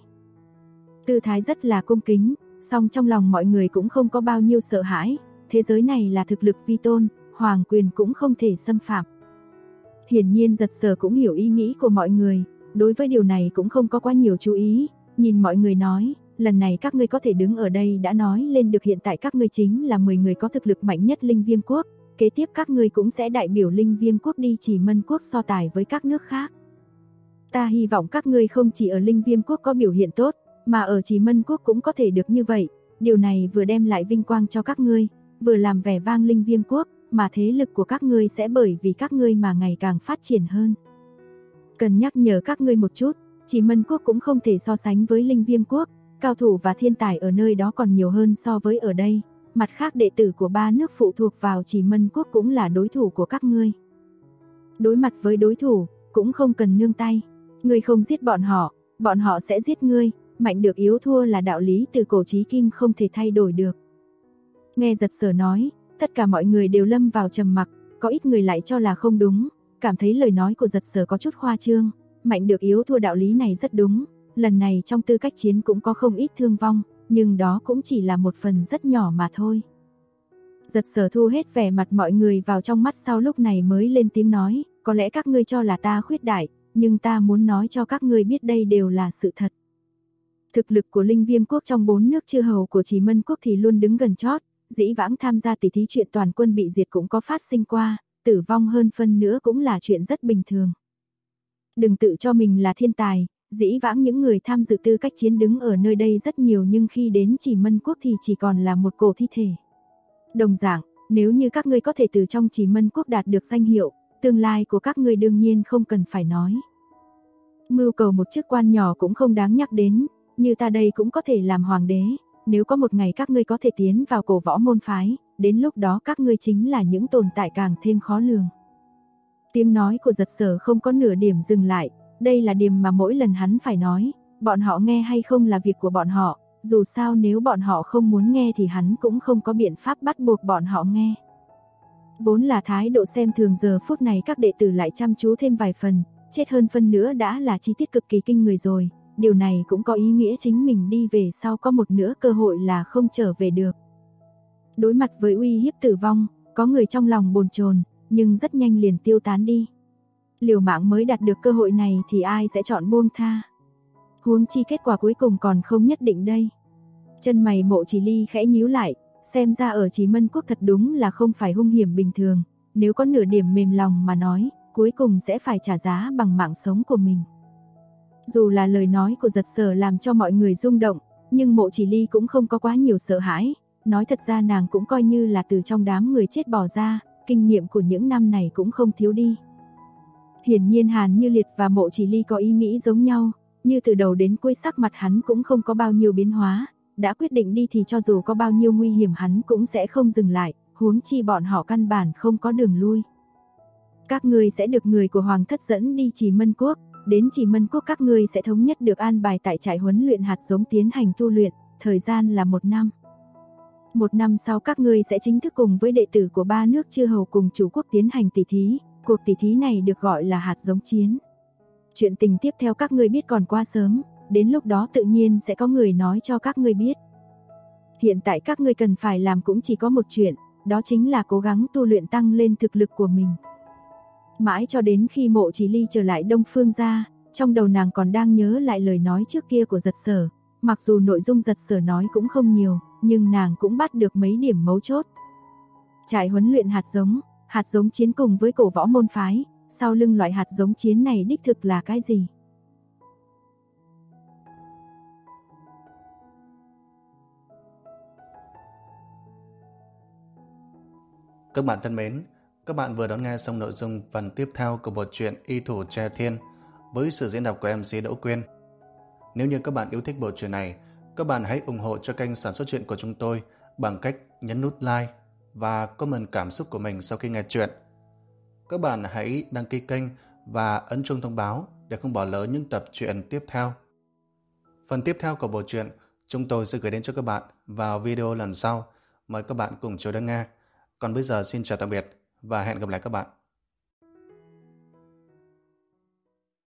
Tư thái rất là cung kính, song trong lòng mọi người cũng không có bao nhiêu sợ hãi, thế giới này là thực lực vi tôn, hoàng quyền cũng không thể xâm phạm. Hiển nhiên Giật Sở cũng hiểu ý nghĩ của mọi người, đối với điều này cũng không có quá nhiều chú ý, nhìn mọi người nói, lần này các ngươi có thể đứng ở đây đã nói lên được hiện tại các ngươi chính là 10 người có thực lực mạnh nhất Linh Viêm quốc, kế tiếp các ngươi cũng sẽ đại biểu Linh Viêm quốc đi Chỉ Mân quốc so tài với các nước khác. Ta hy vọng các ngươi không chỉ ở Linh Viêm quốc có biểu hiện tốt, mà ở Chỉ Mân quốc cũng có thể được như vậy, điều này vừa đem lại vinh quang cho các ngươi, vừa làm vẻ vang Linh Viêm quốc, mà thế lực của các ngươi sẽ bởi vì các ngươi mà ngày càng phát triển hơn. Cần nhắc nhở các ngươi một chút, Chỉ Mân quốc cũng không thể so sánh với Linh Viêm quốc, cao thủ và thiên tài ở nơi đó còn nhiều hơn so với ở đây, mặt khác đệ tử của 3 nước phụ thuộc vào Chỉ Mân quốc cũng là đối thủ của các ngươi. Đối mặt với đối thủ, cũng không cần nương tay, ngươi không giết bọn họ sẽ giết ngươi, mạnh được yếu thua là đạo lý từ cổ chí kim không thể thay đổi được. Nghe Giật Sở nói, tất cả mọi người đều lâm vào trầm mặc, có ít người lại cho là không đúng, cảm thấy lời nói của Giật Sở có chút khoa trương, mạnh được yếu thua đạo lý này rất đúng, lần này trong tư cách chiến cũng có không ít thương vong, nhưng đó cũng chỉ là một phần rất nhỏ mà thôi. Giật Sở thu hết vẻ mặt mọi người vào trong mắt sau lúc này mới lên tiếng nói, có lẽ các ngươi cho là ta khuyết đại, nhưng ta muốn nói cho các ngươi biết đây đều là sự thật. Thực lực của Linh Viêm quốc trong 4 nước chư hầu của Chỉ Mân quốc thì luôn đứng gần chót, dĩ vãng tham gia tỷ thí chuyện toàn quân bị diệt cũng có phát sinh qua, tử vong hơn phân nữa cũng là chuyện rất bình thường. Đừng tự cho mình là thiên tài, dĩ vãng những người tham dự tư cách chiến đứng ở nơi đây rất nhiều nhưng khi đến Chỉ Mân quốc thì chỉ còn là một cổ thi thể. Đồng dạng, nếu như các ngươi có thể từ trong Chỉ Mân quốc đạt được danh hiệu, tương lai của các ngươi đương nhiên không cần phải nói. Mưu cầu một chức quan nhỏ cũng không đáng nhắc đến, như ta đây cũng có thể làm hoàng đế, nếu có một ngày các ngươi có thể tiến vào cổ võ môn phái, đến lúc đó các ngươi chính là những tồn tại càng thêm khó lường. Tiếng nói của Giật Sở không có nửa điểm dừng lại, đây là điểm mà mỗi lần hắn phải nói, bọn họ nghe hay không là việc của bọn họ, dù sao nếu bọn họ không muốn nghe thì hắn cũng không có biện pháp bắt buộc bọn họ nghe. Vốn là thái độ xem thường giờ phút này các đệ tử lại chăm chú thêm vài phần, chết hơn phân nữa đã là chi tiết cực kỳ kinh người rồi, điều này cũng có ý nghĩa chính mình đi về sau có một nửa cơ hội là không trở về được. Đối mặt với uy hiếp tử vong, có người trong lòng bồn chồn, nhưng rất nhanh liền tiêu tán đi. Liều mạng mới đạt được cơ hội này thì ai sẽ chọn buông tha. Huống chi kết quả cuối cùng còn không nhất định đây. Chân mày Mộ Chỉ Ly khẽ nhíu lại, xem ra ở Chỉ Mân quốc thật đúng là không phải hung hiểm bình thường, nếu có nửa điểm mềm lòng mà nói, cuối cùng sẽ phải trả giá bằng mạng sống của mình. Dù là lời nói của Giật Sở làm cho mọi người rung động, nhưng Mộ Chỉ Ly cũng không có quá nhiều sợ hãi, nói thật ra nàng cũng coi như là từ trong đám người chết bỏ ra, kinh nghiệm của những năm này cũng không thiếu đi. Hiển nhiên Hàn Như Liệt và Mộ Chỉ Ly có ý nghĩ giống nhau, như từ đầu đến cuối sắc mặt hắn cũng không có bao nhiêu biến hóa, đã quyết định đi thì cho dù có bao nhiêu nguy hiểm hắn cũng sẽ không dừng lại, huống chi bọn họ căn bản không có đường lui. Các ngươi sẽ được người của Hoàng thất dẫn đi Chỉ Mân quốc, Đến Chỉ Mân Quốc các ngươi sẽ thống nhất được an bài tại trại huấn luyện hạt giống tiến hành tu luyện, thời gian là 1 năm. 1 năm sau các ngươi sẽ chính thức cùng với đệ tử của 3 nước chư hầu cùng chủ quốc tiến hành tỷ thí, cuộc tỷ thí này được gọi là hạt giống chiến. Chuyện tình tiếp theo các ngươi biết còn quá sớm, đến lúc đó tự nhiên sẽ có người nói cho các ngươi biết. Hiện tại các ngươi cần phải làm cũng chỉ có một chuyện, đó chính là cố gắng tu luyện tăng lên thực lực của mình. Mãi cho đến khi Mộ Chỉ Ly trở lại Đông Phương gia, trong đầu nàng còn đang nhớ lại lời nói trước kia của Giật Sở, mặc dù nội dung Giật Sở nói cũng không nhiều, nhưng nàng cũng bắt được mấy điểm mấu chốt. Trại huấn luyện hạt giống chiến cùng với cổ võ môn phái, sau lưng loại hạt giống chiến này đích thực là cái gì? Các bạn thân mến, các bạn vừa đón nghe xong nội dung phần tiếp theo của bộ truyện Y Thủ Tre Thiên với sự diễn đọc của MC Đỗ Quyên. Nếu như các bạn yêu thích bộ truyện này, các bạn hãy ủng hộ cho kênh sản xuất truyện của chúng tôi bằng cách nhấn nút like và comment cảm xúc của mình sau khi nghe truyện. Các bạn hãy đăng ký kênh và ấn chuông thông báo để không bỏ lỡ những tập truyện tiếp theo. Phần tiếp theo của bộ truyện chúng tôi sẽ gửi đến cho các bạn vào video lần sau. Mời các bạn cùng chờ đón nghe. Còn bây giờ xin chào tạm biệt và hẹn gặp lại các bạn.